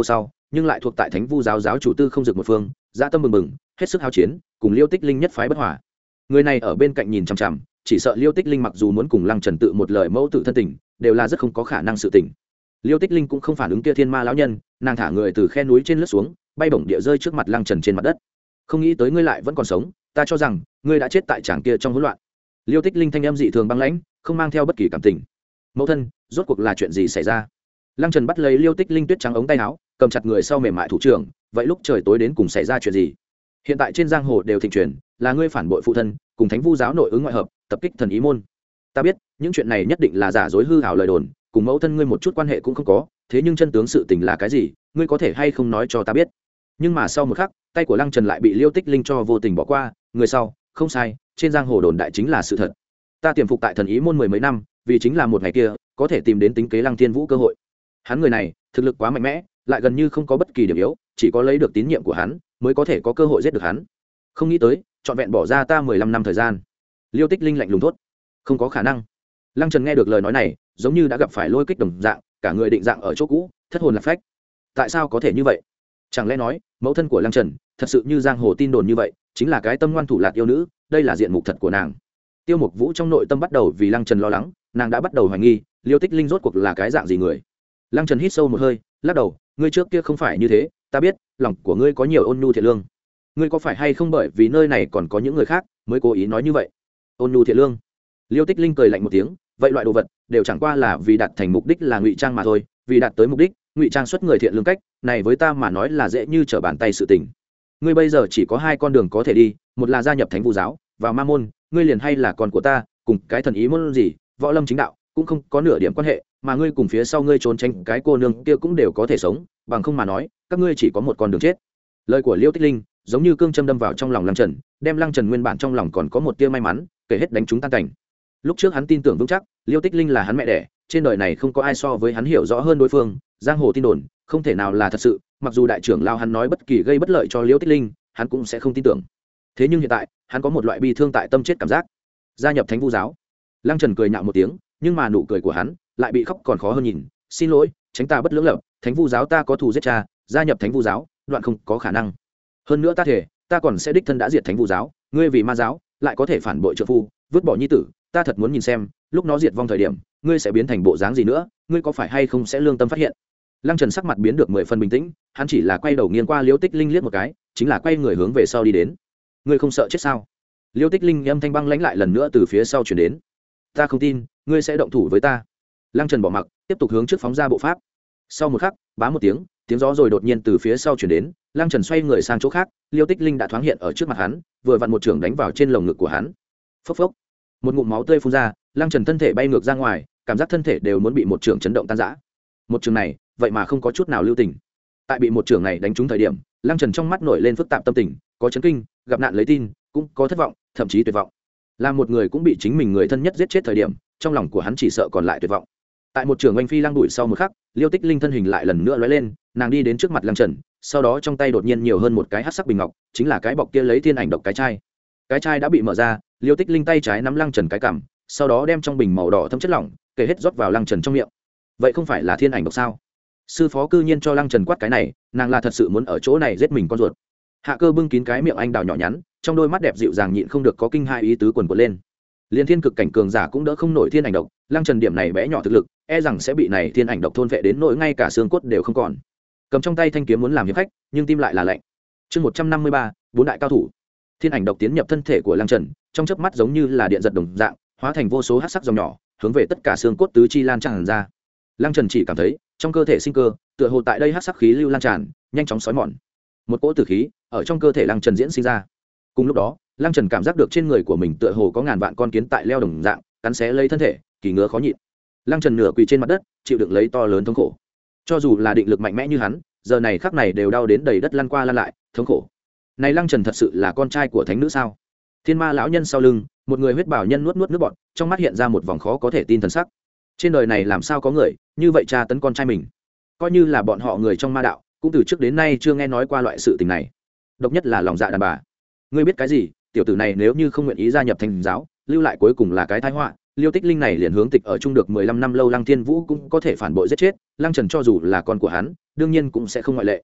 nhưng lại thuộc tại thánh vu giáo giáo chủ tư không dực một phương, dã tâm bừng bừng, hết sức hao chiến, cùng liêu tích linh nhất phái bất hòa. Người này ở bên cạnh nhìn chằm chằm, chỉ sợ liêu tích linh mặc dù muốn cùng lăng trần tự một lời mẫu tự thân tình, đều là rất không có khả năng sự tình. Liêu tích linh cũng không phản ứng kia thiên ma lão nhân, nàng thả người từ khe núi trên lướt xuống, bay bổng địa rơi trước mặt lăng trần trên mặt đất. Không nghĩ tới ngươi lại vẫn còn sống, ta cho rằng ngươi đã chết tại tràng kia trong hỗn loạn. Liêu tích linh thanh âm dị thường băng lãnh, không mang theo bất kỳ cảm tình. Mẫu thân, rốt cuộc là chuyện gì xảy ra? Lăng trần bắt lấy liêu tích linh tuyết trắng ống tay áo, cầm chặt người sau mềm mại thủ trưởng. Vậy lúc trời tối đến cùng xảy ra chuyện gì? Hiện tại trên giang hồ đều thịnh truyền là ngươi phản bội phụ thân, cùng thánh vu giáo nội ứng ngoại hợp, tập kích thần ý môn. Ta biết những chuyện này nhất định là giả dối hư hảo lời đồn, cùng mẫu thân ngươi một chút quan hệ cũng không có, thế nhưng chân tướng sự tình là cái gì, ngươi có thể hay không nói cho ta biết? Nhưng mà sau một khắc, tay của lăng trần lại bị liêu tích linh cho vô tình bỏ qua. Người sau, không sai, trên giang hồ đồn đại chính là sự thật. Ta tiềm phục tại thần ý môn mười mấy năm, vì chính là một ngày kia có thể tìm đến tính kế lăng thiên vũ cơ hội. Hắn người này thực lực quá mạnh mẽ, lại gần như không có bất kỳ điểm yếu, chỉ có lấy được tín nhiệm của hắn mới có thể có cơ hội giết được hắn. Không nghĩ tới trọn vẹn bỏ ra ta mười lăm năm thời gian. Liêu tích linh lạnh lùng thốt. Không có khả năng. Lăng trần nghe được lời nói này giống như đã gặp phải lôi kích đồng dạng, cả người định dạng ở chỗ cũ, thất hồn lạc phách. Tại sao có thể như vậy? Chẳng lẽ nói mẫu thân của lăng trần thật sự như giang hồ tin đồn như vậy, chính là cái tâm ngoan thủ lạt yêu nữ? Đây là diện mục thật của nàng. Tiêu Mục Vũ trong nội tâm bắt đầu vì lăng trần lo lắng, nàng đã bắt đầu hoài nghi liêu tích linh rốt cuộc là cái dạng gì người. Lăng trần hít sâu một hơi, lắc đầu. Ngươi trước kia không phải như thế, ta biết lòng của ngươi có nhiều ôn nhu thiện lương. Ngươi có phải hay không bởi vì nơi này còn có những người khác mới cố ý nói như vậy? Ôn nhu thiện lương? Liêu tích linh cười lạnh một tiếng. Vậy loại đồ vật đều chẳng qua là vì đạt thành mục đích là ngụy trang mà thôi. Vì đạt tới mục đích, ngụy trang xuất người thiện lương cách này với ta mà nói là dễ như trở bàn tay sự tình. Ngươi bây giờ chỉ có hai con đường có thể đi, một là gia nhập thánh vu giáo, vào ma môn, ngươi liền hay là con của ta, cùng cái thần ý môn gì võ lâm chính đạo cũng không có nửa điểm quan hệ, mà ngươi cùng phía sau ngươi trốn tránh cái cô nương kia cũng đều có thể sống, bằng không mà nói các ngươi chỉ có một con đường chết. Lời của Liêu tích linh giống như cương châm đâm vào trong lòng lăng trần, đem lăng trần nguyên bản trong lòng còn có một tia may mắn kể hết đánh trúng tan cảnh. Lúc trước hắn tin tưởng vững chắc Liêu tích linh là hắn mẹ đẻ, trên đời này không có ai so với hắn hiểu rõ hơn đối phương, giang hồ tin đồn không thể nào là thật sự, mặc dù đại trưởng lao hắn nói bất kỳ gây bất lợi cho Liêu tích linh hắn cũng sẽ không tin tưởng. Thế nhưng hiện tại hắn có một loại bi thương tại tâm chết cảm giác. Gia nhập thánh vu giáo? Lăng trần cười nhạo một tiếng, nhưng mà nụ cười của hắn lại bị khóc còn khó hơn nhìn. Xin lỗi, tránh ta bất lưỡng lập, thánh vu giáo ta có thù giết cha, gia nhập thánh vu giáo đoạn không có khả năng. Hơn nữa ta thể ta còn sẽ đích thân đã diệt thánh vu giáo, ngươi vì ma giáo lại có thể phản bội trợ phu, vứt bỏ nhi tử, ta thật muốn nhìn xem lúc nó diệt vong thời điểm ngươi sẽ biến thành bộ dáng gì nữa, ngươi có phải hay không sẽ lương tâm phát hiện. Lăng trần sắc mặt biến được mười phần bình tĩnh, hắn chỉ là quay đầu nghiêng qua Liêu tích linh liếc một cái, chính là quay người hướng về sau đi đến. Ngươi không sợ chết sao? Liêu tích linh âm thanh băng lãnh lại lần nữa từ phía sau chuyển đến. Ta không tin ngươi sẽ động thủ với ta. Lăng trần bỏ mặc, tiếp tục hướng trước phóng ra bộ pháp. Sau một khắc, bá một tiếng, tiếng gió rồi đột nhiên từ phía sau chuyển đến. Lăng trần xoay người sang chỗ khác, Liêu tích linh đã thoáng hiện ở trước mặt hắn, vừa vặn một trường đánh vào trên lồng ngực của hắn. Phốc phốc, một ngụm máu tươi phun ra. Lăng trần thân thể bay ngược ra ngoài, cảm giác thân thể đều muốn bị một trường chấn động tan rã. Một trường này vậy mà không có chút nào lưu tình. Tại bị một trường này đánh trúng thời điểm, Lăng trần trong mắt nổi lên phức tạp tâm tình, có chấn kinh, gặp nạn lấy tin, cũng có thất vọng, thậm chí tuyệt vọng. Là một người cũng bị chính mình người thân nhất giết chết thời điểm, trong lòng của hắn chỉ sợ còn lại tuyệt vọng. Tại một trường oanh phi lăng đuổi sau một khắc, Liêu tích linh thân hình lại lần nữa lóe lên, nàng đi đến trước mặt Lăng trần, sau đó trong tay đột nhiên nhiều hơn một cái hắc sắc bình ngọc, chính là cái bọc kia lấy thiên ảnh độc cái chai. Cái chai đã bị mở ra, Liêu tích linh tay trái nắm Lăng trần cái cằm, sau đó đem trong bình màu đỏ thấm chất lỏng kể hết rót vào Lăng trần trong miệng. Vậy không phải là thiên ảnh độc sao? Sư phó cư nhiên cho Lăng trần quát cái này, nàng là thật sự muốn ở chỗ này giết mình con ruột. Hạ Cơ bưng kín cái miệng anh đào nhỏ nhắn, trong đôi mắt đẹp dịu dàng nhịn không được có kinh hai ý tứ quần quật lên. Liên thiên cực cảnh cường giả cũng đỡ không nổi thiên ảnh độc, Lăng trần điểm này bé nhỏ thực lực e rằng sẽ bị này thiên ảnh độc thôn vệ đến nỗi ngay cả xương cốt đều không còn. Cầm trong tay thanh kiếm muốn làm hiệp khách, nhưng tim lại là lạnh. Chương một trăm năm mươi ba, bốn đại cao thủ. Thiên ảnh độc tiến nhập thân thể của Lăng trần, trong chớp mắt giống như là điện giật đồng dạng, hóa thành vô số hắc sắc dòng nhỏ, hướng về tất cả xương cốt tứ chi lan tràn ra. Lăng trần chỉ cảm thấy trong cơ thể sinh cơ tựa hồ tại đây hắc sắc khí lưu lan tràn, nhanh chóng xói mòn. Một cỗ tử khí ở trong cơ thể Lăng trần diễn sinh ra. Cùng lúc đó, Lăng trần cảm giác được trên người của mình tựa hồ có ngàn vạn con kiến tại leo đồng dạng, cắn xé lấy thân thể, kỳ ngứa khó nhịn. Lăng trần nửa quỳ trên mặt đất, chịu đựng lấy to lớn thống khổ. Cho dù là định lực mạnh mẽ như hắn, giờ này khắc này đều đau đến đầy đất lăn qua lăn lại, thống khổ. Này Lăng trần thật sự là con trai của thánh nữ sao? Thiên ma lão nhân sau lưng, một người huyết bảo nhân nuốt nuốt nước bọt, trong mắt hiện ra một vòng khó có thể tin thần sắc. Trên đời này làm sao có người như vậy tra tấn con trai mình? Coi như là bọn họ người trong ma đạo, cũng từ trước đến nay chưa nghe nói qua loại sự tình này. Độc nhất là lòng dạ đàn bà. Ngươi biết cái gì? Tiểu tử này nếu như không nguyện ý gia nhập thành giáo, lưu lại cuối cùng là cái tai họa. Liêu tích linh này liền hướng tịch ở chung được mười lăm năm lâu, Lăng Thiên Vũ cũng có thể phản bội giết chết, Lăng Trần cho dù là con của hắn, đương nhiên cũng sẽ không ngoại lệ.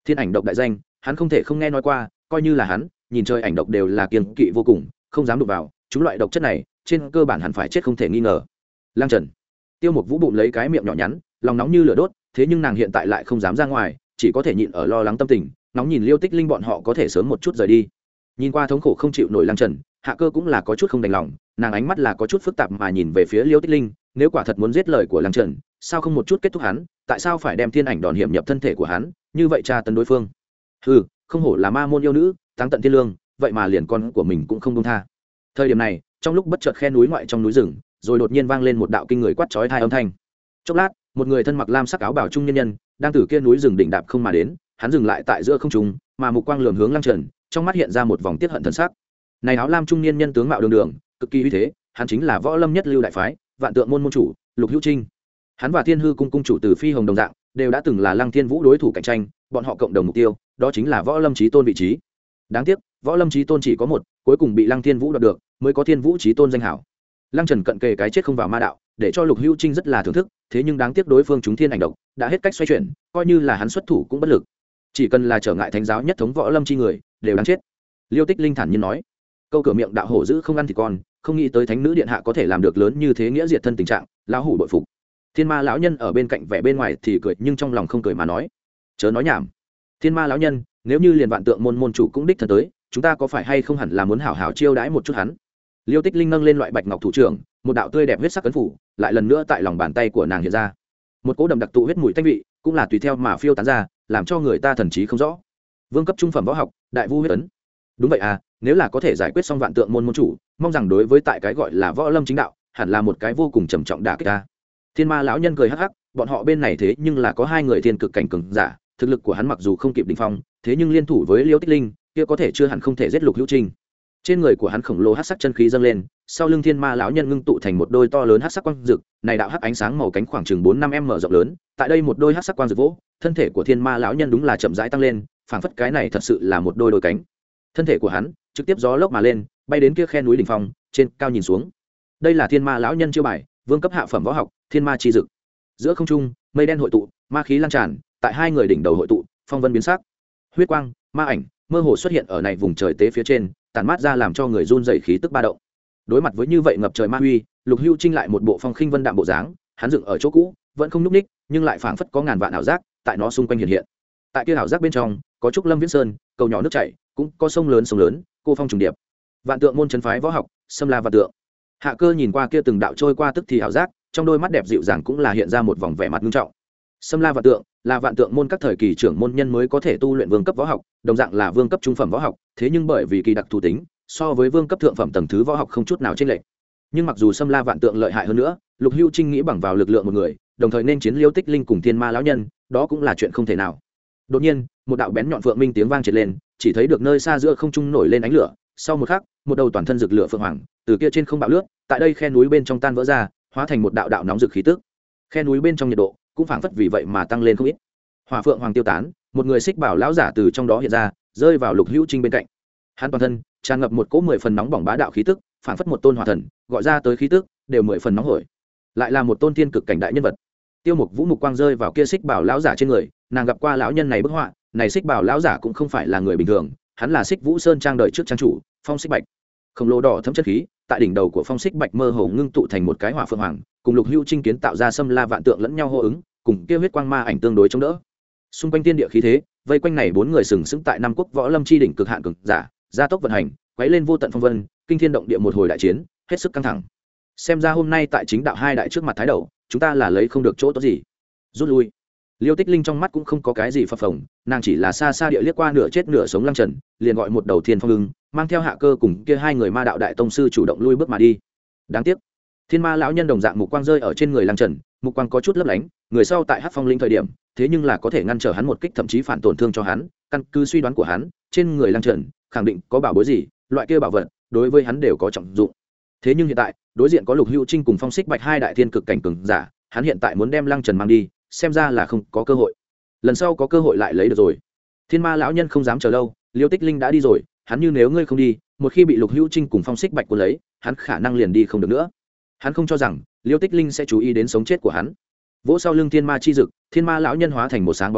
Thiên ảnh độc đại danh, hắn không thể không nghe nói qua, coi như là hắn nhìn chơi ảnh độc đều là kiêng kỵ vô cùng, không dám đụng vào. Chúng loại độc chất này trên cơ bản hẳn phải chết không thể nghi ngờ. Lăng Trần, Tiêu Mục Vũ bụng lấy cái miệng nhỏ nhắn, lòng nóng như lửa đốt, thế nhưng nàng hiện tại lại không dám ra ngoài, chỉ có thể nhịn ở lo lắng tâm tình, nóng nhìn Liêu Tích Linh bọn họ có thể sớm một chút rời đi. Nhìn qua thống khổ không chịu nổi Lăng Trần, Hạ Cơ cũng là có chút không đành lòng, nàng ánh mắt là có chút phức tạp mà nhìn về phía Liêu Tích Linh, nếu quả thật muốn giết lời của Lăng Trần, sao không một chút kết thúc hắn, tại sao phải đem thiên ảnh đòn hiểm nhập thân thể của hắn, như vậy tra tấn đối phương. Hừ, không hổ là ma môn yêu nữ, táng tận thiên lương, vậy mà liền con của mình cũng không buông tha. Thời điểm này, trong lúc bất chợt khe núi ngoại trong núi rừng, rồi đột nhiên vang lên một đạo kinh người quát chói tai âm thanh. Chốc lát, một người thân mặc lam sắc áo bào trung nhân nhân, đang từ kia núi rừng đỉnh đạp không mà đến, hắn dừng lại tại giữa không trung, mà mục quang lườm hướng Lăng Trần, trong mắt hiện ra một vòng tiết hận thần sắc. Này áo lam trung niên nhân tướng mạo đường đường, cực kỳ uy thế, hắn chính là Võ Lâm nhất lưu đại phái, Vạn Tượng môn môn chủ, Lục Hữu Trinh. Hắn và Thiên Hư cung cung chủ Từ Phi Hồng đồng dạng, đều đã từng là Lăng Thiên Vũ đối thủ cạnh tranh, bọn họ cộng đồng mục tiêu, đó chính là Võ Lâm chí tôn vị trí. Đáng tiếc, Võ Lâm chí tôn chỉ có một, cuối cùng bị Lăng Thiên Vũ đoạt được, mới có Thiên Vũ chí tôn danh hảo. Lăng Trần cận kề cái chết không vào ma đạo, để cho Lục Hữu Trinh rất là thưởng thức, thế nhưng đáng tiếc đối phương chúng thiên ảnh độc, đã hết cách xoay chuyển, coi như là hắn xuất thủ cũng bất lực. Chỉ cần là trở ngại thánh giáo nhất thống Võ Lâm chi người, đều đáng chết. Liêu Tích Linh thản nhiên nói. Câu cửa miệng đạo hổ giữ không ăn thì con, không nghĩ tới thánh nữ điện hạ có thể làm được lớn như thế nghĩa diệt thân tình trạng, lão hủ bội phục. Thiên Ma lão nhân ở bên cạnh vẻ bên ngoài thì cười nhưng trong lòng không cười mà nói, chớ nói nhảm. Thiên Ma lão nhân, nếu như liền Vạn Tượng môn môn chủ cũng đích thân tới, chúng ta có phải hay không hẳn là muốn hảo hảo chiêu đãi một chút hắn. Liêu Tích Linh nâng lên loại bạch ngọc thủ trưởng, một đạo tươi đẹp huyết sắc cấn phủ, lại lần nữa tại lòng bàn tay của nàng hiện ra. Một cỗ đậm đặc tụ huyết mùi tanh vị, cũng là tùy theo mà phiêu tán ra, làm cho người ta thần trí không rõ. Vương cấp trung phẩm võ học, Đại Vu huyết ấn. Đúng vậy à, nếu là có thể giải quyết xong Vạn Tượng môn môn chủ, mong rằng đối với tại cái gọi là Võ Lâm chính đạo, hẳn là một cái vô cùng trầm trọng đả kích ta. Thiên Ma lão nhân cười hắc hắc, bọn họ bên này thế nhưng là có hai người thiên cực cảnh cường giả, thực lực của hắn mặc dù không kịp đỉnh phong, thế nhưng liên thủ với Liêu Tích Linh, kia có thể chưa hẳn không thể giết Lục Hữu Trinh. Trên người của hắn khổng lồ hắc sắc chân khí dâng lên, sau lưng Thiên Ma lão nhân ngưng tụ thành một đôi to lớn hắc sắc quang dực, này đạo hắc ánh sáng màu cánh khoảng chừng bốn năm m rộng lớn, tại đây một đôi hắc sắc quang dực vỗ, thân thể của Thiên Ma lão nhân đúng là chậm rãi tăng lên, phảng phất cái này thật sự là một đôi đôi cánh. Thân thể của hắn trực tiếp gió lốc mà lên, bay đến kia khe núi đỉnh phong, trên cao nhìn xuống. Đây là Thiên Ma lão nhân chiêu bài, vương cấp hạ phẩm võ học, Thiên Ma chi dực. Giữa không trung, mây đen hội tụ, ma khí lan tràn, tại hai người đỉnh đầu hội tụ, phong vân biến sắc. Huyết quang, ma ảnh, mơ hồ xuất hiện ở này vùng trời tế phía trên, tản mát ra làm cho người run rẩy khí tức ba động. Đối mặt với như vậy ngập trời ma huy, Lục Hữu Trinh lại một bộ phong khinh vân đạm bộ dáng, hắn dựng ở chỗ cũ, vẫn không nhúc ních, nhưng lại phảng phất có ngàn vạn ảo giác tại nó xung quanh hiện hiện. Tại kia ảo giác bên trong, có trúc lâm viễn sơn, cầu nhỏ nước chảy, cũng có sông lớn sông lớn, cô phong trùng điệp. Vạn Tượng môn trấn phái võ học, Xâm La Vạn Tượng. Hạ Cơ nhìn qua kia từng đạo trôi qua tức thì ảo giác, trong đôi mắt đẹp dịu dàng cũng là hiện ra một vòng vẻ mặt nghiêm trọng. Xâm La Vạn Tượng là Vạn Tượng môn các thời kỳ trưởng môn nhân mới có thể tu luyện vương cấp võ học, đồng dạng là vương cấp trung phẩm võ học, thế nhưng bởi vì kỳ đặc thù tính, so với vương cấp thượng phẩm tầng thứ võ học không chút nào chênh lệch. Nhưng mặc dù Xâm La Vạn Tượng lợi hại hơn nữa, Lục Hữu Trinh nghĩ bằng vào lực lượng một người, đồng thời nên chiến Liêu Tích Linh cùng Thiên Ma lão nhân, đó cũng là chuyện không thể nào. Đột nhiên, một đạo bén nhọn phượng minh tiếng vang triệt lên, chỉ thấy được nơi xa giữa không trung nổi lên ánh lửa, sau một khắc, một đầu toàn thân rực lửa phượng hoàng, từ kia trên không bạo lướt, tại đây khe núi bên trong tan vỡ ra, hóa thành một đạo đạo nóng rực khí tức. Khe núi bên trong nhiệt độ cũng phảng phất vì vậy mà tăng lên không ít. Hỏa phượng hoàng tiêu tán, một người xích bảo lão giả từ trong đó hiện ra, rơi vào Lục Hữu Trinh bên cạnh. Hắn toàn thân tràn ngập một cỗ mười phần nóng bỏng bá đạo khí tức, phảng phất một tôn hỏa thần, gọi ra tới khí tức đều mười phần nóng hổi. Lại là một tôn thiên cực cảnh đại nhân vật. Tiêu Mục Vũ mục quang rơi vào kia xích bảo lão giả trên người, nàng gặp qua lão nhân này bức họa, này xích bảo lão giả cũng không phải là người bình thường, hắn là Xích Vũ Sơn trang đời trước trang chủ, Phong Xích Bạch. Khổng lồ đỏ thấm chất khí, tại đỉnh đầu của Phong Xích Bạch mơ hồ ngưng tụ thành một cái hỏa phượng hoàng, cùng Lục Hữu Trinh kiến tạo ra Xâm La Vạn Tượng lẫn nhau hô ứng, cùng kia huyết quang ma ảnh tương đối chống đỡ. Xung quanh tiên địa khí thế, vây quanh này bốn người sừng sững tại năm quốc võ lâm chi đỉnh cực hạn cường giả, gia tốc vận hành, quấy lên vô tận phong vân, kinh thiên động địa một hồi đại chiến, hết sức căng thẳng. Xem ra hôm nay tại chính đạo hai đại trước mặt thái đầu, chúng ta là lấy không được chỗ tốt gì. Rút lui. Liêu Tích Linh trong mắt cũng không có cái gì phập phồng, nàng chỉ là xa xa địa liếc qua nửa chết nửa sống Lăng Trần, liền gọi một đầu Thiên Phong Ưng, mang theo Hạ Cơ cùng kia hai người ma đạo đại tông sư chủ động lui bước mà đi. Đáng tiếc, Thiên Ma lão nhân đồng dạng mục quang rơi ở trên người Lăng Trần, mục quang có chút lấp lánh, người sau tại Hắc Phong Linh thời điểm, thế nhưng là có thể ngăn trở hắn một kích thậm chí phản tổn thương cho hắn, căn cứ suy đoán của hắn, trên người Lăng Trần khẳng định có bảo bối gì, loại kia bảo vật đối với hắn đều có trọng dụng. Thế nhưng hiện tại, đối diện có Lục Hữu Trinh cùng Phong Xích Bạch hai đại thiên cực cảnh cường giả, hắn hiện tại muốn đem Lăng Trần mang đi, xem ra là không có cơ hội. Lần sau có cơ hội lại lấy được rồi. Thiên Ma lão nhân không dám chờ lâu, Liêu Tích Linh đã đi rồi, hắn như nếu ngươi không đi, một khi bị Lục Hữu Trinh cùng Phong Xích Bạch cuốn lấy, hắn khả năng liền đi không được nữa. Hắn không cho rằng Liêu Tích Linh sẽ chú ý đến sống chết của hắn. Vỗ sau lưng Thiên Ma chi dực, Thiên Ma lão nhân hóa thành một sáng bóng đen,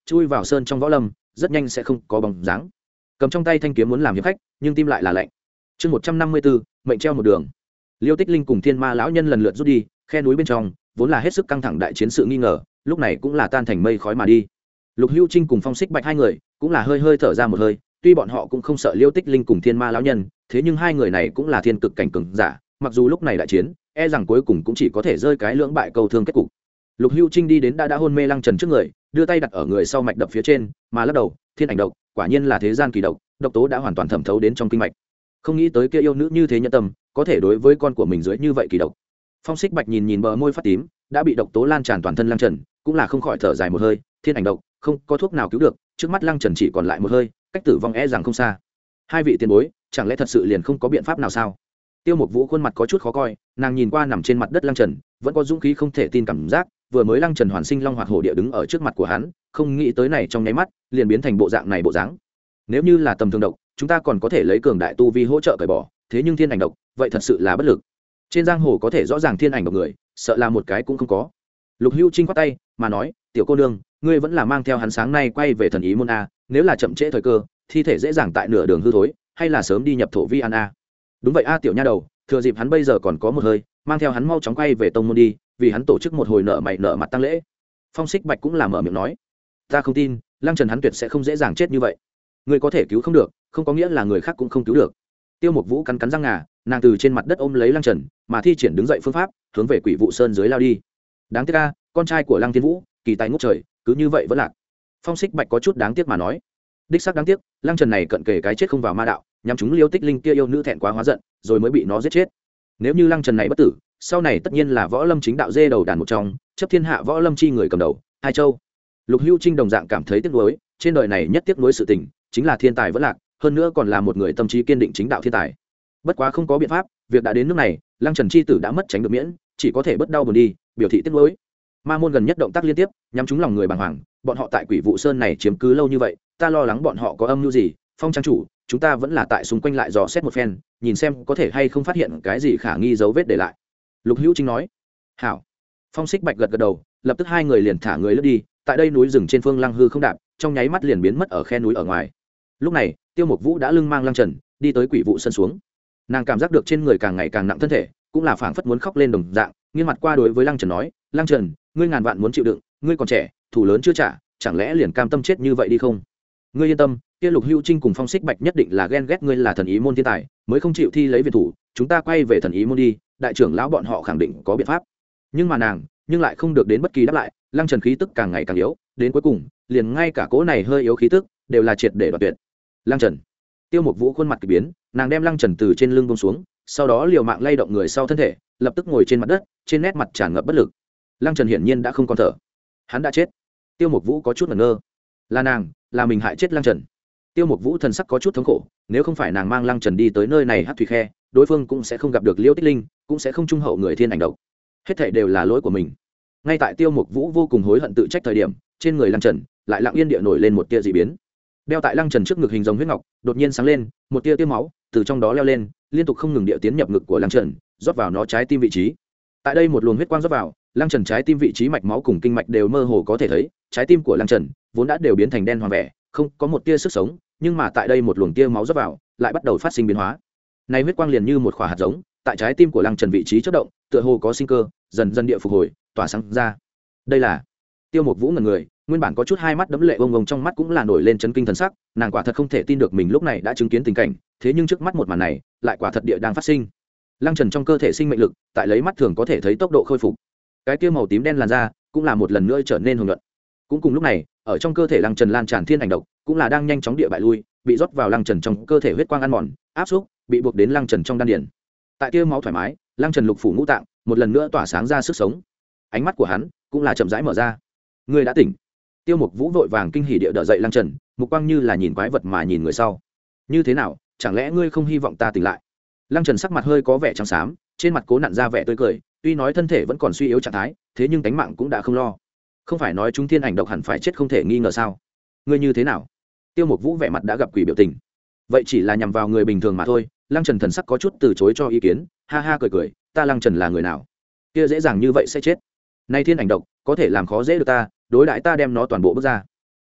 chui vào sơn trong võ lâm rất nhanh sẽ không có bóng dáng. Cầm trong tay thanh kiếm muốn làm hiệp khách nhưng tim lại là lạnh. Chương một trăm năm mươi bốn, mệnh treo một đường. Liêu Tích Linh cùng Thiên Ma lão nhân lần lượt rút đi, khe núi bên trong vốn là hết sức căng thẳng đại chiến sự nghi ngờ, lúc này cũng là tan thành mây khói mà đi. Lục Hữu Trinh cùng Phong Xích Bạch hai người cũng là hơi hơi thở ra một hơi, tuy bọn họ cũng không sợ Liêu Tích Linh cùng Thiên Ma lão nhân, thế nhưng hai người này cũng là thiên cực cảnh cường giả, mặc dù lúc này đại chiến, e rằng cuối cùng cũng chỉ có thể rơi cái lưỡng bại câu thương kết cục. Lục Hữu Trinh đi đến đã đã hôn mê Lăng Trần trước người, đưa tay đặt ở người sau mạch đập phía trên, mà lắc đầu, thiên ảnh độc, quả nhiên là thế gian kỳ độc, độc tố đã hoàn toàn thẩm thấu đến trong kinh mạch. Không nghĩ tới kia yêu nữ như thế nhẫn tâm, có thể đối với con của mình dưới như vậy kỳ độc. Phong Xích Bạch nhìn nhìn bờ môi phát tím, đã bị độc tố lan tràn toàn thân Lăng Trần, cũng là không khỏi thở dài một hơi, thiên ảnh độc, không có thuốc nào cứu được, trước mắt Lăng Trần chỉ còn lại một hơi, cách tử vong e rằng không xa. Hai vị tiền bối, chẳng lẽ thật sự liền không có biện pháp nào sao? Tiêu Mục Vũ khuôn mặt có chút khó coi, nàng nhìn qua nằm trên mặt đất Lăng Trần, vẫn có dũng khí không thể tin cảm giác, vừa mới Lăng Trần hoàn sinh long hoạt hổ địa đứng ở trước mặt của hắn, không nghĩ tới này trong nháy mắt, liền biến thành bộ dạng này bộ dáng. Nếu như là tầm thường độc, chúng ta còn có thể lấy cường đại tu vi hỗ trợ cởi bỏ, thế nhưng thiên ảnh độc, vậy thật sự là bất lực. Trên giang hồ có thể rõ ràng thiên ảnh độc người, sợ là một cái cũng không có. Lục Hữu Trinh quát tay, mà nói, tiểu cô nương, ngươi vẫn là mang theo hắn sáng nay quay về thần ý môn a, nếu là chậm trễ thời cơ, thi thể dễ dàng tại nửa đường hư thối, hay là sớm đi nhập thổ vi an a. Đúng vậy a tiểu nha đầu, thừa dịp hắn bây giờ còn có một hơi, mang theo hắn mau chóng quay về tông môn đi, vì hắn tổ chức một hồi nợ mày nợ mặt tang lễ. Phong Xích Bạch cũng là mở miệng nói, ta không tin Lăng Trần hắn tuyệt sẽ không dễ dàng chết như vậy, người có thể cứu không được, không có nghĩa là người khác cũng không cứu được. Tiêu Mục Vũ cắn cắn răng ngà, nàng từ trên mặt đất ôm lấy Lăng Trần, mà thi triển đứng dậy phương pháp, hướng về Quỷ Vụ Sơn dưới lao đi. Đáng tiếc a, con trai của Lăng Thiên Vũ, kỳ tài ngút trời, cứ như vậy vẫn lạc. Phong Xích Bạch có chút đáng tiếc mà nói, đích xác đáng tiếc, Lăng Trần này cận kề cái chết không vào ma đạo, nhắm chúng Liêu Tích Linh kia yêu nữ thẹn quá hóa giận, rồi mới bị nó giết chết. Nếu như Lăng Trần này bất tử, sau này tất nhiên là võ lâm chính đạo dê đầu đàn một trong, chấp thiên hạ võ lâm chi người cầm đầu, hai châu. Lục Hữu Trinh đồng dạng cảm thấy tiếc nuối, trên đời này nhất tiếc nuối sự tình, chính là thiên tài vẫn lạc, hơn nữa còn là một người tâm trí kiên định chính đạo thiên tài. Bất quá không có biện pháp, việc đã đến nước này, Lăng Trần chi tử đã mất tránh được miễn, chỉ có thể bất đau buồn đi, biểu thị tiếc nuối. Ma môn gần nhất động tác liên tiếp, nhắm trúng lòng người bàng hoàng, bọn họ tại Quỷ Vụ Sơn này chiếm cứ lâu như vậy, ta lo lắng bọn họ có âm mưu gì. Phong trang chủ, chúng ta vẫn là tại xung quanh lại dò xét một phen, nhìn xem có thể hay không phát hiện cái gì khả nghi dấu vết để lại. Lục Hữu Trinh nói. Hảo. Phong Xích Bạch gật gật đầu, lập tức hai người liền thả người lướt đi, tại đây núi rừng trên phương Lăng hư không đạp, trong nháy mắt liền biến mất ở khe núi ở ngoài. Lúc này, Tiêu Mục Vũ đã lưng mang Lăng Trần, đi tới Quỷ Vụ Sơn xuống. Nàng cảm giác được trên người càng ngày càng nặng thân thể, cũng là phảng phất muốn khóc lên đồng dạng, nghiêng mặt qua đối với Lăng Trần nói, Lăng Trần, ngươi ngàn vạn muốn chịu đựng, ngươi còn trẻ, thủ lớn chưa trả, chẳng lẽ liền cam tâm chết như vậy đi không? Ngươi yên tâm, kia Lục Hữu Trinh cùng Phong Xích Bạch nhất định là ghen ghét ngươi là thần ý môn thiên tài, mới không chịu thi lấy viện thủ, chúng ta quay về thần ý môn đi, đại trưởng lão bọn họ khẳng định có biện pháp. Nhưng mà nàng, nhưng lại không được đến bất kỳ đáp lại, Lăng Trần khí tức càng ngày càng yếu, đến cuối cùng, liền ngay cả cỗ này hơi yếu khí tức, đều là triệt để đoạt tuyệt. Lăng Trần. Tiêu Mục Vũ khuôn mặt kỳ biến, nàng đem Lăng Trần từ trên lưng buông xuống, sau đó liều mạng lay động người sau thân thể, lập tức ngồi trên mặt đất, trên nét mặt tràn ngập bất lực. Lăng Trần hiển nhiên đã không còn thở, hắn đã chết. Tiêu Mục Vũ có chút ngẩn ngơ, là nàng, là mình hại chết Lăng Trần. Tiêu Mục Vũ thần sắc có chút thống khổ, nếu không phải nàng mang Lăng Trần đi tới nơi này Hắc Thủy Khe, đối phương cũng sẽ không gặp được Liêu Tích Linh, cũng sẽ không trung hậu người thiên ảnh độc. Hết thảy đều là lỗi của mình. Ngay tại Tiêu Mục Vũ vô cùng hối hận tự trách thời điểm, trên người Lăng Trần lại lặng yên địa nổi lên một tia dị biến. Đeo tại Lăng Trần trước ngực hình rồng huyết ngọc đột nhiên sáng lên, một tia tia máu từ trong đó leo lên, liên tục không ngừng địa tiến nhập ngực của Lăng Trần, rót vào nó trái tim vị trí. Tại đây một luồng huyết quang rót vào, Lăng Trần trái tim vị trí mạch máu cùng kinh mạch đều mơ hồ có thể thấy, trái tim của Lăng Trần vốn đã đều biến thành đen hoàng vẻ, không có một tia sức sống, nhưng mà tại đây một luồng tia máu rót vào, lại bắt đầu phát sinh biến hóa. Này huyết quang liền như một quả hạt giống, tại trái tim của Lăng Trần vị trí chớp động, tựa hồ có sinh cơ, dần dần địa phục hồi, tỏa sáng ra. Đây là Tiêu Mục Vũ ngẩn người, nguyên bản có chút hai mắt đẫm lệ ông ông trong mắt cũng là nổi lên chấn kinh thần sắc, nàng quả thật không thể tin được mình lúc này đã chứng kiến tình cảnh, thế nhưng trước mắt một màn này, lại quả thật địa đang phát sinh. Lăng Trần trong cơ thể sinh mệnh lực, tại lấy mắt thường có thể thấy tốc độ khôi phục. Cái kia màu tím đen làn da, cũng là một lần nữa trở nên hồng nhuận. Cũng cùng lúc này, ở trong cơ thể Lăng Trần lan tràn thiên ảnh độc, cũng là đang nhanh chóng địa bại lui, bị rót vào Lăng Trần trong cơ thể huyết quang ăn mòn, áp xúc, bị buộc đến Lăng Trần trong đan điền. Tại kia máu thoải mái, Lăng Trần lục phủ ngũ tạng, một lần nữa tỏa sáng ra sức sống. Ánh mắt của hắn cũng là chậm rãi mở ra. Ngươi đã tỉnh. Tiêu Mục Vũ vội vàng kinh hỉ địa đỡ dậy Lăng Trần, mục quang như là nhìn quái vật mà nhìn người sau. Như thế nào, chẳng lẽ ngươi không hy vọng ta tỉnh lại? Lăng Trần sắc mặt hơi có vẻ trắng xám, trên mặt cố nặn ra vẻ tươi cười, tuy nói thân thể vẫn còn suy yếu trạng thái, thế nhưng tánh mạng cũng đã không lo. Không phải nói chúng thiên ảnh độc hẳn phải chết không thể nghi ngờ sao? Ngươi như thế nào? Tiêu Mục Vũ vẻ mặt đã gặp quỷ biểu tình. Vậy chỉ là nhằm vào người bình thường mà thôi. Lăng Trần thần sắc có chút từ chối cho ý kiến, ha ha cười cười, ta Lăng Trần là người nào? Kia dễ dàng như vậy sẽ chết. Nay thiên ảnh độc, có thể làm khó dễ được ta, đối đãi ta đem nó toàn bộ bước ra.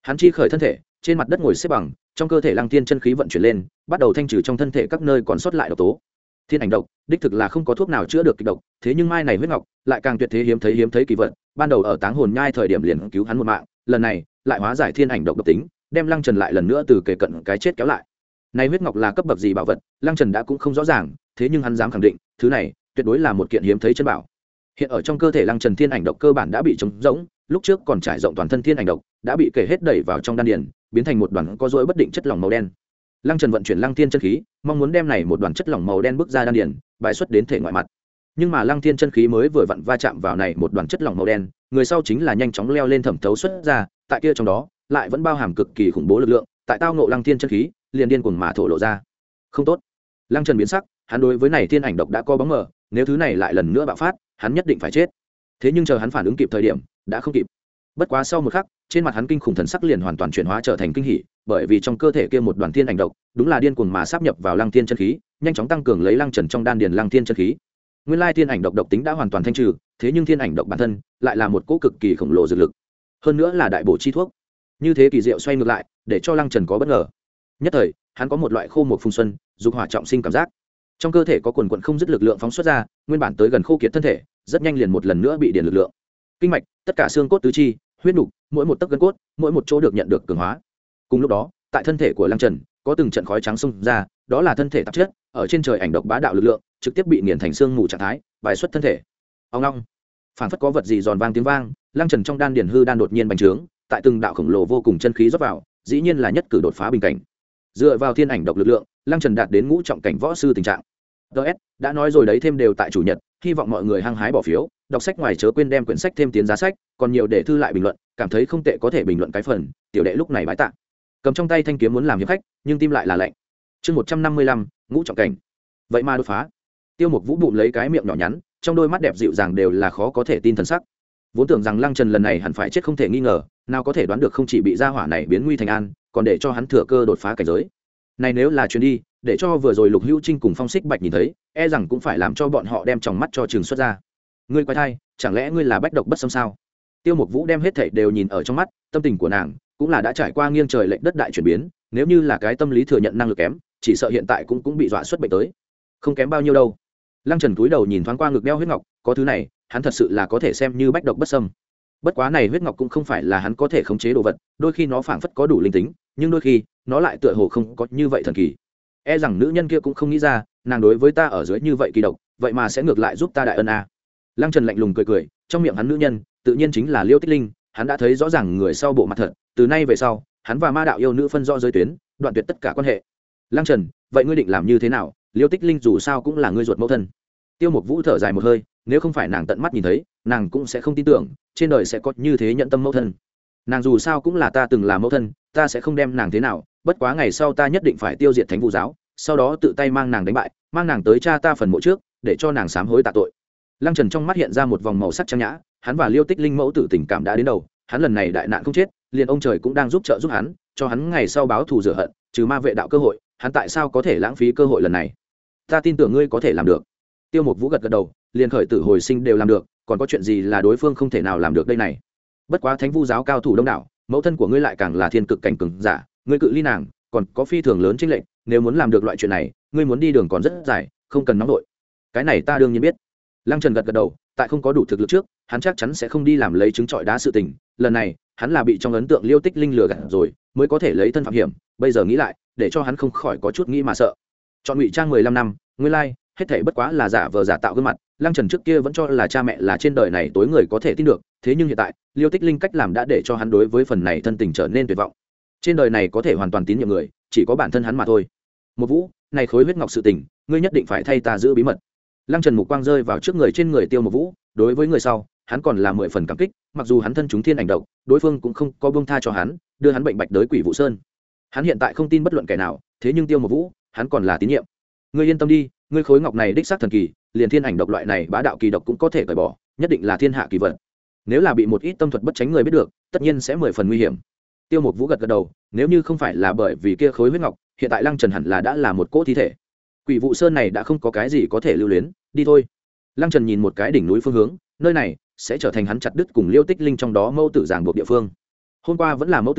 Hắn chi khởi thân thể, trên mặt đất ngồi xếp bằng, trong cơ thể lăng thiên chân khí vận chuyển lên, bắt đầu thanh trừ trong thân thể các nơi còn sót lại độc tố. Thiên ảnh độc, đích thực là không có thuốc nào chữa được kịch độc, thế nhưng mai này huyết ngọc lại càng tuyệt thế hiếm thấy hiếm thấy kỳ vật, ban đầu ở Táng Hồn Nhai thời điểm liền cứu hắn một mạng, lần này lại hóa giải thiên ảnh độc độc tính, đem Lăng Trần lại lần nữa từ kề cận cái chết kéo lại. Này huyết ngọc là cấp bậc gì bảo vật, Lăng Trần đã cũng không rõ ràng, thế nhưng hắn dám khẳng định, thứ này tuyệt đối là một kiện hiếm thấy chân bảo. Hiện ở trong cơ thể Lăng Trần thiên ảnh độc cơ bản đã bị trống rỗng, lúc trước còn trải rộng toàn thân thiên ảnh độc, đã bị kể hết đẩy vào trong đan điền, biến thành một đoàn có rối bất định chất lỏng màu đen. Lăng Trần vận chuyển Lăng Thiên chân khí, mong muốn đem này một đoàn chất lỏng màu đen bước ra đan điền, bài xuất đến thể ngoại mặt. Nhưng mà Lăng Thiên chân khí mới vừa vặn va chạm vào này một đoàn chất lỏng màu đen, người sau chính là nhanh chóng leo lên thẩm thấu xuất ra, tại kia trong đó lại vẫn bao hàm cực kỳ khủng bố lực lượng, tại tao ngộ Lăng Thiên chân khí, liền điên cuồng mà thổ lộ ra. Không tốt. Lăng Trần biến sắc, hắn đối với này thiên ảnh độc đã có bóng mờ, nếu thứ này lại lần nữa bạo phát, hắn nhất định phải chết. Thế nhưng chờ hắn phản ứng kịp thời điểm, đã không kịp. Bất quá sau một khắc, trên mặt hắn kinh khủng thần sắc liền hoàn toàn chuyển hóa trở thành kinh hỉ, bởi vì trong cơ thể kia một đoàn thiên ảnh độc, đúng là điên cuồng mà sáp nhập vào Lăng Thiên chân khí, nhanh chóng tăng cường lấy Lăng Trần trong đan điền Lăng Thiên chân khí. Nguyên lai thiên ảnh độc độc tính đã hoàn toàn thanh trừ, thế nhưng thiên ảnh độc bản thân lại là một cỗ cực kỳ khổng lồ dược lực, hơn nữa là đại bổ chi thuốc. Như thế kỳ diệu xoay ngược lại, để cho Lăng Trần có bất ngờ. Nhất thời, hắn có một loại khô một phùng xuân, dục hỏa trọng sinh cảm giác. Trong cơ thể có quần quần không dứt lực lượng phóng xuất ra, nguyên bản tới gần khô kiệt thân thể, rất nhanh liền một lần nữa bị điền lực lượng. Kinh mạch, tất cả xương cốt tứ chi, huyết nục, mỗi một tấc gân cốt, mỗi một chỗ được nhận được cường hóa. Cùng lúc đó, tại thân thể của Lăng Trần, có từng trận khói trắng xông ra, đó là thân thể tạp chất, ở trên trời ảnh độc bá đạo lực lượng, trực tiếp bị nghiền thành xương mù trạng thái, bài xuất thân thể. Ong ong, phảng phất có vật gì giòn vang tiếng vang, Lăng Trần trong đan điền hư đan đột nhiên bành trướng, tại từng đạo khổng lồ vô cùng chân khí rót vào, dĩ nhiên là nhất cử đột phá bình cảnh. Dựa vào thiên ảnh độc lực lượng, Lăng Trần đạt đến ngũ trọng cảnh võ sư tình trạng. ds đã nói rồi đấy, thêm đều tại chủ nhật, hy vọng mọi người hăng hái bỏ phiếu, đọc sách ngoài chớ quên đem quyển sách thêm tiến giá sách, còn nhiều để thư lại bình luận, cảm thấy không tệ có thể bình luận cái phần, tiểu đệ lúc này bái tạ. Cầm trong tay thanh kiếm muốn làm hiệp khách, nhưng tim lại là lạnh. Chương một trăm năm mươi lăm, ngũ trọng cảnh. Vậy mà đột phá. Tiêu Mục Vũ bụng lấy cái miệng nhỏ nhắn, trong đôi mắt đẹp dịu dàng đều là khó có thể tin thần sắc. Vốn tưởng rằng Lăng Trần lần này hẳn phải chết không thể nghi ngờ, nào có thể đoán được không chỉ bị gia hỏa này biến nguy thành an, còn để cho hắn thừa cơ đột phá cảnh giới. Này nếu là chuyến đi, để cho vừa rồi Lục Hữu Trinh cùng Phong Xích Bạch nhìn thấy, e rằng cũng phải làm cho bọn họ đem tròng mắt cho trường xuất ra. Ngươi quái thai, chẳng lẽ ngươi là bách độc bất xâm sao? Tiêu Mục Vũ đem hết thảy đều nhìn ở trong mắt, tâm tình của nàng cũng là đã trải qua nghiêng trời lệch đất đại chuyển biến, nếu như là cái tâm lý thừa nhận năng lực kém, chỉ sợ hiện tại cũng cũng bị dọa xuất bệnh tới. Không kém bao nhiêu đâu. Lăng Trần cúi đầu nhìn thoáng qua ngực đeo huyết ngọc, có thứ này, hắn thật sự là có thể xem như bách độc bất xâm. Bất quá này huyết ngọc cũng không phải là hắn có thể khống chế đồ vật, đôi khi nó phảng phất có đủ linh tính, nhưng đôi khi nó lại tựa hồ không có như vậy thần kỳ. E rằng nữ nhân kia cũng không nghĩ ra, nàng đối với ta ở dưới như vậy kỳ độc, vậy mà sẽ ngược lại giúp ta đại ân a. À. Lăng Trần lạnh lùng cười cười, trong miệng hắn nữ nhân, tự nhiên chính là Liêu Tích Linh, hắn đã thấy rõ ràng người sau bộ mặt thật, từ nay về sau, hắn và ma đạo yêu nữ phân rõ giới tuyến, đoạn tuyệt tất cả quan hệ. Lăng Trần, vậy ngươi định làm như thế nào? Liêu Tích Linh dù sao cũng là ngươi ruột mẫu thân. Tiêu Mục Vũ thở dài một hơi, nếu không phải nàng tận mắt nhìn thấy, nàng cũng sẽ không tin tưởng trên đời sẽ có như thế nhận tâm mẫu thân. Nàng dù sao cũng là ta từng là mẫu thân, ta sẽ không đem nàng thế nào, bất quá ngày sau ta nhất định phải tiêu diệt Thánh Vũ giáo, sau đó tự tay mang nàng đánh bại, mang nàng tới cha ta phần mộ trước, để cho nàng sám hối tạ tội. Lăng Trần trong mắt hiện ra một vòng màu sắc trang nhã, hắn và Liêu Tích Linh mẫu tử tình cảm đã đến đầu, hắn lần này đại nạn không chết, liền ông trời cũng đang giúp trợ giúp hắn, cho hắn ngày sau báo thù rửa hận, trừ ma vệ đạo cơ hội, hắn tại sao có thể lãng phí cơ hội lần này? Ta tin tưởng ngươi có thể làm được. Tiêu Mục Vũ gật gật đầu, liền khởi tử hồi sinh đều làm được, còn có chuyện gì là đối phương không thể nào làm được đây này? Bất quá Thánh Vu giáo cao thủ đông đảo, mẫu thân của ngươi lại càng là thiên cực cảnh cường giả, ngươi cự ly nàng, còn có phi thường lớn chênh lệch, nếu muốn làm được loại chuyện này, ngươi muốn đi đường còn rất dài, không cần nóng vội. Cái này ta đương nhiên biết. Lăng Trần gật gật đầu, tại không có đủ thực lực trước, hắn chắc chắn sẽ không đi làm lấy trứng trọi đá sự tình, lần này, hắn là bị trong ấn tượng Liêu Tích Linh lừa gạt rồi, mới có thể lấy thân phạm hiểm, bây giờ nghĩ lại, để cho hắn không khỏi có chút nghĩ mà sợ. Chọn ngụy trang mười lăm năm, nguyên lai, like, hết thảy bất quá là giả vờ giả tạo gương mặt, Lăng Trần trước kia vẫn cho là cha mẹ là trên đời này tối người có thể tin được, thế nhưng hiện tại, Liêu Tích Linh cách làm đã để cho hắn đối với phần này thân tình trở nên tuyệt vọng. Trên đời này có thể hoàn toàn tín nhiệm người, chỉ có bản thân hắn mà thôi. Một Vũ, này khối huyết ngọc sự tình, ngươi nhất định phải thay ta giữ bí mật. Lăng Trần mục quang rơi vào trước người trên người Tiêu Một Vũ, đối với người sau, hắn còn là mười phần cảm kích, mặc dù hắn thân chúng thiên ảnh độc, đối phương cũng không có buông tha cho hắn, đưa hắn bệnh bạch đới Quỷ Vũ Sơn. Hắn hiện tại không tin bất luận kẻ nào, thế nhưng Tiêu Một Vũ, hắn còn là tín nhiệm. Ngươi yên tâm đi, ngươi khối ngọc này đích xác thần kỳ, liền thiên ảnh độc loại này bá đạo kỳ độc cũng có thể cởi bỏ, nhất định là thiên hạ kỳ vật. Nếu là bị một ít tâm thuật bất tránh người biết được, tất nhiên sẽ mười phần nguy hiểm. Tiêu Mục Vũ gật gật đầu, nếu như không phải là bởi vì kia khối huyết ngọc, hiện tại Lăng Trần hẳn là đã là một cỗ thi thể. Quỷ Vụ Sơn này đã không có cái gì có thể lưu luyến, đi thôi. Lăng Trần nhìn một cái đỉnh núi phương hướng, nơi này sẽ trở thành hắn chặt đứt cùng Liêu Tích Linh trong đó mẫu tử giảng buộc địa phương. Hôm qua vẫn là mẫu tử,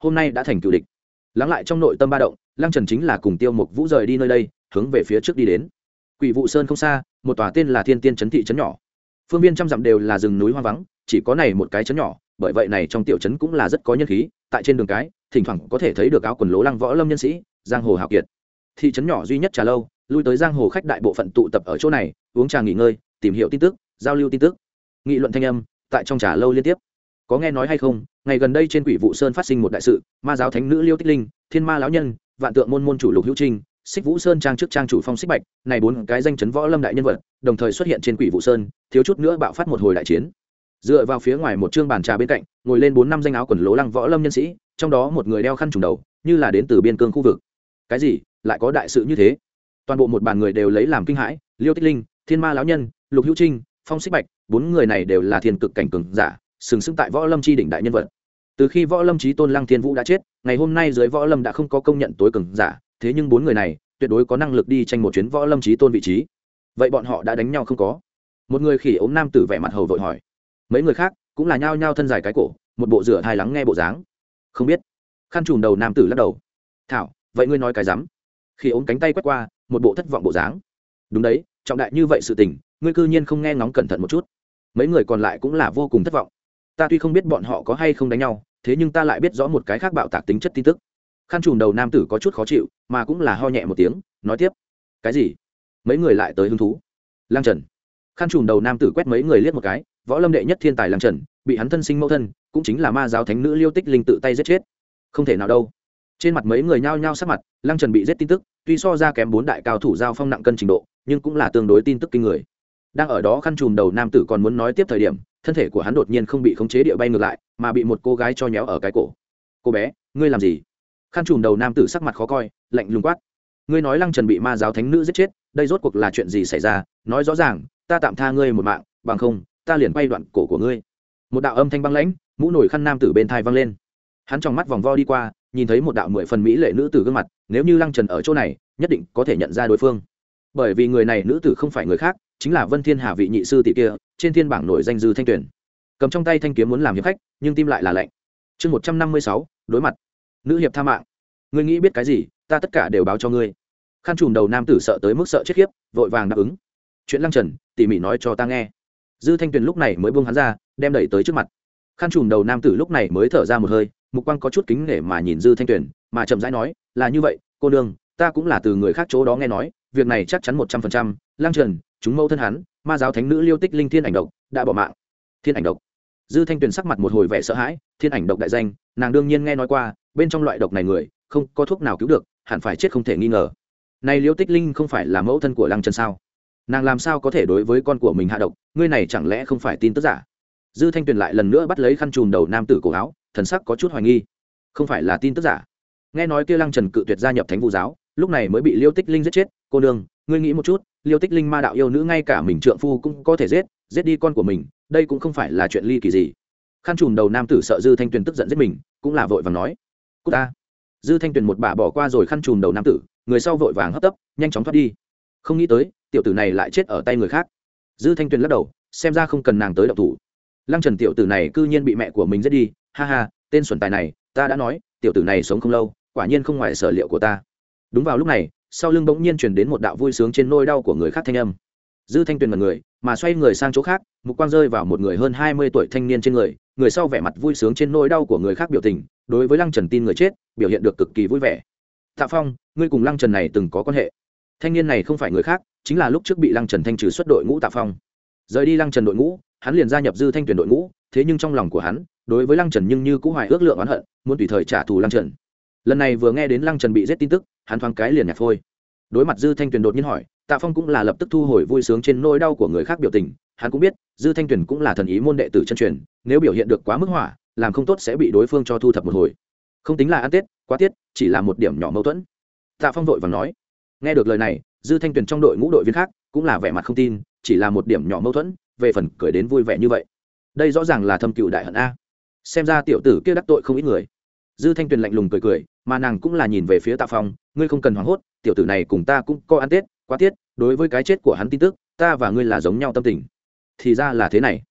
hôm nay đã thành cựu địch. Lắng lại trong nội tâm ba động, Lăng Trần chính là cùng Tiêu Mục Vũ rời đi nơi đây, hướng về phía trước đi đến. Quỷ Vụ Sơn không xa, một tòa tên là Thiên Tiên trấn thị trấn nhỏ. Phương viên trăm dặm đều là rừng núi hoang vắng, chỉ có này một cái trấn nhỏ, bởi vậy này trong tiểu trấn cũng là rất có nhân khí, tại trên đường cái, thỉnh thoảng có thể thấy được áo quần lố lăng võ lâm nhân sĩ, giang hồ hào kiệt. Thị trấn nhỏ duy nhất trà lâu, lui tới giang hồ khách đại bộ phận tụ tập ở chỗ này, uống trà nghỉ ngơi, tìm hiểu tin tức, giao lưu tin tức. Nghị luận thanh âm tại trong trà lâu liên tiếp. Có nghe nói hay không, ngày gần đây trên Quỷ Vụ Sơn phát sinh một đại sự, ma giáo thánh nữ Liêu Tích Linh, Thiên Ma lão nhân, Vạn Tượng môn môn chủ Lục Hữu Trinh, Xích Vũ Sơn trang trước trang chủ Phong Xích Bạch, này bốn cái danh chấn võ lâm đại nhân vật, đồng thời xuất hiện trên Quỷ Vụ Sơn, thiếu chút nữa bạo phát một hồi đại chiến. Dựa vào phía ngoài một trương bàn trà bên cạnh, ngồi lên bốn năm danh áo quần lố lăng võ lâm nhân sĩ, trong đó một người đeo khăn trùm đầu, như là đến từ biên cương khu vực. Cái gì? Lại có đại sự như thế? Toàn bộ một bàn người đều lấy làm kinh hãi, Liêu Tích Linh, Thiên Ma lão nhân, Lục Hữu Trinh, Phong Xích Bạch, bốn người này đều là thiên cực cảnh cường giả, sừng sững tại võ lâm chi đỉnh đại nhân vật. Từ khi võ lâm chí tôn Lăng Thiên Vũ đã chết, ngày hôm nay dưới võ lâm đã không có công nhận tối cường giả, thế nhưng bốn người này tuyệt đối có năng lực đi tranh một chuyến võ lâm chí tôn vị trí. Vậy bọn họ đã đánh nhau không có? Một người khỉ ốm nam tử vẻ mặt hầu vội hỏi. Mấy người khác cũng là nhao nhao thân dài cái cổ, một bộ rửa thai lắng nghe bộ dáng. Không biết. Khăn trùm đầu nam tử lắc đầu. Thảo, vậy ngươi nói cái rắm? Khỉ ốm cánh tay quét qua, một bộ thất vọng bộ dáng. Đúng đấy, trọng đại như vậy sự tình, ngươi cư nhiên không nghe ngóng cẩn thận một chút. Mấy người còn lại cũng là vô cùng thất vọng. Ta tuy không biết bọn họ có hay không đánh nhau, thế nhưng ta lại biết rõ một cái khác bạo tạc tính chất tin tức. Khăn trùm đầu nam tử có chút khó chịu, mà cũng là ho nhẹ một tiếng, nói tiếp. Cái gì? Mấy người lại tới hứng thú. Lăng Trần. Khăn trùm đầu nam tử quét mấy người liếc một cái, võ lâm đệ nhất thiên tài Lăng Trần, bị hắn thân sinh mẫu thân, cũng chính là ma giáo thánh nữ Liêu Tích Linh tự tay giết chết. Không thể nào đâu. Trên mặt mấy người nhao nhao sắc mặt, Lăng Trần bị giết tin tức, tuy so ra kém bốn đại cao thủ giao phong nặng cân trình độ, nhưng cũng là tương đối tin tức kinh người. Đang ở đó khăn trùm đầu nam tử còn muốn nói tiếp thời điểm, thân thể của hắn đột nhiên không bị khống chế địa bay ngược lại, mà bị một cô gái cho nhéo ở cái cổ. Cô bé, ngươi làm gì? Khăn trùm đầu nam tử sắc mặt khó coi, lạnh lùng quát. Ngươi nói Lăng Trần bị ma giáo thánh nữ giết chết, đây rốt cuộc là chuyện gì xảy ra? Nói rõ ràng, ta tạm tha ngươi một mạng, bằng không, ta liền quay đoạn cổ của ngươi. Một đạo âm thanh băng lãnh, mũ nổi khăn nam tử bên thai vang lên. Hắn trong mắt vòng vo đi qua, nhìn thấy một đạo mười phần mỹ lệ nữ tử gương mặt, nếu như Lăng Trần ở chỗ này, nhất định có thể nhận ra đối phương. Bởi vì người này nữ tử không phải người khác, chính là Vân Thiên Hà vị nhị sư tỷ kia, trên thiên bảng nổi danh Dư Thanh Tuyển. Cầm trong tay thanh kiếm muốn làm hiệp khách, nhưng tim lại là lạnh. Chương một trăm năm mươi sáu, đối mặt. Nữ hiệp tha mạng. Ngươi nghĩ biết cái gì, ta tất cả đều báo cho ngươi. Khăn trùm đầu nam tử sợ tới mức sợ chết khiếp, vội vàng đáp ứng. Chuyện Lăng Trần, tỉ mỉ nói cho ta nghe. Dư Thanh Tuyền lúc này mới buông hắn ra, đem đẩy tới trước mặt. Khăn trùm đầu nam tử lúc này mới thở ra một hơi, mục quang có chút kính nể mà nhìn Dư Thanh Tuyền, mà chậm rãi nói, là như vậy, cô nương, ta cũng là từ người khác chỗ đó nghe nói, việc này chắc chắn một trăm phần trăm. Lăng Trần, chúng mâu thân hắn, ma giáo thánh nữ Liêu Tích Linh thiên ảnh độc, đã bỏ mạng. Thiên ảnh độc? Dư Thanh Tuyền sắc mặt một hồi vẻ sợ hãi, thiên ảnh độc đại danh, nàng đương nhiên nghe nói qua, bên trong loại độc này người, không có thuốc nào cứu được, hẳn phải chết không thể nghi ngờ. Này Liêu Tích Linh không phải là mẫu thân của Lăng Trần sao? Nàng làm sao có thể đối với con của mình hạ độc, ngươi này chẳng lẽ không phải tin tức giả? Dư Thanh Tuyền lại lần nữa bắt lấy khăn trùm đầu nam tử cổ áo, thần sắc có chút hoài nghi. Không phải là tin tức giả? Nghe nói kia Lăng Trần cự tuyệt gia nhập Thánh Vũ giáo, lúc này mới bị Liêu Tích Linh giết chết, cô nương, ngươi nghĩ một chút, Liêu Tích Linh ma đạo yêu nữ ngay cả mình trượng phu cũng có thể giết, giết đi con của mình, đây cũng không phải là chuyện ly kỳ gì. Khăn trùm đầu nam tử sợ Dư Thanh Tuyền tức giận giết mình, cũng là vội vàng nói, cút ta. Dư Thanh Tuyền một bà bỏ qua rồi khăn trùm đầu nam tử, người sau vội vàng hấp tấp, nhanh chóng thoát đi. Không nghĩ tới, tiểu tử này lại chết ở tay người khác. Dư Thanh Tuyền lắc đầu, xem ra không cần nàng tới động thủ. Lăng Trần tiểu tử này cư nhiên bị mẹ của mình giết đi, ha ha, tên xuẩn tài này, ta đã nói, tiểu tử này sống không lâu, quả nhiên không ngoài sở liệu của ta. Đúng vào lúc này, sau lưng bỗng nhiên truyền đến một đạo vui sướng trên nỗi đau của người khác thanh âm. Dư Thanh Tuyền mật người, mà xoay người sang chỗ khác, mục quang rơi vào một người hơn hai mươi tuổi thanh niên trên người, người sau vẻ mặt vui sướng trên nỗi đau của người khác biểu tình, đối với Lăng Trần tin người chết, biểu hiện được cực kỳ vui vẻ. Tạ Phong, ngươi cùng Lăng Trần này từng có quan hệ? Thanh niên này không phải người khác, chính là lúc trước bị Lăng Trần thanh trừ xuất đội ngũ Tạ Phong. Rời đi Lăng Trần đội ngũ, hắn liền gia nhập Dư Thanh Tuyền đội ngũ, thế nhưng trong lòng của hắn, đối với Lăng Trần nhưng như cũ hoài ước lượng oán hận, muốn tùy thời trả thù Lăng Trần. Lần này vừa nghe đến Lăng Trần bị giết tin tức, hắn thoáng cái liền nhạt phôi. Đối mặt Dư Thanh Tuyền đột nhiên hỏi, Tạ Phong cũng là lập tức thu hồi vui sướng trên nỗi đau của người khác biểu tình, hắn cũng biết, Dư Thanh Tuyền cũng là thần ý môn đệ tử chân truyền, nếu biểu hiện được quá mức hỏa, làm không tốt sẽ bị đối phương cho thu thập một hồi. Không tính là ăn Tết, quá tiết, chỉ là một điểm nhỏ mâu thuẫn. Tạ Phong vội vàng nói. Nghe được lời này, Dư Thanh Tuyền trong đội ngũ đội viên khác cũng là vẻ mặt không tin, chỉ là một điểm nhỏ mâu thuẫn, về phần cười đến vui vẻ như vậy, đây rõ ràng là thâm cựu đại hận a. Xem ra tiểu tử kia đắc tội không ít người. Dư Thanh Tuyền lạnh lùng cười cười, mà nàng cũng là nhìn về phía Tạ Phong, ngươi không cần hoảng hốt, tiểu tử này cùng ta cũng có ăn Tết, quá tiết, đối với cái chết của hắn tin tức, ta và ngươi là giống nhau tâm tình. Thì ra là thế này.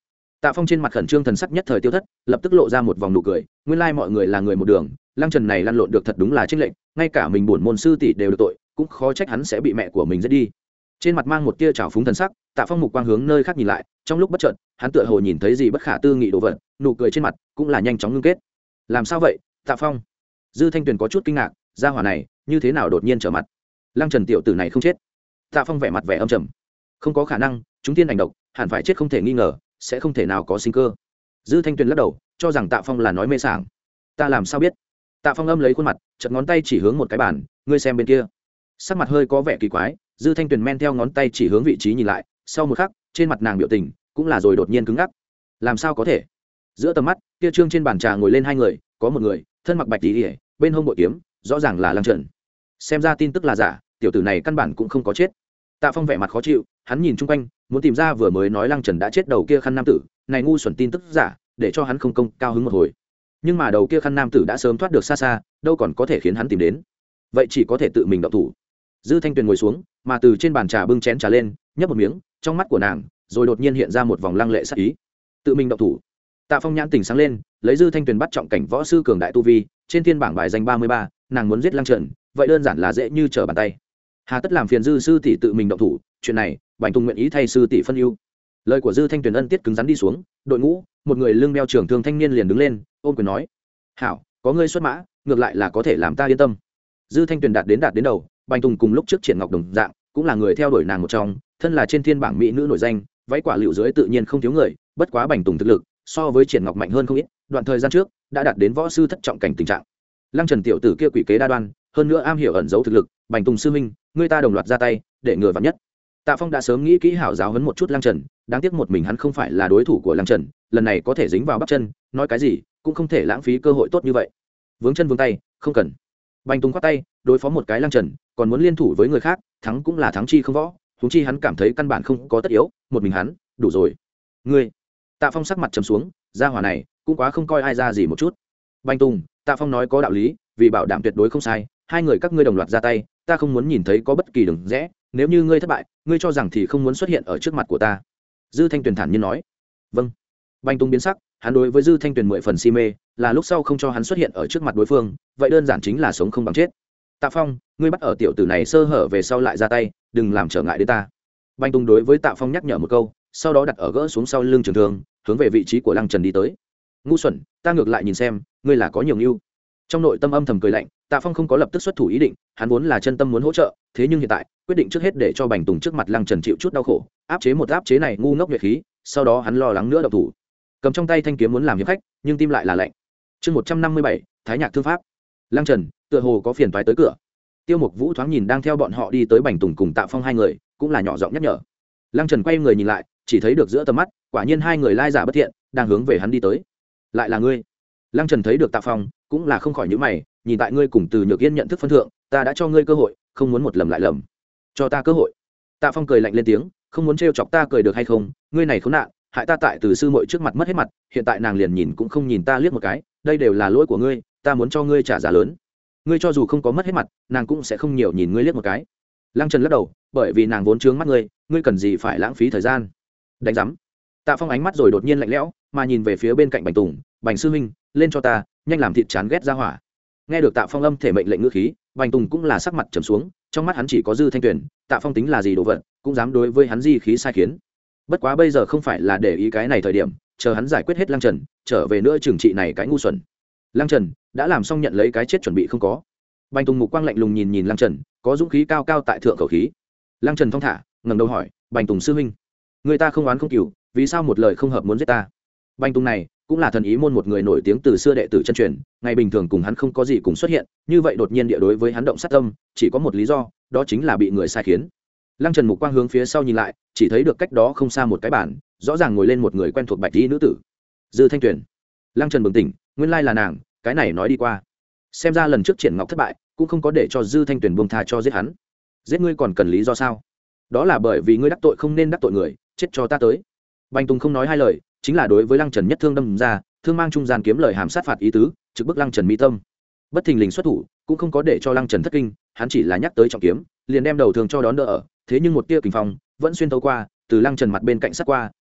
Tạ Phong trên mặt khẩn trương thần sắc nhất thời tiêu thất, lập tức lộ ra một vòng nụ cười, nguyên lai mọi người là người một đường, Lăng Trần này lăn lộn được thật đúng là chênh lệch, ngay cả mình bổn môn sư tỷ đều được tội, cũng khó trách hắn sẽ bị mẹ của mình giết đi. Trên mặt mang một tia trào phúng thần sắc, Tạ Phong mục quang hướng nơi khác nhìn lại, trong lúc bất chợt, hắn tựa hồ nhìn thấy gì bất khả tư nghị đồ vật, nụ cười trên mặt cũng là nhanh chóng ngưng kết. Làm sao vậy, Tạ Phong? Dư Thanh Tuyền có chút kinh ngạc, gia hỏa này, như thế nào đột nhiên trở mặt? Lăng Trần tiểu tử này không chết. Tạ Phong vẻ mặt vẻ âm trầm. Không có khả năng, chúng tiên ảnh độc, hẳn phải chết không thể nghi ngờ, sẽ không thể nào có sinh cơ. Dư Thanh Tuyền lắc đầu, cho rằng Tạ Phong là nói mê sảng. Ta làm sao biết? Tạ Phong âm lấy khuôn mặt, chật ngón tay chỉ hướng một cái bàn, ngươi xem bên kia. Sắc mặt hơi có vẻ kỳ quái, Dư Thanh Tuyền men theo ngón tay chỉ hướng vị trí nhìn lại, sau một khắc, trên mặt nàng biểu tình cũng là rồi đột nhiên cứng ngắc. Làm sao có thể? Giữa tầm mắt, kia trương trên bàn trà ngồi lên hai người, có một người, thân mặc bạch y, bên hông bội kiếm, rõ ràng là Lăng Trần. Xem ra tin tức là giả, tiểu tử này căn bản cũng không có chết. Tạ Phong vẻ mặt khó chịu, hắn nhìn chung quanh, muốn tìm ra vừa mới nói Lăng Trần đã chết đầu kia khăn nam tử, này ngu xuẩn tin tức giả, để cho hắn không công cao hứng một hồi. Nhưng mà đầu kia khăn nam tử đã sớm thoát được xa xa, đâu còn có thể khiến hắn tìm đến. Vậy chỉ có thể tự mình động thủ. Dư Thanh Tuyền ngồi xuống, mà từ trên bàn trà bưng chén trà lên, nhấp một miếng, trong mắt của nàng, rồi đột nhiên hiện ra một vòng lăng lệ sắc ý. Tự mình động thủ. Tạ Phong nhãn tỉnh sáng lên, lấy Dư Thanh Tuyền bắt trọng cảnh võ sư cường đại tu vi, trên thiên bảng bài danh ba mươi ba, nàng muốn giết Lăng Trần, vậy đơn giản là dễ như trở bàn tay. Hà tất làm phiền Dư sư tỷ tự mình động thủ, chuyện này, Bành Tùng nguyện ý thay sư tỷ phân ưu. Lời của Dư Thanh Tuyền ân tiết cứng rắn đi xuống, đội ngũ, một người lưng đeo trưởng thương thanh niên liền đứng lên, ôm quyền nói: "Hảo, có ngươi xuất mã, ngược lại là có thể làm ta yên tâm." Dư Thanh Tuyền đạt đến đạt đến đầu, Bành Tùng cùng lúc trước Triển Ngọc đồng dạng, cũng là người theo đuổi nàng một trong, thân là trên thiên bảng mỹ nữ nổi danh, váy quả liệu dưới tự nhiên không thiếu người, bất quá Bành Tùng thực lực so với Triển Ngọc mạnh hơn không ít, đoạn thời gian trước đã đạt đến võ sư thất trọng cảnh tình trạng. Lăng Trần tiểu tử kia quỷ kế đa đoan, hơn nữa am hiểu ẩn giấu thực lực, Bành Tùng sư minh, người ta đồng loạt ra tay, để ngừa vạn nhất. Tạ Phong đã sớm nghĩ kỹ hảo giáo huấn một chút Lăng Trần, đáng tiếc một mình hắn không phải là đối thủ của Lăng Trần, lần này có thể dính vào bắp chân, nói cái gì cũng không thể lãng phí cơ hội tốt như vậy. Vướng chân vướng tay, không cần. Bành Tùng khoát tay, đối phó một cái Lăng Trần, còn muốn liên thủ với người khác, thắng cũng là thắng chi không võ, huống chi hắn cảm thấy căn bản không có tất yếu, một mình hắn, đủ rồi. Ngươi. Tạ Phong sắc mặt trầm xuống, gia hỏa này cũng quá không coi ai ra gì một chút. Bành Tùng, Tạ Phong nói có đạo lý, vì bảo đảm tuyệt đối không sai, hai người các ngươi đồng loạt ra tay, ta không muốn nhìn thấy có bất kỳ đường rẽ, nếu như ngươi thất bại, ngươi cho rằng thì không muốn xuất hiện ở trước mặt của ta. Dư Thanh Tuyền thản nhiên nói. Vâng. Bành Tùng biến sắc, hắn đối với Dư Thanh Tuyền mười phần si mê, là lúc sau không cho hắn xuất hiện ở trước mặt đối phương, vậy đơn giản chính là sống không bằng chết. Tạ Phong, ngươi bắt ở tiểu tử này sơ hở về sau lại ra tay, đừng làm trở ngại đến ta. Bành Tùng đối với Tạ Phong nhắc nhở một câu, sau đó đặt ở gỡ xuống sau lưng trường thương, hướng về vị trí của Lăng Trần đi tới. Ngu xuẩn, ta ngược lại nhìn xem, ngươi là có nhiều ưu. Trong nội tâm âm thầm cười lạnh, Tạ Phong không có lập tức xuất thủ ý định, hắn vốn là chân tâm muốn hỗ trợ, thế nhưng hiện tại, quyết định trước hết để cho Bành Tùng trước mặt Lăng Trần chịu chút đau khổ, áp chế một áp chế này ngu ngốc nhuệ khí, sau đó hắn lo lắng nữa động thủ. Cầm trong tay thanh kiếm muốn làm hiệp khách, nhưng tim lại là lạnh. Chương một trăm năm mươi bảy, Thái Nhạc thương pháp. Lăng Trần, tựa hồ có phiền toái tới cửa. Tiêu Mục Vũ thoáng nhìn đang theo bọn họ đi tới Bành Tùng cùng Tạ Phong hai người, cũng là nhỏ giọng nhắc nhở. Lăng Trần quay người nhìn lại, chỉ thấy được giữa tầm mắt, quả nhiên hai người lai giả bất thiện, đang hướng về hắn đi tới. Lại là ngươi. Lăng Trần thấy được Tạ Phong, cũng là không khỏi nhíu mày, nhìn tại ngươi cùng Từ Nhược Yên nhận thức phân thượng, ta đã cho ngươi cơ hội, không muốn một lầm lại lầm. Cho ta cơ hội. Tạ Phong cười lạnh lên tiếng, không muốn trêu chọc ta cười được hay không, ngươi này khốn nạn, hại ta tại Từ sư muội trước mặt mất hết mặt, hiện tại nàng liền nhìn cũng không nhìn ta liếc một cái, đây đều là lỗi của ngươi, ta muốn cho ngươi trả giá lớn. Ngươi cho dù không có mất hết mặt, nàng cũng sẽ không nhiều nhìn ngươi liếc một cái. Lăng Trần lắc đầu, bởi vì nàng vốn trướng mắt ngươi, ngươi cần gì phải lãng phí thời gian. Đánh rắm. Tạ Phong ánh mắt rồi đột nhiên lạnh lẽo, mà nhìn về phía bên cạnh Bành Tùng, Bành sư huynh, lên cho ta, nhanh làm thịt chán ghét ra hỏa. Nghe được Tạ Phong âm thể mệnh lệnh ngữ khí, Bành Tùng cũng là sắc mặt trầm xuống, trong mắt hắn chỉ có Dư Thanh Tuyền, Tạ Phong tính là gì đồ vật, cũng dám đối với hắn di khí sai khiến. Bất quá bây giờ không phải là để ý cái này thời điểm, chờ hắn giải quyết hết Lăng Trần, trở về nữa trừng trị này cái ngu xuẩn. Lăng Trần đã làm xong nhận lấy cái chết chuẩn bị không có. Bành Tùng mục quang lạnh lùng nhìn nhìn Lăng Trần, có dũng khí cao cao tại thượng khẩu khí. Lăng Trần thong thả, ngẩng đầu hỏi, Bành Tùng sư huynh, người ta không oán không cừu, vì sao một lời không hợp muốn giết ta? Bành Tùng này cũng là thần ý môn một người nổi tiếng từ xưa đệ tử chân truyền, ngày bình thường cùng hắn không có gì cùng xuất hiện, như vậy đột nhiên địa đối với hắn động sát tâm, chỉ có một lý do, đó chính là bị người sai khiến. Lăng Trần mục quang hướng phía sau nhìn lại, chỉ thấy được cách đó không xa một cái bàn, rõ ràng ngồi lên một người quen thuộc bạch y nữ tử, Dư Thanh Tuyền. Lăng Trần bừng tỉnh, nguyên lai là nàng, cái này nói đi qua. Xem ra lần trước Triển Ngọc thất bại, cũng không có để cho Dư Thanh Tuyền buông tha cho giết hắn. Giết ngươi còn cần lý do sao? Đó là bởi vì ngươi đắc tội không nên đắc tội người, chết cho ta tới. Bành Tùng không nói hai lời, chính là đối với Lăng Trần nhất thương đâm ra, thương mang trung gian kiếm lời hàm sát phạt ý tứ, trực bức Lăng Trần mi tâm. Bất thình lình xuất thủ, cũng không có để cho Lăng Trần thất kinh, hắn chỉ là nhắc tới trọng kiếm, liền đem đầu thương cho đón đỡ ở, thế nhưng một tia kình phong vẫn xuyên thấu qua, từ Lăng Trần mặt bên cạnh sát qua,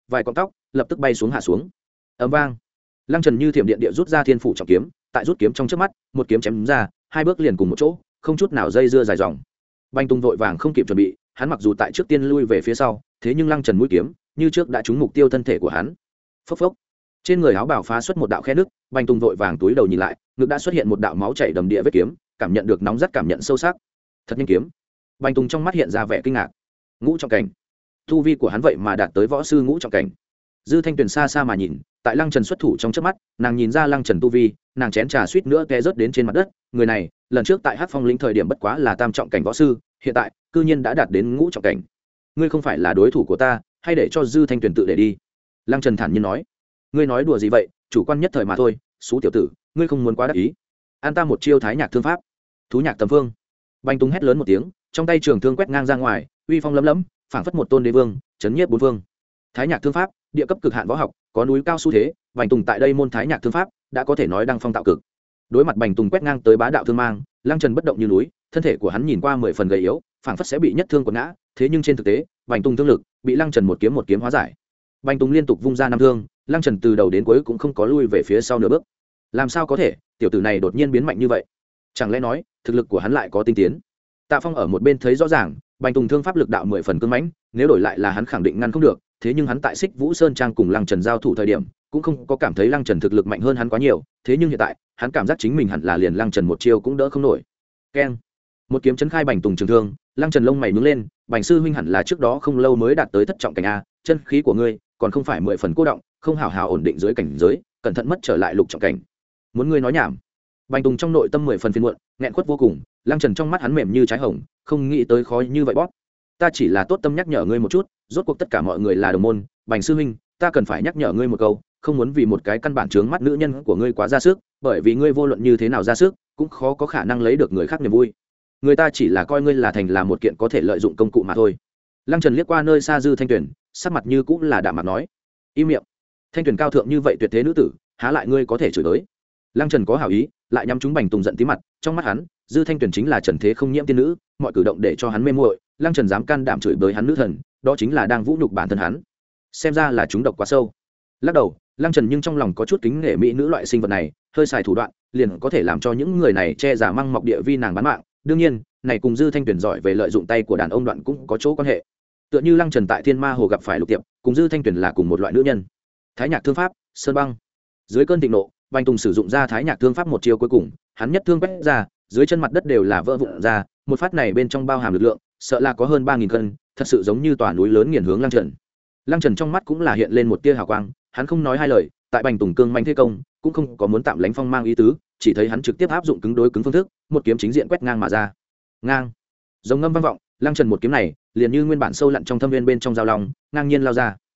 vài con tóc lập tức bay xuống hạ xuống. Ầm vang, lăng trần như thiểm điện địa rút ra thiên phủ trọng kiếm, tại rút kiếm trong trước mắt một kiếm chém ra, hai bước liền cùng một chỗ, không chút nào dây dưa dài dòng. Bành Tùng vội vàng không kịp chuẩn bị, hắn mặc dù tại trước tiên lui về phía sau, thế nhưng lăng trần mũi kiếm như trước đã trúng mục tiêu thân thể của hắn. Phốc phốc, trên người áo bào phá xuất một đạo khe nứt, Bành Tùng vội vàng túi đầu nhìn lại, ngực đã xuất hiện một đạo máu chảy đầm địa vết kiếm, cảm nhận được nóng rất cảm nhận sâu sắc. Thật nhanh kiếm. Bành Tùng trong mắt hiện ra vẻ kinh ngạc. Ngũ trọng cảnh, tu vi của hắn vậy mà đạt tới võ sư ngũ trọng cảnh. Dư Thanh Tuyền xa xa mà nhìn, tại lăng trần xuất thủ trong chớp mắt, nàng nhìn ra lăng trần tu vi, nàng chén trà suýt nữa té rớt đến trên mặt đất. Người này lần trước tại Hắc Phong lĩnh thời điểm bất quá là tam trọng cảnh võ sư, hiện tại cư nhiên đã đạt đến ngũ trọng cảnh. Ngươi không phải là đối thủ của ta, hay để cho Dư Thanh Tuyền tự để đi. Lăng trần thản nhiên nói. Ngươi nói đùa gì vậy, chủ quan nhất thời mà thôi. Xú tiểu tử, ngươi không muốn quá đắc ý. An ta một chiêu thái nhạc thương pháp. Thú nhạc tầm phương. Bành Tùng hét lớn một tiếng, trong tay trường thương quét ngang ra ngoài, uy phong lấm lấm, phảng phất một tôn đế vương, chấn nhiếp bốn phương. Thái nhạc thương pháp, địa cấp cực hạn võ học, có núi cao xu thế. Bành Tùng tại đây môn thái nhạc thương pháp đã có thể nói đăng phong tạo cực. Đối mặt Bành Tùng quét ngang tới bá đạo thương mang, lăng trần bất động như núi, thân thể của hắn nhìn qua mười phần gầy yếu, phảng phất sẽ bị nhất thương quật ngã. Thế nhưng trên thực tế, Bành Tùng thương lực bị lăng trần một kiếm một kiếm hóa giải. Bành Tùng liên tục vung ra năm thương, lăng trần từ đầu đến cuối cũng không có lui về phía sau nửa bước. Làm sao có thể, tiểu tử này đột nhiên biến mạnh như vậy? Chẳng lẽ nói thực lực của hắn lại có tinh tiến? Tạ Phong ở một bên thấy rõ ràng, Bành Tùng thương pháp lực đạo mười phần cứng mãnh, nếu đổi lại là hắn khẳng định ngăn không được. Thế nhưng hắn tại Xích Vũ Sơn Trang cùng Lăng Trần giao thủ thời điểm, cũng không có cảm thấy Lăng Trần thực lực mạnh hơn hắn quá nhiều. Thế nhưng hiện tại, hắn cảm giác chính mình hẳn là liền Lăng Trần một chiêu cũng đỡ không nổi. Keng! Một kiếm chấn khai Bành Tùng trường thương, Lăng Trần lông mày nhướng lên, Bành sư huynh hẳn là trước đó không lâu mới đạt tới thất trọng cảnh a, chân khí của ngươi còn không phải mười phần cô động, không hảo hảo ổn định dưới cảnh giới, cẩn thận mất trở lại lục trọng cảnh. Muốn ngươi nói nhảm. Bành Tùng trong nội tâm mười phần phiền muộn, nghẹn quất vô cùng, Lăng Trần trong mắt hắn mềm như trái hồng, không nghĩ tới khó như vậy bóp. Ta chỉ là tốt tâm nhắc nhở ngươi một chút, rốt cuộc tất cả mọi người là đồng môn, Bành sư huynh, ta cần phải nhắc nhở ngươi một câu, không muốn vì một cái căn bản chướng mắt nữ nhân của ngươi quá ra sức, bởi vì ngươi vô luận như thế nào ra sức, cũng khó có khả năng lấy được người khác niềm vui. Người ta chỉ là coi ngươi là thành là một kiện có thể lợi dụng công cụ mà thôi. Lăng Trần liếc qua nơi xa Dư Thanh Tuyền, sắc mặt như cũng là đạm mặt nói, im miệng. Thanh Tuyền cao thượng như vậy tuyệt thế nữ tử, há lại ngươi có thể chửi tới? Lăng Trần có hảo ý, lại nhắm chúng Bành Tùng giận tí mặt, trong mắt hắn, Dư Thanh Tuyền chính là trần thế không nhiễm tiên nữ, mọi cử động để cho hắn mê muội, Lăng Trần dám can đảm chửi bới hắn nữ thần, đó chính là đang vũ nhục bản thân hắn. Xem ra là chúng độc quá sâu. Lắc đầu, Lăng Trần nhưng trong lòng có chút kính nể mỹ nữ loại sinh vật này, hơi xài thủ đoạn, liền có thể làm cho những người này che giả măng mọc địa vi nàng bán mạng. Đương nhiên, này cùng Dư Thanh Tuyền giỏi về lợi dụng tay của đàn ông đoạn cũng có chỗ quan hệ. Tựa như Lăng Trần tại Thiên Ma Hồ gặp phải Lục Tiệp, cùng Dư Thanh Tuyền là cùng một loại nữ nhân. Thái nhạc thương pháp, sơn băng. Dưới cơn thịnh nộ, Bành Tùng sử dụng ra thái nhạc thương pháp một chiêu cuối cùng, hắn nhất thương quét ra, dưới chân mặt đất đều là vỡ vụn ra, một phát này bên trong bao hàm lực lượng, sợ là có hơn ba nghìn cân, thật sự giống như tòa núi lớn nghiền hướng Lăng Trần. Lăng Trần trong mắt cũng là hiện lên một tia hào quang, hắn không nói hai lời, tại Bành Tùng cương manh thế công, cũng không có muốn tạm lánh phong mang ý tứ, chỉ thấy hắn trực tiếp áp dụng cứng đối cứng phương thức, một kiếm chính diện quét ngang mà ra. Ngang! Giống ngâm vang vọng, Lăng Trần một kiếm này, liền như nguyên bản sâu lặn trong thâm viên bên trong giao long, ngang nhiên lao ra.